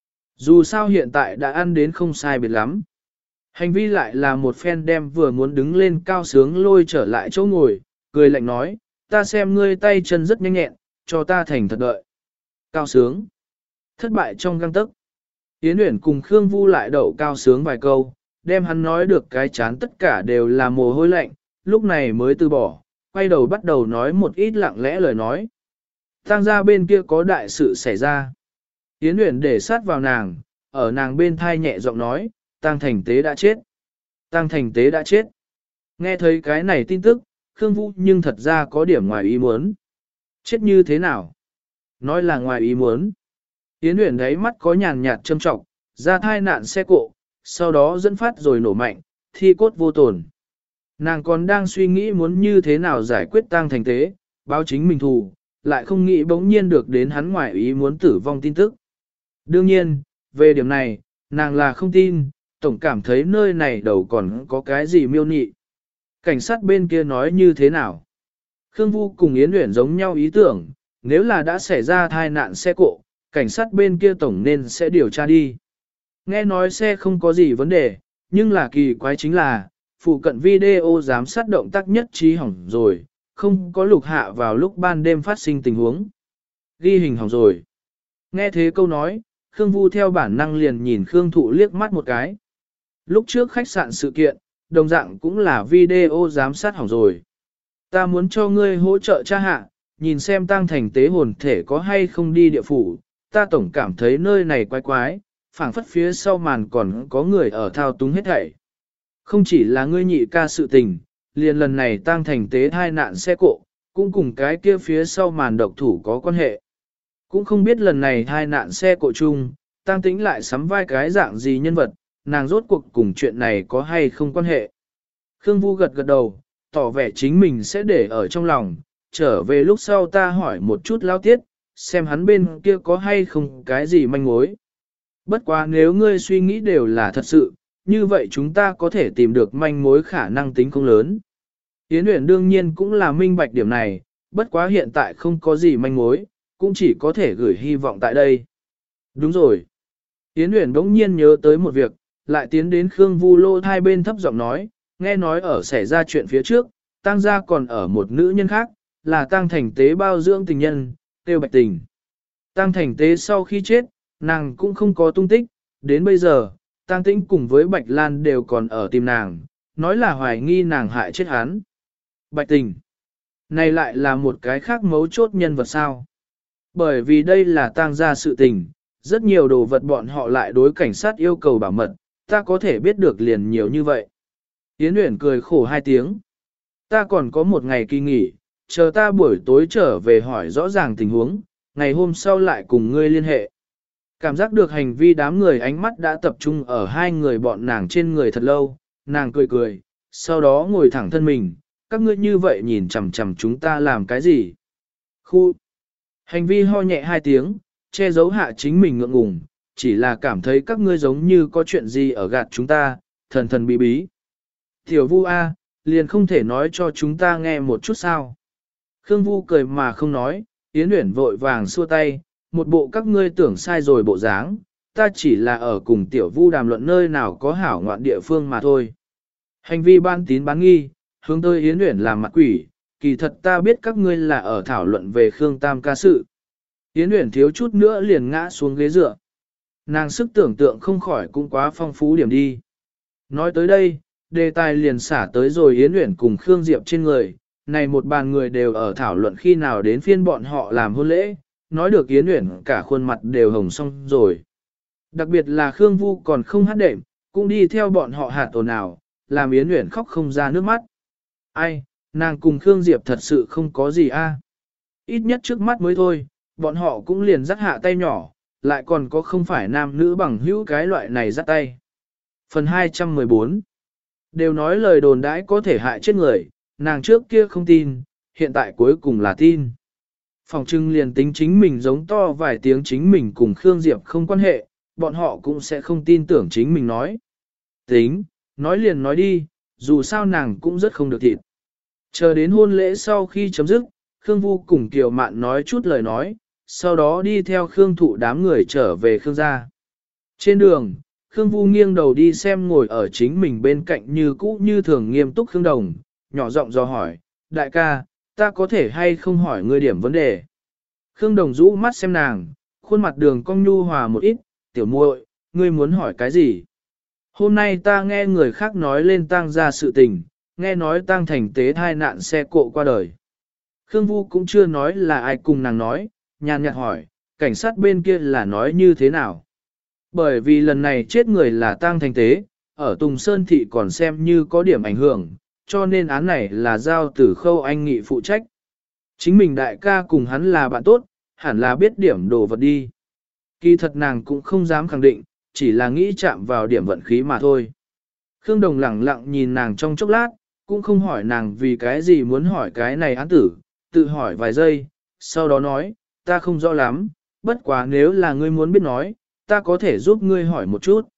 Dù sao hiện tại đã ăn đến không sai biệt lắm. Hành vi lại là một phen đem vừa muốn đứng lên Cao Sướng lôi trở lại chỗ ngồi, cười lạnh nói, ta xem ngươi tay chân rất nhanh nhẹn, cho ta thành thật đợi. Cao Sướng. Thất bại trong găng tấc. Yến Uyển cùng Khương Vu lại đậu Cao Sướng vài câu, đem hắn nói được cái chán tất cả đều là mồ hôi lạnh, lúc này mới từ bỏ, quay đầu bắt đầu nói một ít lặng lẽ lời nói. Tang gia bên kia có đại sự xảy ra. Yến Uyển để sát vào nàng, ở nàng bên thai nhẹ giọng nói, Tang Thành Tế đã chết. Tang Thành Tế đã chết. Nghe thấy cái này tin tức, Khương Vu nhưng thật ra có điểm ngoài ý muốn. Chết như thế nào? Nói là ngoài ý muốn. Yến Uyển đấy mắt có nhàn nhạt châm trọng, ra thai nạn xe cộ, sau đó dẫn phát rồi nổ mạnh, thi cốt vô tổn. Nàng còn đang suy nghĩ muốn như thế nào giải quyết Tang Thành Tế, báo chính mình thù, lại không nghĩ bỗng nhiên được đến hắn ngoài ý muốn tử vong tin tức. Đương nhiên, về điểm này, nàng là không tin, tổng cảm thấy nơi này đầu còn có cái gì miêu nị. Cảnh sát bên kia nói như thế nào? Khương Vu cùng Yến Uyển giống nhau ý tưởng, nếu là đã xảy ra tai nạn xe cộ, cảnh sát bên kia tổng nên sẽ điều tra đi. Nghe nói xe không có gì vấn đề, nhưng là kỳ quái chính là, phụ cận video giám sát động tác nhất trí hỏng rồi, không có lục hạ vào lúc ban đêm phát sinh tình huống. Ghi hình hỏng rồi. Nghe thế câu nói, Khương Vu theo bản năng liền nhìn Khương Thụ liếc mắt một cái. Lúc trước khách sạn sự kiện, đồng dạng cũng là video giám sát hỏng rồi. Ta muốn cho ngươi hỗ trợ tra hạ, nhìn xem Tang Thành Tế hồn thể có hay không đi địa phủ, ta tổng cảm thấy nơi này quái quái, phảng phất phía sau màn còn có người ở thao túng hết thảy. Không chỉ là ngươi nhị ca sự tình, liền lần này Tang Thành Tế thai nạn xe cộ, cũng cùng cái kia phía sau màn độc thủ có quan hệ. Cũng không biết lần này thai nạn xe cộ chung, Tang Tĩnh lại sắm vai cái dạng gì nhân vật, nàng rốt cuộc cùng chuyện này có hay không quan hệ. Khương Vu gật gật đầu, tỏ vẻ chính mình sẽ để ở trong lòng, trở về lúc sau ta hỏi một chút Lao Tiết, xem hắn bên kia có hay không cái gì manh mối. Bất quá nếu ngươi suy nghĩ đều là thật sự, như vậy chúng ta có thể tìm được manh mối khả năng tính không lớn. Yến Uyển đương nhiên cũng là minh bạch điểm này, bất quá hiện tại không có gì manh mối, cũng chỉ có thể gửi hy vọng tại đây. Đúng rồi. Yến Uyển đống nhiên nhớ tới một việc, lại tiến đến Khương Vu lô hai bên thấp giọng nói, nghe nói ở xảy ra chuyện phía trước, Tang gia còn ở một nữ nhân khác, là Tang Thành Tế bao dưỡng tình nhân, tiêu Bạch Tình. Tang Thành Tế sau khi chết, nàng cũng không có tung tích, đến bây giờ, Tang Tĩnh cùng với Bạch Lan đều còn ở tìm nàng, nói là hoài nghi nàng hại chết hắn. Bạch Tình, này lại là một cái khác mấu chốt nhân vật sao? Bởi vì đây là Tang gia sự tình, rất nhiều đồ vật bọn họ lại đối cảnh sát yêu cầu bảo mật, ta có thể biết được liền nhiều như vậy. Yến Uyển cười khổ hai tiếng. Ta còn có một ngày kỳ nghỉ, chờ ta buổi tối trở về hỏi rõ ràng tình huống, ngày hôm sau lại cùng ngươi liên hệ. Cảm giác được hành vi đám người ánh mắt đã tập trung ở hai người bọn nàng trên người thật lâu, nàng cười cười, sau đó ngồi thẳng thân mình, các ngươi như vậy nhìn chằm chằm chúng ta làm cái gì? Khu! Hành vi ho nhẹ hai tiếng, che giấu hạ chính mình ngượng ngùng, chỉ là cảm thấy các ngươi giống như có chuyện gì ở gạt chúng ta, thần thần bí bí. Tiểu Vu A, liền không thể nói cho chúng ta nghe một chút sao. Khương Vu cười mà không nói, Yến Uyển vội vàng xua tay, một bộ các ngươi tưởng sai rồi bộ dáng, ta chỉ là ở cùng Tiểu Vu đàm luận nơi nào có hảo ngoạn địa phương mà thôi. Hành vi ban tín bán nghi, hướng tới Yến Uyển làm mặt quỷ, kỳ thật ta biết các ngươi là ở thảo luận về Khương Tam ca sự. Yến Uyển thiếu chút nữa liền ngã xuống ghế dựa. Nàng sức tưởng tượng không khỏi cũng quá phong phú điểm đi. Nói tới đây, đề tài liền xả tới rồi Yến Uyển cùng Khương Diệp trên người, này một bàn người đều ở thảo luận khi nào đến phiên bọn họ làm hôn lễ, nói được Yến Uyển cả khuôn mặt đều hồng xong rồi. Đặc biệt là Khương Vu còn không hát đệm, cũng đi theo bọn họ hạt ồn ào, làm Yến Uyển khóc không ra nước mắt. Ai, nàng cùng Khương Diệp thật sự không có gì a. Ít nhất trước mắt mới thôi, bọn họ cũng liền dắt hạ tay nhỏ, lại còn có không phải nam nữ bằng hữu cái loại này dắt tay. Phần 214 đều nói lời đồn đãi có thể hại chết người, nàng trước kia không tin, hiện tại cuối cùng là tin. Phòng trưng liền tính chính mình giống to vài tiếng chính mình cùng Khương Diệp không quan hệ, bọn họ cũng sẽ không tin tưởng chính mình nói. Tính, nói liền nói đi, dù sao nàng cũng rất không được thịt. Chờ đến hôn lễ sau khi chấm dứt, Khương Vu cùng Kiều Mạn nói chút lời nói, sau đó đi theo Khương Thụ đám người trở về Khương gia. Trên đường, Khương Vu nghiêng đầu đi xem ngồi ở chính mình bên cạnh như cũ như thường nghiêm túc Khương Đồng, nhỏ giọng dò hỏi, đại ca, ta có thể hay không hỏi ngươi điểm vấn đề. Khương Đồng rũ mắt xem nàng, khuôn mặt đường cong nhu hòa một ít, tiểu muội, ngươi muốn hỏi cái gì? Hôm nay ta nghe người khác nói lên tang gia sự tình, nghe nói tang thành tế thai nạn xe cộ qua đời. Khương Vu cũng chưa nói là ai cùng nàng nói, nhàn nhạt hỏi, cảnh sát bên kia là nói như thế nào? Bởi vì lần này chết người là tang thành tế, ở Tùng Sơn Thị còn xem như có điểm ảnh hưởng, cho nên án này là giao từ Khâu Anh Nghị phụ trách. Chính mình đại ca cùng hắn là bạn tốt, hẳn là biết điểm đồ vật đi. Kỳ thật nàng cũng không dám khẳng định, chỉ là nghĩ chạm vào điểm vận khí mà thôi. Khương Đồng lẳng lặng nhìn nàng trong chốc lát, cũng không hỏi nàng vì cái gì muốn hỏi cái này án tử, tự hỏi vài giây, sau đó nói, ta không rõ lắm, bất quá nếu là ngươi muốn biết nói, ta có thể giúp ngươi hỏi một chút.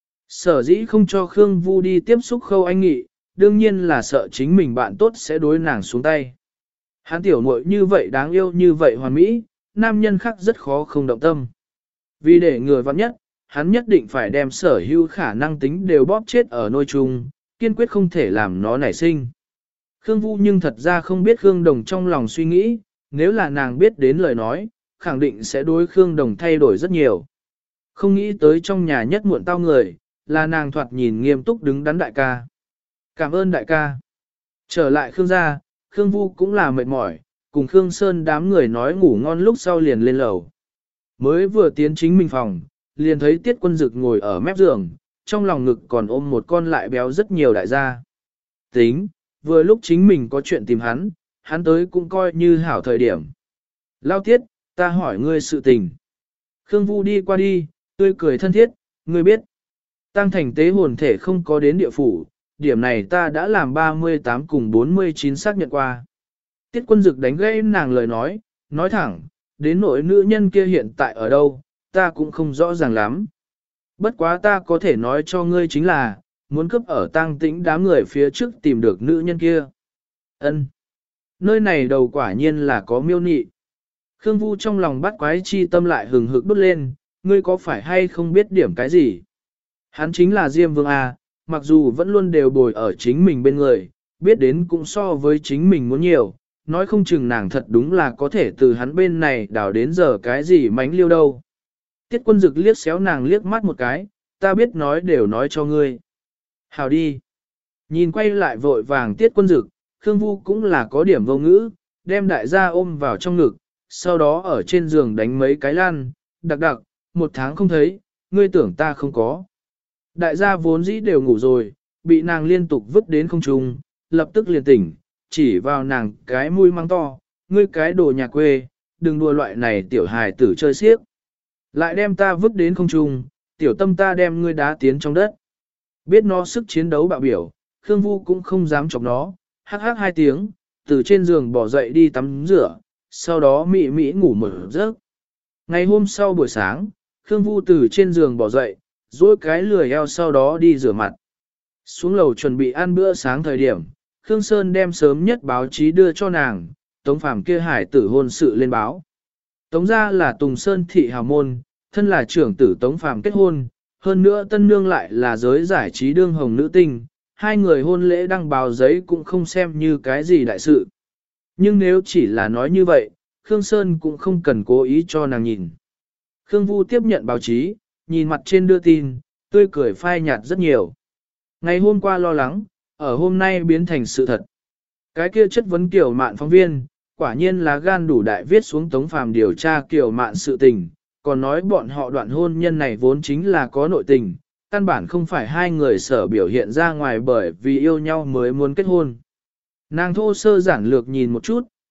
Sở dĩ không cho Khương Vu đi tiếp xúc Khâu Anh Nghị, đương nhiên là sợ chính mình bạn tốt sẽ đối nàng xuống tay. Hắn tiểu muội như vậy đáng yêu như vậy hoàn mỹ, nam nhân khác rất khó không động tâm. Vì để người vặn nhất, hắn nhất định phải đem sở hữu khả năng tính đều bóp chết ở nôi chung, kiên quyết không thể làm nó nảy sinh. Khương Vu nhưng thật ra không biết Khương Đồng trong lòng suy nghĩ, nếu là nàng biết đến lời nói, khẳng định sẽ đối Khương Đồng thay đổi rất nhiều. Không nghĩ tới trong nhà nhất muộn tao người, là nàng thoạt nhìn nghiêm túc đứng đắn đại ca. Cảm ơn đại ca. Trở lại Khương gia, Khương Vu cũng là mệt mỏi, cùng Khương Sơn đám người nói ngủ ngon lúc sau liền lên lầu. Mới vừa tiến chính mình phòng, liền thấy Tiết Quân Dực ngồi ở mép giường, trong lòng ngực còn ôm một con lại béo rất nhiều đại gia. Tính, vừa lúc chính mình có chuyện tìm hắn, hắn tới cũng coi như hảo thời điểm. Lao Tiết, ta hỏi ngươi sự tình. Khương Vu đi qua đi, tươi cười thân thiết, ngươi biết. Tăng thành tế hồn thể không có đến địa phủ, điểm này ta đã làm 38 cùng 49 xác nhận qua. Tiết Quân Dực đánh gãy nàng lời nói thẳng, đến nỗi nữ nhân kia hiện tại ở đâu, ta cũng không rõ ràng lắm. Bất quá ta có thể nói cho ngươi chính là, muốn cướp ở Tang Tĩnh đám người phía trước tìm được nữ nhân kia. Ân, nơi này đầu quả nhiên là có miêu nị. Khương Vu trong lòng bắt quái chi tâm lại hừng hực đốt lên, ngươi có phải hay không biết điểm cái gì? Hắn chính là Diêm Vương A, mặc dù vẫn luôn đều bồi ở chính mình bên người, biết đến cũng so với chính mình muốn nhiều, nói không chừng nàng thật đúng là có thể từ hắn bên này đào đến giờ cái gì mánh liêu đâu. Tiết Quân Dực liếc xéo nàng liếc mắt một cái, ta biết nói đều nói cho ngươi. Hào đi. Nhìn quay lại vội vàng Tiết Quân Dực, Khương Vu cũng là có điểm vô ngữ, đem đại gia ôm vào trong ngực, sau đó ở trên giường đánh mấy cái lăn, đặc, 1 tháng không thấy, ngươi tưởng ta không có. Đại gia vốn dĩ đều ngủ rồi, bị nàng liên tục vứt đến không trung, lập tức liền tỉnh, chỉ vào nàng cái mũi mắng to, ngươi cái đồ nhà quê, đừng đùa loại này tiểu hài tử chơi xiếc. Lại đem ta vứt đến không trung, tiểu tâm ta đem ngươi đá tiến trong đất. Biết nó sức chiến đấu bạo biểu, Khương Vu cũng không dám chọc nó, hắc 2 tiếng, từ trên giường bỏ dậy đi tắm rửa, sau đó mị mị ngủ một giấc. Ngày hôm sau buổi sáng, Khương Vu từ trên giường bỏ dậy, duỗi cái lười eo sau đó đi rửa mặt. Xuống lầu chuẩn bị ăn bữa sáng thời điểm, Khương Sơn đem sớm nhất báo chí đưa cho nàng, Tống Phàm kia hải tử hôn sự lên báo. Tống gia là Tùng Sơn thị hào môn, thân là trưởng tử Tống Phàm kết hôn, hơn nữa tân nương lại là giới giải trí đương hồng nữ tinh, hai người hôn lễ đăng báo giấy cũng không xem như cái gì đại sự. Nhưng nếu chỉ là nói như vậy, Khương Sơn cũng không cần cố ý cho nàng nhìn. Khương Vu tiếp nhận báo chí, nhìn mặt trên đưa tin, tươi cười phai nhạt rất nhiều. Ngày hôm qua lo lắng, ở hôm nay biến thành sự thật. Cái kia chất vấn Kiều Mạn phóng viên, quả nhiên là gan đủ đại viết xuống Tống Phàm điều tra Kiều Mạn sự tình, còn nói bọn họ đoạn hôn nhân này vốn chính là có nội tình, căn bản không phải hai người sở biểu hiện ra ngoài bởi vì yêu nhau mới muốn kết hôn. Nàng thô sơ giản lược nhìn một chút,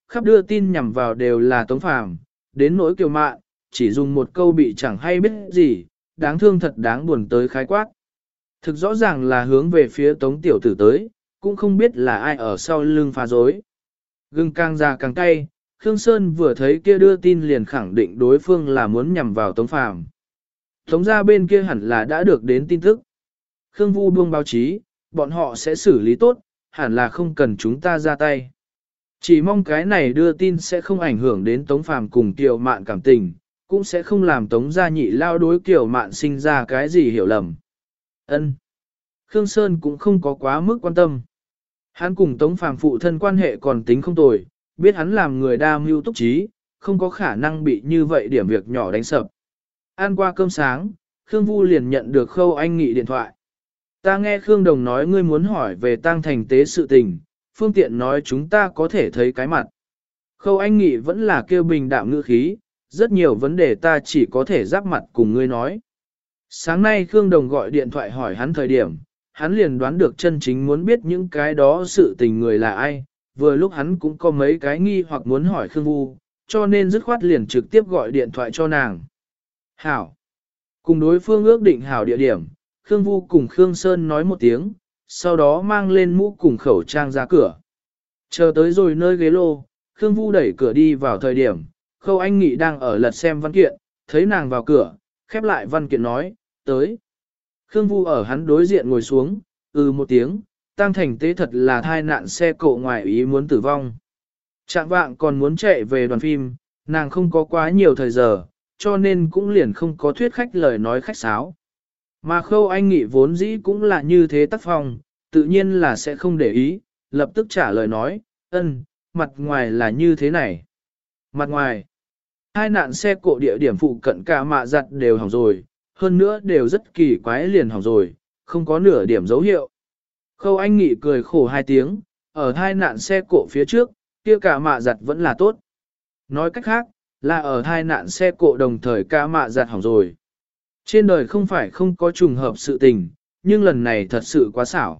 khắp đưa tin nhằm vào đều là Tống Phàm, đến nỗi Kiều Mạn, chỉ dùng một câu bị chẳng hay biết gì, đáng thương thật đáng buồn tới khái quát. Thực rõ ràng là hướng về phía Tống tiểu tử tới, cũng không biết là ai ở sau lưng phá rối. Gừng càng già càng cay, Khương Sơn vừa thấy kia đưa tin liền khẳng định đối phương là muốn nhằm vào Tống Phàm. Tống gia bên kia hẳn là đã được đến tin tức. Khương Vu buông báo chí, bọn họ sẽ xử lý tốt, hẳn là không cần chúng ta ra tay. Chỉ mong cái này đưa tin sẽ không ảnh hưởng đến Tống Phàm cùng Kiều Mạn cảm tình, cũng sẽ không làm Tống gia nhị lao đối Kiều Mạn sinh ra cái gì hiểu lầm. Ân. Khương Sơn cũng không có quá mức quan tâm. Hắn cùng Tống Phàm phụ thân quan hệ còn tính không tồi, biết hắn làm người đa mưu túc trí, không có khả năng bị như vậy điểm việc nhỏ đánh sập. Ăn qua cơm sáng, Khương Vu liền nhận được Khâu Anh Nghị điện thoại. Ta nghe Khương Đồng nói ngươi muốn hỏi về tang thành tế sự tình, phương tiện nói chúng ta có thể thấy cái mặt. Khâu Anh Nghị vẫn là kêu bình đạm ngữ khí, rất nhiều vấn đề ta chỉ có thể giáp mặt cùng ngươi nói. Sáng nay Khương Đồng gọi điện thoại hỏi hắn thời điểm, hắn liền đoán được chân chính muốn biết những cái đó sự tình người là ai, vừa lúc hắn cũng có mấy cái nghi hoặc muốn hỏi Khương Vu, cho nên dứt khoát liền trực tiếp gọi điện thoại cho nàng. Hảo. Cùng đối phương ước định hảo địa điểm, Khương Vu cùng Khương Sơn nói một tiếng, sau đó mang lên mũ cùng khẩu trang ra cửa. Chờ tới rồi nơi ghế lô, Khương Vu đẩy cửa đi vào thời điểm, Khâu Anh Nghị đang ở lật xem văn kiện, thấy nàng vào cửa, khép lại văn kiện nói, tới. Khương Vu ở hắn đối diện ngồi xuống, một tiếng, tang thành tế thật là thai nạn xe cộ ngoài ý muốn tử vong. Trạng vạng còn muốn chạy về đoàn phim, nàng không có quá nhiều thời giờ, cho nên cũng liền không có thuyết khách lời nói khách sáo. Mà Khâu Anh Nghị vốn dĩ cũng là như thế tác phong, tự nhiên là sẽ không để ý, lập tức trả lời nói, mặt ngoài là như thế này. Mặt ngoài, hai nạn xe cộ địa điểm phụ cận cả mạ giặt đều hỏng rồi, hơn nữa đều rất kỳ quái liền hỏng rồi, không có nửa điểm dấu hiệu. Khâu Anh Nghị cười khổ hai tiếng, ở hai nạn xe cộ phía trước, kia cả mạ giặt vẫn là tốt. Nói cách khác, là ở hai nạn xe cộ đồng thời cả mạ giặt hỏng rồi. Trên đời không phải không có trùng hợp sự tình, nhưng lần này thật sự quá xảo.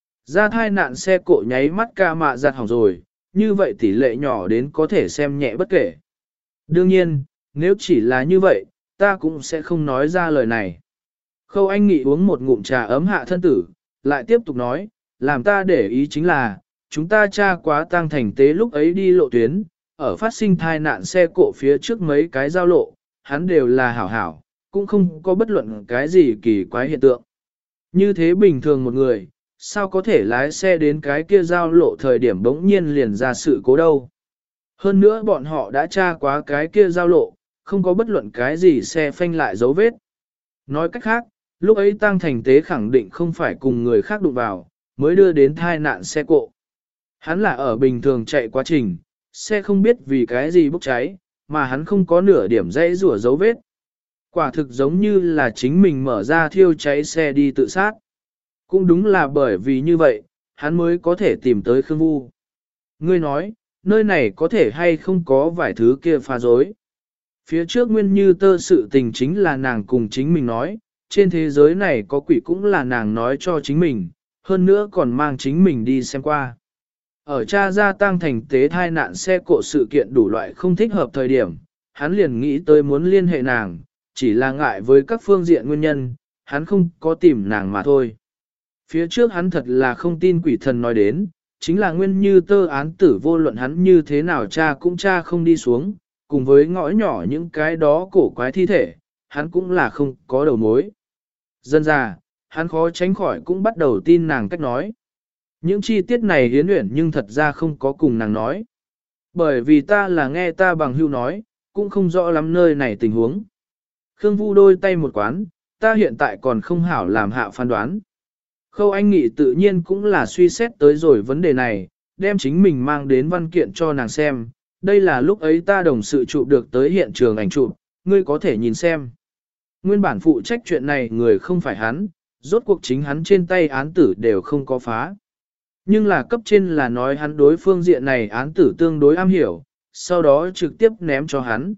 Ra thai nạn xe cộ nháy mắt ca mạ giặt hỏng rồi, như vậy tỷ lệ nhỏ đến có thể xem nhẹ bất kể. Đương nhiên, nếu chỉ là như vậy, ta cũng sẽ không nói ra lời này. Khâu Anh Nghị uống một ngụm trà ấm hạ thân tử, lại tiếp tục nói, làm ta để ý chính là, chúng ta tra quá tang thành tế lúc ấy đi lộ tuyến, ở phát sinh thai nạn xe cộ phía trước mấy cái giao lộ, hắn đều là hảo hảo, cũng không có bất luận cái gì kỳ quái hiện tượng. Như thế bình thường một người, sao có thể lái xe đến cái kia giao lộ thời điểm bỗng nhiên liền ra sự cố đâu. Hơn nữa bọn họ đã tra quá cái kia giao lộ, không có bất luận cái gì xe phanh lại dấu vết. Nói cách khác, lúc ấy tang thành tế khẳng định không phải cùng người khác đụng vào, mới đưa đến thai nạn xe cộ. Hắn là ở bình thường chạy quá trình, xe không biết vì cái gì bốc cháy, mà hắn không có nửa điểm dãy rủa dấu vết. Quả thực giống như là chính mình mở ra thiêu cháy xe đi tự sát. Cũng đúng là bởi vì như vậy, hắn mới có thể tìm tới Khương Vu. Ngươi nói, nơi này có thể hay không có vài thứ kia pha dối. Phía trước nguyên như tơ sự tình chính là nàng cùng chính mình nói, trên thế giới này có quỷ cũng là nàng nói cho chính mình, hơn nữa còn mang chính mình đi xem qua. Ở cha gia tăng thành tế thai nạn xe cộ sự kiện đủ loại không thích hợp thời điểm, hắn liền nghĩ tới muốn liên hệ nàng, chỉ là ngại với các phương diện nguyên nhân, hắn không có tìm nàng mà thôi. Phía trước hắn thật là không tin quỷ thần nói đến, chính là nguyên như tơ án tử vô luận hắn như thế nào cha cũng cha không đi xuống, cùng với ngõ nhỏ những cái đó cổ quái thi thể, hắn cũng là không có đầu mối. Dân ra, hắn khó tránh khỏi cũng bắt đầu tin nàng cách nói. Những chi tiết này hiến luyện nhưng thật ra không có cùng nàng nói. Bởi vì ta là nghe ta bằng hưu nói, cũng không rõ lắm nơi này tình huống. Khương Vu đôi tay một quán, ta hiện tại còn không hảo làm hạ phán đoán. Khâu Anh Nghị tự nhiên cũng là suy xét tới rồi vấn đề này, đem chính mình mang đến văn kiện cho nàng xem. Đây là lúc ấy ta đồng sự chụp được tới hiện trường ảnh chụp, ngươi có thể nhìn xem. Nguyên bản phụ trách chuyện này người không phải hắn, rốt cuộc chính hắn trên tay án tử đều không có phá. Nhưng là cấp trên là nói hắn đối phương diện này án tử tương đối am hiểu, sau đó trực tiếp ném cho hắn.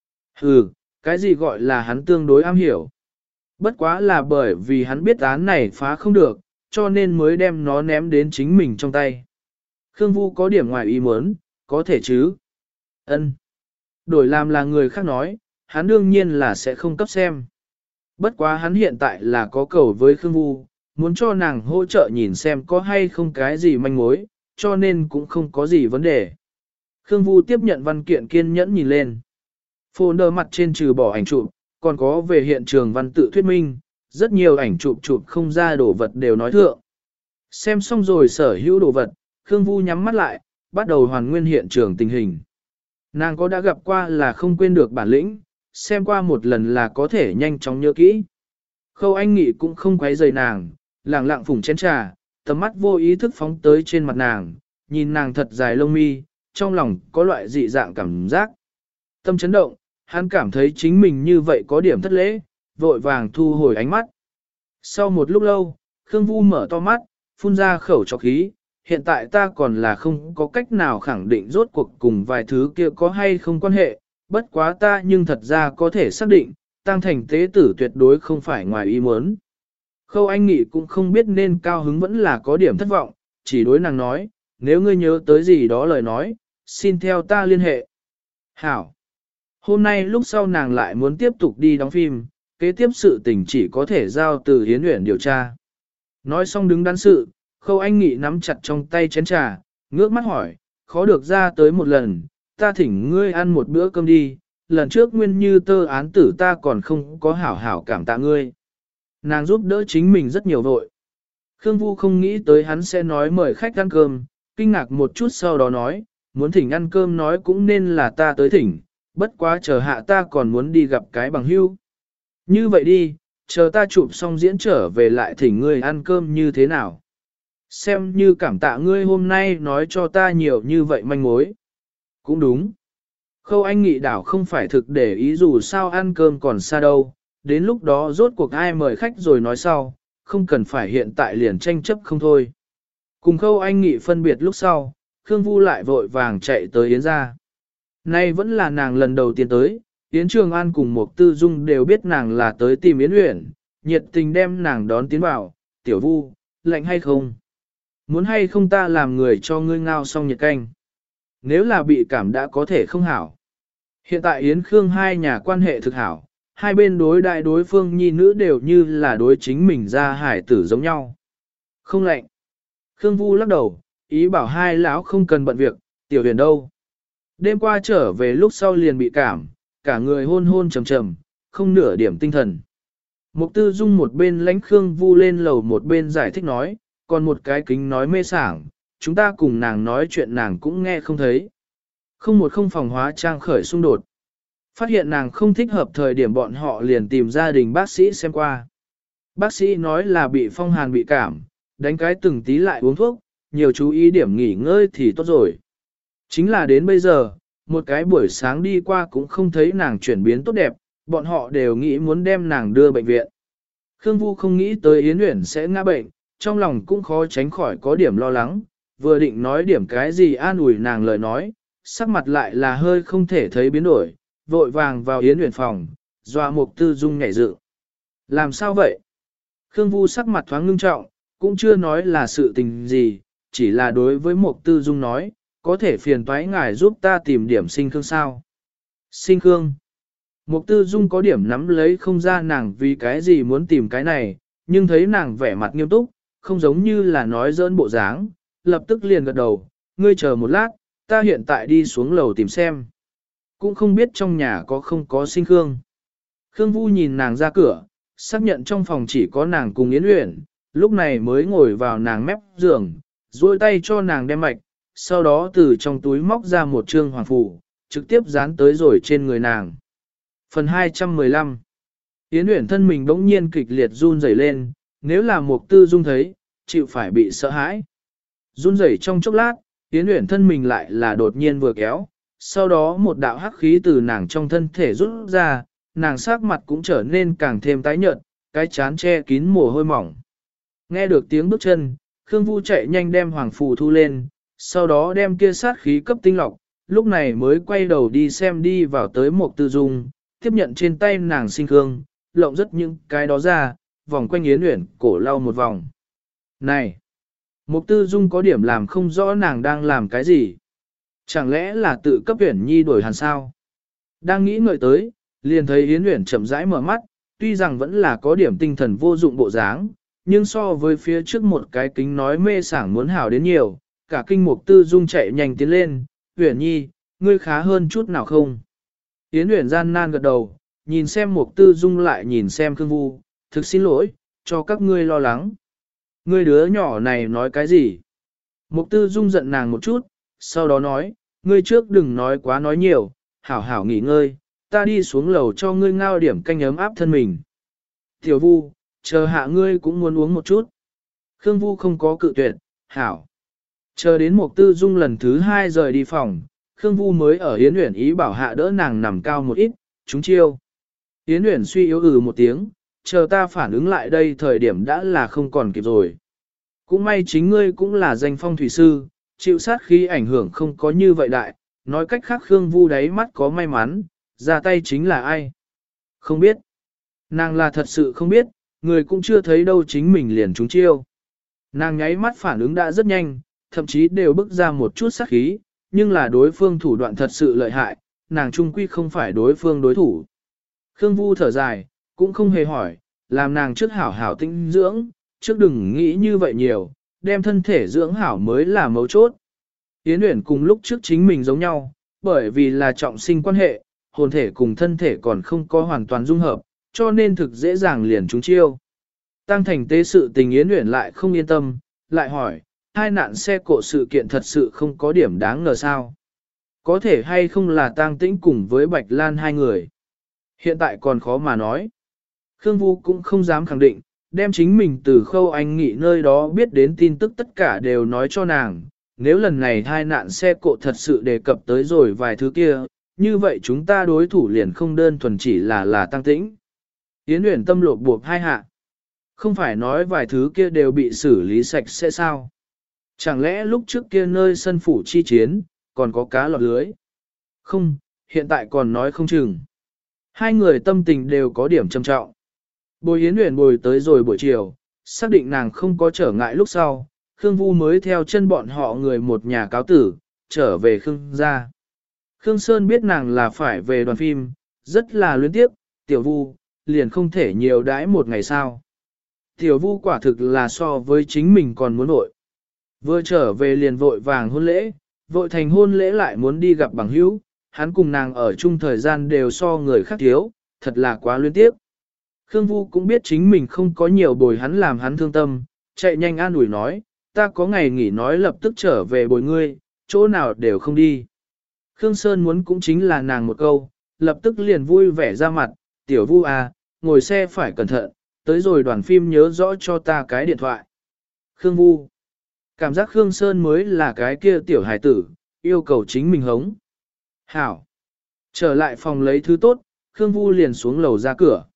Cái gì gọi là hắn tương đối am hiểu? Bất quá là bởi vì hắn biết án này phá không được, cho nên mới đem nó ném đến chính mình trong tay. Khương Vu có điểm ngoài ý muốn, có thể chứ? Ân. Đổi làm là người khác nói, hắn đương nhiên là sẽ không cấp xem. Bất quá hắn hiện tại là có cầu với Khương Vu, muốn cho nàng hỗ trợ nhìn xem có hay không cái gì manh mối, cho nên cũng không có gì vấn đề. Khương Vu tiếp nhận văn kiện kiên nhẫn nhìn lên. Folder mặt trên trừ bỏ ảnh chụp, còn có về hiện trường văn tự thuyết minh, rất nhiều ảnh chụp không ra đồ vật đều nói thượng. Xem xong rồi sở hữu đồ vật, Khương Vu nhắm mắt lại, bắt đầu hoàn nguyên hiện trường tình hình. Nàng có đã gặp qua là không quên được bản lĩnh, xem qua một lần là có thể nhanh chóng nhớ kỹ. Khâu Anh Nghị cũng không quấy rầy nàng, lẳng lặng phủng chén trà, tầm mắt vô ý thức phóng tới trên mặt nàng, nhìn nàng thật dài lông mi, trong lòng có loại dị dạng cảm giác. Tâm chấn động, hắn cảm thấy chính mình như vậy có điểm thất lễ, vội vàng thu hồi ánh mắt. Sau một lúc lâu, Khương Vu mở to mắt, phun ra khẩu trọc khí, hiện tại ta còn là không có cách nào khẳng định rốt cuộc cùng vài thứ kia có hay không quan hệ, bất quá ta nhưng thật ra có thể xác định, Tăng Thành tế tử tuyệt đối không phải ngoài ý muốn. Khâu Anh Nghị cũng không biết nên cao hứng vẫn là có điểm thất vọng, chỉ đối nàng nói, nếu ngươi nhớ tới gì đó lời nói, xin theo ta liên hệ. Hảo. Hôm nay lúc sau nàng lại muốn tiếp tục đi đóng phim, kế tiếp sự tình chỉ có thể giao từ Hiến Uyển điều tra. Nói xong đứng đắn sự, Khâu Anh Nghị nắm chặt trong tay chén trà, ngước mắt hỏi, khó được ra tới một lần, ta thỉnh ngươi ăn một bữa cơm đi, lần trước nguyên như tơ án tử ta còn không có hảo hảo cảm tạ ngươi. Nàng giúp đỡ chính mình rất nhiều vội. Khương Vu không nghĩ tới hắn sẽ nói mời khách ăn cơm, kinh ngạc một chút sau đó nói, muốn thỉnh ăn cơm nói cũng nên là ta tới thỉnh, bất quá chờ hạ ta còn muốn đi gặp cái bằng hữu. Như vậy đi, chờ ta chụp xong diễn trở về lại thỉnh ngươi ăn cơm như thế nào. Xem như cảm tạ ngươi hôm nay nói cho ta nhiều như vậy manh mối. Cũng đúng. Khâu Anh Nghị đảo không phải thực để ý dù sao ăn cơm còn xa đâu, đến lúc đó rốt cuộc ai mời khách rồi nói sau, không cần phải hiện tại liền tranh chấp không thôi. Cùng Khâu Anh Nghị phân biệt lúc sau, Khương Vu lại vội vàng chạy tới Yến gia. Nay vẫn là nàng lần đầu tiên tới, Yến Trường An cùng Mục Tư Dung đều biết nàng là tới tìm Yến Uyển, nhiệt tình đem nàng đón tiến vào, tiểu Vu, lạnh hay không? Muốn hay không ta làm người cho ngươi ngao xong nhiệt canh? Nếu là bị cảm đã có thể không hảo. Hiện tại Yến Khương hai nhà quan hệ thực hảo, hai bên đối đại đối phương nhi nữ đều như là đối chính mình ra hải tử giống nhau. Không lạnh. Khương Vu lắc đầu, ý bảo hai lão không cần bận việc, tiểu huyền đâu. Đêm qua trở về lúc sau liền bị cảm, cả người hôn hôn trầm trầm, không nửa điểm tinh thần. Mục Tư Dung một bên lánh Khương Vu lên lầu một bên giải thích nói, còn một cái kính nói mê sảng, chúng ta cùng nàng nói chuyện nàng cũng nghe không thấy. Không phòng hóa trang khởi xung đột. Phát hiện nàng không thích hợp thời điểm bọn họ liền tìm gia đình bác sĩ xem qua. Bác sĩ nói là bị phong hàn bị cảm, đánh cái từng tí lại uống thuốc, nhiều chú ý điểm nghỉ ngơi thì tốt rồi. Chính là đến bây giờ, một cái buổi sáng đi qua cũng không thấy nàng chuyển biến tốt đẹp, bọn họ đều nghĩ muốn đem nàng đưa bệnh viện. Khương Vu không nghĩ tới Yến Uyển sẽ ngã bệnh, trong lòng cũng khó tránh khỏi có điểm lo lắng, vừa định nói điểm cái gì an ủi nàng lời nói, sắc mặt lại là hơi không thể thấy biến đổi, vội vàng vào Yến Uyển phòng, dọa Mục Tư Dung nhảy dựng. Làm sao vậy? Khương Vu sắc mặt thoáng ngưng trọng, cũng chưa nói là sự tình gì, chỉ là đối với Mục Tư Dung nói, có thể phiền toái ngài giúp ta tìm điểm sinh khương sao? Sinh khương. Mục Tư Dung có điểm nắm lấy không ra nàng vì cái gì muốn tìm cái này, nhưng thấy nàng vẻ mặt nghiêm túc, không giống như là nói giỡn bộ dáng, lập tức liền gật đầu, ngươi chờ một lát, ta hiện tại đi xuống lầu tìm xem. Cũng không biết trong nhà có không có sinh khương. Khương Vu nhìn nàng ra cửa, xác nhận trong phòng chỉ có nàng cùng Yến Uyển, lúc này mới ngồi vào nàng mép giường, duỗi tay cho nàng đem mạch, sau đó từ trong túi móc ra một trương hoàng phủ, trực tiếp dán tới rồi trên người nàng. Phần 215 Yến Uyển thân mình bỗng nhiên kịch liệt run rẩy lên, nếu là Mục Tư Dung thấy, chịu phải bị sợ hãi. Run rẩy trong chốc lát, Yến Uyển thân mình lại là đột nhiên vừa kéo, sau đó một đạo hắc khí từ nàng trong thân thể rút ra, nàng sắc mặt cũng trở nên càng thêm tái nhợt, cái chán che kín mồ hôi mỏng. Nghe được tiếng bước chân, Khương Vu chạy nhanh đem hoàng phù thu lên, sau đó đem kia sát khí cấp tinh lọc, lúc này mới quay đầu đi xem đi vào tới Mục Tư Dung, tiếp nhận trên tay nàng sinh khương, lộng rất những cái đó ra, vòng quanh Yến Uyển cổ lau một vòng. Này! Mục Tư Dung có điểm làm không rõ nàng đang làm cái gì. Chẳng lẽ là tự cấp Uyển Nhi đổi hàn sao? Đang nghĩ ngợi tới, liền thấy Yến Uyển chậm rãi mở mắt, tuy rằng vẫn là có điểm tinh thần vô dụng bộ dáng, nhưng so với phía trước một cái kính nói mê sảng muốn hảo đến nhiều, cả kinh mục tư dung chạy nhanh tiến lên, Uyển Nhi, ngươi khá hơn chút nào không? Yến Uyển gian nan gật đầu, nhìn xem mục tư dung lại nhìn xem Khương Vu, thực xin lỗi, cho các ngươi lo lắng. Ngươi đứa nhỏ này nói cái gì? Mục tư dung giận nàng một chút, sau đó nói, ngươi trước đừng nói quá nói nhiều, hảo hảo nghỉ ngơi, ta đi xuống lầu cho ngươi ngao điểm canh ấm áp thân mình. Tiểu Vu, chờ hạ ngươi cũng muốn uống một chút. Khương Vu không có cự tuyệt, hảo. Chờ đến Mục Tư Dung lần thứ 2 rời đi phòng, Khương Vu mới ở Yến Uyển ý bảo hạ đỡ nàng nằm cao một ít, chúng chiêu. Yến Uyển suy yếu một tiếng, chờ ta phản ứng lại đây thời điểm đã là không còn kịp rồi. Cũng may chính ngươi cũng là danh phong thủy sư, chịu sát khí ảnh hưởng không có như vậy đại, nói cách khác Khương Vu đáy mắt có may mắn, ra tay chính là ai? Không biết. Nàng là thật sự không biết, người cũng chưa thấy đâu chính mình liền trúng chiêu. Nàng nháy mắt phản ứng đã rất nhanh, thậm chí đều bức ra một chút sát khí, nhưng là đối phương thủ đoạn thật sự lợi hại, nàng trung quy không phải đối phương đối thủ. Khương Vu thở dài, cũng không hề hỏi, làm nàng trước hảo hảo tinh dưỡng, trước đừng nghĩ như vậy nhiều, đem thân thể dưỡng hảo mới là mấu chốt. Yến Uyển cùng lúc trước chính mình giống nhau, bởi vì là trọng sinh quan hệ, hồn thể cùng thân thể còn không có hoàn toàn dung hợp, cho nên thực dễ dàng liền trúng chiêu. Tăng thành tế sự tình Yến Uyển lại không yên tâm, lại hỏi, hai nạn xe cộ sự kiện thật sự không có điểm đáng ngờ sao? Có thể hay không là Tang Tĩnh cùng với Bạch Lan hai người? Hiện tại còn khó mà nói. Khương Vu cũng không dám khẳng định, đem chính mình từ Khâu Anh Nghị nơi đó biết đến tin tức tất cả đều nói cho nàng. Nếu lần này hai nạn xe cộ thật sự đề cập tới rồi vài thứ kia, như vậy chúng ta đối thủ liền không đơn thuần chỉ là Tang Tĩnh. Yến Uyển tâm lột buộc hai hạ. Không phải nói vài thứ kia đều bị xử lý sạch sẽ sao? Chẳng lẽ lúc trước kia nơi sân phủ chi chiến, còn có cá lọt lưới? Không, hiện tại còn nói không chừng. Hai người tâm tình đều có điểm trầm trọng. Bồi Yến Uyển bồi tới rồi buổi chiều, xác định nàng không có trở ngại lúc sau, Khương Vu mới theo chân bọn họ người một nhà cáo tử, trở về Khương gia. Khương Sơn biết nàng là phải về đoàn phim, rất là luyến tiếc, Tiểu Vu, liền không thể nhiều đãi một ngày sao. Tiểu Vu quả thực là so với chính mình còn muốn vội. Vừa trở về liền vội vàng hôn lễ, vội thành hôn lễ lại muốn đi gặp bằng hữu, hắn cùng nàng ở chung thời gian đều so người khác thiếu, thật là quá luyến tiếc. Khương Vu cũng biết chính mình không có nhiều bồi hắn làm hắn thương tâm, chạy nhanh an ủi nói, ta có ngày nghỉ nói lập tức trở về bồi ngươi, chỗ nào đều không đi. Khương Sơn muốn cũng chính là nàng một câu, lập tức liền vui vẻ ra mặt, Tiểu Vu à, ngồi xe phải cẩn thận, tới rồi đoàn phim nhớ rõ cho ta cái điện thoại. Khương Vu, cảm giác Khương Sơn mới là cái kia tiểu hài tử, yêu cầu chính mình hống. Hảo, trở lại phòng lấy thứ tốt, Khương Vu liền xuống lầu ra cửa.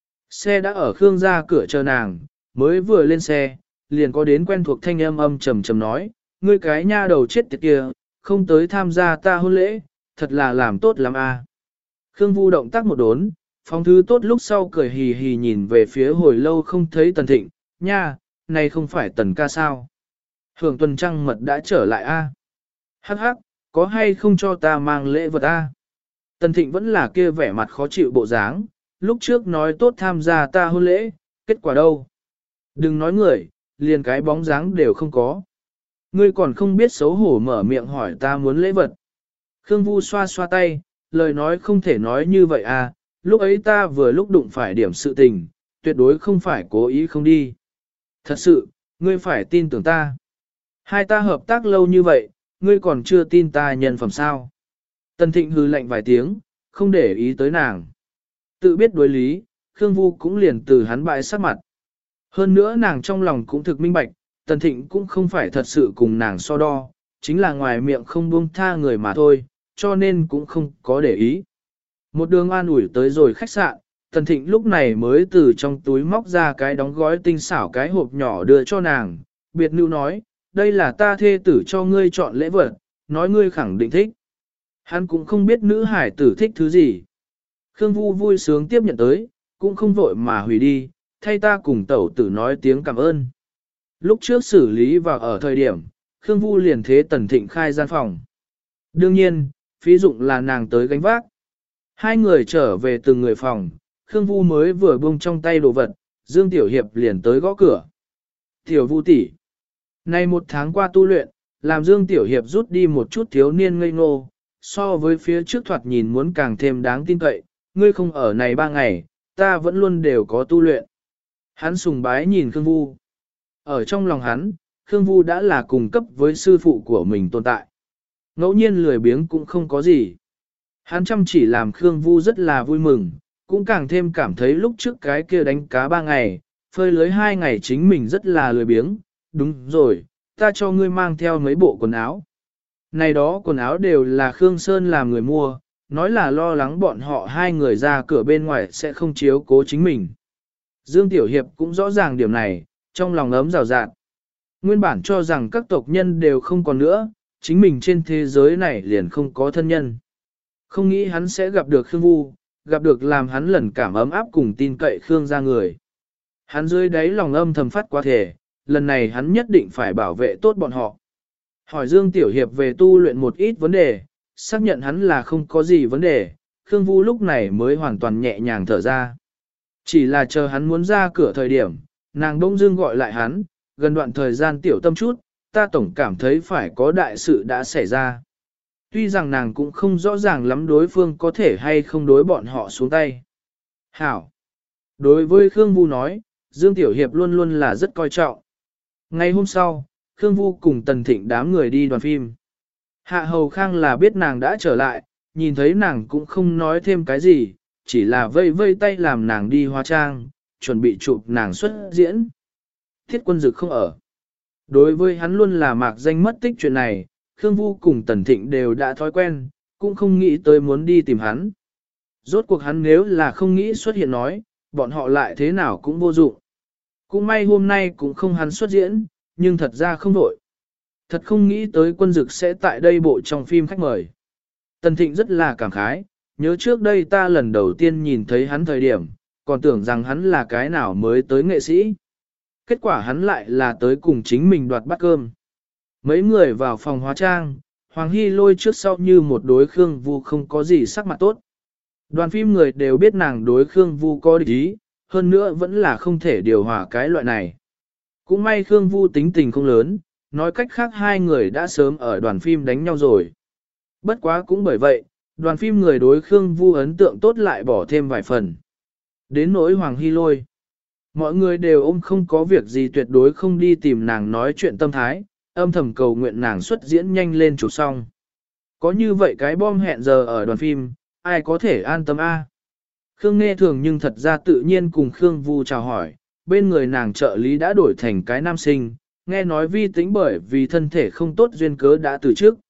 Xe đã ở Khương ra cửa chờ nàng, mới vừa lên xe, liền có đến quen thuộc thanh âm trầm trầm nói, ngươi cái nha đầu chết tiệt kia, không tới tham gia ta hôn lễ, thật là làm tốt lắm à. Khương Vu động tác một đốn, phòng thứ tốt lúc sau cười hì hì nhìn về phía hồi lâu không thấy Tần Thịnh, nha, này không phải Tần ca sao. Hưởng tuần trăng mật đã trở lại a. Hắc hắc, có hay không cho ta mang lễ vật a? Tần Thịnh vẫn là kia vẻ mặt khó chịu bộ dáng, lúc trước nói tốt tham gia ta hôn lễ, kết quả đâu? Đừng nói người, liền cái bóng dáng đều không có. Ngươi còn không biết xấu hổ mở miệng hỏi ta muốn lễ vật. Khương Vu xoa xoa tay, lời nói không thể nói như vậy à, lúc ấy ta vừa lúc đụng phải điểm sự tình, tuyệt đối không phải cố ý không đi. Thật sự, ngươi phải tin tưởng ta. Hai ta hợp tác lâu như vậy, ngươi còn chưa tin ta nhân phẩm sao. Tần Thịnh hừ lạnh vài tiếng, không để ý tới nàng. Tự biết đối lý, Khương Vu cũng liền từ hắn bại sát mặt. Hơn nữa nàng trong lòng cũng thực minh bạch, Tần Thịnh cũng không phải thật sự cùng nàng so đo, chính là ngoài miệng không buông tha người mà thôi, cho nên cũng không có để ý. Một đường an ủi tới rồi khách sạn, Tần Thịnh lúc này mới từ trong túi móc ra cái đóng gói tinh xảo cái hộp nhỏ đưa cho nàng, biệt nữ nói, đây là ta thê tử cho ngươi chọn lễ vật, nói ngươi khẳng định thích. Hắn cũng không biết nữ hải tử thích thứ gì. Khương Vu vui sướng tiếp nhận tới, cũng không vội mà hủy đi, thay ta cùng tẩu tử nói tiếng cảm ơn. Lúc trước xử lý vào ở thời điểm, Khương Vu liền thế Tần Thịnh khai gian phòng. Đương nhiên, phí dụng là nàng tới gánh vác. Hai người trở về từng người phòng, Khương Vu mới vừa buông trong tay đồ vật, Dương Tiểu Hiệp liền tới gõ cửa. Tiểu Vu tỷ, nay một tháng qua tu luyện, làm Dương Tiểu Hiệp rút đi một chút thiếu niên ngây ngô, so với phía trước thoạt nhìn muốn càng thêm đáng tin cậy, ngươi không ở này 3 ngày, ta vẫn luôn đều có tu luyện. Hắn sùng bái nhìn Khương Vu. Ở trong lòng hắn, Khương Vu đã là cùng cấp với sư phụ của mình tồn tại. Ngẫu nhiên lười biếng cũng không có gì. Hắn chăm chỉ làm Khương Vu rất là vui mừng, cũng càng thêm cảm thấy lúc trước cái kia đánh cá 3 ngày, phơi lưới 2 ngày chính mình rất là lười biếng. Đúng rồi, ta cho ngươi mang theo mấy bộ quần áo. Này đó quần áo đều là Khương Sơn làm người mua, nói là lo lắng bọn họ hai người ra cửa bên ngoài sẽ không chiếu cố chính mình. Dương Tiểu Hiệp cũng rõ ràng điểm này, trong lòng ấm rào rạt. Nguyên bản cho rằng các tộc nhân đều không còn nữa, chính mình trên thế giới này liền không có thân nhân. Không nghĩ hắn sẽ gặp được Khương Vu, gặp được làm hắn lần cảm ấm áp cùng tin cậy Khương ra người. Hắn dưới đáy lòng âm thầm phát quá thể, lần này hắn nhất định phải bảo vệ tốt bọn họ. Hỏi Dương Tiểu Hiệp về tu luyện một ít vấn đề, xác nhận hắn là không có gì vấn đề, Khương Vu lúc này mới hoàn toàn nhẹ nhàng thở ra. Chỉ là chờ hắn muốn ra cửa thời điểm, nàng đông dương gọi lại hắn, gần đoạn thời gian tiểu tâm chút, ta tổng cảm thấy phải có đại sự đã xảy ra. Tuy rằng nàng cũng không rõ ràng lắm đối phương có thể hay không đối bọn họ xuống tay. Hảo! Đối với Khương Vu nói, Dương Tiểu Hiệp luôn luôn là rất coi trọng. Ngày hôm sau, Khương Vu cùng Tần Thịnh đám người đi đoàn phim. Hạ Hầu Khang là biết nàng đã trở lại, nhìn thấy nàng cũng không nói thêm cái gì, chỉ là vây vây tay làm nàng đi hóa trang, chuẩn bị chụp nàng xuất diễn. Thiết Quân Dực không ở. Đối với hắn luôn là mạc danh mất tích chuyện này, Khương Vu cùng Tần Thịnh đều đã thói quen, cũng không nghĩ tới muốn đi tìm hắn. Rốt cuộc hắn nếu là không nghĩ xuất hiện nói, bọn họ lại thế nào cũng vô dụng. Cũng may hôm nay cũng không hắn xuất diễn, nhưng thật ra không đổi. Thật không nghĩ tới Quân Dực sẽ tại đây bộ trong phim khách mời. Tần Thịnh rất là cảm khái, nhớ trước đây ta lần đầu tiên nhìn thấy hắn thời điểm, còn tưởng rằng hắn là cái nào mới tới nghệ sĩ. Kết quả hắn lại là tới cùng chính mình đoạt bát cơm. Mấy người vào phòng hóa trang, Hoàng Hy Lôi trước sau như một đối Khương Vu không có gì sắc mặt tốt. Đoàn phim người đều biết nàng đối Khương Vu có địch ý, hơn nữa vẫn là không thể điều hòa cái loại này. Cũng may Khương Vu tính tình không lớn, nói cách khác hai người đã sớm ở đoàn phim đánh nhau rồi. Bất quá cũng bởi vậy, đoàn phim người đối Khương Vu ấn tượng tốt lại bỏ thêm vài phần. Đến nỗi Hoàng Hy Lôi. Mọi người đều ôm không có việc gì tuyệt đối không đi tìm nàng nói chuyện tâm thái, âm thầm cầu nguyện nàng xuất diễn nhanh lên chụp xong. Có như vậy cái bom hẹn giờ ở đoàn phim, ai có thể an tâm a? Khương Nghe Thường nhưng thật ra tự nhiên cùng Khương Vu chào hỏi, bên người nàng trợ lý đã đổi thành cái nam sinh, nghe nói Vi Tĩnh bởi vì thân thể không tốt duyên cớ đã từ trước.